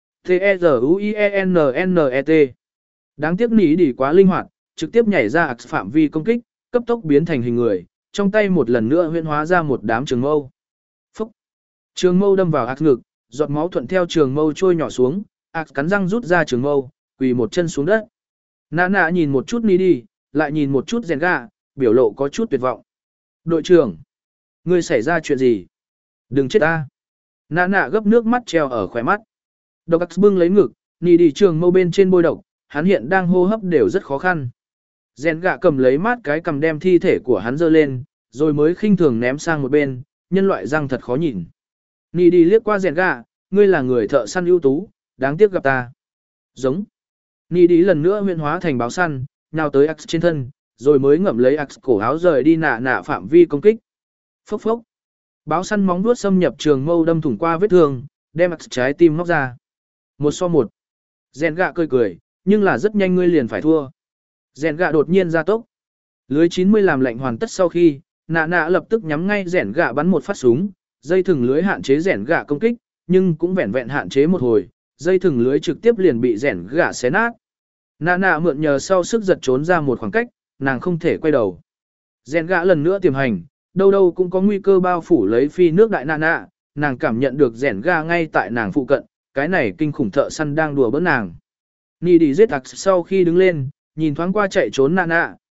Speaker 1: T-E-Z-U-I-E-N-N-E-T. Đáng tiếc ní đi quá linh hoạt, trực tiếp nhảy ra ác phạm vi công kích, cấp tốc biến thành hình người, trong tay một lần nữa huyễn hóa ra một đám trường mâu. Phúc. Trường mâu đâm vào ác ngực, giọt máu thuận theo trường mâu trôi nhỏ xuống, ác cắn răng rút ra trường mâu, quỳ một chân xuống đất. Nạ nạ nhìn một chút ní đi, lại nhìn một chút rèn gà, biểu lộ có chút tuyệt vọng. Đội trưởng, ngươi xảy ra chuyện gì? Đừng chết ta. Nạ nạ gấp nước mắt treo ở khóe mắt. Độc ác bưng lấy ngực, ní đi trường mâu bên trên bôi độc, hắn hiện đang hô hấp đều rất khó khăn. Rèn gạ cầm lấy mát cái cầm đem thi thể của hắn dơ lên, rồi mới khinh thường ném sang một bên, nhân loại răng thật khó nhìn. Nì đi liếc qua rèn gạ, ngươi là người thợ săn ưu tú, đáng tiếc gặp ta. Giống. Nì đi lần nữa huyễn hóa thành báo săn, nhào tới Ax trên thân, rồi mới ngậm lấy Ax cổ áo rời đi nạ nạ phạm vi công kích. Phốc phốc. Báo săn móng vuốt xâm nhập trường mâu đâm thủng qua vết thương, đem Ax trái tim móc ra. Một so một. Rèn gạ cười cười, nhưng là rất nhanh ngươi liền phải thua. Rèn gạ đột nhiên ra tốc. Lưới chín mươi làm lệnh hoàn tất sau khi, nạ nạ lập tức nhắm ngay rèn gạ bắn một phát súng, dây thừng lưới hạn chế rèn gạ công kích, nhưng cũng vẹn vẹn hạn chế một hồi, dây thừng lưới trực tiếp liền bị rèn gạ xé nát. Nạ nạ mượn nhờ sau sức giật trốn ra một khoảng cách, nàng không thể quay đầu. Rèn gạ lần nữa tiềm hành, đâu đâu cũng có nguy cơ bao phủ lấy phi nước đại nạ nạ, nàng cảm nhận được rèn gạ ngay tại nàng phụ cận, cái này kinh khủng thợ săn đang đùa bỡn nàng. Nì đi giết ạc sau khi đứng lên, nhìn thoáng qua chạy trốn nạ nạ,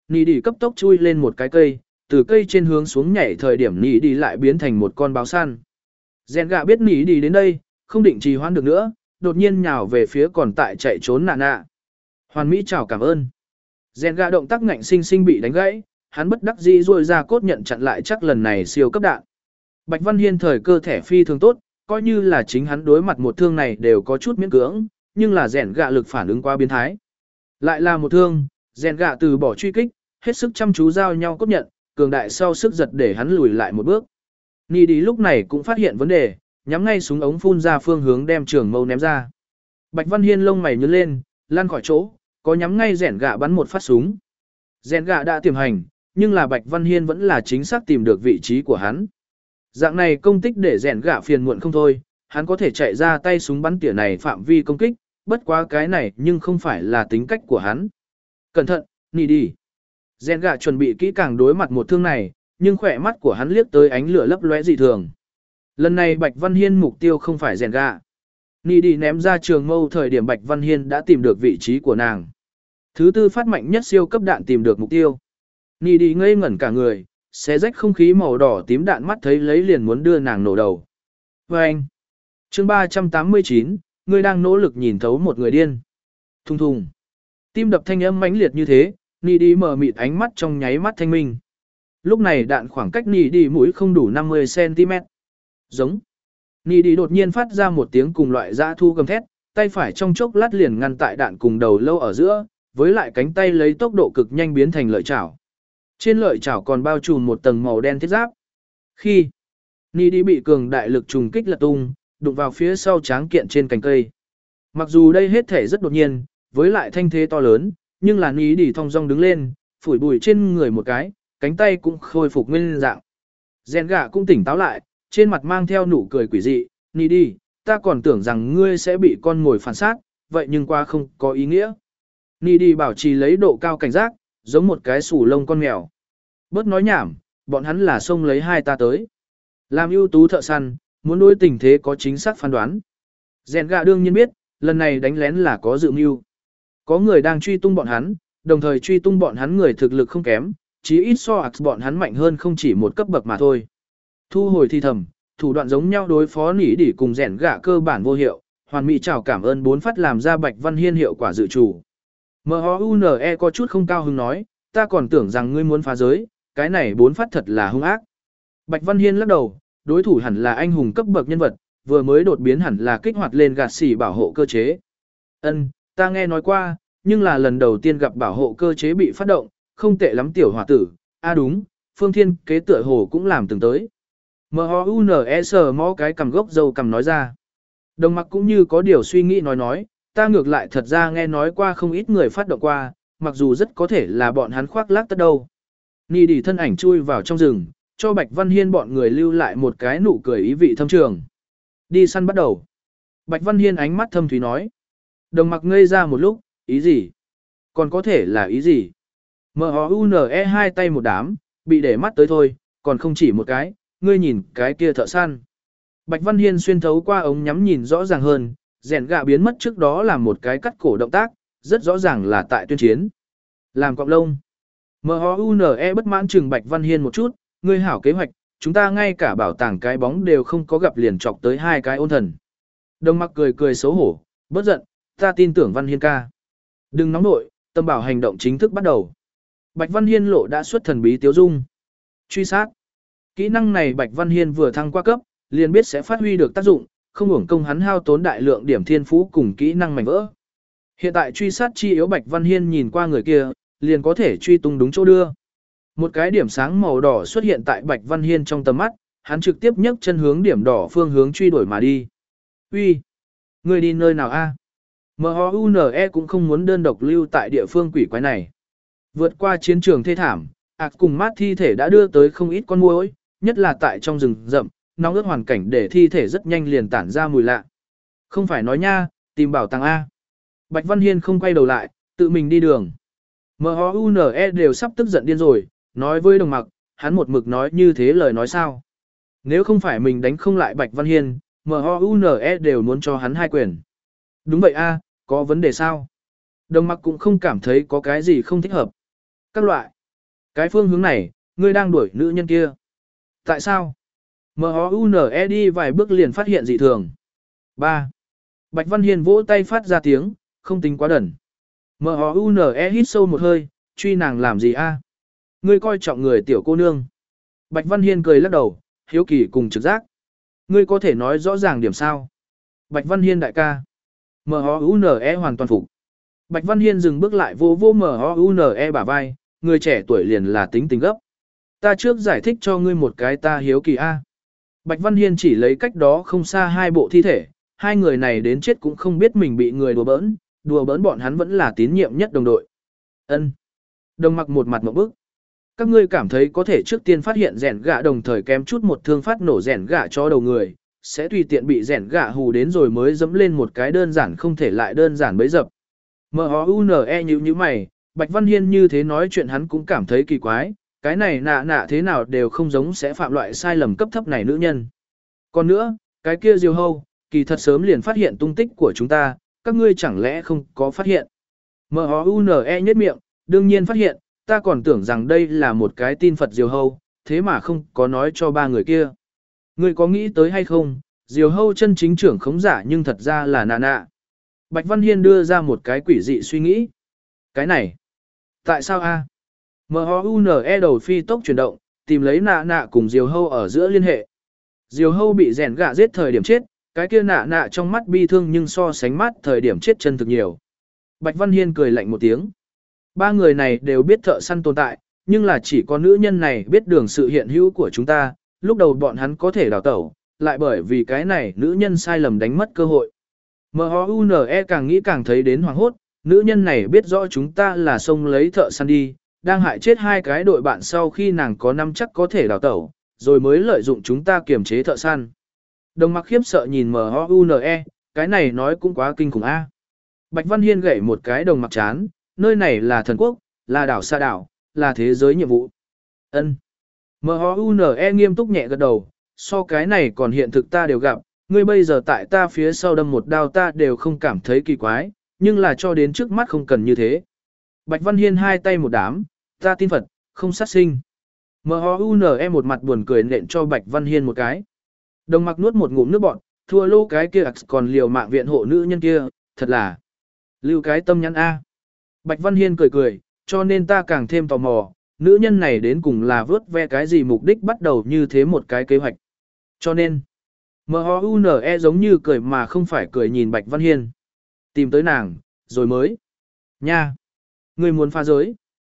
Speaker 1: Nì đi cấp tốc chui lên một cái cây, từ cây trên hướng xuống nhảy thời điểm nì đi lại biến thành một con báo săn. Rèn gạ biết nì đi đến đây, không định trì hoãn được nữa, đột nhiên nhào về phía còn tại chạy trốn nạ nạ. Hoàn Mỹ chào cảm ơn. Rèn gạ động tác ngạnh sinh sinh bị đánh gãy, hắn bất đắc dĩ ruôi ra cốt nhận chặn lại chắc lần này siêu cấp đạn. Bạch Văn Hiên thời cơ thẻ phi thường tốt, coi như là chính hắn đối mặt một thương này đều có chút miễn cưỡng, nhưng là rèn gạ lực phản ứng quá biến thái. Lại là một thương, rèn gạ từ bỏ truy kích, hết sức chăm chú giao nhau cốt nhận, cường đại sau sức giật để hắn lùi lại một bước. Nì đi lúc này cũng phát hiện vấn đề, nhắm ngay súng ống phun ra phương hướng đem trường mâu ném ra. Bạch Văn Hiên lông mày nhướng lên, lăn khỏi chỗ, có nhắm ngay rèn gạ bắn một phát súng. Rèn gạ đã tiềm hành, nhưng là Bạch Văn Hiên vẫn là chính xác tìm được vị trí của hắn. Dạng này công tích để rèn gạ phiền muộn không thôi, hắn có thể chạy ra tay súng bắn tỉa này phạm vi công kích, bất quá cái này nhưng không phải là tính cách của hắn. Cẩn thận, nì đi. Rèn gạ chuẩn bị kỹ càng đối mặt một thương này, nhưng khỏe mắt của hắn liếc tới ánh lửa lấp lóe dị thường. Lần này Bạch Văn Hiên mục tiêu không phải rèn gạ. Nì đi ném ra trường mâu thời điểm Bạch Văn Hiên đã tìm được vị trí của nàng. Thứ tư phát mạnh nhất siêu cấp đạn tìm được mục tiêu. Nì đi ngây ngẩn cả người, xé rách không khí màu đỏ tím đạn mắt thấy lấy liền muốn đưa nàng nổ đầu. Và anh, chương ba trăm tám mươi chín, ngươi đang nỗ lực nhìn thấu một người điên. Thùng thùng. Tim đập thanh âm mãnh liệt như thế, Nì đi mở mịt ánh mắt trong nháy mắt thanh minh. Lúc này đạn khoảng cách Nì đi mũi không đủ năm mươi xăng ti mét. Giống. Nì đi đột nhiên phát ra một tiếng cùng loại dã thu gầm thét, tay phải trong chốc lát liền ngăn tại đạn cùng đầu lâu ở giữa, với lại cánh tay lấy tốc độ cực nhanh biến thành lợi chảo. Trên lợi chảo còn bao trùm một tầng màu đen thiết giáp. Khi Nì đi bị cường đại lực trùng kích lật tung, đụng vào phía sau tráng kiện trên cành cây. Mặc dù đây hết thể rất đột nhiên, với lại thanh thế to lớn, nhưng là Nì đi thong dong đứng lên, phủi bụi trên người một cái, cánh tay cũng khôi phục nguyên dạng. Rèn gạ cũng tỉnh táo lại, trên mặt mang theo nụ cười quỷ dị, Nì đi, ta còn tưởng rằng ngươi sẽ bị con ngồi phản sát, vậy nhưng qua không có ý nghĩa. Nì đi bảo trì lấy độ cao cảnh giác, giống một cái sủ lông con mèo. Bớt nói nhảm, bọn hắn là xông lấy hai ta tới. Làm ưu tú thợ săn, muốn đối tình thế có chính xác phán đoán. Rèn gạ đương nhiên biết, lần này đánh lén là có dự mưu. Có người đang truy tung bọn hắn, đồng thời truy tung bọn hắn người thực lực không kém, chí ít so ạc bọn hắn mạnh hơn không chỉ một cấp bậc mà thôi. Thu hồi thi thầm, thủ đoạn giống nhau đối phó nỉ đỉ cùng rèn gạ cơ bản vô hiệu, hoàn mỹ chào cảm ơn bốn phát làm ra Bạch Văn Hiên hiệu quả dự chủ. em o u en e có chút không cao hứng nói, ta còn tưởng rằng ngươi muốn phá giới, cái này bốn phát thật là hung ác. Bạch Văn Hiên lắc đầu, đối thủ hẳn là anh hùng cấp bậc nhân vật, vừa mới đột biến hẳn là kích hoạt lên gạt xỉ bảo hộ cơ chế. Ân, ta nghe nói qua, nhưng là lần đầu tiên gặp bảo hộ cơ chế bị phát động, không tệ lắm tiểu hòa tử. À đúng, Phương Thiên kế tựa hồ cũng làm từng tới. em o u en e sờ mó cái cầm gốc dâu cầm nói ra. Đồng mặc cũng như có điều suy nghĩ nói nói, ta ngược lại thật ra nghe nói qua không ít người phát động qua, mặc dù rất có thể là bọn hắn khoác lác tất đâu. Nì đi thân ảnh chui vào trong rừng, cho Bạch Văn Hiên bọn người lưu lại một cái nụ cười ý vị thâm trường. Đi săn bắt đầu. Bạch Văn Hiên ánh mắt thâm thúy nói. Đồng mặc ngây ra một lúc, ý gì? Còn có thể là ý gì? em o u en e hai tay một đám, bị để mắt tới thôi, còn không chỉ một cái, ngươi nhìn cái kia thợ săn. Bạch Văn Hiên xuyên thấu qua ống nhắm nhìn rõ ràng hơn, rèn gạ biến mất trước đó là một cái cắt cổ động tác, rất rõ ràng là tại tuyên chiến. Làm cọng lông. em o u en e bất mãn chừng Bạch Văn Hiên một chút, ngươi hảo kế hoạch, chúng ta ngay cả bảo tàng cái bóng đều không có gặp liền chọc tới hai cái ôn thần. Đồng mặc cười cười xấu hổ, bớt giận, ta tin tưởng Văn Hiên ca. Đừng nóng nội, tâm bảo hành động chính thức bắt đầu. Bạch Văn Hiên lộ đã xuất thần bí tiếu dung. Truy sát. Kỹ năng này Bạch Văn Hiên vừa thăng qua cấp, liền biết sẽ phát huy được tác dụng, không hưởng công hắn hao tốn đại lượng điểm thiên phú cùng kỹ năng mảnh vỡ. Hiện tại truy sát chi yếu Bạch Văn Hiên nhìn qua người kia, liền có thể truy tung đúng chỗ đưa. Một cái điểm sáng màu đỏ xuất hiện tại Bạch Văn Hiên trong tầm mắt, hắn trực tiếp nhấc chân hướng điểm đỏ phương hướng truy đuổi mà đi. Uy, người đi nơi nào a? em o u en e cũng không muốn đơn độc lưu tại địa phương quỷ quái này. Vượt qua chiến trường thê thảm, ạc cùng mát thi thể đã đưa tới không ít con muỗi, nhất là tại trong rừng rậm, nóng ướt hoàn cảnh để thi thể rất nhanh liền tản ra mùi lạ. Không phải nói nha, tìm bảo tàng A. Bạch Văn Hiên không quay đầu lại, tự mình đi đường. em o u en e đều sắp tức giận điên rồi, nói với đồng mặc, hắn một mực nói như thế lời nói sao. Nếu không phải mình đánh không lại Bạch Văn Hiên, em o u en e đều muốn cho hắn hai quyền. Đúng vậy A, có vấn đề sao? Đồng mặc cũng không cảm thấy có cái gì không thích hợp. Các loại. Cái phương hướng này, ngươi đang đuổi nữ nhân kia. Tại sao? M-O-U-N-E đi vài bước liền phát hiện dị thường. ba. Bạch Văn Hiên vỗ tay phát ra tiếng, không tính quá đần. M-O-U-N-E hít sâu một hơi, truy nàng làm gì a? Ngươi coi trọng người tiểu cô nương. Bạch Văn Hiên cười lắc đầu, hiếu kỳ cùng trực giác. Ngươi có thể nói rõ ràng điểm sao? Bạch Văn Hiên đại ca. M-O-U-N-E hoàn toàn phục. Bạch Văn Hiên dừng bước lại vô vô M-O-U-N-E bả vai, người trẻ tuổi liền là tính tình gấp. Ta trước giải thích cho ngươi một cái ta hiếu kỳ a. Bạch Văn Hiên chỉ lấy cách đó không xa hai bộ thi thể, hai người này đến chết cũng không biết mình bị người đùa bỡn, đùa bỡn bọn hắn vẫn là tín nhiệm nhất đồng đội. Ân. Đồng mặc một mặt một bức. Các ngươi cảm thấy có thể trước tiên phát hiện rèn gạ đồng thời kém chút một thương phát nổ rèn gạ cho đầu người, sẽ tùy tiện bị rèn gạ hù đến rồi mới dẫm lên một cái đơn giản không thể lại đơn giản bấy dập. M-O-U-N-E như như mày, Bạch Văn Hiên như thế nói chuyện hắn cũng cảm thấy kỳ quái, cái này nạ nạ thế nào đều không giống sẽ phạm loại sai lầm cấp thấp này nữ nhân. Còn nữa, cái kia Diêu Hâu, kỳ thật sớm liền phát hiện tung tích của chúng ta, các ngươi chẳng lẽ không có phát hiện. M-O-U-N-E nhếch miệng, đương nhiên phát hiện, ta còn tưởng rằng đây là một cái tin Phật Diêu Hâu, thế mà không có nói cho ba người kia. Ngươi có nghĩ tới hay không, Diêu Hâu chân chính trưởng khống giả nhưng thật ra là nạ nạ. Bạch Văn Hiên đưa ra một cái quỷ dị suy nghĩ. Cái này, tại sao a? M-O-U-N-E đầu phi tốc chuyển động, tìm lấy nạ nạ cùng Diều Hâu ở giữa liên hệ. Diều Hâu bị rèn gạ giết thời điểm chết, cái kia nạ nạ trong mắt bi thương nhưng so sánh mắt thời điểm chết chân thực nhiều. Bạch Văn Hiên cười lạnh một tiếng. Ba người này đều biết thợ săn tồn tại, nhưng là chỉ có nữ nhân này biết đường sự hiện hữu của chúng ta, lúc đầu bọn hắn có thể đào tẩu, lại bởi vì cái này nữ nhân sai lầm đánh mất cơ hội. M-O-U-N-E càng nghĩ càng thấy đến hoảng hốt, nữ nhân này biết rõ chúng ta là xông lấy thợ săn đi, đang hại chết hai cái đội bạn sau khi nàng có năm chắc có thể đào tẩu, rồi mới lợi dụng chúng ta kiềm chế thợ săn. Đồng mặc khiếp sợ nhìn M-O-U-N-E, cái này nói cũng quá kinh khủng a. Bạch Văn Hiên gậy một cái đồng mặc chán, nơi này là thần quốc, là đảo xa đảo, là thế giới nhiệm vụ. Ân. M-O-U-N-E nghiêm túc nhẹ gật đầu, so cái này còn hiện thực ta đều gặp, ngươi bây giờ tại ta phía sau đâm một đao ta đều không cảm thấy kỳ quái, nhưng là cho đến trước mắt không cần như thế. Bạch Văn Hiên hai tay một đám, ta tin Phật, không sát sinh. M-O-U-N-E một mặt buồn cười nện cho Bạch Văn Hiên một cái. Đồng mặc nuốt một ngụm nước bọn, thua lô cái kia còn liều mạng viện hộ nữ nhân kia, thật là lưu cái tâm nhắn A. Bạch Văn Hiên cười cười, cho nên ta càng thêm tò mò, nữ nhân này đến cùng là vớt ve cái gì mục đích bắt đầu như thế một cái kế hoạch. Cho nên, M-O-U-N-E giống như cười mà không phải cười nhìn Bạch Văn Hiên. Tìm tới nàng, rồi mới. Nha! Ngươi muốn phá giới.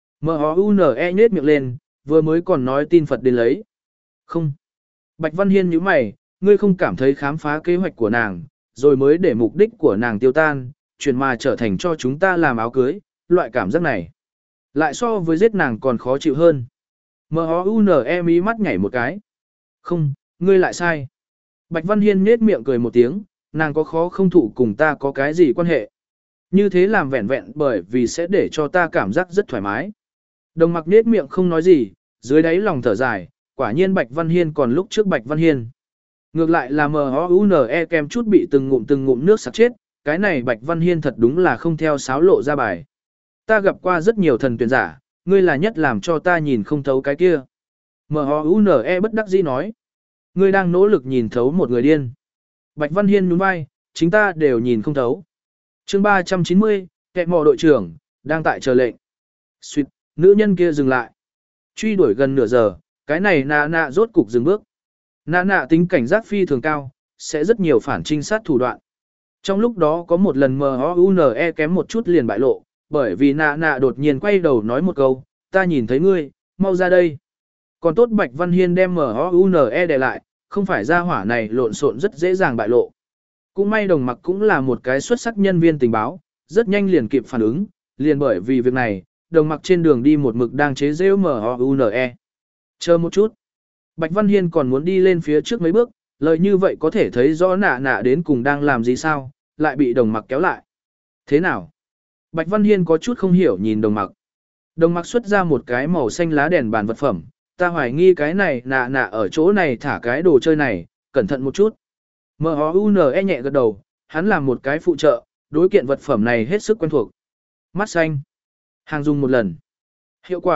Speaker 1: M-O-U-N-E nhếch miệng lên, vừa mới còn nói tin Phật đến lấy. Không. Bạch Văn Hiên nhíu mày, ngươi không cảm thấy khám phá kế hoạch của nàng, rồi mới để mục đích của nàng tiêu tan, chuyển mà trở thành cho chúng ta làm áo cưới, loại cảm giác này. Lại so với giết nàng còn khó chịu hơn. M-O-U-N-E mí mắt nhảy một cái. Không, ngươi lại sai. Bạch Văn Hiên nhếch miệng cười một tiếng, nàng có khó không thụ cùng ta có cái gì quan hệ. Như thế làm vẹn vẹn bởi vì sẽ để cho ta cảm giác rất thoải mái. Đồng mặc nhếch miệng không nói gì, dưới đáy lòng thở dài, quả nhiên Bạch Văn Hiên còn lúc trước Bạch Văn Hiên. Ngược lại là M-O-U-N-E kèm chút bị từng ngụm từng ngụm nước sặc chết, cái này Bạch Văn Hiên thật đúng là không theo sáo lộ ra bài. Ta gặp qua rất nhiều thần tuyển giả, ngươi là nhất làm cho ta nhìn không thấu cái kia. M-O-U-N-E bất đắc dĩ nói. Ngươi đang nỗ lực nhìn thấu một người điên. Bạch Văn Hiên nhún vai, chính ta đều nhìn không thấu. chương ba trăm chín mươi, kẹ mò đội trưởng, đang tại chờ lệnh. Xuyệt, nữ nhân kia dừng lại. Truy đuổi gần nửa giờ, cái này nạ nạ rốt cục dừng bước. Nạ nạ tính cảnh giác phi thường cao, sẽ rất nhiều phản trinh sát thủ đoạn. Trong lúc đó có một lần M-O-U-N-E kém một chút liền bại lộ, bởi vì nạ nạ đột nhiên quay đầu nói một câu, ta nhìn thấy ngươi, mau ra đây. Còn tốt Bạch Văn Hiên đem M-O-U-N-E để lại, không phải ra hỏa này lộn xộn rất dễ dàng bại lộ. Cũng may đồng mặc cũng là một cái xuất sắc nhân viên tình báo, rất nhanh liền kịp phản ứng, liền bởi vì việc này, đồng mặc trên đường đi một mực đang chế rêu M-O-U-N-E. Chờ một chút. Bạch Văn Hiên còn muốn đi lên phía trước mấy bước, lời như vậy có thể thấy rõ nạ nạ đến cùng đang làm gì sao, lại bị đồng mặc kéo lại. Thế nào? Bạch Văn Hiên có chút không hiểu nhìn đồng mặc. Đồng mặc xuất ra một cái màu xanh lá đèn bàn vật phẩm, ta hoài nghi cái này nạ nạ ở chỗ này thả cái đồ chơi này, cẩn thận một chút. M-O-U-N-E nhẹ gật đầu, hắn làm một cái phụ trợ, đối kiện vật phẩm này hết sức quen thuộc. Mắt xanh. Hàng dùng một lần. Hiệu quả,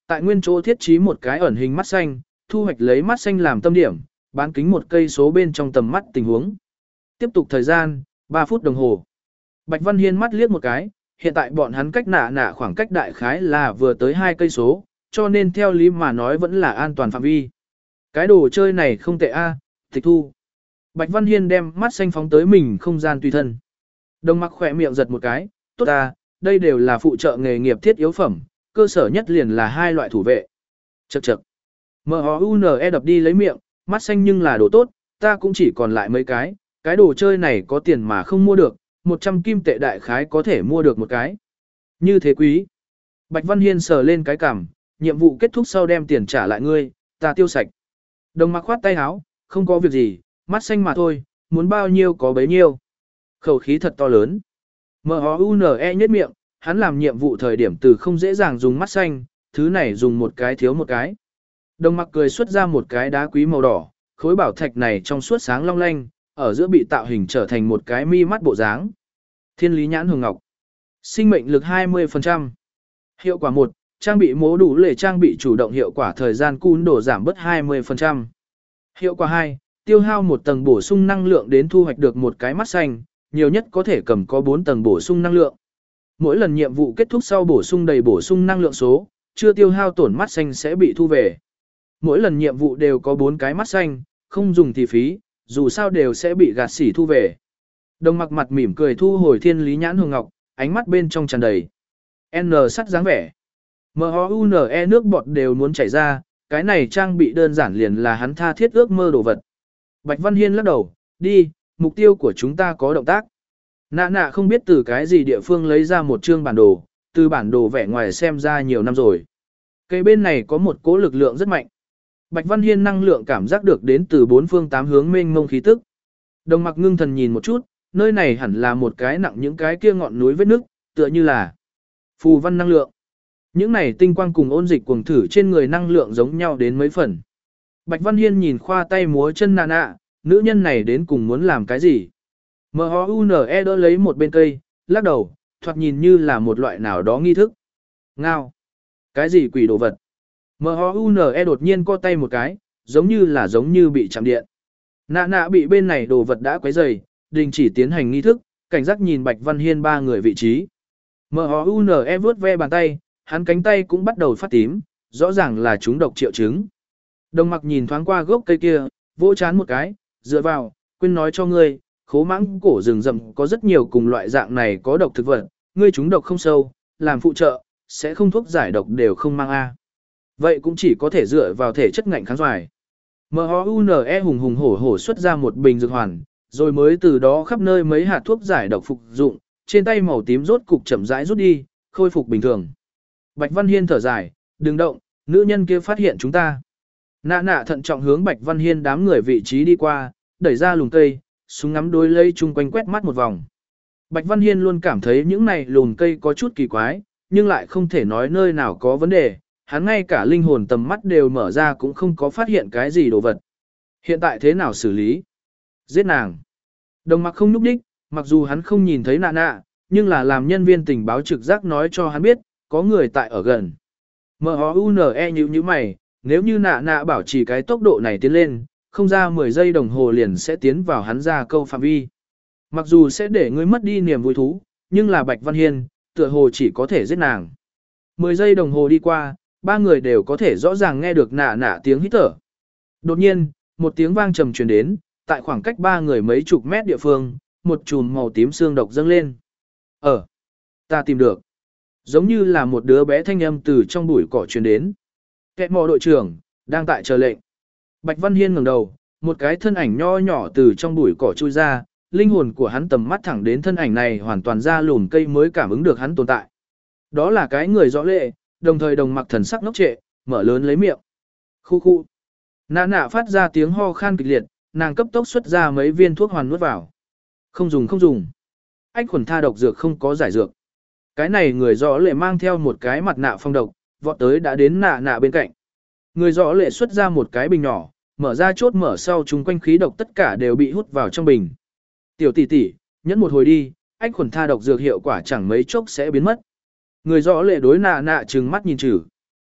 Speaker 1: Tại nguyên chỗ thiết trí một cái ẩn hình mắt xanh, thu hoạch lấy mắt xanh làm tâm điểm, bán kính một cây số bên trong tầm mắt tình huống. Tiếp tục thời gian, ba phút đồng hồ. Bạch Văn Hiên mắt liếc một cái, hiện tại bọn hắn cách nạ nạ khoảng cách đại khái là vừa tới hai cây số, cho nên theo lý mà nói vẫn là an toàn phạm vi. Cái đồ chơi này không tệ a, tịch thu. Bạch Văn Hiên đem mắt xanh phóng tới mình không gian tùy thân. Đồng mặc khỏe miệng giật một cái, tốt ta, đây đều là phụ trợ nghề nghiệp thiết yếu phẩm, cơ sở nhất liền là hai loại thủ vệ. Chậc chậc. M O U N E đập đi lấy miệng, mắt xanh nhưng là đồ tốt, ta cũng chỉ còn lại mấy cái, cái đồ chơi này có tiền mà không mua được, một trăm kim tệ đại khái có thể mua được một cái. Như thế quý. Bạch Văn Hiên sờ lên cái cằm, nhiệm vụ kết thúc sau đem tiền trả lại ngươi, ta tiêu sạch. Đồng mặc khoát tay áo, không có việc gì, mắt xanh mà thôi, muốn bao nhiêu có bấy nhiêu. Khẩu khí thật to lớn. M O U N E nhếch miệng, hắn làm nhiệm vụ thời điểm từ không dễ dàng dùng mắt xanh, thứ này dùng một cái thiếu một cái. Đồng mặc cười xuất ra một cái đá quý màu đỏ, khối bảo thạch này trong suốt sáng long lanh, ở giữa bị tạo hình trở thành một cái mi mắt bộ dáng. Thiên lý nhãn hồng ngọc. Sinh mệnh lực hai mươi phần trăm. Hiệu quả một, trang bị mố đủ lệ trang bị chủ động hiệu quả thời gian cún đổ giảm bớt hai mươi phần trăm. Hiệu quả hai, tiêu hao một tầng bổ sung năng lượng đến thu hoạch được một cái mắt xanh, nhiều nhất có thể cầm có bốn tầng bổ sung năng lượng. Mỗi lần nhiệm vụ kết thúc sau bổ sung đầy bổ sung năng lượng số, chưa tiêu hao tổn mắt xanh sẽ bị thu về. Mỗi lần nhiệm vụ đều có bốn cái mắt xanh, không dùng thì phí, dù sao đều sẽ bị gạt xỉ thu về. Đồng mặc mặt mỉm cười thu hồi thiên lý nhãn hồng ngọc, ánh mắt bên trong tràn đầy N sắt dáng vẻ. M O U N E nước bọt đều muốn chảy ra, cái này trang bị đơn giản liền là hắn tha thiết ước mơ đồ vật. Bạch Văn Hiên lắc đầu, đi, mục tiêu của chúng ta có động tác. Nạ nạ không biết từ cái gì địa phương lấy ra một chương bản đồ, từ bản đồ vẻ ngoài xem ra nhiều năm rồi. Cây bên này có một cỗ lực lượng rất mạnh. Bạch Văn Hiên năng lượng cảm giác được đến từ bốn phương tám hướng mênh mông khí tức. Đồng mặc ngưng thần nhìn một chút, nơi này hẳn là một cái nặng những cái kia ngọn núi vết nước, tựa như là phù văn năng lượng. Những này tinh quang cùng ôn dịch cuồng thử trên người năng lượng giống nhau đến mấy phần. Bạch Văn Hiên nhìn khoa tay múa chân nạ nạ, nữ nhân này đến cùng muốn làm cái gì? M O U N E đỡ lấy một bên cây, lắc đầu, thoạt nhìn như là một loại nào đó nghi thức. Ngao. Cái gì quỷ đồ vật? M O U N E đột nhiên co tay một cái, giống như là giống như bị chạm điện. Nạ nạ bị bên này đồ vật đã quấy rầy, đình chỉ tiến hành nghi thức, cảnh giác nhìn Bạch Văn Hiên ba người vị trí. M O U N E vuốt ve bàn tay, hắn cánh tay cũng bắt đầu phát tím, rõ ràng là chúng độc triệu chứng. Đồng mặc nhìn thoáng qua gốc cây kia, vỗ chán một cái, dựa vào, quên nói cho ngươi, khố mãng cổ rừng rậm có rất nhiều cùng loại dạng này có độc thực vật, ngươi chúng độc không sâu, làm phụ trợ, sẽ không thuốc giải độc đều không mang A. Vậy cũng chỉ có thể dựa vào thể chất ngạnh kháng doài. M O U N E hùng hùng hổ hổ xuất ra một bình dược hoàn, rồi mới từ đó khắp nơi mấy hạt thuốc giải độc phục dụng, trên tay màu tím rốt cục chậm rãi rút đi, khôi phục bình thường. Bạch Văn Hiên thở dài, đừng động, nữ nhân kia phát hiện chúng ta. Nạ nạ thận trọng hướng Bạch Văn Hiên đám người vị trí đi qua, đẩy ra lùm cây, súng ngắm đối lấy chung quanh quét mắt một vòng. Bạch Văn Hiên luôn cảm thấy những này lùm cây có chút kỳ quái, nhưng lại không thể nói nơi nào có vấn đề, hắn ngay cả linh hồn tầm mắt đều mở ra cũng không có phát hiện cái gì đồ vật. Hiện tại thế nào xử lý? Giết nàng. Đồng mặc không nhúc đích, mặc dù hắn không nhìn thấy nạ nạ, nhưng là làm nhân viên tình báo trực giác nói cho hắn biết, có người tại ở gần. M O U N E nhíu nhíu mày, nếu như nạ nạ bảo trì cái tốc độ này tiến lên, không ra mười giây đồng hồ liền sẽ tiến vào hắn ra câu phạm vi. Mặc dù sẽ để ngươi mất đi niềm vui thú, nhưng là Bạch Văn Hiên, tựa hồ chỉ có thể giết nàng. mười giây đồng hồ đi qua, ba người đều có thể rõ ràng nghe được nạ nạ tiếng hít thở. Đột nhiên, một tiếng vang trầm truyền đến, tại khoảng cách ba người mấy chục mét địa phương, một chùm màu tím xương độc dâng lên. Ờ, ta tìm được. Giống như là một đứa bé thanh âm từ trong bụi cỏ truyền đến. Kẻ mò đội trưởng, đang tại chờ lệnh. Bạch Văn Hiên ngẩng đầu, một cái thân ảnh nho nhỏ từ trong bụi cỏ chui ra, linh hồn của hắn tầm mắt thẳng đến thân ảnh này hoàn toàn ra lùm cây mới cảm ứng được hắn tồn tại. Đó là cái người rõ lệ, đồng thời đồng mặc thần sắc ngốc trệ, mở lớn lấy miệng. Khu khu. Nạ nạ phát ra tiếng ho khan kịch liệt, nàng cấp tốc xuất ra mấy viên thuốc hoàn nuốt vào. Không dùng không dùng. Ách khuẩn tha độc dược không có giải dược. Cái này người rõ lệ mang theo một cái mặt nạ phong độc, vọt tới đã đến nạ nạ bên cạnh. Người rõ lệ xuất ra một cái bình nhỏ, mở ra chốt mở sau chung quanh khí độc tất cả đều bị hút vào trong bình. Tiểu tỷ tỷ, nhẫn một hồi đi, ách khuẩn tha độc dược hiệu quả chẳng mấy chốc sẽ biến mất. Người rõ lệ đối nạ nạ trừng mắt nhìn chử.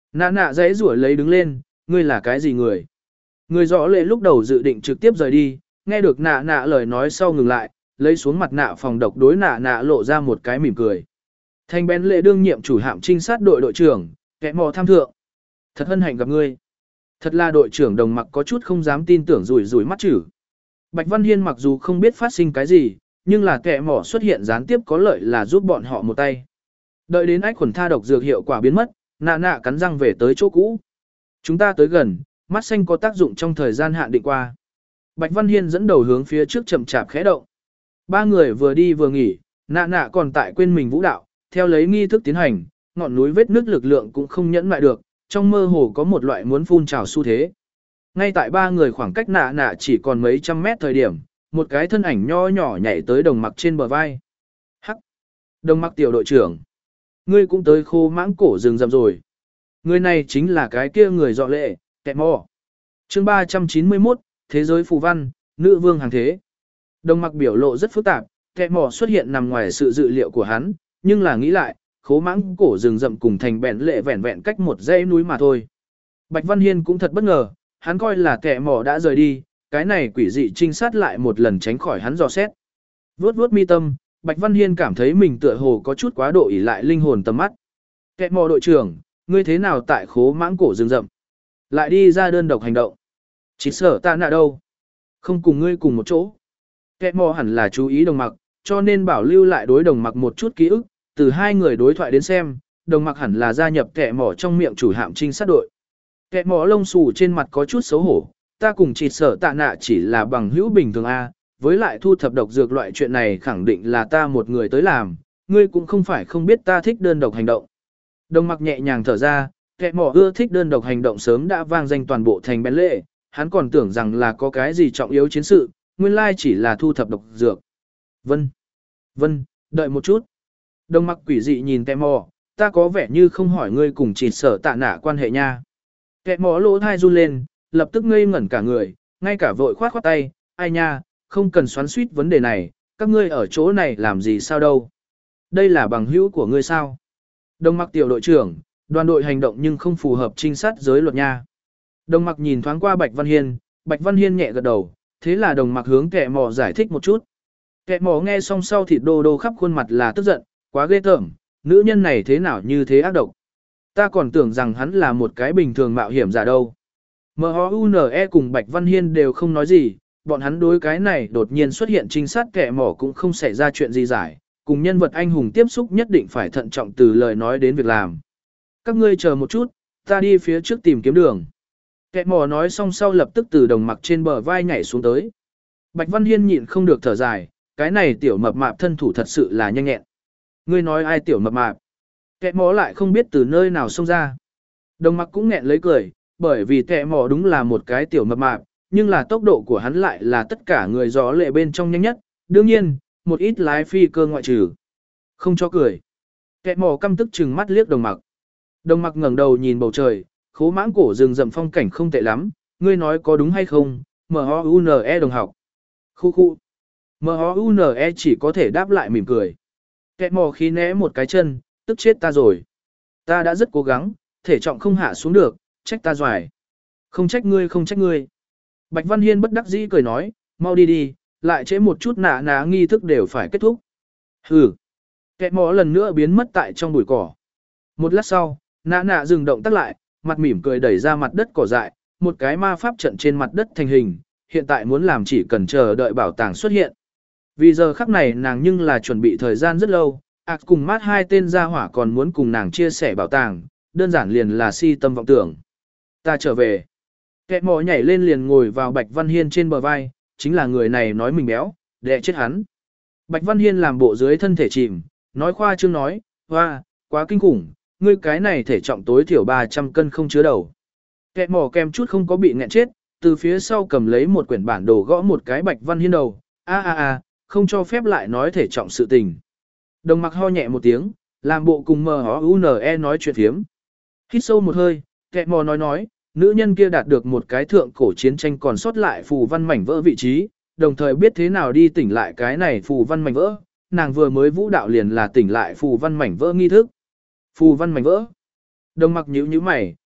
Speaker 1: Nạ nạ giấy rủa lấy đứng lên, ngươi là cái gì người? Người rõ lệ lúc đầu dự định trực tiếp rời đi, nghe được nạ nạ lời nói sau ngừng lại, lấy xuống mặt nạ phòng độc đối nạ nạ lộ ra một cái mỉm cười. Thanh bén lệ đương nhiệm chủ hạm trinh sát đội đội trưởng, kẻ mò tham thượng. Thật hân hạnh gặp ngươi. Thật là đội trưởng Đồng Mặc có chút không dám tin tưởng rủi rủi mắt chữ. Bạch Văn Hiên mặc dù không biết phát sinh cái gì, nhưng là kẻ mỏ xuất hiện gián tiếp có lợi là giúp bọn họ một tay. Đợi đến ách khuẩn tha độc dược hiệu quả biến mất, nạ nạ cắn răng về tới chỗ cũ. Chúng ta tới gần, mắt xanh có tác dụng trong thời gian hạn định qua. Bạch Văn Hiên dẫn đầu hướng phía trước chậm chạp khẽ động. Ba người vừa đi vừa nghỉ, nạ nạ còn tại quên mình vũ đạo, theo lấy nghi thức tiến hành, ngọn núi vết nước lực lượng cũng không nhẫn lại được, trong mơ hồ có một loại muốn phun trào xu thế. Ngay tại ba người khoảng cách nạ nạ chỉ còn mấy trăm mét thời điểm, một cái thân ảnh nho nhỏ nhảy tới Đồng Mặc trên bờ vai. Hắc! Đồng Mặc tiểu đội trưởng. Ngươi cũng tới khô mãng cổ rừng rậm rồi. Người này chính là cái kia người dọ lệ, kẹt mò. Chương ba trăm chín mươi mốt, Thế giới phù văn, nữ vương hàng thế. Đồng Mặc biểu lộ rất phức tạp, kẹt mò xuất hiện nằm ngoài sự dự liệu của hắn, nhưng là nghĩ lại, khố mãng cổ rừng rậm cùng thành bèn lệ vẹn vẹn cách một dãy núi mà thôi. Bạch Văn Hiên cũng thật bất ngờ, hắn coi là kẻ mỏ đã rời đi, cái này quỷ dị trinh sát lại một lần tránh khỏi hắn dò xét. Vuốt vuốt mi tâm, Bạch Văn Hiên cảm thấy mình tựa hồ có chút quá độ ỷ lại linh hồn tầm mắt. Kẻ mỏ đội trưởng, ngươi thế nào tại khố mãng cổ rừng rậm? Lại đi ra đơn độc hành động. Chỉ sợ ta nạ đâu? Không cùng ngươi cùng một chỗ. Kẻ mỏ hẳn là chú ý Đồng Mặc, cho nên bảo lưu lại đối Đồng Mặc một chút ký ức, từ hai người đối thoại đến xem, Đồng Mặc hẳn là gia nhập kẻ mỏ trong miệng chủ hạm trinh sát đội. Kẻ mỏ lông xù trên mặt có chút xấu hổ, ta cùng chỉ sợ tạ nạ chỉ là bằng hữu bình thường A, với lại thu thập độc dược loại chuyện này khẳng định là ta một người tới làm, ngươi cũng không phải không biết ta thích đơn độc hành động. Đồng Mặc nhẹ nhàng thở ra, kẻ mỏ ưa thích đơn độc hành động sớm đã vang danh toàn bộ thành bén lệ, hắn còn tưởng rằng là có cái gì trọng yếu chiến sự, nguyên lai chỉ là thu thập độc dược. Vân, Vân, đợi một chút. Đồng Mặc quỷ dị nhìn kẻ mỏ, ta có vẻ như không hỏi ngươi cùng chỉ sợ tạ nạ quan hệ nha. Kẻ mỏ lỗ thai run lên, lập tức ngây ngẩn cả người, ngay cả vội khoát khoát tay, ai nha, không cần xoắn suýt vấn đề này, các ngươi ở chỗ này làm gì sao đâu. Đây là bằng hữu của ngươi sao? Đồng Mặc tiểu đội trưởng, đoàn đội hành động nhưng không phù hợp trinh sát giới luật nha. Đồng Mặc nhìn thoáng qua Bạch Văn Hiên, Bạch Văn Hiên nhẹ gật đầu, thế là Đồng Mặc hướng kẻ mỏ giải thích một chút. Kẻ mỏ nghe xong sau thịt đô đô khắp khuôn mặt là tức giận, quá ghê tởm, nữ nhân này thế nào như thế ác độc. Ta còn tưởng rằng hắn là một cái bình thường mạo hiểm giả đâu. em hát u en e cùng Bạch Văn Hiên đều không nói gì, bọn hắn đối cái này đột nhiên xuất hiện trinh sát kẻ mỏ cũng không xảy ra chuyện gì giải, cùng nhân vật anh hùng tiếp xúc nhất định phải thận trọng từ lời nói đến việc làm. Các ngươi chờ một chút, ta đi phía trước tìm kiếm đường. Kẻ mỏ nói xong sau lập tức từ Đồng Mặc trên bờ vai nhảy xuống tới. Bạch Văn Hiên nhịn không được thở dài, cái này tiểu mập mạp thân thủ thật sự là nhanh nhẹn. Ngươi nói ai tiểu mập mạp? Kẻ mỏ lại không biết từ nơi nào xông ra. Đồng Mặc cũng nghẹn lấy cười, bởi vì kẻ mỏ đúng là một cái tiểu mập mạp, nhưng là tốc độ của hắn lại là tất cả người gió lệ bên trong nhanh nhất, đương nhiên, một ít lái phi cơ ngoại trừ. Không cho cười. Kẻ mỏ căm tức chừng mắt liếc Đồng Mặc. Đồng Mặc ngẩng đầu nhìn bầu trời, khố mãng cổ rừng rậm phong cảnh không tệ lắm, ngươi nói có đúng hay không, em hát u en e đồng học. Khu khu. em hát u en e chỉ có thể đáp lại mỉm cười. Kẻ mỏ khí né một cái chân, tức chết ta rồi. Ta đã rất cố gắng, thể trọng không hạ xuống được, trách ta doài. Không trách ngươi không trách ngươi. Bạch Văn Hiên bất đắc dĩ cười nói, mau đi đi, lại trễ một chút nạ ná nghi thức đều phải kết thúc. Hừ. Kẻ mỏ lần nữa biến mất tại trong bụi cỏ. Một lát sau, nạ nạ dừng động tác lại, mặt mỉm cười đẩy ra mặt đất cỏ dại, một cái ma pháp trận trên mặt đất thành hình, hiện tại muốn làm chỉ cần chờ đợi bảo tàng xuất hiện. Vì giờ khắc này nàng nhưng là chuẩn bị thời gian rất lâu, ạc cùng mát hai tên gia hỏa còn muốn cùng nàng chia sẻ bảo tàng, đơn giản liền là si tâm vọng tưởng. Ta trở về. Kẻ mỏ nhảy lên liền ngồi vào Bạch Văn Hiên trên bờ vai, chính là người này nói mình béo, đè chết hắn. Bạch Văn Hiên làm bộ dưới thân thể chìm, nói khoa trương nói, hoa, quá kinh khủng, ngươi cái này thể trọng tối thiểu ba trăm cân không chứa đầu. Kẻ mỏ kem chút không có bị nghẹn chết, từ phía sau cầm lấy một quyển bản đồ gõ một cái Bạch Văn Hiên đầu, a a a, không cho phép lại nói thể trọng sự tình. Đồng Mặc ho nhẹ một tiếng, làm bộ cùng em hát u en e nói chuyện phiếm. Hít sâu một hơi, kẻ mò nói nói, nữ nhân kia đạt được một cái thượng cổ chiến tranh còn sót lại phù văn mảnh vỡ vị trí, đồng thời biết thế nào đi tỉnh lại cái này phù văn mảnh vỡ, nàng vừa mới vũ đạo liền là tỉnh lại phù văn mảnh vỡ nghi thức. Phù văn mảnh vỡ. Đồng Mặc nhíu nhíu mày,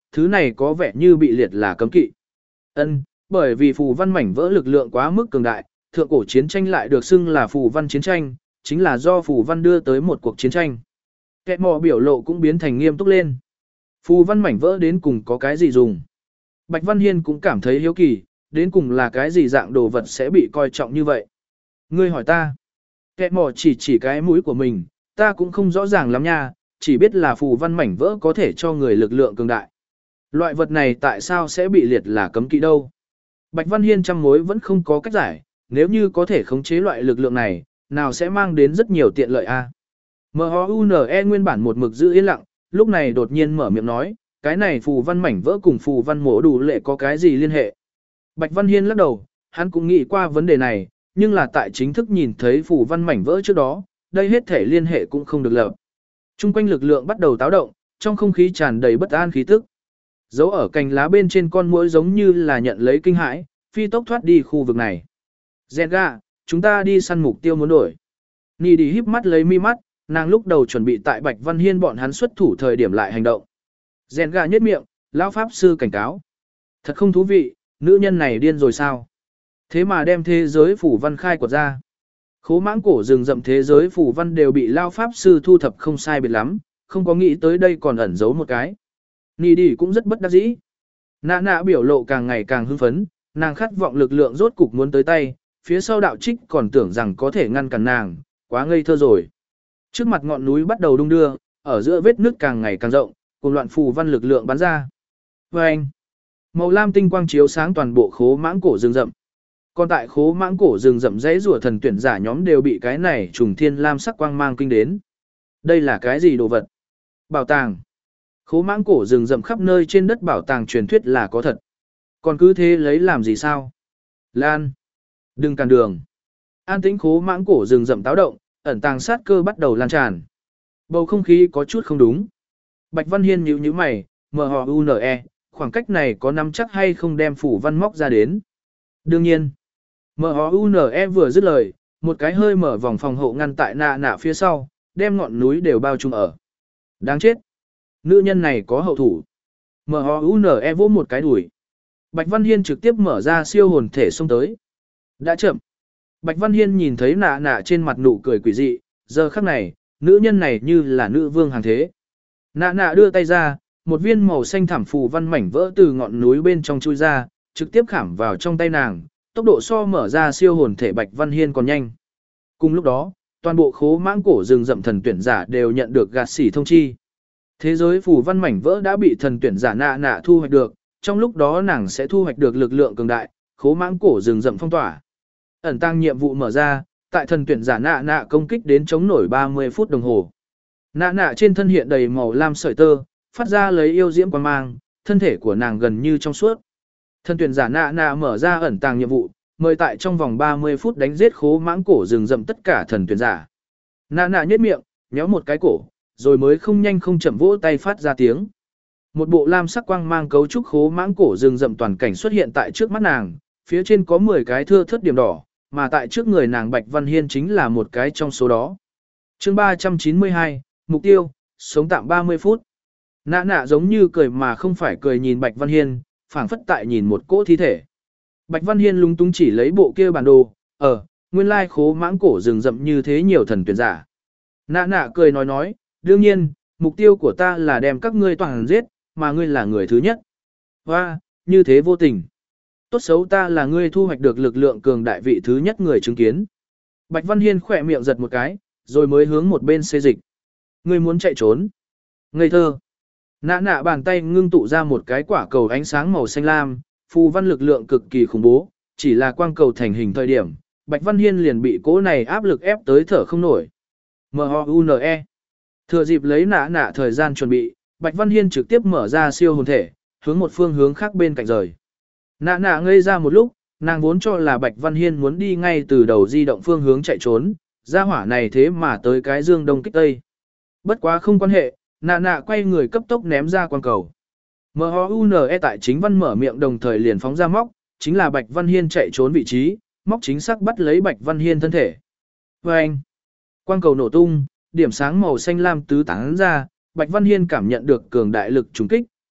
Speaker 1: thứ này có vẻ như bị liệt là cấm kỵ. Ân, bởi vì phù văn mảnh vỡ lực lượng quá mức cường đại, thượng cổ chiến tranh lại được xưng là phù văn chiến tranh, chính là do phù văn đưa tới một cuộc chiến tranh. Kẻ mò biểu lộ cũng biến thành nghiêm túc lên. Phù văn mảnh vỡ đến cùng có cái gì dùng? Bạch Văn Hiên cũng cảm thấy hiếu kỳ, đến cùng là cái gì dạng đồ vật sẽ bị coi trọng như vậy? Ngươi hỏi ta. Kẻ mò chỉ chỉ cái mũi của mình, ta cũng không rõ ràng lắm nha, chỉ biết là phù văn mảnh vỡ có thể cho người lực lượng cường đại. Loại vật này tại sao sẽ bị liệt là cấm kỵ đâu? Bạch Văn Hiên trăm mối vẫn không có cách giải, nếu như có thể khống chế loại lực lượng này, nào sẽ mang đến rất nhiều tiện lợi a. em o u en e nguyên bản một mực giữ yên lặng, lúc này đột nhiên mở miệng nói, cái này phù văn mảnh vỡ cùng phù văn mổ đủ lệ có cái gì liên hệ? Bạch Văn Hiên lắc đầu, hắn cũng nghĩ qua vấn đề này, nhưng là tại chính thức nhìn thấy phù văn mảnh vỡ trước đó, đây hết thể liên hệ cũng không được lập. Trung quanh lực lượng bắt đầu táo động, trong không khí tràn đầy bất an khí tức. Dấu ở cành lá bên trên con muỗi giống như là nhận lấy kinh hãi, phi tốc thoát đi khu vực này. Zenga, chúng ta đi săn mục tiêu muốn đổi. Nì đi híp mắt lấy mi mắt, nàng lúc đầu chuẩn bị tại Bạch Văn Hiên bọn hắn xuất thủ thời điểm lại hành động. Zenga nhếch miệng, lão pháp sư cảnh cáo. Thật không thú vị, nữ nhân này điên rồi sao? Thế mà đem thế giới phủ văn khai quật ra. Khố mãng cổ rừng rậm thế giới phủ văn đều bị lão pháp sư thu thập không sai biệt lắm, không có nghĩ tới đây còn ẩn giấu một cái. Nì đi cũng rất bất đắc dĩ. Nạ nạ biểu lộ càng ngày càng hưng phấn, nàng khát vọng lực lượng rốt cục muốn tới tay, phía sau đạo trích còn tưởng rằng có thể ngăn cản nàng, quá ngây thơ rồi. Trước mặt ngọn núi bắt đầu đung đưa, ở giữa vết nước càng ngày càng rộng, cùng loạn phù văn lực lượng bắn ra. Và anh, màu lam tinh quang chiếu sáng toàn bộ khố mãng cổ rừng rậm. Còn tại khố mãng cổ rừng rậm dãy rùa thần tuyển giả nhóm đều bị cái này trùng thiên lam sắc quang mang kinh đến. Đây là cái gì đồ vật? Bảo tàng. Khố mãng cổ rừng rậm khắp nơi trên đất bảo tàng truyền thuyết là có thật. Còn cứ thế lấy làm gì sao? Lan. Đừng cản đường. An tĩnh khố mãng cổ rừng rậm táo động, ẩn tàng sát cơ bắt đầu lan tràn. Bầu không khí có chút không đúng. Bạch Văn Hiên nhíu nhíu mày, em o u en e, khoảng cách này có nắm chắc hay không đem phủ văn móc ra đến. Đương nhiên. em o u en e vừa dứt lời, một cái hơi mở vòng phòng hộ ngăn tại nạ nạ phía sau, đem ngọn núi đều bao trùm ở. Đáng chết. Nữ nhân này có hậu thủ. em o u en e vỗ một cái đuổi. Bạch Văn Hiên trực tiếp mở ra siêu hồn thể xông tới. Đã chậm. Bạch Văn Hiên nhìn thấy nạ nạ trên mặt nụ cười quỷ dị, giờ khắc này, nữ nhân này như là nữ vương hàng thế. Nạ nạ đưa tay ra, một viên màu xanh thảm phù văn mảnh vỡ từ ngọn núi bên trong chui ra, trực tiếp khảm vào trong tay nàng, tốc độ so mở ra siêu hồn thể Bạch Văn Hiên còn nhanh. Cùng lúc đó, toàn bộ khố mãng cổ rừng rậm thần tuyển giả đều nhận được gạt xỉ thông chi. Thế giới phù văn mảnh vỡ đã bị thần tuyển giả nạ nạ thu hoạch được, trong lúc đó nàng sẽ thu hoạch được lực lượng cường đại, khố mãng cổ rừng rậm phong tỏa. Ẩn tăng nhiệm vụ mở ra, tại thần tuyển giả nạ nạ công kích đến chống nổi ba mươi phút đồng hồ. Nạ nạ trên thân hiện đầy màu lam sợi tơ, phát ra lấy yêu diễm quang mang, thân thể của nàng gần như trong suốt. Thần tuyển giả nạ nạ mở ra ẩn tàng nhiệm vụ, mời tại trong vòng ba mươi phút đánh giết khố mãng cổ rừng rậm tất cả thần tuyển giả. Nạ nạ nhếch miệng, nhéo một cái cổ, rồi mới không nhanh không chậm vỗ tay phát ra tiếng. Một bộ lam sắc quang mang cấu trúc khố mãng cổ rừng rậm toàn cảnh xuất hiện tại trước mắt nàng, phía trên có mười cái thưa thớt điểm đỏ, mà tại trước người nàng Bạch Văn Hiên chính là một cái trong số đó. Chương ba trăm chín mươi hai, mục tiêu, sống tạm ba mươi phút. Nạ nạ giống như cười mà không phải cười nhìn Bạch Văn Hiên, phảng phất tại nhìn một cỗ thi thể. Bạch Văn Hiên lúng túng chỉ lấy bộ kia bản đồ, ở, nguyên lai khố mãng cổ rừng rậm như thế nhiều thần tuyển giả. Nạ nạ cười nói nói, đương nhiên, mục tiêu của ta là đem các ngươi toàn giết, mà ngươi là người thứ nhất. Hoa, như thế vô tình. Tốt xấu ta là ngươi thu hoạch được lực lượng cường đại vị thứ nhất người chứng kiến. Bạch Văn Hiên khỏe miệng giật một cái, rồi mới hướng một bên xê dịch. Ngươi muốn chạy trốn. Ngây thơ. Nạ nạ bàn tay ngưng tụ ra một cái quả cầu ánh sáng màu xanh lam, phù văn lực lượng cực kỳ khủng bố, chỉ là quang cầu thành hình thời điểm, Bạch Văn Hiên liền bị cỗ này áp lực ép tới thở không nổi. em o u en e. Thừa dịp lấy nạ nạ thời gian chuẩn bị, Bạch Văn Hiên trực tiếp mở ra siêu hồn thể, hướng một phương hướng khác bên cạnh rời. Nạ nạ ngây ra một lúc, nàng vốn cho là Bạch Văn Hiên muốn đi ngay từ đầu di động phương hướng chạy trốn, ra hỏa này thế mà tới cái dương đông kích tây. Bất quá không quan hệ, nạ nạ quay người cấp tốc ném ra quang cầu. em o u en e tại chính văn mở miệng đồng thời liền phóng ra móc, chính là Bạch Văn Hiên chạy trốn vị trí, móc chính xác bắt lấy Bạch Văn Hiên thân thể. Và anh, quang cầu nổ tung, điểm sáng màu xanh lam tứ tán ra, Bạch Văn Hiên cảm nhận được cường đại lực trùng kích,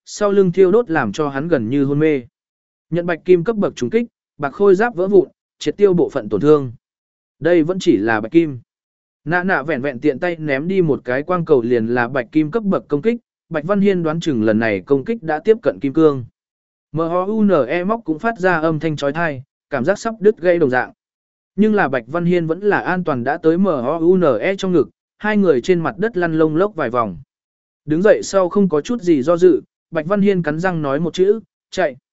Speaker 1: sau lưng thiêu đốt làm cho hắn gần như hôn mê. Nhận bạch kim cấp bậc trùng kích, bạc khôi giáp vỡ vụn, triệt tiêu bộ phận tổn thương. Đây vẫn chỉ là bạch kim. Nạ nạ vẹn vẹn tiện tay ném đi một cái quang cầu liền là bạch kim cấp bậc công kích, Bạch Văn Hiên đoán chừng lần này công kích đã tiếp cận kim cương. em o u en e móc cũng phát ra âm thanh chói tai, cảm giác sắp đứt gây đồng dạng. Nhưng là Bạch Văn Hiên vẫn là an toàn đã tới em o u en e trong ngực, hai người trên mặt đất lăn lông lốc vài vòng. Đứng dậy sau không có chút gì do dự, Bạch Văn Hiên cắn răng nói một chữ, chạy.